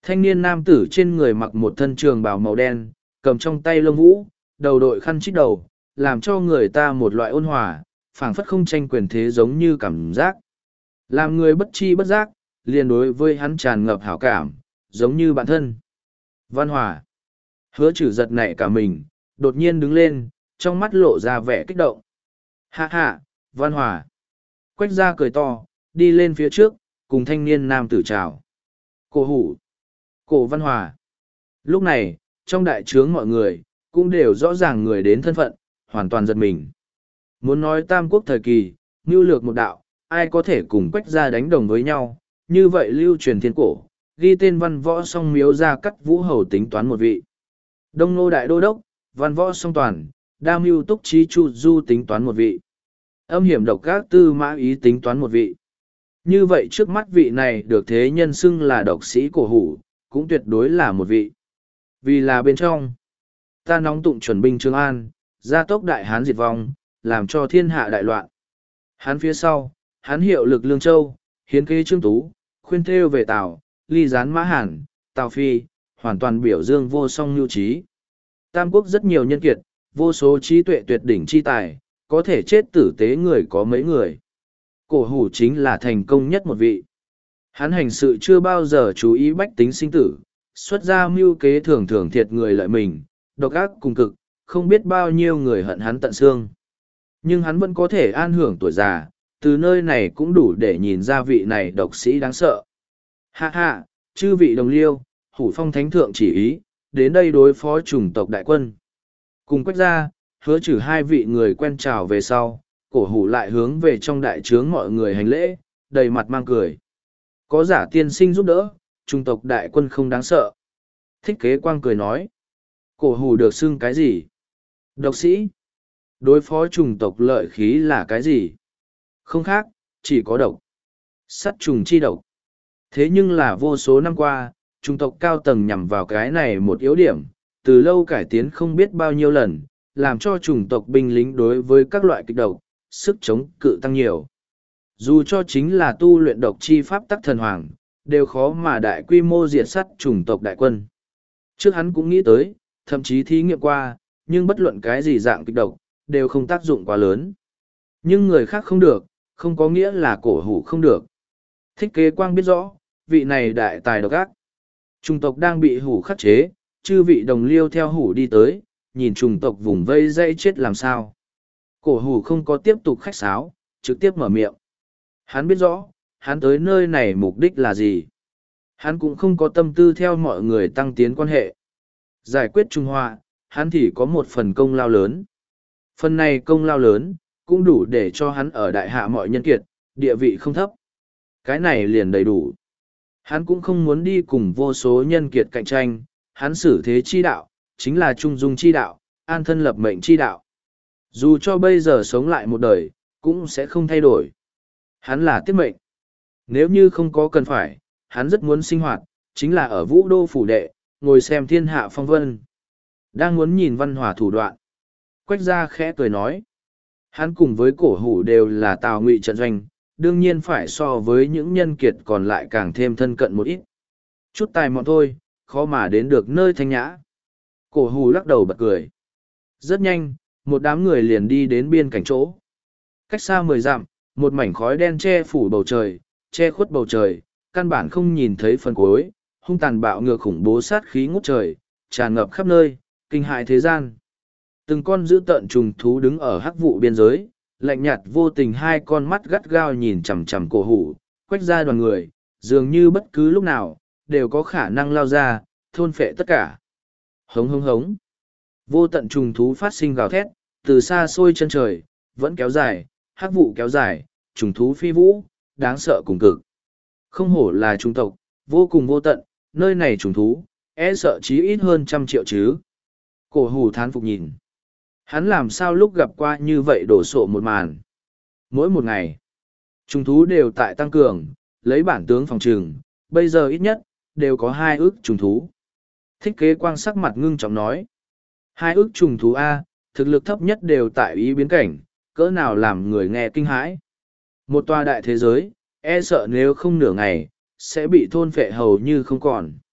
Thanh niên nam tử trên người mặc một thân trường bào màu đen, cầm trong tay lông vũ, đầu đội khăn chít đầu, làm cho người ta một loại ôn hòa, phảng phất không tranh quyền thế giống như cảm giác. Làm người bất chi bất giác, liền đối với hắn tràn ngập hảo cảm, giống như bạn thân. Văn Hòa. Hứa Chử giật nảy cả mình, đột nhiên đứng lên, trong mắt lộ ra vẻ kích động. Hạ hạ, Văn Hòa. Quách gia cười to, đi lên phía trước, cùng thanh niên nam tử chào. Cổ Hủ. Cổ Văn Hòa. Lúc này, trong đại trướng mọi người, cũng đều rõ ràng người đến thân phận, hoàn toàn giật mình. Muốn nói tam quốc thời kỳ, mưu lược một đạo, ai có thể cùng Quách gia đánh đồng với nhau, như vậy lưu truyền thiên cổ, ghi tên văn võ song miếu ra cắt vũ hầu tính toán một vị. Đông Nô Đại Đô Đốc, văn võ song toàn, đa mưu túc trí chu du tính toán một vị. Âm hiểm độc các tư mã ý tính toán một vị. Như vậy trước mắt vị này được thế nhân xưng là độc sĩ Cổ Hủ, cũng tuyệt đối là một vị. Vì là bên trong, ta nóng tụng chuẩn binh Trường An, gia tốc đại hán diệt vong, làm cho thiên hạ đại loạn. Hán phía sau, hán hiệu lực Lương Châu, hiến kế Trương Tú, khuyên thêu về Tào, ly gián Mã Hàn, Tào Phi, hoàn toàn biểu dương vô song nhu trí. Tam quốc rất nhiều nhân kiệt, vô số trí tuệ tuyệt đỉnh chi tài, có thể chết tử tế người có mấy người. Cổ Hủ chính là thành công nhất một vị. Hắn hành sự chưa bao giờ chú ý bách tính sinh tử, xuất ra mưu kế thường thường thiệt người lợi mình, độc ác cùng cực, không biết bao nhiêu người hận hắn tận xương. Nhưng hắn vẫn có thể an hưởng tuổi già, từ nơi này cũng đủ để nhìn ra vị này độc sĩ đáng sợ. Hạ hạ, chư vị đồng liêu, Hủ Phong Thánh Thượng chỉ ý, đến đây đối phó chủng tộc đại quân. Cùng Quách gia, Hứa Chử hai vị người quen chào về sau, Cổ Hủ lại hướng về trong đại trướng mọi người hành lễ, đầy mặt mang cười. Có giả tiên sinh giúp đỡ, chủng tộc đại quân không đáng sợ. Thích Kế Quang cười nói. Cổ Hủ được xưng cái gì? Độc sĩ. Đối phó chủng tộc lợi khí là cái gì? Không khác, chỉ có độc. Sắt trùng chi độc. Thế nhưng là vô số năm qua, chủng tộc cao tầng nhằm vào cái này một yếu điểm, từ lâu cải tiến không biết bao nhiêu lần, làm cho chủng tộc binh lính đối với các loại kịch độc, sức chống cự tăng nhiều. Dù cho chính là tu luyện độc chi pháp tắc thần hoàng, đều khó mà đại quy mô diệt sát chủng tộc đại quân. Trước hắn cũng nghĩ tới, thậm chí thí nghiệm qua, nhưng bất luận cái gì dạng kịch độc, đều không tác dụng quá lớn. Nhưng người khác không được, không có nghĩa là Cổ Hủ không được. Thích Kế Quang biết rõ, vị này đại tài độc ác. Chủng tộc đang bị Hủ khắc chế, chư vị đồng liêu theo Hủ đi tới, nhìn chủng tộc vùng vây dây chết làm sao. Cổ Hủ không có tiếp tục khách sáo, trực tiếp mở miệng. Hắn biết rõ, hắn tới nơi này mục đích là gì. Hắn cũng không có tâm tư theo mọi người tăng tiến quan hệ. Giải quyết Trung Hoa, hắn thì có một phần công lao lớn. Phần này công lao lớn, cũng đủ để cho hắn ở đại hạ mọi nhân kiệt, địa vị không thấp. Cái này liền đầy đủ. Hắn cũng không muốn đi cùng vô số nhân kiệt cạnh tranh, hắn xử thế chi đạo, chính là trung dung chi đạo, an thân lập mệnh chi đạo. Dù cho bây giờ sống lại một đời, cũng sẽ không thay đổi. Hắn là tiết mệnh. Nếu như không có cần phải, hắn rất muốn sinh hoạt, chính là ở Vũ Đô phủ đệ, ngồi xem thiên hạ phong vân. Đang muốn nhìn Văn Hòa thủ đoạn. Quách gia khẽ cười nói. Hắn cùng với Cổ Hủ đều là Tào Ngụy trận doanh, đương nhiên phải so với những nhân kiệt còn lại càng thêm thân cận một ít. Chút tài mọn thôi, khó mà đến được nơi thanh nhã. Cổ Hủ lắc đầu bật cười. Rất nhanh, một đám người liền đi đến biên cảnh chỗ. Cách xa mười dặm, một mảnh khói đen che phủ bầu trời, che khuất bầu trời, căn bản không nhìn thấy phần cuối, hung tàn bạo ngược khủng bố sát khí ngút trời, tràn ngập khắp nơi, kinh hại thế gian. Từng con dữ tợn trùng thú đứng ở hắc vụ biên giới, lạnh nhạt vô tình hai con mắt gắt gao nhìn chằm chằm Cổ Hủ, Quách ra đoàn người, dường như bất cứ lúc nào, đều có khả năng lao ra, thôn phệ tất cả. Hống hống hống. Vô tận trùng thú phát sinh gào thét, từ xa xôi chân trời, vẫn kéo dài, hắc vụ kéo dài, trùng thú phi vũ, đáng sợ cùng cực. Không hổ là trung tộc, vô cùng vô tận, nơi này trùng thú, e sợ chí ít hơn trăm triệu chứ. Cổ Hủ thán phục nhìn. Hắn làm sao lúc gặp qua như vậy đổ sộ một màn. Mỗi một ngày, trùng thú đều tại tăng cường, lấy bản tướng phòng trừng, bây giờ ít nhất, đều có hai ước trùng thú. Thích Kế Quang sắc mặt ngưng trọng nói. Hai ước trùng thú A, thực lực thấp nhất đều tại ý biến cảnh, cỡ nào làm người nghe kinh hãi. Một tòa đại thế giới, e sợ nếu không nửa ngày, sẽ bị thôn phệ hầu như không còn.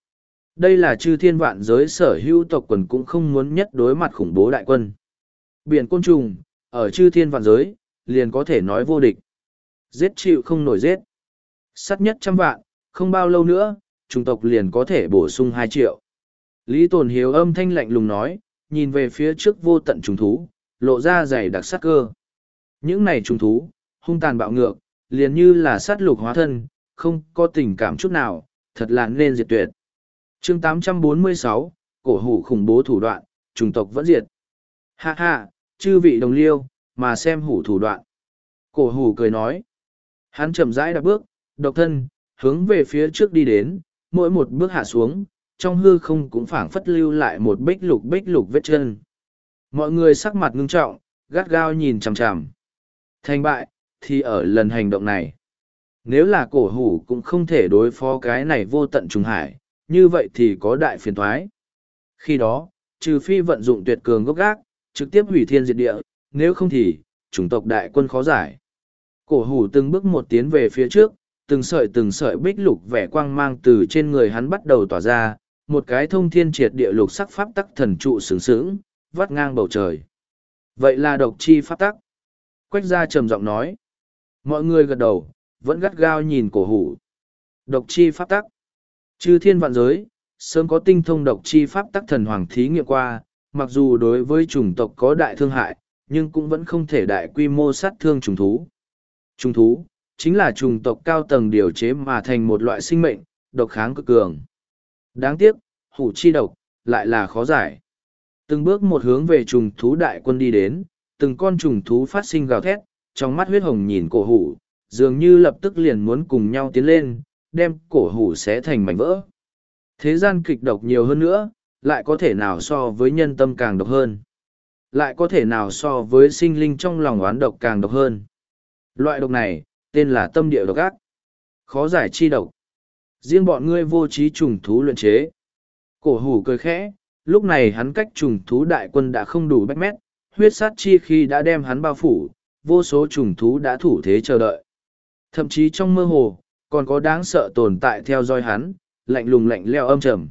Đây là chư thiên vạn giới sở hữu tộc quần cũng không muốn nhất đối mặt khủng bố đại quân. Biển côn trùng, ở chư thiên vạn giới, liền có thể nói vô địch. Giết chịu không nổi giết. Sát nhất trăm vạn, không bao lâu nữa, chủng tộc liền có thể bổ sung hai triệu. Lý Tồn Hiếu âm thanh lạnh lùng nói, nhìn về phía trước vô tận trùng thú, lộ ra dày đặc sát cơ. Những này trùng thú, hung tàn bạo ngược, liền như là sát lục hóa thân, không có tình cảm chút nào, thật là nên diệt tuyệt. chương tám trăm bốn mươi sáu, cổ hủ khủng bố thủ đoạn, chủng tộc vẫn diệt. Ha ha, chư vị đồng liêu, mà xem hủ thủ đoạn. Cổ hủ cười nói. Hắn chậm rãi đạp bước, độc thân, hướng về phía trước đi đến, mỗi một bước hạ xuống, trong hư không cũng phảng phất lưu lại một bích lục bích lục vết chân. Mọi người sắc mặt ngưng trọng, gắt gao nhìn chằm chằm. Thành bại, thì ở lần hành động này. Nếu là cổ hủ cũng không thể đối phó cái này vô tận trùng hải, như vậy thì có đại phiền thoái. Khi đó, trừ phi vận dụng tuyệt cường gốc gác, trực tiếp hủy thiên diệt địa, nếu không thì, chủng tộc đại quân khó giải. Cổ hủ từng bước một tiến về phía trước, từng sợi từng sợi bích lục vẻ quang mang từ trên người hắn bắt đầu tỏa ra, một cái thông thiên triệt địa lục sắc pháp tắc thần trụ sướng sướng, vắt ngang bầu trời. Vậy là độc chi pháp tắc. Quách gia trầm giọng nói. Mọi người gật đầu, vẫn gắt gao nhìn cổ hủ. Độc chi pháp tắc. Chư thiên vạn giới, sớm có tinh thông độc chi pháp tắc thần hoàng thí nghiệm qua, mặc dù đối với chủng tộc có đại thương hại, nhưng cũng vẫn không thể đại quy mô sát thương trùng thú. Trùng thú, chính là trùng tộc cao tầng điều chế mà thành một loại sinh mệnh, độc kháng cực cường. Đáng tiếc, hủ chi độc, lại là khó giải. Từng bước một hướng về trùng thú đại quân đi đến, từng con trùng thú phát sinh gào thét, trong mắt huyết hồng nhìn cổ hủ, dường như lập tức liền muốn cùng nhau tiến lên, đem cổ hủ xé thành mảnh vỡ. Thế gian kịch độc nhiều hơn nữa, lại có thể nào so với nhân tâm càng độc hơn? Lại có thể nào so với sinh linh trong lòng oán độc càng độc hơn? Loại độc này, tên là tâm địa độc ác. Khó giải chi độc. Riêng bọn ngươi vô trí trùng thú luyện chế. Cổ hủ cười khẽ, lúc này hắn cách trùng thú đại quân đã không đủ bách mét, huyết sát chi khi đã đem hắn bao phủ, vô số trùng thú đã thủ thế chờ đợi. Thậm chí trong mơ hồ, còn có đáng sợ tồn tại theo dõi hắn, lạnh lùng lạnh leo âm trầm.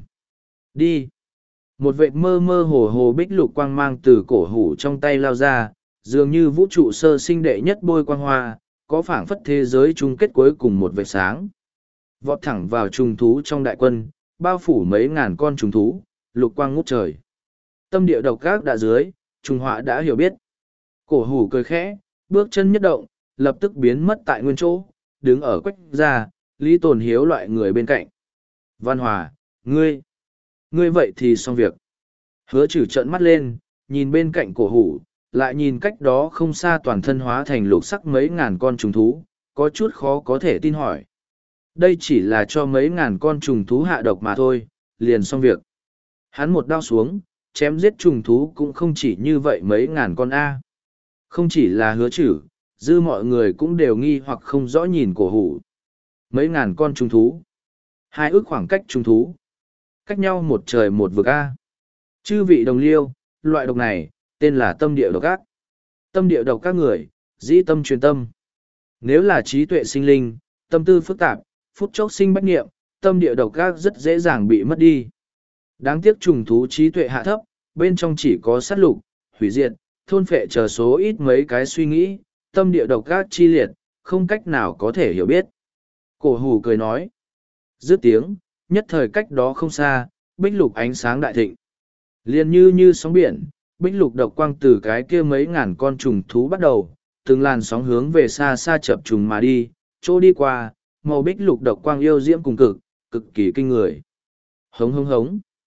Đi! Một vệt mơ mơ hồ hồ bích lục quang mang từ cổ hủ trong tay lao ra, dường như vũ trụ sơ sinh đệ nhất bôi quang hoa, có phảng phất thế giới chung kết cuối cùng một vệt sáng. Vọt thẳng vào trùng thú trong đại quân, bao phủ mấy ngàn con trùng thú, lục quang ngút trời. Tâm địa độc ác đã dưới, trùng họa đã hiểu biết. Cổ hủ cười khẽ, bước chân nhất động, lập tức biến mất tại nguyên chỗ, đứng ở Quách gia, Lý Tồn Hiếu loại người bên cạnh. Văn Hòa, ngươi, ngươi vậy thì xong việc. Hứa Trử trợn mắt lên, nhìn bên cạnh cổ hủ, lại nhìn cách đó không xa toàn thân hóa thành lục sắc mấy ngàn con trùng thú, có chút khó có thể tin hỏi. Đây chỉ là cho mấy ngàn con trùng thú hạ độc mà thôi, liền xong việc. Hắn một đao xuống, chém giết trùng thú cũng không chỉ như vậy mấy ngàn con A. Không chỉ là Hứa Trử, dư mọi người cũng đều nghi hoặc không rõ nhìn cổ hủ. Mấy ngàn con trùng thú. Hai ước khoảng cách trùng thú. Cách nhau một trời một vực A. Chư vị đồng liêu, loại độc này, tên là tâm địa độc ác. Tâm địa độc các người, dĩ tâm truyền tâm. Nếu là trí tuệ sinh linh, tâm tư phức tạp, phút chốc sinh bách nghiệm, tâm địa độc ác rất dễ dàng bị mất đi. Đáng tiếc trùng thú trí tuệ hạ thấp, bên trong chỉ có sát lục, hủy diệt, thôn phệ chờ số ít mấy cái suy nghĩ, tâm địa độc ác chi liệt, không cách nào có thể hiểu biết. Cổ hủ cười nói. Dứt tiếng, nhất thời cách đó không xa, bích lục ánh sáng đại thịnh. Liền như như sóng biển, bích lục độc quang từ cái kia mấy ngàn con trùng thú bắt đầu, từng làn sóng hướng về xa xa chập trùng mà đi, chỗ đi qua, màu bích lục độc quang yêu diễm cùng cực, cực kỳ kinh người. Hống hống hống.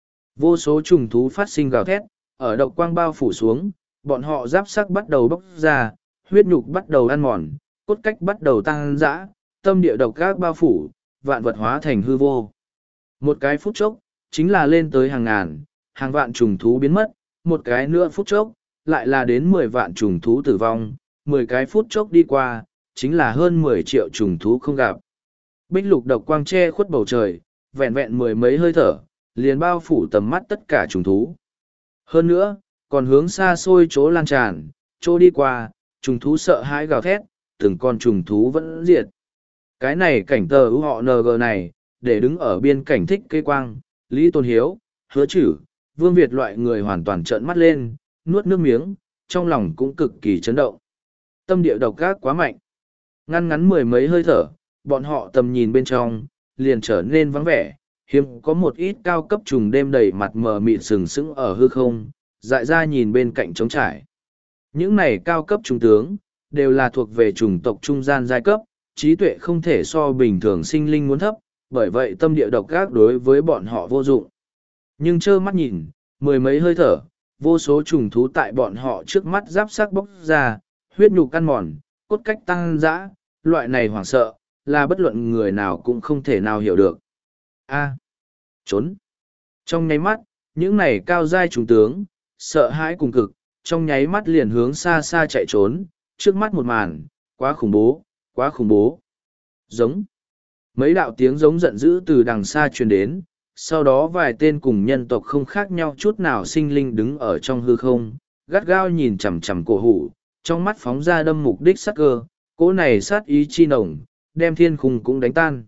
Vô số trùng thú phát sinh gào thét, ở độc quang bao phủ xuống, bọn họ giáp sắc bắt đầu bốc ra, huyết nhục bắt đầu ăn mòn, cốt cách bắt đầu tăng dã, tâm địa độc gác bao phủ, vạn vật hóa thành hư vô. Một cái phút chốc, chính là lên tới hàng ngàn, hàng vạn trùng thú biến mất, một cái nữa phút chốc, lại là đến mười vạn trùng thú tử vong, mười cái phút chốc đi qua, chính là hơn mười triệu trùng thú không gặp. Bích lục độc quang che khuất bầu trời, vẹn vẹn mười mấy hơi thở, liền bao phủ tầm mắt tất cả trùng thú. Hơn nữa, còn hướng xa xôi chỗ lan tràn, chỗ đi qua, trùng thú sợ hãi gào thét, từng con trùng thú vẫn diệt. Cái này cảnh tờ ưu họ en giê này, để đứng ở biên cảnh thích cây quang, Lý Tôn Hiếu, Hứa Chử, Vương Việt loại người hoàn toàn trợn mắt lên, nuốt nước miếng, trong lòng cũng cực kỳ chấn động. Tâm địa độc ác quá mạnh. Ngăn ngắn mười mấy hơi thở, bọn họ tầm nhìn bên trong, liền trở nên vắng vẻ, hiếm có một ít cao cấp trùng đêm đầy mặt mờ mịt sừng sững ở hư không, dại ra nhìn bên cạnh trống trải. Những này cao cấp trùng tướng, đều là thuộc về chủng tộc trung gian giai cấp, trí tuệ không thể so bình thường sinh linh muốn thấp, bởi vậy tâm địa độc ác đối với bọn họ vô dụng. Nhưng trơ mắt nhìn, mười mấy hơi thở, vô số trùng thú tại bọn họ trước mắt giáp sắc bốc ra, huyết nhục ăn mòn, cốt cách tăng dã, loại này hoảng sợ, là bất luận người nào cũng không thể nào hiểu được. A. Trốn. Trong nháy mắt, những này cao giai trùng tướng, sợ hãi cùng cực, trong nháy mắt liền hướng xa xa chạy trốn, trước mắt một màn, quá khủng bố, quá khủng bố. Giống. Mấy đạo tiếng giống giận dữ từ đằng xa truyền đến, sau đó vài tên cùng nhân tộc không khác nhau chút nào sinh linh đứng ở trong hư không, gắt gao nhìn chằm chằm cổ hủ, trong mắt phóng ra đâm mục đích sát cơ, cỗ này sát ý chi nồng, đem thiên khung cũng đánh tan.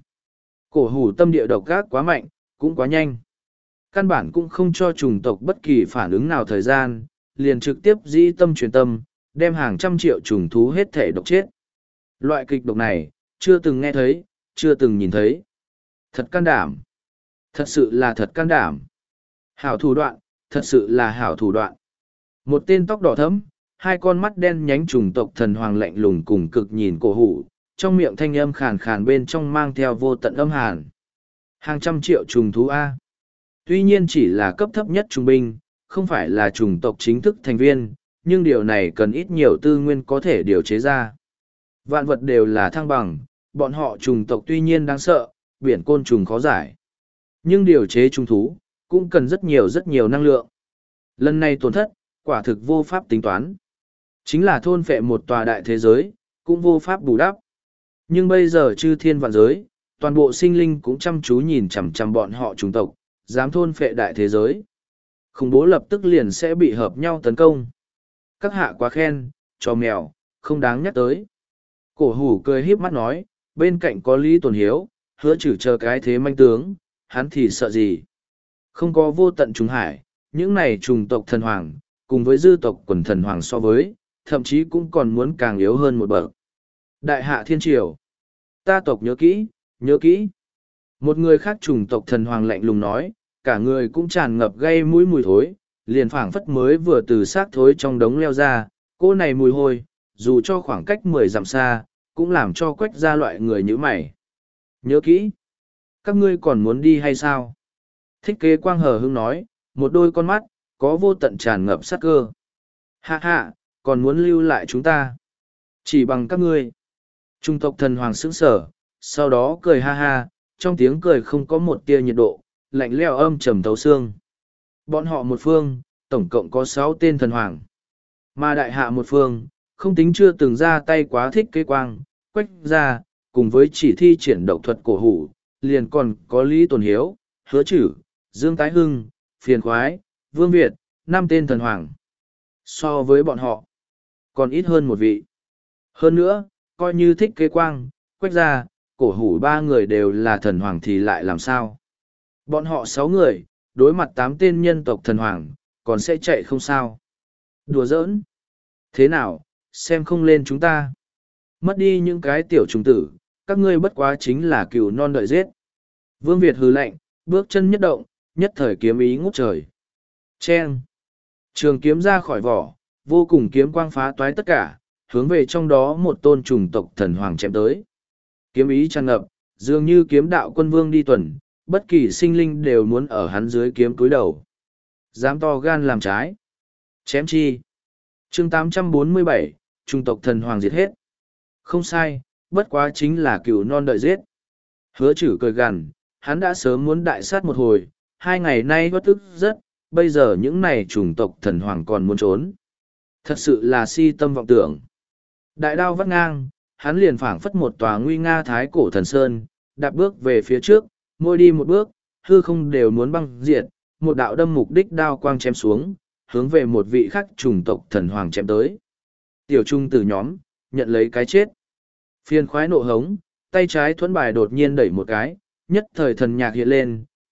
Cổ hủ tâm địa độc ác quá mạnh, cũng quá nhanh. Căn bản cũng không cho chủng tộc bất kỳ phản ứng nào thời gian, liền trực tiếp dĩ tâm truyền tâm, đem hàng trăm triệu trùng thú hết thể độc chết. Loại kịch độc này, chưa từng nghe thấy, chưa từng nhìn thấy. Thật can đảm. Thật sự là thật can đảm. Hảo thủ đoạn, thật sự là hảo thủ đoạn. Một tên tóc đỏ thẫm, hai con mắt đen nhánh trùng tộc thần hoàng lạnh lùng cùng cực nhìn cổ hủ, trong miệng thanh âm khàn khàn bên trong mang theo vô tận âm hàn. Hàng trăm triệu trùng thú A. Tuy nhiên chỉ là cấp thấp nhất trung binh, không phải là chủng tộc chính thức thành viên, nhưng điều này cần ít nhiều tư nguyên có thể điều chế ra. Vạn vật đều là thăng bằng, bọn họ chủng tộc tuy nhiên đáng sợ, biển côn trùng khó giải. Nhưng điều chế trùng thú, cũng cần rất nhiều rất nhiều năng lượng. Lần này tổn thất, quả thực vô pháp tính toán. Chính là thôn phệ một tòa đại thế giới, cũng vô pháp bù đắp. Nhưng bây giờ chư thiên vạn giới, toàn bộ sinh linh cũng chăm chú nhìn chằm chằm bọn họ chủng tộc, dám thôn phệ đại thế giới. Khủng bố lập tức liền sẽ bị hợp nhau tấn công. Các hạ quá khen, cho mèo, không đáng nhắc tới. Cổ hủ cười híp mắt nói, bên cạnh có Lý Tồn Hiếu, Hứa Chử chờ cái thế manh tướng, hắn thì sợ gì. Không có vô tận trùng hải, những này trùng tộc thần hoàng, cùng với dư tộc quần thần hoàng so với, thậm chí cũng còn muốn càng yếu hơn một bậc. Đại hạ thiên triều. Ta tộc nhớ kỹ, nhớ kỹ. Một người khác trùng tộc thần hoàng lạnh lùng nói, cả người cũng tràn ngập gây mũi mùi thối, liền phảng phất mới vừa từ xác thối trong đống leo ra, cô này mùi hôi, dù cho khoảng cách mười dặm xa, cũng làm cho quách ra loại người như mày. Nhớ kỹ, các ngươi còn muốn đi hay sao? Thích kế quang hờ hưng nói, một đôi con mắt, có vô tận tràn ngập sát cơ. Hạ hạ, còn muốn lưu lại chúng ta. Chỉ bằng các ngươi. Trung tộc thần hoàng sững sở, sau đó cười ha ha, trong tiếng cười không có một tia nhiệt độ, lạnh leo âm trầm thấu xương. Bọn họ một phương, tổng cộng có sáu tên thần hoàng. Mà đại hạ một phương, không tính chưa từng ra tay quá thích kế quang, quách ra, cùng với chỉ thi triển độc thuật cổ hủ, liền còn có Lý Tồn Hiếu, Hứa Chử, Dương Tái Hưng, Phiền Khoái, Vương Việt, năm tên thần hoàng. So với bọn họ, còn ít hơn một vị. Hơn nữa, coi như thích kế quang, quách ra, cổ hủ ba người đều là thần hoàng thì lại làm sao? Bọn họ sáu người, đối mặt tám tên nhân tộc thần hoàng, còn sẽ chạy không sao? Đùa giỡn. Thế nào, xem không lên chúng ta. Mất đi những cái tiểu trùng tử, các ngươi bất quá chính là cừu non đợi giết. Vương Việt hừ lạnh, bước chân nhất động, nhất thời kiếm ý ngút trời. Chen. Trường kiếm ra khỏi vỏ, vô cùng kiếm quang phá toái tất cả, hướng về trong đó một tôn trùng tộc thần hoàng chém tới. Kiếm ý tràn ngập, dường như kiếm đạo quân vương đi tuần, bất kỳ sinh linh đều muốn ở hắn dưới kiếm cúi đầu. Dám to gan làm trái. Chém chi. Chương tám trăm bốn mươi bảy, trùng tộc thần hoàng diệt hết. Không sai, bất quá chính là cừu non đợi giết. Hứa Chử cười gằn, hắn đã sớm muốn đại sát một hồi, hai ngày nay bất tức rất, bây giờ những này trùng tộc thần hoàng còn muốn trốn. Thật sự là si tâm vọng tưởng. Đại đao vắt ngang, hắn liền phảng phất một tòa nguy nga thái cổ thần sơn, đạp bước về phía trước, môi đi một bước, hư không đều muốn băng diệt, một đạo đâm mục đích đao quang chém xuống, hướng về một vị khắc trùng tộc thần hoàng chém tới. Tiểu trung tử nhóm, nhận lấy cái chết. Phiền khoái nộ hống, tay trái thuẫn bài đột nhiên đẩy một cái, nhất thời thần nhạc hiện lên,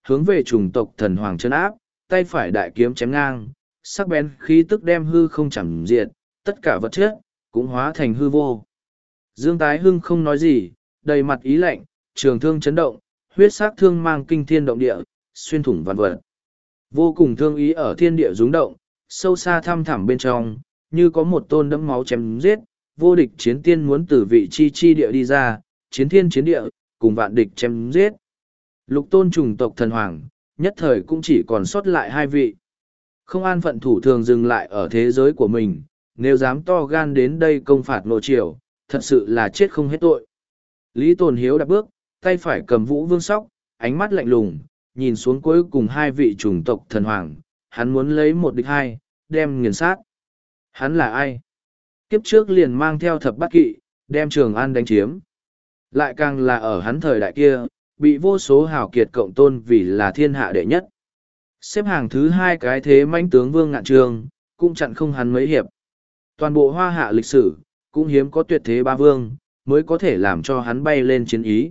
hướng về chủng tộc thần hoàng chân áp, tay phải đại kiếm chém ngang, sắc bén khí tức đem hư không chẳng diệt, tất cả vật chất, cũng hóa thành hư vô. Dương Tái Hưng không nói gì, đầy mặt ý lạnh, trường thương chấn động, huyết sắc thương mang kinh thiên động địa, xuyên thủng vạn vật. Vô cùng thương ý ở thiên địa rúng động, sâu xa thăm thẳm bên trong, như có một tôn đẫm máu chém giết, vô địch chiến tiên muốn từ vị chi chi địa đi ra, chiến thiên chiến địa, cùng vạn địch chém giết. Lục tôn chủng tộc thần hoàng, nhất thời cũng chỉ còn sót lại hai vị. Không an phận thủ thường dừng lại ở thế giới của mình, nếu dám to gan đến đây công phạt nô triều, thật sự là chết không hết tội. Lý Tồn Hiếu đạp bước, tay phải cầm vũ vương sóc, ánh mắt lạnh lùng, nhìn xuống cuối cùng hai vị chủng tộc thần hoàng, hắn muốn lấy một địch hai, đem nghiền sát. Hắn là ai? Kiếp trước liền mang theo thập bát kỵ, đem Trường An đánh chiếm. Lại càng là ở hắn thời đại kia, bị vô số hào kiệt cộng tôn vì là thiên hạ đệ nhất. Xếp hàng thứ hai cái thế mãnh tướng Vương Ngạn Trường, cũng chặn không hắn mấy hiệp. Toàn bộ hoa hạ lịch sử, cũng hiếm có tuyệt thế ba vương, mới có thể làm cho hắn bay lên chiến ý.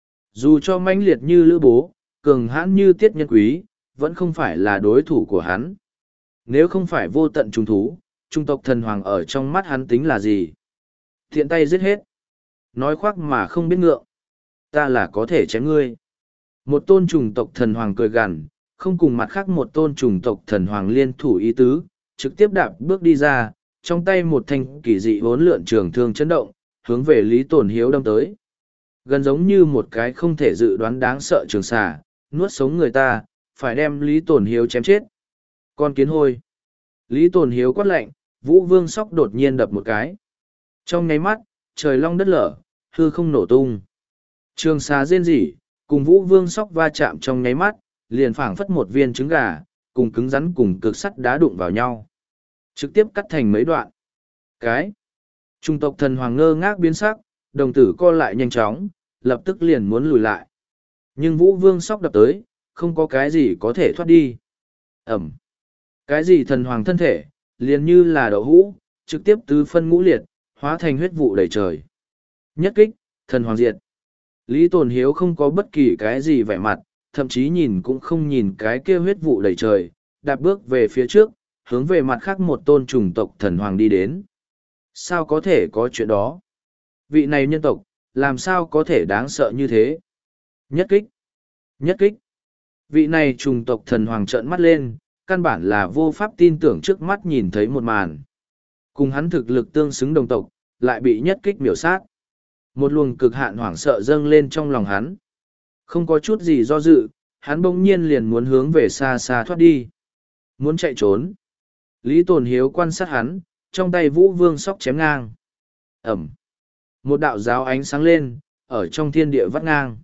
Dù cho mãnh liệt như Lữ Bố, cường hãn như Tiết Nhân Quý, vẫn không phải là đối thủ của hắn. Nếu không phải vô tận trùng thú, trung tộc thần hoàng ở trong mắt hắn tính là gì? Thiện tay giết hết. Nói khoác mà không biết ngượng. Ta là có thể chém ngươi. Một tôn trùng tộc thần hoàng cười gằn, không cùng mặt khác một tôn trùng tộc thần hoàng liên thủ ý tứ, trực tiếp đạp bước đi ra, trong tay một thanh kỳ dị vốn lượn trường thương chấn động, hướng về Lý Tồn Hiếu đâm tới. Gần giống như một cái không thể dự đoán đáng sợ trường xà, nuốt sống người ta, phải đem Lý Tồn Hiếu chém chết. Con kiến hôi. Lý Tồn Hiếu quát lạnh, Vũ Vương sóc đột nhiên đập một cái. Trong nháy mắt, trời long đất lở, hư không nổ tung. Trường xà rên rỉ, cùng Vũ Vương sóc va chạm trong nháy mắt, liền phảng phất một viên trứng gà, cùng cứng rắn cùng cực sắt đá đụng vào nhau. Trực tiếp cắt thành mấy đoạn. Cái. Trung tộc thần hoàng ngơ ngác biến sắc, đồng tử co lại nhanh chóng, lập tức liền muốn lùi lại. Nhưng Vũ Vương sóc đập tới, không có cái gì có thể thoát đi. Ẩm. Cái gì thần hoàng thân thể, liền như là đậu hũ, trực tiếp tứ phân ngũ liệt, hóa thành huyết vụ đầy trời. Nhất kích, thần hoàng diệt. Lý Tồn Hiếu không có bất kỳ cái gì vẻ mặt, thậm chí nhìn cũng không nhìn cái kia huyết vụ đầy trời, đạp bước về phía trước, hướng về mặt khác một tôn trùng tộc thần hoàng đi đến. Sao có thể có chuyện đó? Vị này nhân tộc, làm sao có thể đáng sợ như thế? Nhất kích! Nhất kích! Vị này trùng tộc thần hoàng trợn mắt lên, căn bản là vô pháp tin tưởng trước mắt nhìn thấy một màn. Cùng hắn thực lực tương xứng đồng tộc, lại bị nhất kích miểu sát. Một luồng cực hạn hoảng sợ dâng lên trong lòng hắn. Không có chút gì do dự, hắn bỗng nhiên liền muốn hướng về xa xa thoát đi. Muốn chạy trốn. Lý Tồn Hiếu quan sát hắn, trong tay Vũ Vương sóc chém ngang. Ẩm. Một đạo giáo ánh sáng lên, ở trong thiên địa vắt ngang.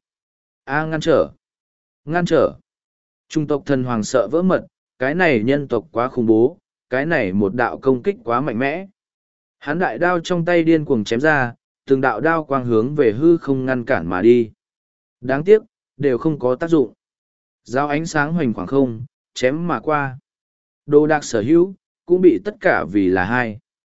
A ngăn trở. Ngăn trở. Trung tộc thần hoàng sợ vỡ mật, cái này nhân tộc quá khủng bố, cái này một đạo công kích quá mạnh mẽ. Hắn đại đao trong tay điên cuồng chém ra, từng đạo đao quang hướng về hư không ngăn cản mà đi. Đáng tiếc, đều không có tác dụng. Giáo ánh sáng hoành khoảng không, chém mà qua. Đồ đạc sở hữu, cũng bị tất cả vì là hai.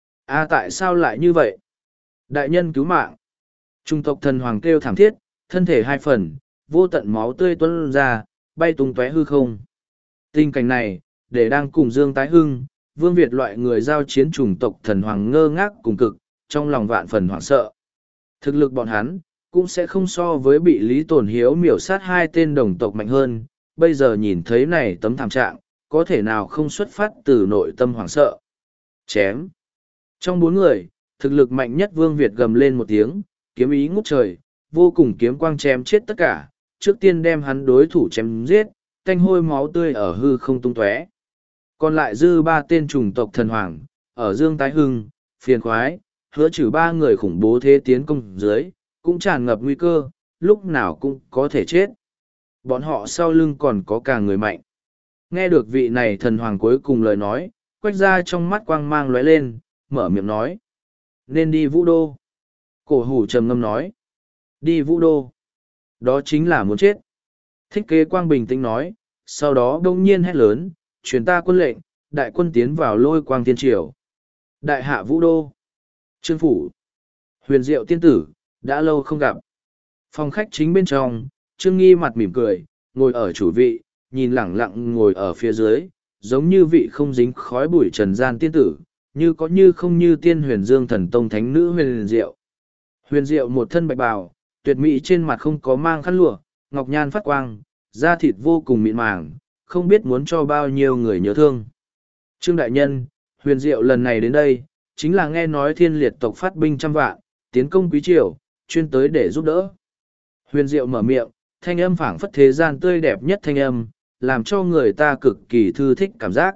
A tại sao lại như vậy? Đại nhân cứu mạng. Trung tộc thần hoàng kêu thảm thiết, thân thể hai phần, vô tận máu tươi tuôn ra, bay tung tóe hư không. Tình cảnh này, để đang cùng Dương Tái Hưng, Vương Việt loại người giao chiến chủng tộc thần hoàng ngơ ngác cùng cực, trong lòng vạn phần hoảng sợ. Thực lực bọn hắn, cũng sẽ không so với bị Lý Tồn Hiếu miểu sát hai tên đồng tộc mạnh hơn, bây giờ nhìn thấy này tấm thảm trạng, có thể nào không xuất phát từ nội tâm hoảng sợ. Chém. Trong bốn người, thực lực mạnh nhất Vương Việt gầm lên một tiếng, kiếm ý ngút trời, vô cùng kiếm quang chém chết tất cả, trước tiên đem hắn đối thủ chém giết, tanh hôi máu tươi ở hư không tung tóe. Còn lại dư ba tên chủng tộc thần hoàng, ở Dương Tái Hưng, phiền khoái, hứa trừ ba người khủng bố thế tiến công dưới, cũng tràn ngập nguy cơ, lúc nào cũng có thể chết. Bọn họ sau lưng còn có cả người mạnh. Nghe được vị này thần hoàng cuối cùng lời nói, quách ra trong mắt quang mang lóe lên, mở miệng nói. Nên đi Vũ Đô. Cổ hủ trầm ngâm nói. Đi Vũ Đô. Đó chính là muốn chết. Thích kế quang bình tĩnh nói, sau đó đông nhiên hét lớn, truyền ta quân lệnh, đại quân tiến vào lôi quang tiên triều. Đại hạ Vũ Đô. Trương Phủ. Huyền diệu tiên tử, đã lâu không gặp. Phòng khách chính bên trong, Trương Nghi mặt mỉm cười, ngồi ở chủ vị, nhìn lẳng lặng ngồi ở phía dưới, giống như vị không dính khói bụi trần gian tiên tử, như có như không như tiên huyền dương thần tông thánh nữ huyền diệu. Huyền diệu một thân bạch bào, tuyệt mỹ trên mặt không có mang khăn lụa, ngọc nhan phát quang, da thịt vô cùng mịn màng, không biết muốn cho bao nhiêu người nhớ thương. Trương đại nhân, huyền diệu lần này đến đây, chính là nghe nói thiên liệt tộc phát binh trăm vạn, tiến công quý triều, chuyên tới để giúp đỡ. Huyền diệu mở miệng, thanh âm phảng phất thế gian tươi đẹp nhất thanh âm, làm cho người ta cực kỳ thư thích cảm giác.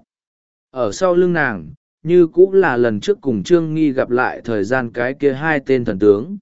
Ở sau lưng nàng, như cũng là lần trước cùng Trương Nghi gặp lại thời gian cái kia hai tên thần tướng.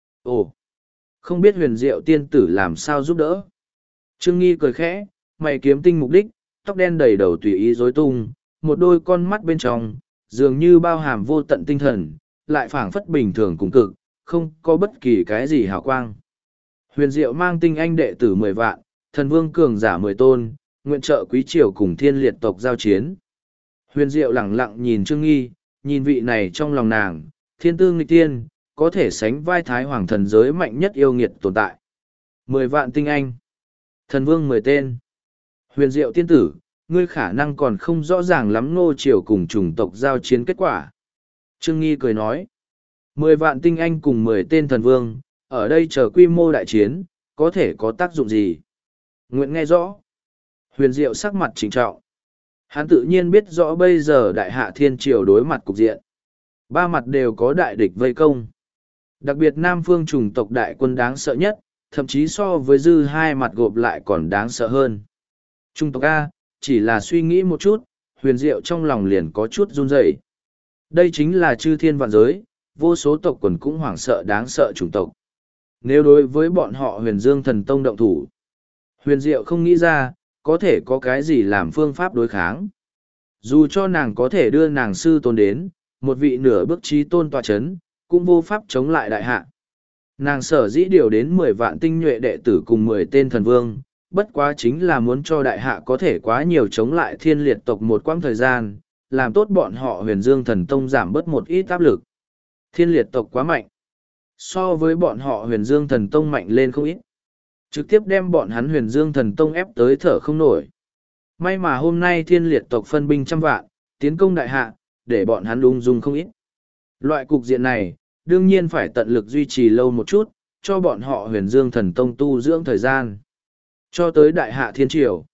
Ồ, không biết huyền diệu tiên tử làm sao giúp đỡ. Trương Nghi cười khẽ, mày kiếm tinh mục đích, tóc đen đầy đầu tùy ý rối tung, một đôi con mắt bên trong, dường như bao hàm vô tận tinh thần, lại phảng phất bình thường cùng cực, không có bất kỳ cái gì hào quang. Huyền diệu mang tinh anh đệ tử mười vạn, thần vương cường giả mười tôn, nguyện trợ quý triều cùng thiên liệt tộc giao chiến. Huyền diệu lẳng lặng nhìn Trương Nghi, nhìn vị này trong lòng nàng, thiên tư nghịch tiên, có thể sánh vai thái hoàng thần giới mạnh nhất yêu nghiệt tồn tại. Mười vạn tinh anh, thần vương mười tên. Huyền diệu tiên tử, ngươi khả năng còn không rõ ràng lắm ngô triều cùng chủng tộc giao chiến kết quả. Trương Nghi cười nói, mười vạn tinh anh cùng mười tên thần vương, ở đây chờ quy mô đại chiến, có thể có tác dụng gì? Nguyện nghe rõ. Huyền diệu sắc mặt trịnh trọng. Hắn tự nhiên biết rõ bây giờ đại hạ thiên triều đối mặt cục diện. Ba mặt đều có đại địch vây công. Đặc biệt Nam phương chủng tộc đại quân đáng sợ nhất, thậm chí so với dư hai mặt gộp lại còn đáng sợ hơn. Chủng tộc A, chỉ là suy nghĩ một chút, huyền diệu trong lòng liền có chút run rẩy. Đây chính là chư thiên vạn giới, vô số tộc quần cũng hoảng sợ đáng sợ chủng tộc. Nếu đối với bọn họ huyền dương thần tông động thủ, huyền diệu không nghĩ ra, có thể có cái gì làm phương pháp đối kháng. Dù cho nàng có thể đưa nàng sư tôn đến, một vị nửa bước trí tôn tọa chấn, cũng vô pháp chống lại đại hạ. Nàng sở dĩ điều đến mười vạn tinh nhuệ đệ tử cùng mười tên thần vương, bất quá chính là muốn cho đại hạ có thể quá nhiều chống lại thiên liệt tộc một quãng thời gian, làm tốt bọn họ huyền dương thần tông giảm bớt một ít áp lực. Thiên liệt tộc quá mạnh. So với bọn họ huyền dương thần tông mạnh lên không ít. Trực tiếp đem bọn hắn huyền dương thần tông ép tới thở không nổi. May mà hôm nay thiên liệt tộc phân binh trăm vạn, tiến công đại hạ, để bọn hắn ung dung không ít. Loại cục diện này, đương nhiên phải tận lực duy trì lâu một chút, cho bọn họ huyền dương thần tông tu dưỡng thời gian. Cho tới đại hạ thiên triều.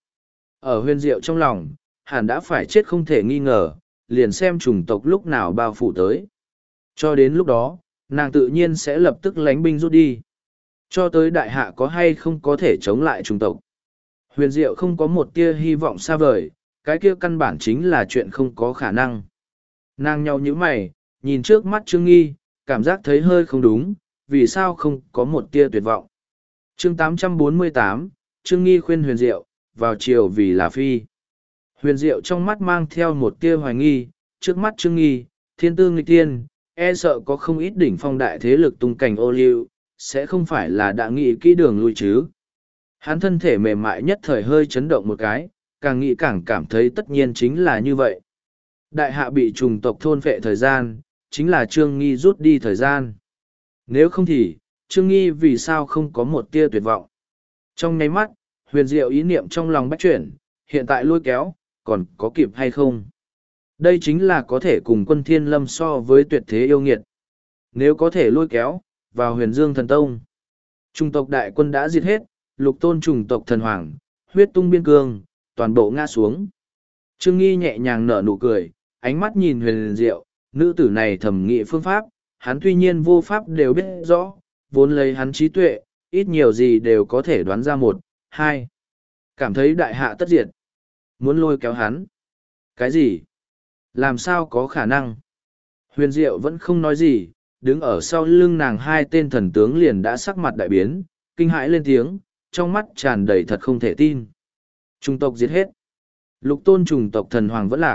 Ở huyền diệu trong lòng, hẳn đã phải chết không thể nghi ngờ, liền xem chủng tộc lúc nào bao phủ tới. Cho đến lúc đó, nàng tự nhiên sẽ lập tức lánh binh rút đi. Cho tới đại hạ có hay không có thể chống lại chủng tộc. Huyền diệu không có một tia hy vọng xa vời, cái kia căn bản chính là chuyện không có khả năng. Nàng nhau như mày, nhìn trước mắt Trương Nghi, cảm giác thấy hơi không đúng, vì sao không có một tia tuyệt vọng. Chương tám trăm bốn mươi tám, Trương Nghi khuyên huyền diệu, vào chiều vì là phi. Huyền diệu trong mắt mang theo một tia hoài nghi, trước mắt Trương Nghi, thiên tư nghịch tiên, e sợ có không ít đỉnh phong đại thế lực tung cảnh ô liu, sẽ không phải là đã nghĩ kỹ đường lui chứ. Hắn thân thể mềm mại nhất thời hơi chấn động một cái, càng nghĩ càng cảm thấy tất nhiên chính là như vậy. Đại hạ bị trùng tộc thôn phệ thời gian, chính là Trương Nghi rút đi thời gian. Nếu không thì, Trương Nghi vì sao không có một tia tuyệt vọng. Trong nháy mắt, huyền diệu ý niệm trong lòng bách chuyển, hiện tại lôi kéo, còn có kịp hay không? Đây chính là có thể cùng quân thiên lâm so với tuyệt thế yêu nghiệt. Nếu có thể lôi kéo, vào huyền dương thần tông. Trung tộc đại quân đã diệt hết, lục tôn trùng tộc thần hoàng, huyết tung biên cương, toàn bộ ngã xuống. Trương Nghi nhẹ nhàng nở nụ cười, ánh mắt nhìn huyền diệu, nữ tử này thẩm nghị phương pháp, hắn tuy nhiên vô pháp đều biết rõ, vốn lấy hắn trí tuệ, ít nhiều gì đều có thể đoán ra một, hai. Cảm thấy đại hạ tất diệt. Muốn lôi kéo hắn. Cái gì? Làm sao có khả năng? Huyền diệu vẫn không nói gì, đứng ở sau lưng nàng hai tên thần tướng liền đã sắc mặt đại biến, kinh hãi lên tiếng, trong mắt tràn đầy thật không thể tin. Trung tộc giết hết. Lục tôn trùng tộc thần hoàng vẫn lạc.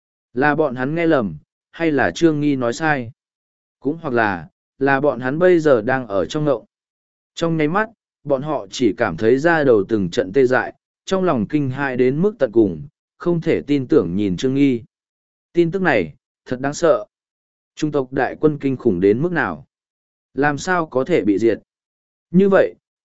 Là bọn hắn nghe lầm, hay là Trương Nghi nói sai? Cũng hoặc là, là bọn hắn bây giờ đang ở trong ngộng. Trong nháy mắt, bọn họ chỉ cảm thấy da đầu từng trận tê dại, trong lòng kinh hãi đến mức tận cùng, không thể tin tưởng nhìn Trương Nghi. Tin tức này, thật đáng sợ. Trung tộc đại quân kinh khủng đến mức nào? Làm sao có thể bị diệt? Như vậy,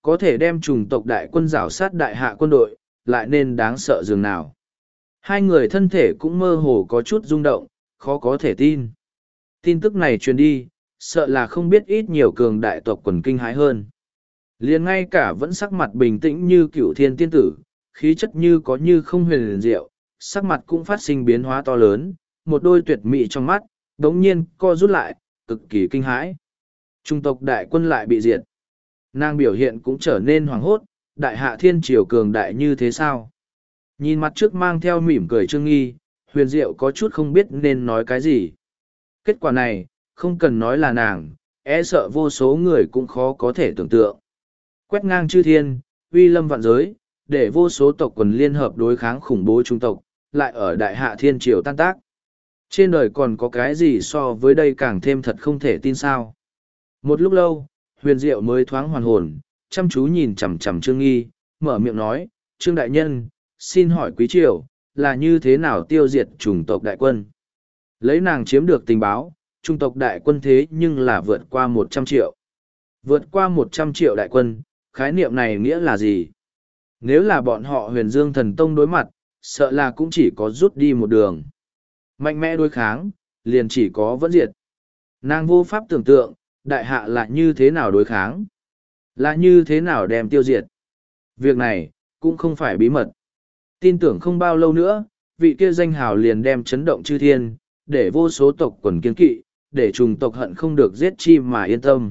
có thể đem chủng tộc đại quân rảo sát đại hạ quân đội, lại nên đáng sợ dường nào. Hai người thân thể cũng mơ hồ có chút rung động, khó có thể tin. Tin tức này truyền đi, sợ là không biết ít nhiều cường đại tộc quần kinh hãi hơn. Liền ngay cả vẫn sắc mặt bình tĩnh như cựu thiên tiên tử, khí chất như có như không huyền liền diệu, sắc mặt cũng phát sinh biến hóa to lớn, một đôi tuyệt mỹ trong mắt, đống nhiên co rút lại, cực kỳ kinh hãi. Trung tộc đại quân lại bị diệt. Nàng biểu hiện cũng trở nên hoảng hốt, đại hạ thiên triều cường đại như thế sao? Nhìn mặt trước mang theo mỉm cười Trương Nghi, huyền diệu có chút không biết nên nói cái gì. Kết quả này, không cần nói là nàng, e sợ vô số người cũng khó có thể tưởng tượng. Quét ngang chư thiên, uy lâm vạn giới, để vô số tộc quần liên hợp đối kháng khủng bố trung tộc, lại ở đại hạ thiên triều tan tác. Trên đời còn có cái gì so với đây càng thêm thật không thể tin sao. Một lúc lâu, huyền diệu mới thoáng hoàn hồn, chăm chú nhìn chằm chằm Trương Nghi, mở miệng nói, Trương Đại Nhân, xin hỏi quý triều, là như thế nào tiêu diệt chủng tộc đại quân? Lấy nàng chiếm được tình báo, chủng tộc đại quân thế nhưng là vượt qua một trăm triệu. Vượt qua một trăm triệu đại quân, khái niệm này nghĩa là gì? Nếu là bọn họ huyền dương thần tông đối mặt, sợ là cũng chỉ có rút đi một đường. Mạnh mẽ đối kháng, liền chỉ có vẫn diệt. Nàng vô pháp tưởng tượng, đại hạ là như thế nào đối kháng? Là như thế nào đem tiêu diệt? Việc này, cũng không phải bí mật. Tin tưởng không bao lâu nữa, vị kia danh hào liền đem chấn động chư thiên, để vô số tộc quần kiên kỵ, để trùng tộc hận không được giết chi mà yên tâm.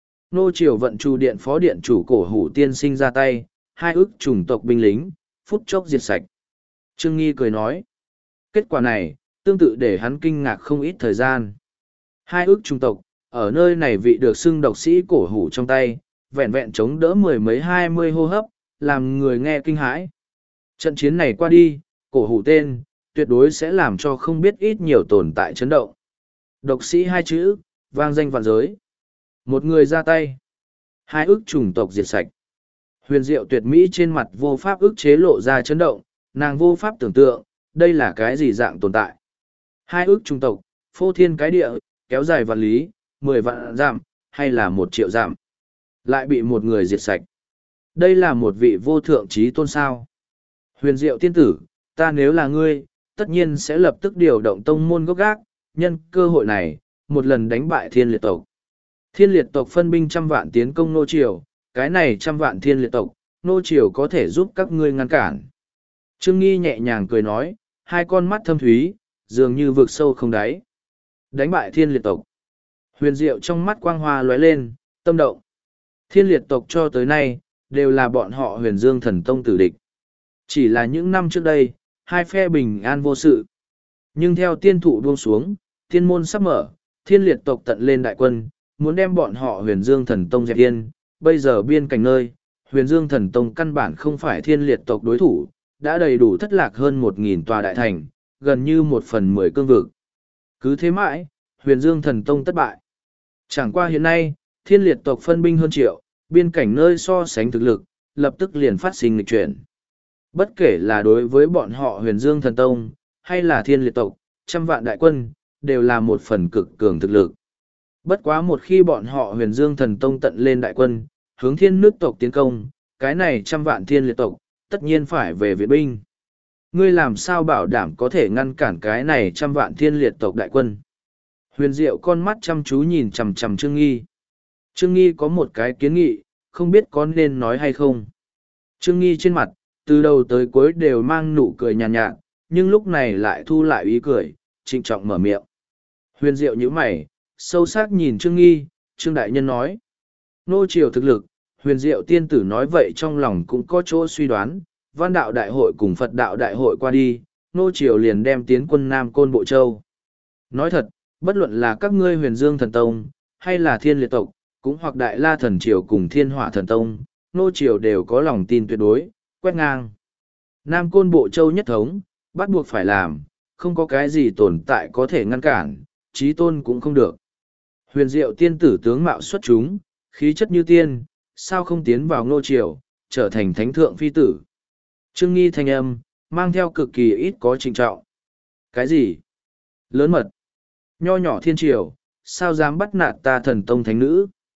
Nô triều vận trù điện phó điện chủ cổ hủ tiên sinh ra tay, hai ức trùng tộc binh lính, phút chốc diệt sạch. Trương Nghi cười nói, kết quả này, tương tự để hắn kinh ngạc không ít thời gian. Hai ức trùng tộc, ở nơi này vị được xưng độc sĩ cổ hủ trong tay, vẹn vẹn chống đỡ mười mấy hai mươi hô hấp, làm người nghe kinh hãi. Trận chiến này qua đi, cổ hủ tên, tuyệt đối sẽ làm cho không biết ít nhiều tồn tại chấn động. Độc sĩ hai chữ, vang danh vạn giới. Một người ra tay, hai ức chủng tộc diệt sạch. Huyền diệu tuyệt mỹ trên mặt vô pháp ức chế lộ ra chấn động, nàng vô pháp tưởng tượng, đây là cái gì dạng tồn tại. Hai ức chủng tộc, phô thiên cái địa, kéo dài vạn lý, mười vạn giảm, hay là một triệu giảm. Lại bị một người diệt sạch. Đây là một vị vô thượng trí tôn sao. Huyền diệu tiên tử, ta nếu là ngươi, tất nhiên sẽ lập tức điều động tông môn gốc gác, nhân cơ hội này, một lần đánh bại thiên liệt tộc. Thiên liệt tộc phân binh trăm vạn tiến công nô triều, cái này trăm vạn thiên liệt tộc, nô triều có thể giúp các ngươi ngăn cản. Trương Nghi nhẹ nhàng cười nói, hai con mắt thâm thúy, dường như vực sâu không đáy. Đánh bại thiên liệt tộc. Huyền diệu trong mắt quang hoa lóe lên, tâm động. Thiên liệt tộc cho tới nay, đều là bọn họ huyền dương thần tông tử địch. Chỉ là những năm trước đây, hai phe bình an vô sự. Nhưng theo tiên thụ buông xuống, thiên môn sắp mở, thiên liệt tộc tận lên đại quân, muốn đem bọn họ huyền dương thần tông dẹp yên. Bây giờ biên cảnh nơi, huyền dương thần tông căn bản không phải thiên liệt tộc đối thủ, đã đầy đủ thất lạc hơn một nghìn tòa đại thành, gần như một phần mười cương vực. Cứ thế mãi, huyền dương thần tông thất bại. Chẳng qua hiện nay, thiên liệt tộc phân binh hơn triệu, biên cảnh nơi so sánh thực lực, lập tức liền phát sinh nghịch chuyển. Bất kể là đối với bọn họ huyền dương thần tông, hay là thiên liệt tộc, trăm vạn đại quân, đều là một phần cực cường thực lực. Bất quá một khi bọn họ huyền dương thần tông tận lên đại quân, hướng thiên nước tộc tiến công, cái này trăm vạn thiên liệt tộc, tất nhiên phải về viện binh. Ngươi làm sao bảo đảm có thể ngăn cản cái này trăm vạn thiên liệt tộc đại quân? Huyền diệu con mắt chăm chú nhìn chằm chằm Trương Nghi. Trương Nghi có một cái kiến nghị, không biết có nên nói hay không. Trương Nghi trên mặt, từ đầu tới cuối đều mang nụ cười nhàn nhạt, nhạt, nhưng lúc này lại thu lại ý cười, trịnh trọng mở miệng. Huyền diệu nhíu mày, sâu sắc nhìn Trương Nghi, Trương Đại Nhân nói. Nô triều thực lực, huyền diệu tiên tử nói vậy trong lòng cũng có chỗ suy đoán, văn đạo đại hội cùng Phật đạo đại hội qua đi, nô triều liền đem tiến quân Nam Côn Bộ Châu. Nói thật, bất luận là các ngươi huyền dương thần tông, hay là thiên liệt tộc, cũng hoặc đại la thần triều cùng thiên hỏa thần tông, nô triều đều có lòng tin tuyệt đối, quét ngang. Nam Côn Bộ Châu nhất thống, bắt buộc phải làm, không có cái gì tồn tại có thể ngăn cản, trí tôn cũng không được. Huyền diệu tiên tử tướng mạo xuất chúng, khí chất như tiên, sao không tiến vào nô triều, trở thành thánh thượng phi tử. Trương Nghi thanh âm, mang theo cực kỳ ít có trịnh trọng. Cái gì? Lớn mật. Nho nhỏ thiên triều, sao dám bắt nạt ta thần tông thánh nữ?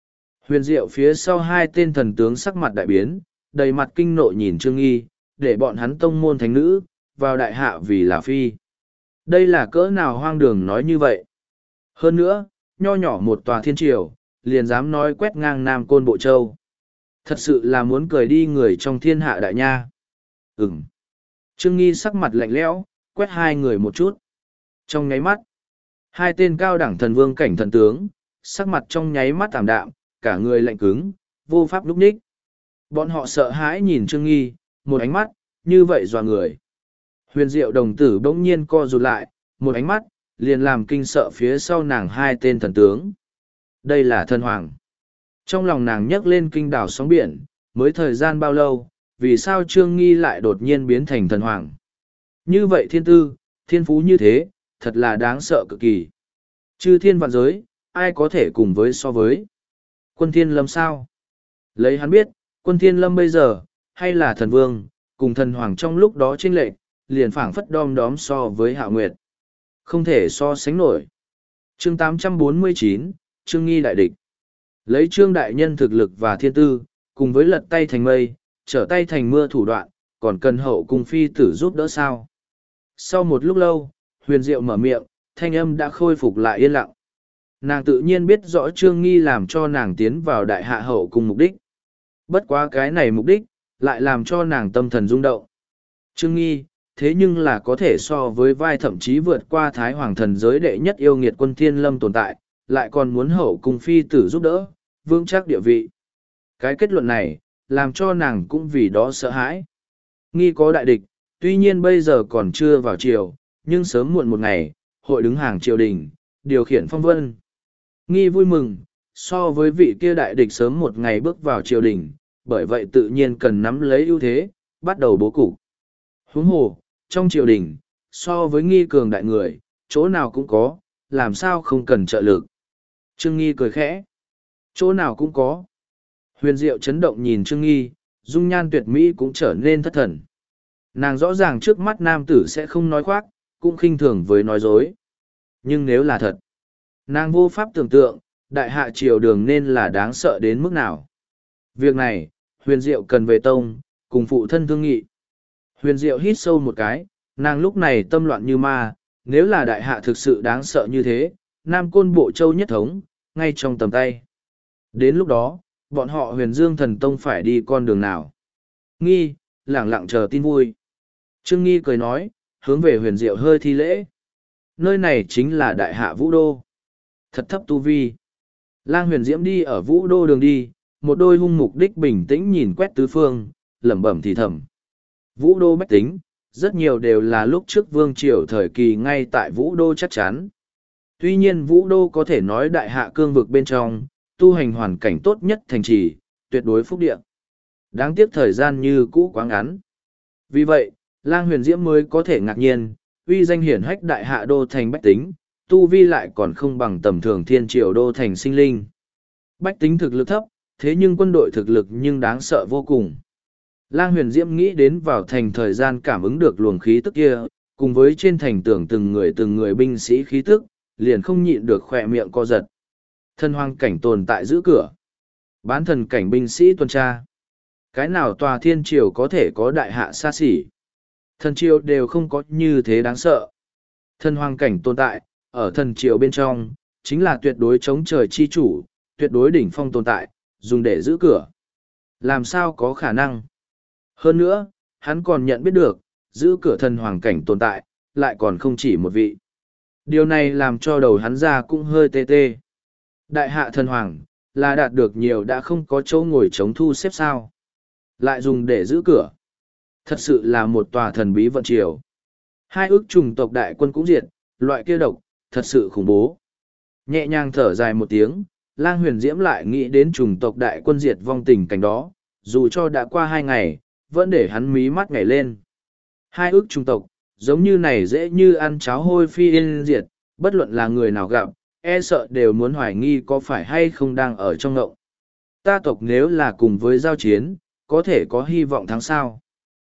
Huyền diệu phía sau hai tên thần tướng sắc mặt đại biến, đầy mặt kinh nộ nhìn Trương Nghi, để bọn hắn tông môn thánh nữ, vào đại hạ vì là phi. Đây là cỡ nào hoang đường nói như vậy. Hơn nữa, nho nhỏ một tòa thiên triều, liền dám nói quét ngang Nam Côn Bộ Châu. Thật sự là muốn cười đi người trong thiên hạ đại nha. Ừm. Trương Nghi sắc mặt lạnh lẽo, quét hai người một chút. Trong nháy mắt, hai tên cao đẳng thần vương cảnh thần tướng, sắc mặt trong nháy mắt tảm đạm, cả người lạnh cứng, vô pháp lúc ních. Bọn họ sợ hãi nhìn Trương Nghi, một ánh mắt, như vậy dọa người. Huyền diệu đồng tử bỗng nhiên co rụt lại, một ánh mắt, liền làm kinh sợ phía sau nàng hai tên thần tướng. Đây là thần hoàng. Trong lòng nàng nhấc lên kinh đảo sóng biển, mới thời gian bao lâu, vì sao Trương Nghi lại đột nhiên biến thành thần hoàng. Như vậy thiên tư, thiên phú như thế, thật là đáng sợ cực kỳ. Chư thiên vạn giới, ai có thể cùng với so với. Quân thiên lâm sao? Lấy hắn biết, quân thiên lâm bây giờ, hay là thần vương, cùng thần hoàng trong lúc đó chênh lệch, liền phảng phất đom đóm so với Hạo Nguyệt. Không thể so sánh nổi. Chương tám trăm bốn mươi chín, Trương Nghi đại địch. Lấy Trương đại nhân thực lực và thiên tư, cùng với lật tay thành mây, trở tay thành mưa thủ đoạn, còn cần hậu cung phi tử giúp đỡ sao. Sau một lúc lâu, huyền diệu mở miệng, thanh âm đã khôi phục lại yên lặng. Nàng tự nhiên biết rõ Trương Nghi làm cho nàng tiến vào đại hạ hậu cung mục đích. Bất quá cái này mục đích, lại làm cho nàng tâm thần rung động. Trương Nghi, thế nhưng là có thể so với vai thậm chí vượt qua Thái Hoàng thần giới đệ nhất yêu nghiệt quân thiên lâm tồn tại, lại còn muốn hậu cung phi tử giúp đỡ, vững chắc địa vị. Cái kết luận này, làm cho nàng cũng vì đó sợ hãi. Nghi có đại địch, tuy nhiên bây giờ còn chưa vào triều, nhưng sớm muộn một ngày, hội đứng hàng triều đình, điều khiển phong vân. Nghi vui mừng, so với vị kia đại địch sớm một ngày bước vào triều đình, bởi vậy tự nhiên cần nắm lấy ưu thế, bắt đầu bố cục. Huống hồ, trong triều đình, so với Nghi cường đại người, chỗ nào cũng có, làm sao không cần trợ lực. Trương Nghi cười khẽ. Chỗ nào cũng có. Huyền diệu chấn động nhìn Trương Nghi, dung nhan tuyệt mỹ cũng trở nên thất thần. Nàng rõ ràng trước mắt nam tử sẽ không nói khoác, cũng khinh thường với nói dối. Nhưng nếu là thật, nàng vô pháp tưởng tượng, đại hạ triều đường nên là đáng sợ đến mức nào. Việc này, huyền diệu cần về tông, cùng phụ thân thương nghị. Huyền diệu hít sâu một cái, nàng lúc này tâm loạn như ma, nếu là đại hạ thực sự đáng sợ như thế, Nam Côn Bộ Châu nhất thống, ngay trong tầm tay. Đến lúc đó, bọn họ huyền dương thần tông phải đi con đường nào. Nghi, lẳng lặng chờ tin vui. Trương Nghi cười nói, hướng về huyền diệu hơi thi lễ. Nơi này chính là đại hạ vũ đô. Thật thấp tu vi. Lang huyền diễm đi ở vũ đô đường đi, một đôi hung mục đích bình tĩnh nhìn quét tứ phương, lẩm bẩm thì thầm. Vũ đô bách tính, rất nhiều đều là lúc trước vương triều thời kỳ ngay tại vũ đô chắc chắn. Tuy nhiên vũ đô có thể nói đại hạ cương vực bên trong, tu hành hoàn cảnh tốt nhất thành trì, tuyệt đối phúc địa. Đáng tiếc thời gian như cũ quá ngắn. Vì vậy, Lang huyền diễm mới có thể ngạc nhiên, uy danh hiển hách đại hạ đô thành bách tính, tu vi lại còn không bằng tầm thường thiên triều đô thành sinh linh. Bách tính thực lực thấp, thế nhưng quân đội thực lực nhưng đáng sợ vô cùng. Lang huyền diễm nghĩ đến vào thành thời gian cảm ứng được luồng khí tức kia, cùng với trên thành tưởng từng người từng người binh sĩ khí tức, liền không nhịn được khỏe miệng co giật. Thần hoang cảnh tồn tại giữ cửa. Bán thần cảnh binh sĩ tuần tra. Cái nào tòa thiên triều có thể có đại hạ xa xỉ. Thần triều đều không có như thế đáng sợ. Thần hoang cảnh tồn tại, ở thần triều bên trong, chính là tuyệt đối chống trời chi chủ, tuyệt đối đỉnh phong tồn tại, dùng để giữ cửa. Làm sao có khả năng? Hơn nữa, hắn còn nhận biết được, giữ cửa thần hoàng cảnh tồn tại, lại còn không chỉ một vị. Điều này làm cho đầu hắn ra cũng hơi tê tê. Đại hạ thần hoàng, là đạt được nhiều đã không có chỗ ngồi chống thu xếp sao. Lại dùng để giữ cửa. Thật sự là một tòa thần bí vận triều. Hai ước trùng tộc đại quân cũng diệt, loại kia độc, thật sự khủng bố. Nhẹ nhàng thở dài một tiếng, Lang huyền diễm lại nghĩ đến trùng tộc đại quân diệt vong tình cảnh đó, dù cho đã qua hai ngày, vẫn để hắn mí mắt nhảy lên. Hai ước trùng tộc, giống như này dễ như ăn cháo hôi phi yên diệt, bất luận là người nào gặp, e sợ đều muốn hoài nghi có phải hay không đang ở trong ngộng. Ta tộc nếu là cùng với giao chiến, có thể có hy vọng thắng sao.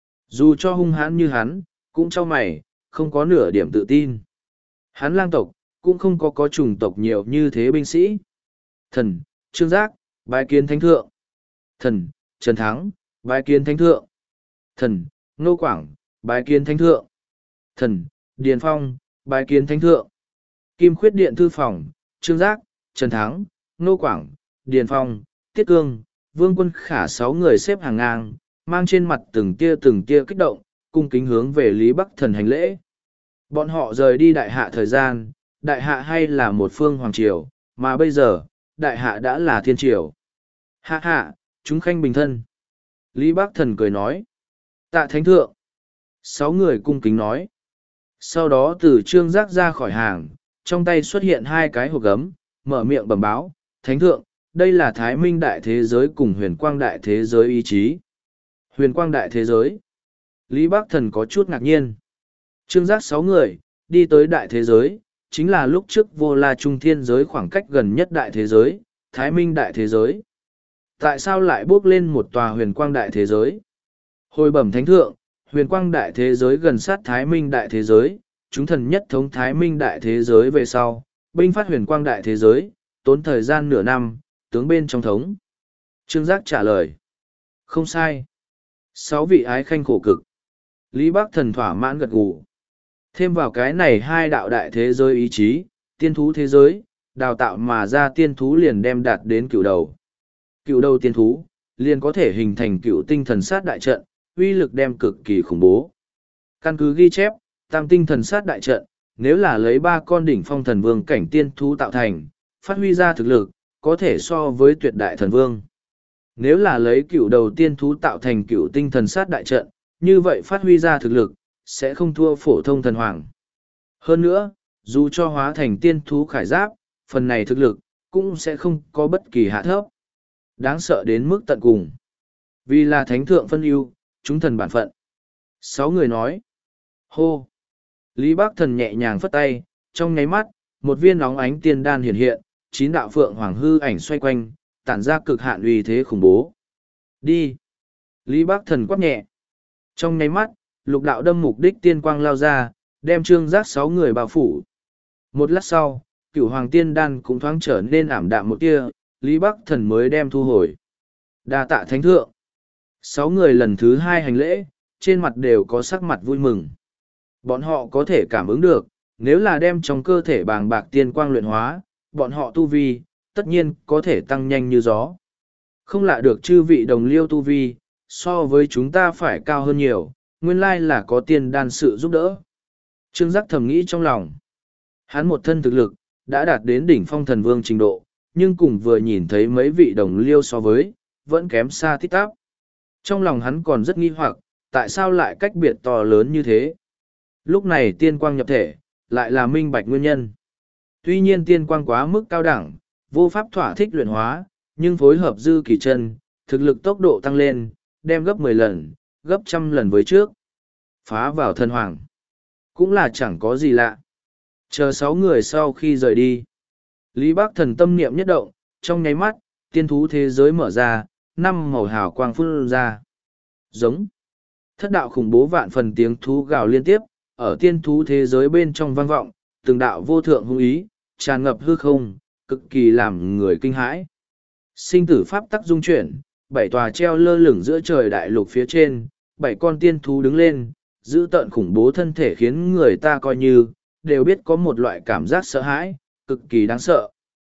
Dù cho hung hãn như hắn, cũng cho mày, không có nửa điểm tự tin. Hắn lang tộc, cũng không có có trùng tộc nhiều như thế binh sĩ. Thần, Trương Giác, bái kiến thánh thượng. Thần, Trần Thắng, bái kiến thánh thượng. Thần, Ngô Quảng, bái kiến thánh thượng. Thần, Điền Phong, bái kiến thánh thượng. Kim Khuyết Điện thư phòng, Trương Giác, Trần Thắng, Ngô Quảng, Điền Phong, Tiết Cương, Vương Quân Khả sáu người xếp hàng ngang, mang trên mặt từng tia từng tia kích động, cung kính hướng về Lý Bắc Thần hành lễ. Bọn họ rời đi đại hạ thời gian, đại hạ hay là một phương hoàng triều, mà bây giờ, đại hạ đã là thiên triều. Hạ hạ, chúng khanh bình thân. Lý Bắc Thần cười nói. Tạ thánh thượng. Sáu người cung kính nói. Sau đó từ Trương Giác ra khỏi hàng, trong tay xuất hiện hai cái hộp gấm, mở miệng bẩm báo. Thánh thượng, đây là Thái Minh đại thế giới cùng huyền quang đại thế giới ý chí. Huyền quang đại thế giới. Lý Bắc Thần có chút ngạc nhiên. Trương Giác sáu người, đi tới đại thế giới, chính là lúc trước vô la trung thiên giới khoảng cách gần nhất đại thế giới, Thái Minh đại thế giới. Tại sao lại bước lên một tòa huyền quang đại thế giới? Hồi bẩm thánh thượng, huyền quang đại thế giới gần sát Thái Minh đại thế giới, chúng thần nhất thống Thái Minh đại thế giới về sau, binh phát huyền quang đại thế giới, tốn thời gian nửa năm, tướng bên trong thống. Trương Giác trả lời. Không sai. Sáu vị ái khanh khổ cực. Lý Bắc Thần thỏa mãn gật gù. Thêm vào cái này hai đạo đại thế giới ý chí, tiên thú thế giới, đào tạo mà ra tiên thú liền đem đạt đến cựu đầu. Cựu đầu tiên thú, liền có thể hình thành cựu tinh thần sát đại trận, uy lực đem cực kỳ khủng bố. Căn cứ ghi chép, tam tinh thần sát đại trận, nếu là lấy ba con đỉnh phong thần vương cảnh tiên thú tạo thành, phát huy ra thực lực, có thể so với tuyệt đại thần vương. Nếu là lấy cựu đầu tiên thú tạo thành cựu tinh thần sát đại trận, như vậy phát huy ra thực lực, sẽ không thua phổ thông thần hoàng. Hơn nữa, dù cho hóa thành tiên thú khải giáp, phần này thực lực, cũng sẽ không có bất kỳ hạ thấp. Đáng sợ đến mức tận cùng. Vì là thánh thượng phân ưu, chúng thần bản phận. Sáu người nói. Hô! Lý Bắc Thần nhẹ nhàng phất tay, trong nháy mắt, một viên nóng ánh tiên đan hiện hiện, chín đạo phượng hoàng hư ảnh xoay quanh, tản ra cực hạn uy thế khủng bố. Đi! Lý Bắc Thần quát nhẹ. Trong nháy mắt, lục đạo đâm mục đích tiên quang lao ra, đem Trương Giác sáu người bao phủ. Một lát sau, cửu hoàng tiên đan cũng thoáng trở nên ảm đạm một tia, Lý Bắc Thần mới đem thu hồi. Đa tạ thánh thượng. Sáu người lần thứ hai hành lễ, trên mặt đều có sắc mặt vui mừng. Bọn họ có thể cảm ứng được, nếu là đem trong cơ thể bàng bạc tiên quang luyện hóa, bọn họ tu vi, tất nhiên có thể tăng nhanh như gió. Không lạ được chư vị đồng liêu tu vi, so với chúng ta phải cao hơn nhiều, nguyên lai là có tiên đan sự giúp đỡ. Trương Giác thầm nghĩ trong lòng. Hắn một thân thực lực, đã đạt đến đỉnh phong thần vương trình độ, nhưng cùng vừa nhìn thấy mấy vị đồng liêu so với, vẫn kém xa tít tắp. Trong lòng hắn còn rất nghi hoặc, tại sao lại cách biệt to lớn như thế? Lúc này tiên quang nhập thể, lại là minh bạch nguyên nhân. Tuy nhiên tiên quang quá mức cao đẳng, vô pháp thỏa thích luyện hóa, nhưng phối hợp dư kỳ chân, thực lực tốc độ tăng lên, đem gấp mười lần, gấp trăm lần với trước. Phá vào thần hoàng. Cũng là chẳng có gì lạ. Chờ sáu người sau khi rời đi. Lý Bắc Thần tâm niệm nhất động, trong nháy mắt, tiên thú thế giới mở ra, năm màu hào quang phun ra. Giống. Thất đạo khủng bố vạn phần tiếng thú gào liên tiếp, ở tiên thú thế giới bên trong vang vọng, từng đạo vô thượng hung ý, tràn ngập hư không, cực kỳ làm người kinh hãi. Sinh tử pháp tắc dung chuyển, bảy tòa treo lơ lửng giữa trời đại lục phía trên, bảy con tiên thú đứng lên, giữ tợn khủng bố thân thể khiến người ta coi như, đều biết có một loại cảm giác sợ hãi, cực kỳ đáng sợ.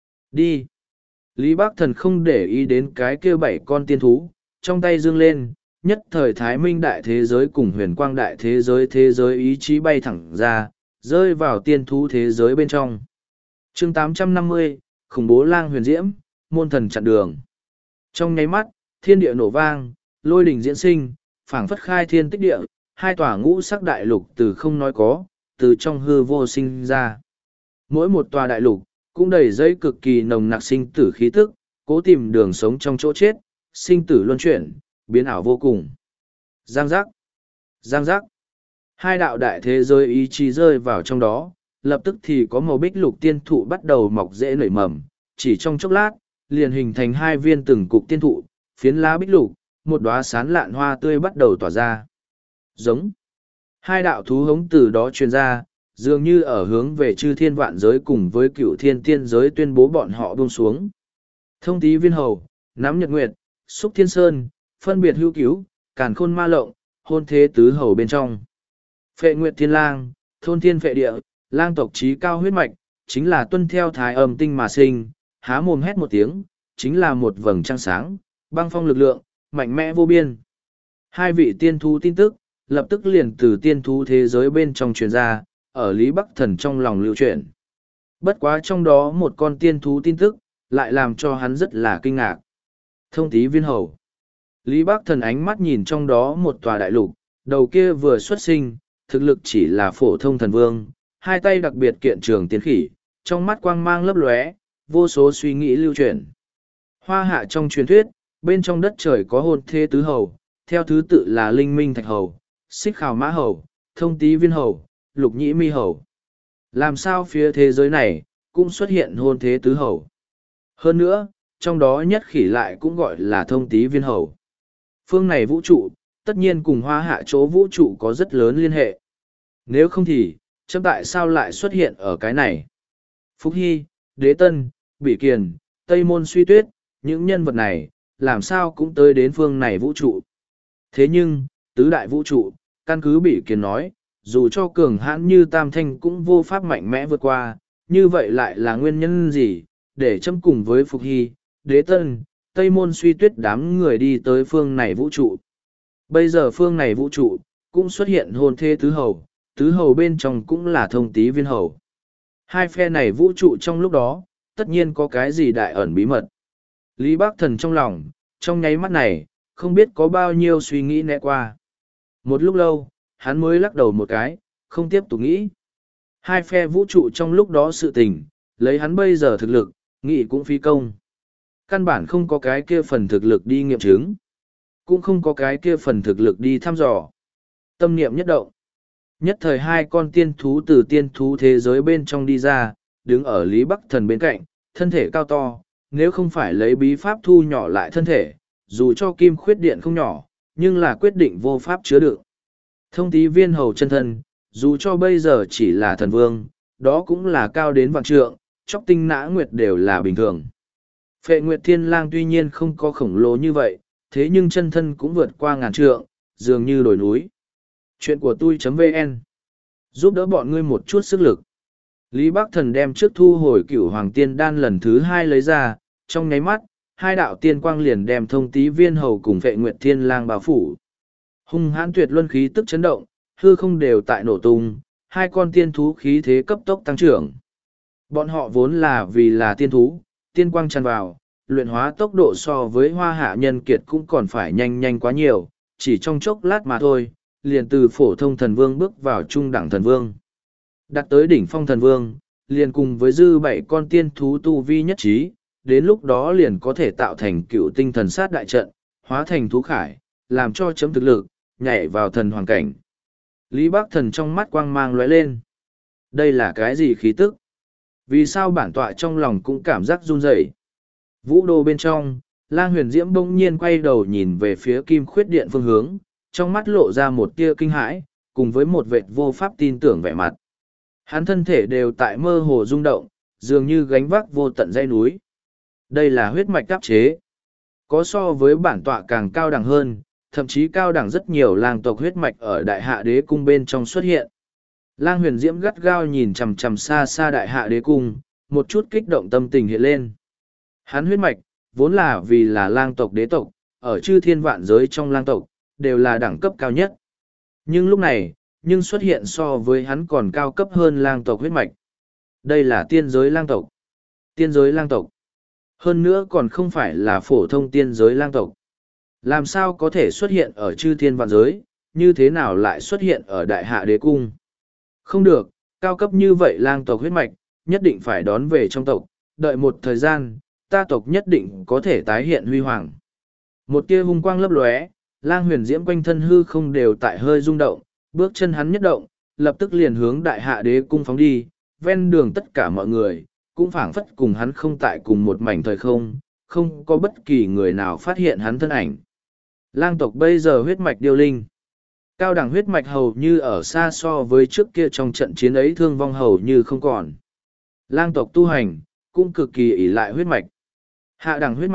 Đi! Lý Bắc Thần không để ý đến cái kia bảy con tiên thú, trong tay dương lên, nhất thời Thái Minh đại thế giới cùng huyền quang đại thế giới thế giới ý chí bay thẳng ra, rơi vào tiên thú thế giới bên trong. chương tám trăm năm mươi, khủng bố lang huyền diễm, môn thần chặn đường. Trong nháy mắt, thiên địa nổ vang, lôi đỉnh diễn sinh, phảng phất khai thiên tích địa, hai tòa ngũ sắc đại lục từ không nói có, từ trong hư vô sinh ra. Mỗi một tòa đại lục, cũng đầy dây cực kỳ nồng nặc sinh tử khí tức, cố tìm đường sống trong chỗ chết, sinh tử luân chuyển, biến ảo vô cùng. Giang giác, giang giác. Hai đạo đại thế giới ý chí rơi vào trong đó, lập tức thì có màu bích lục tiên thụ bắt đầu mọc rễ nảy mầm, chỉ trong chốc lát, liền hình thành hai viên từng cục tiên thụ, phiến lá bích lục, một đóa sán lạn hoa tươi bắt đầu tỏa ra. Giống. Hai đạo thú hống từ đó truyền ra, dường như ở hướng về chư thiên vạn giới cùng với cựu thiên tiên giới tuyên bố bọn họ buông xuống. Thông tí viên hầu, nắm nhật nguyệt, xúc thiên sơn, phân biệt hữu cứu, càn khôn ma lộng, hôn thế tứ hầu bên trong. Phệ nguyệt thiên lang, thôn thiên phệ địa, lang tộc trí cao huyết mạch, chính là tuân theo thái âm tinh mà sinh, há mồm hét một tiếng, chính là một vầng trăng sáng, băng phong lực lượng, mạnh mẽ vô biên. Hai vị tiên thú tin tức, lập tức liền từ tiên thú thế giới bên trong truyền ra, ở Lý Bắc Thần trong lòng lưu truyền. Bất quá trong đó một con tiên thú tin tức, lại làm cho hắn rất là kinh ngạc. Thông tí viên hầu. Lý Bắc Thần ánh mắt nhìn trong đó một tòa đại lục, đầu kia vừa xuất sinh, thực lực chỉ là phổ thông thần vương, hai tay đặc biệt kiện trường tiến khỉ, trong mắt quang mang lấp lóe, vô số suy nghĩ lưu truyền. Hoa hạ trong truyền thuyết, bên trong đất trời có hôn thế tứ hầu, theo thứ tự là Linh Minh Thạch Hầu, Xích Khảo Mã Hầu, Thông Tý Viên Hầu, Lục Nhĩ Mi Hầu. Làm sao phía thế giới này, cũng xuất hiện hôn thế tứ hầu. Hơn nữa, trong đó nhất khỉ lại cũng gọi là Thông Tý Viên Hầu. Phương này vũ trụ, tất nhiên cùng hoa hạ chỗ vũ trụ có rất lớn liên hệ. Nếu không thì, chấm tại sao lại xuất hiện ở cái này? Phúc Hy, Đế Tân, Bỉ Kiền, Tây Môn Suy Tuyết, những nhân vật này, làm sao cũng tới đến phương này vũ trụ. Thế nhưng, tứ đại vũ trụ, căn cứ Bỉ Kiền nói, dù cho cường hãn như Tam Thanh cũng vô pháp mạnh mẽ vượt qua, như vậy lại là nguyên nhân gì, để chấm cùng với Phục Hy, Đế Tân, Tây Môn Suy Tuyết đám người đi tới phương này vũ trụ. Bây giờ phương này vũ trụ, cũng xuất hiện hôn thê tứ hầu, tứ hầu bên trong cũng là Thông Tý Viên Hầu. Hai phe này vũ trụ trong lúc đó, tất nhiên có cái gì đại ẩn bí mật. Lý Bác Thần trong lòng, trong nháy mắt này, không biết có bao nhiêu suy nghĩ né qua. Một lúc lâu, hắn mới lắc đầu một cái, không tiếp tục nghĩ. Hai phe vũ trụ trong lúc đó sự tình, lấy hắn bây giờ thực lực, nghĩ cũng phi công. Căn bản không có cái kia phần thực lực đi nghiệm chứng. Cũng không có cái kia phần thực lực đi thăm dò. Tâm niệm nhất động. Nhất thời hai con tiên thú từ tiên thú thế giới bên trong đi ra, đứng ở Lý Bắc Thần bên cạnh, thân thể cao to, nếu không phải lấy bí pháp thu nhỏ lại thân thể, dù cho kim khuyết điện không nhỏ, nhưng là quyết định vô pháp chứa đựng. Thông Tý Viên Hầu chân thân, dù cho bây giờ chỉ là thần vương, đó cũng là cao đến vạn trượng, chóc tinh nã nguyệt đều là bình thường. Phệ Nguyệt Thiên Lang tuy nhiên không có khổng lồ như vậy, thế nhưng chân thân cũng vượt qua ngàn trượng, dường như đồi núi. Chuyện của tôi.vn giúp đỡ bọn ngươi một chút sức lực. Lý Bắc Thần đem trước thu hồi cửu hoàng tiên đan lần thứ hai lấy ra, trong nháy mắt, hai đạo tiên quang liền đem Thông Tý Viên Hầu cùng Phệ Nguyệt Thiên Lang bao phủ. Hung hãn tuyệt luân khí tức chấn động, hư không đều tại nổ tung, hai con tiên thú khí thế cấp tốc tăng trưởng. Bọn họ vốn là vì là tiên thú, tiên quang tràn vào, luyện hóa tốc độ so với hoa hạ nhân kiệt cũng còn phải nhanh nhanh quá nhiều, chỉ trong chốc lát mà thôi, liền từ phổ thông thần vương bước vào trung đẳng thần vương. Đặt tới đỉnh phong thần vương, liền cùng với dư bảy con tiên thú tu vi nhất trí, đến lúc đó liền có thể tạo thành cựu tinh thần sát đại trận, hóa thành thú khải, làm cho chấm thực lực, nhảy vào thần hoàng cảnh. Lý Bắc Thần trong mắt quang mang lóe lên. Đây là cái gì khí tức? Vì sao bản tọa trong lòng cũng cảm giác run rẩy? Vũ đô bên trong, Lang Huyền Diễm bỗng nhiên quay đầu nhìn về phía Kim Khuyết Điện phương hướng, trong mắt lộ ra một tia kinh hãi, cùng với một vệt vô pháp tin tưởng vẻ mặt. Hắn thân thể đều tại mơ hồ rung động, dường như gánh vác vô tận dãy núi. Đây là huyết mạch áp chế. Có so với bản tọa càng cao đẳng hơn, thậm chí cao đẳng rất nhiều lang tộc huyết mạch ở đại hạ đế cung bên trong xuất hiện. Lang Huyền Diễm gắt gao nhìn chằm chằm xa xa đại hạ đế cung, một chút kích động tâm tình hiện lên. Hắn huyết mạch, vốn là vì là lang tộc đế tộc, ở chư thiên vạn giới trong lang tộc, đều là đẳng cấp cao nhất. Nhưng lúc này, nhưng xuất hiện so với hắn còn cao cấp hơn lang tộc huyết mạch. Đây là tiên giới lang tộc. Tiên giới lang tộc. Hơn nữa còn không phải là phổ thông tiên giới lang tộc. Làm sao có thể xuất hiện ở chư thiên vạn giới, như thế nào lại xuất hiện ở đại hạ đế cung? Không được, cao cấp như vậy lang tộc huyết mạch, nhất định phải đón về trong tộc, đợi một thời gian, ta tộc nhất định có thể tái hiện huy hoàng. Một tia hung quang lấp lóe, Lang Huyền Diễm quanh thân hư không đều tại hơi rung động, bước chân hắn nhất động, lập tức liền hướng đại hạ đế cung phóng đi, ven đường tất cả mọi người, cũng phảng phất cùng hắn không tại cùng một mảnh thời không, không có bất kỳ người nào phát hiện hắn thân ảnh. Lang tộc bây giờ huyết mạch điêu linh. Cao đẳng huyết mạch hầu như ở xa so với trước kia trong trận chiến ấy thương vong hầu như không còn. Lang tộc tu hành, cũng cực kỳ ỷ lại huyết mạch. Hạ đẳng huyết mạch,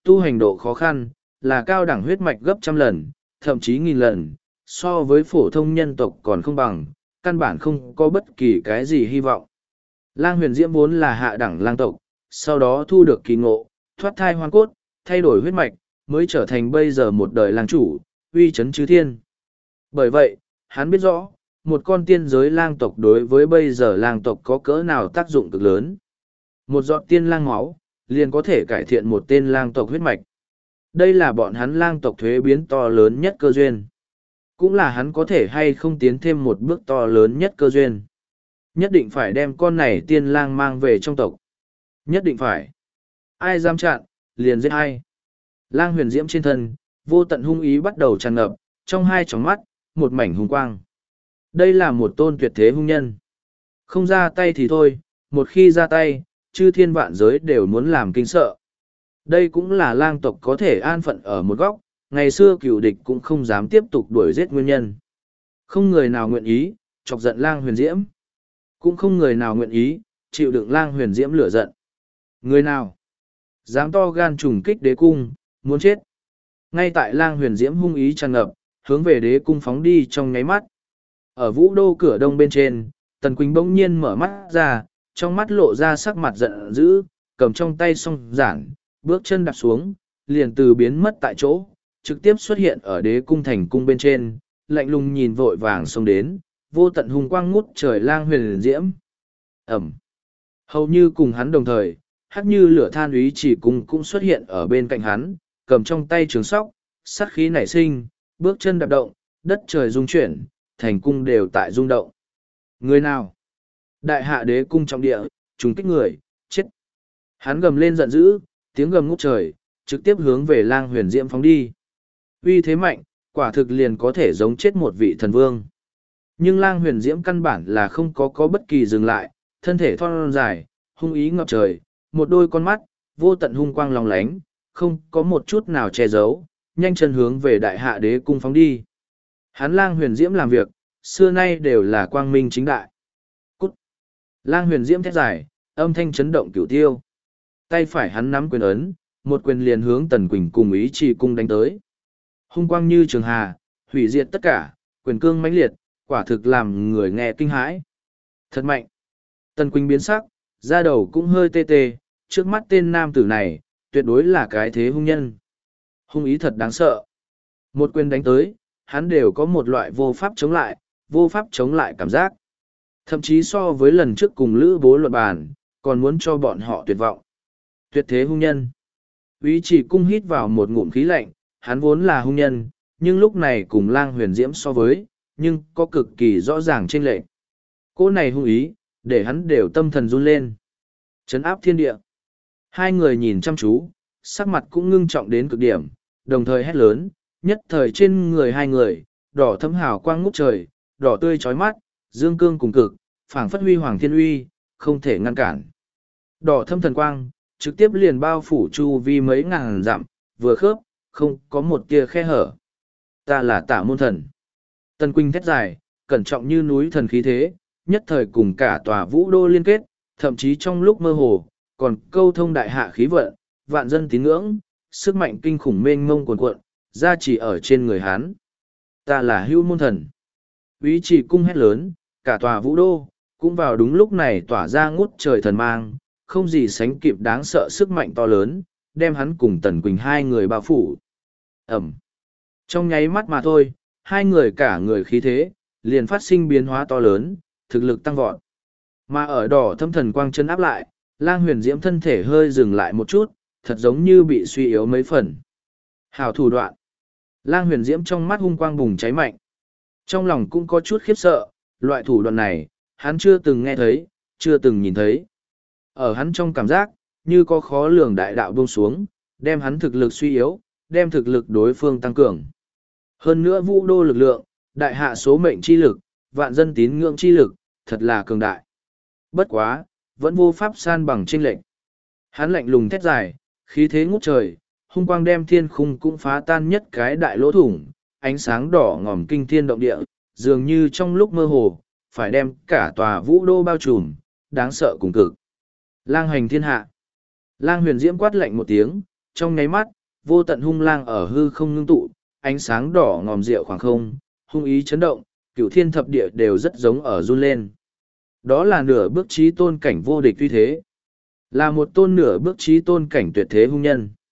tu hành độ khó khăn, là cao đẳng huyết mạch gấp trăm lần, thậm chí nghìn lần, so với phổ thông nhân tộc còn không bằng, căn bản không có bất kỳ cái gì hy vọng. Lang huyền diễm vốn là hạ đẳng lang tộc, sau đó thu được kỳ ngộ, thoát thai hoang cốt, thay đổi huyết mạch, mới trở thành bây giờ một đời lang chủ, uy chấn chư thiên. Bởi vậy, hắn biết rõ, một con tiên giới lang tộc đối với bây giờ lang tộc có cỡ nào tác dụng cực lớn. Một giọt tiên lang máu, liền có thể cải thiện một tên lang tộc huyết mạch. Đây là bọn hắn lang tộc thuế biến to lớn nhất cơ duyên. Cũng là hắn có thể hay không tiến thêm một bước to lớn nhất cơ duyên. Nhất định phải đem con này tiên lang mang về trong tộc. Nhất định phải. Ai dám chặn, liền giết ai. Lang huyền diễm trên thân, vô tận hung ý bắt đầu tràn ngập, trong hai tròng mắt, một mảnh hung quang. Đây là một tôn tuyệt thế hung nhân. Không ra tay thì thôi, một khi ra tay, chư thiên vạn giới đều muốn làm kinh sợ. Đây cũng là lang tộc có thể an phận ở một góc, ngày xưa cựu địch cũng không dám tiếp tục đuổi giết nguyên nhân. Không người nào nguyện ý, chọc giận lang huyền diễm. Cũng không người nào nguyện ý, chịu đựng lang huyền diễm lửa giận. Người nào dám to gan trùng kích đế cung, muốn chết. Ngay tại lang huyền diễm hung ý tràn ngập, hướng về đế cung phóng đi trong nháy mắt. Ở vũ đô cửa đông bên trên, Tần Quỳnh bỗng nhiên mở mắt ra, trong mắt lộ ra sắc mặt giận dữ, cầm trong tay song giản, bước chân đạp xuống, liền từ biến mất tại chỗ, trực tiếp xuất hiện ở đế cung thành cung bên trên, lạnh lùng nhìn vội vàng xông đến, vô tận hùng quang ngút trời lang huyền diễm. Ẩm. Hầu như cùng hắn đồng thời, hắc như lửa than úy chỉ cùng cũng xuất hiện ở bên cạnh hắn, cầm trong tay trường sóc, sát khí nảy sinh, bước chân đạp động, đất trời rung chuyển, thành cung đều tại rung động. Người nào? Đại hạ đế cung trọng địa, trùng kích người, chết. Hắn gầm lên giận dữ, tiếng gầm ngút trời, trực tiếp hướng về lang huyền diễm phóng đi. Uy thế mạnh, quả thực liền có thể giống chết một vị thần vương. Nhưng lang huyền diễm căn bản là không có có bất kỳ dừng lại, thân thể thon dài, hung ý ngập trời, một đôi con mắt, vô tận hung quang lòng lánh, không có một chút nào che giấu, nhanh chân hướng về đại hạ đế cung phóng đi. Hắn lang huyền diễm làm việc, xưa nay đều là quang minh chính đại. Cút! Lang huyền diễm thét dài, âm thanh chấn động cửu tiêu. Tay phải hắn nắm quyền ấn, một quyền liền hướng Tần Quỳnh cùng ý chỉ cung đánh tới. Hung quang như trường hà, hủy diệt tất cả, quyền cương mãnh liệt, quả thực làm người nghe kinh hãi. Thật mạnh! Tần Quỳnh biến sắc, da đầu cũng hơi tê tê, trước mắt tên nam tử này, tuyệt đối là cái thế hung nhân. Hung ý thật đáng sợ. Một quyền đánh tới, hắn đều có một loại vô pháp chống lại, vô pháp chống lại cảm giác. Thậm chí so với lần trước cùng Lữ Bố luận bàn, còn muốn cho bọn họ tuyệt vọng. Tuyệt thế hung nhân. Úy chỉ cung hít vào một ngụm khí lạnh, hắn vốn là hung nhân, nhưng lúc này cùng lang huyền diễm so với, nhưng có cực kỳ rõ ràng chênh lệch. Cô này hung ý, để hắn đều tâm thần run lên. Trấn áp thiên địa. Hai người nhìn chăm chú, sắc mặt cũng ngưng trọng đến cực điểm, đồng thời hét lớn, nhất thời trên người hai người, đỏ thấm hào quang ngút trời, đỏ tươi chói mắt, dương cương cùng cực, phảng phất huy hoàng thiên uy, không thể ngăn cản. Đỏ thâm thần quang, trực tiếp liền bao phủ chu vi mấy ngàn dặm, vừa khớp, không có một tia khe hở. Ta là Tả Môn Thần. Tần Quỳnh thét dài, cẩn trọng như núi thần khí thế, nhất thời cùng cả tòa vũ đô liên kết, thậm chí trong lúc mơ hồ, còn câu thông đại hạ khí vận, vạn dân tín ngưỡng, sức mạnh kinh khủng mênh mông cuồn cuộn, ra chỉ ở trên người Hán. Ta là Hưu Môn Thần. Úy chỉ cung hét lớn, cả tòa vũ đô, cũng vào đúng lúc này tỏa ra ngút trời thần mang, không gì sánh kịp đáng sợ sức mạnh to lớn, đem hắn cùng Tần Quỳnh hai người bao phủ. Ẩm. Trong nháy mắt mà thôi, hai người cả người khí thế, liền phát sinh biến hóa to lớn, thực lực tăng vọt. Mà ở đỏ thâm thần quang chân áp lại, lang huyền diễm thân thể hơi dừng lại một chút, thật giống như bị suy yếu mấy phần. Hảo thủ đoạn. Lang huyền diễm trong mắt hung quang bùng cháy mạnh. Trong lòng cũng có chút khiếp sợ, loại thủ đoạn này, hắn chưa từng nghe thấy, chưa từng nhìn thấy. Ở hắn trong cảm giác, như có khó lường đại đạo buông xuống, đem hắn thực lực suy yếu, đem thực lực đối phương tăng cường. Hơn nữa vũ đô lực lượng, đại hạ số mệnh chi lực, vạn dân tín ngưỡng chi lực, thật là cường đại. Bất quá, vẫn vô pháp san bằng chênh lệch. Hắn lạnh lùng thét dài, khí thế ngút trời, hung quang đem thiên khung cũng phá tan nhất cái đại lỗ thủng, ánh sáng đỏ ngòm kinh thiên động địa, dường như trong lúc mơ hồ, phải đem cả tòa vũ đô bao trùm, đáng sợ cùng cực. Lang hành thiên hạ. Lang huyền diễm quát lạnh một tiếng, trong nháy mắt, vô tận hung lang ở hư không ngưng tụ, ánh sáng đỏ ngòm rượu khoảng không, hung ý chấn động, cửu thiên thập địa đều rất giống ở run lên. Đó là nửa bước trí tôn cảnh vô địch uy thế. Là một tôn nửa bước trí tôn cảnh tuyệt thế hung nhân.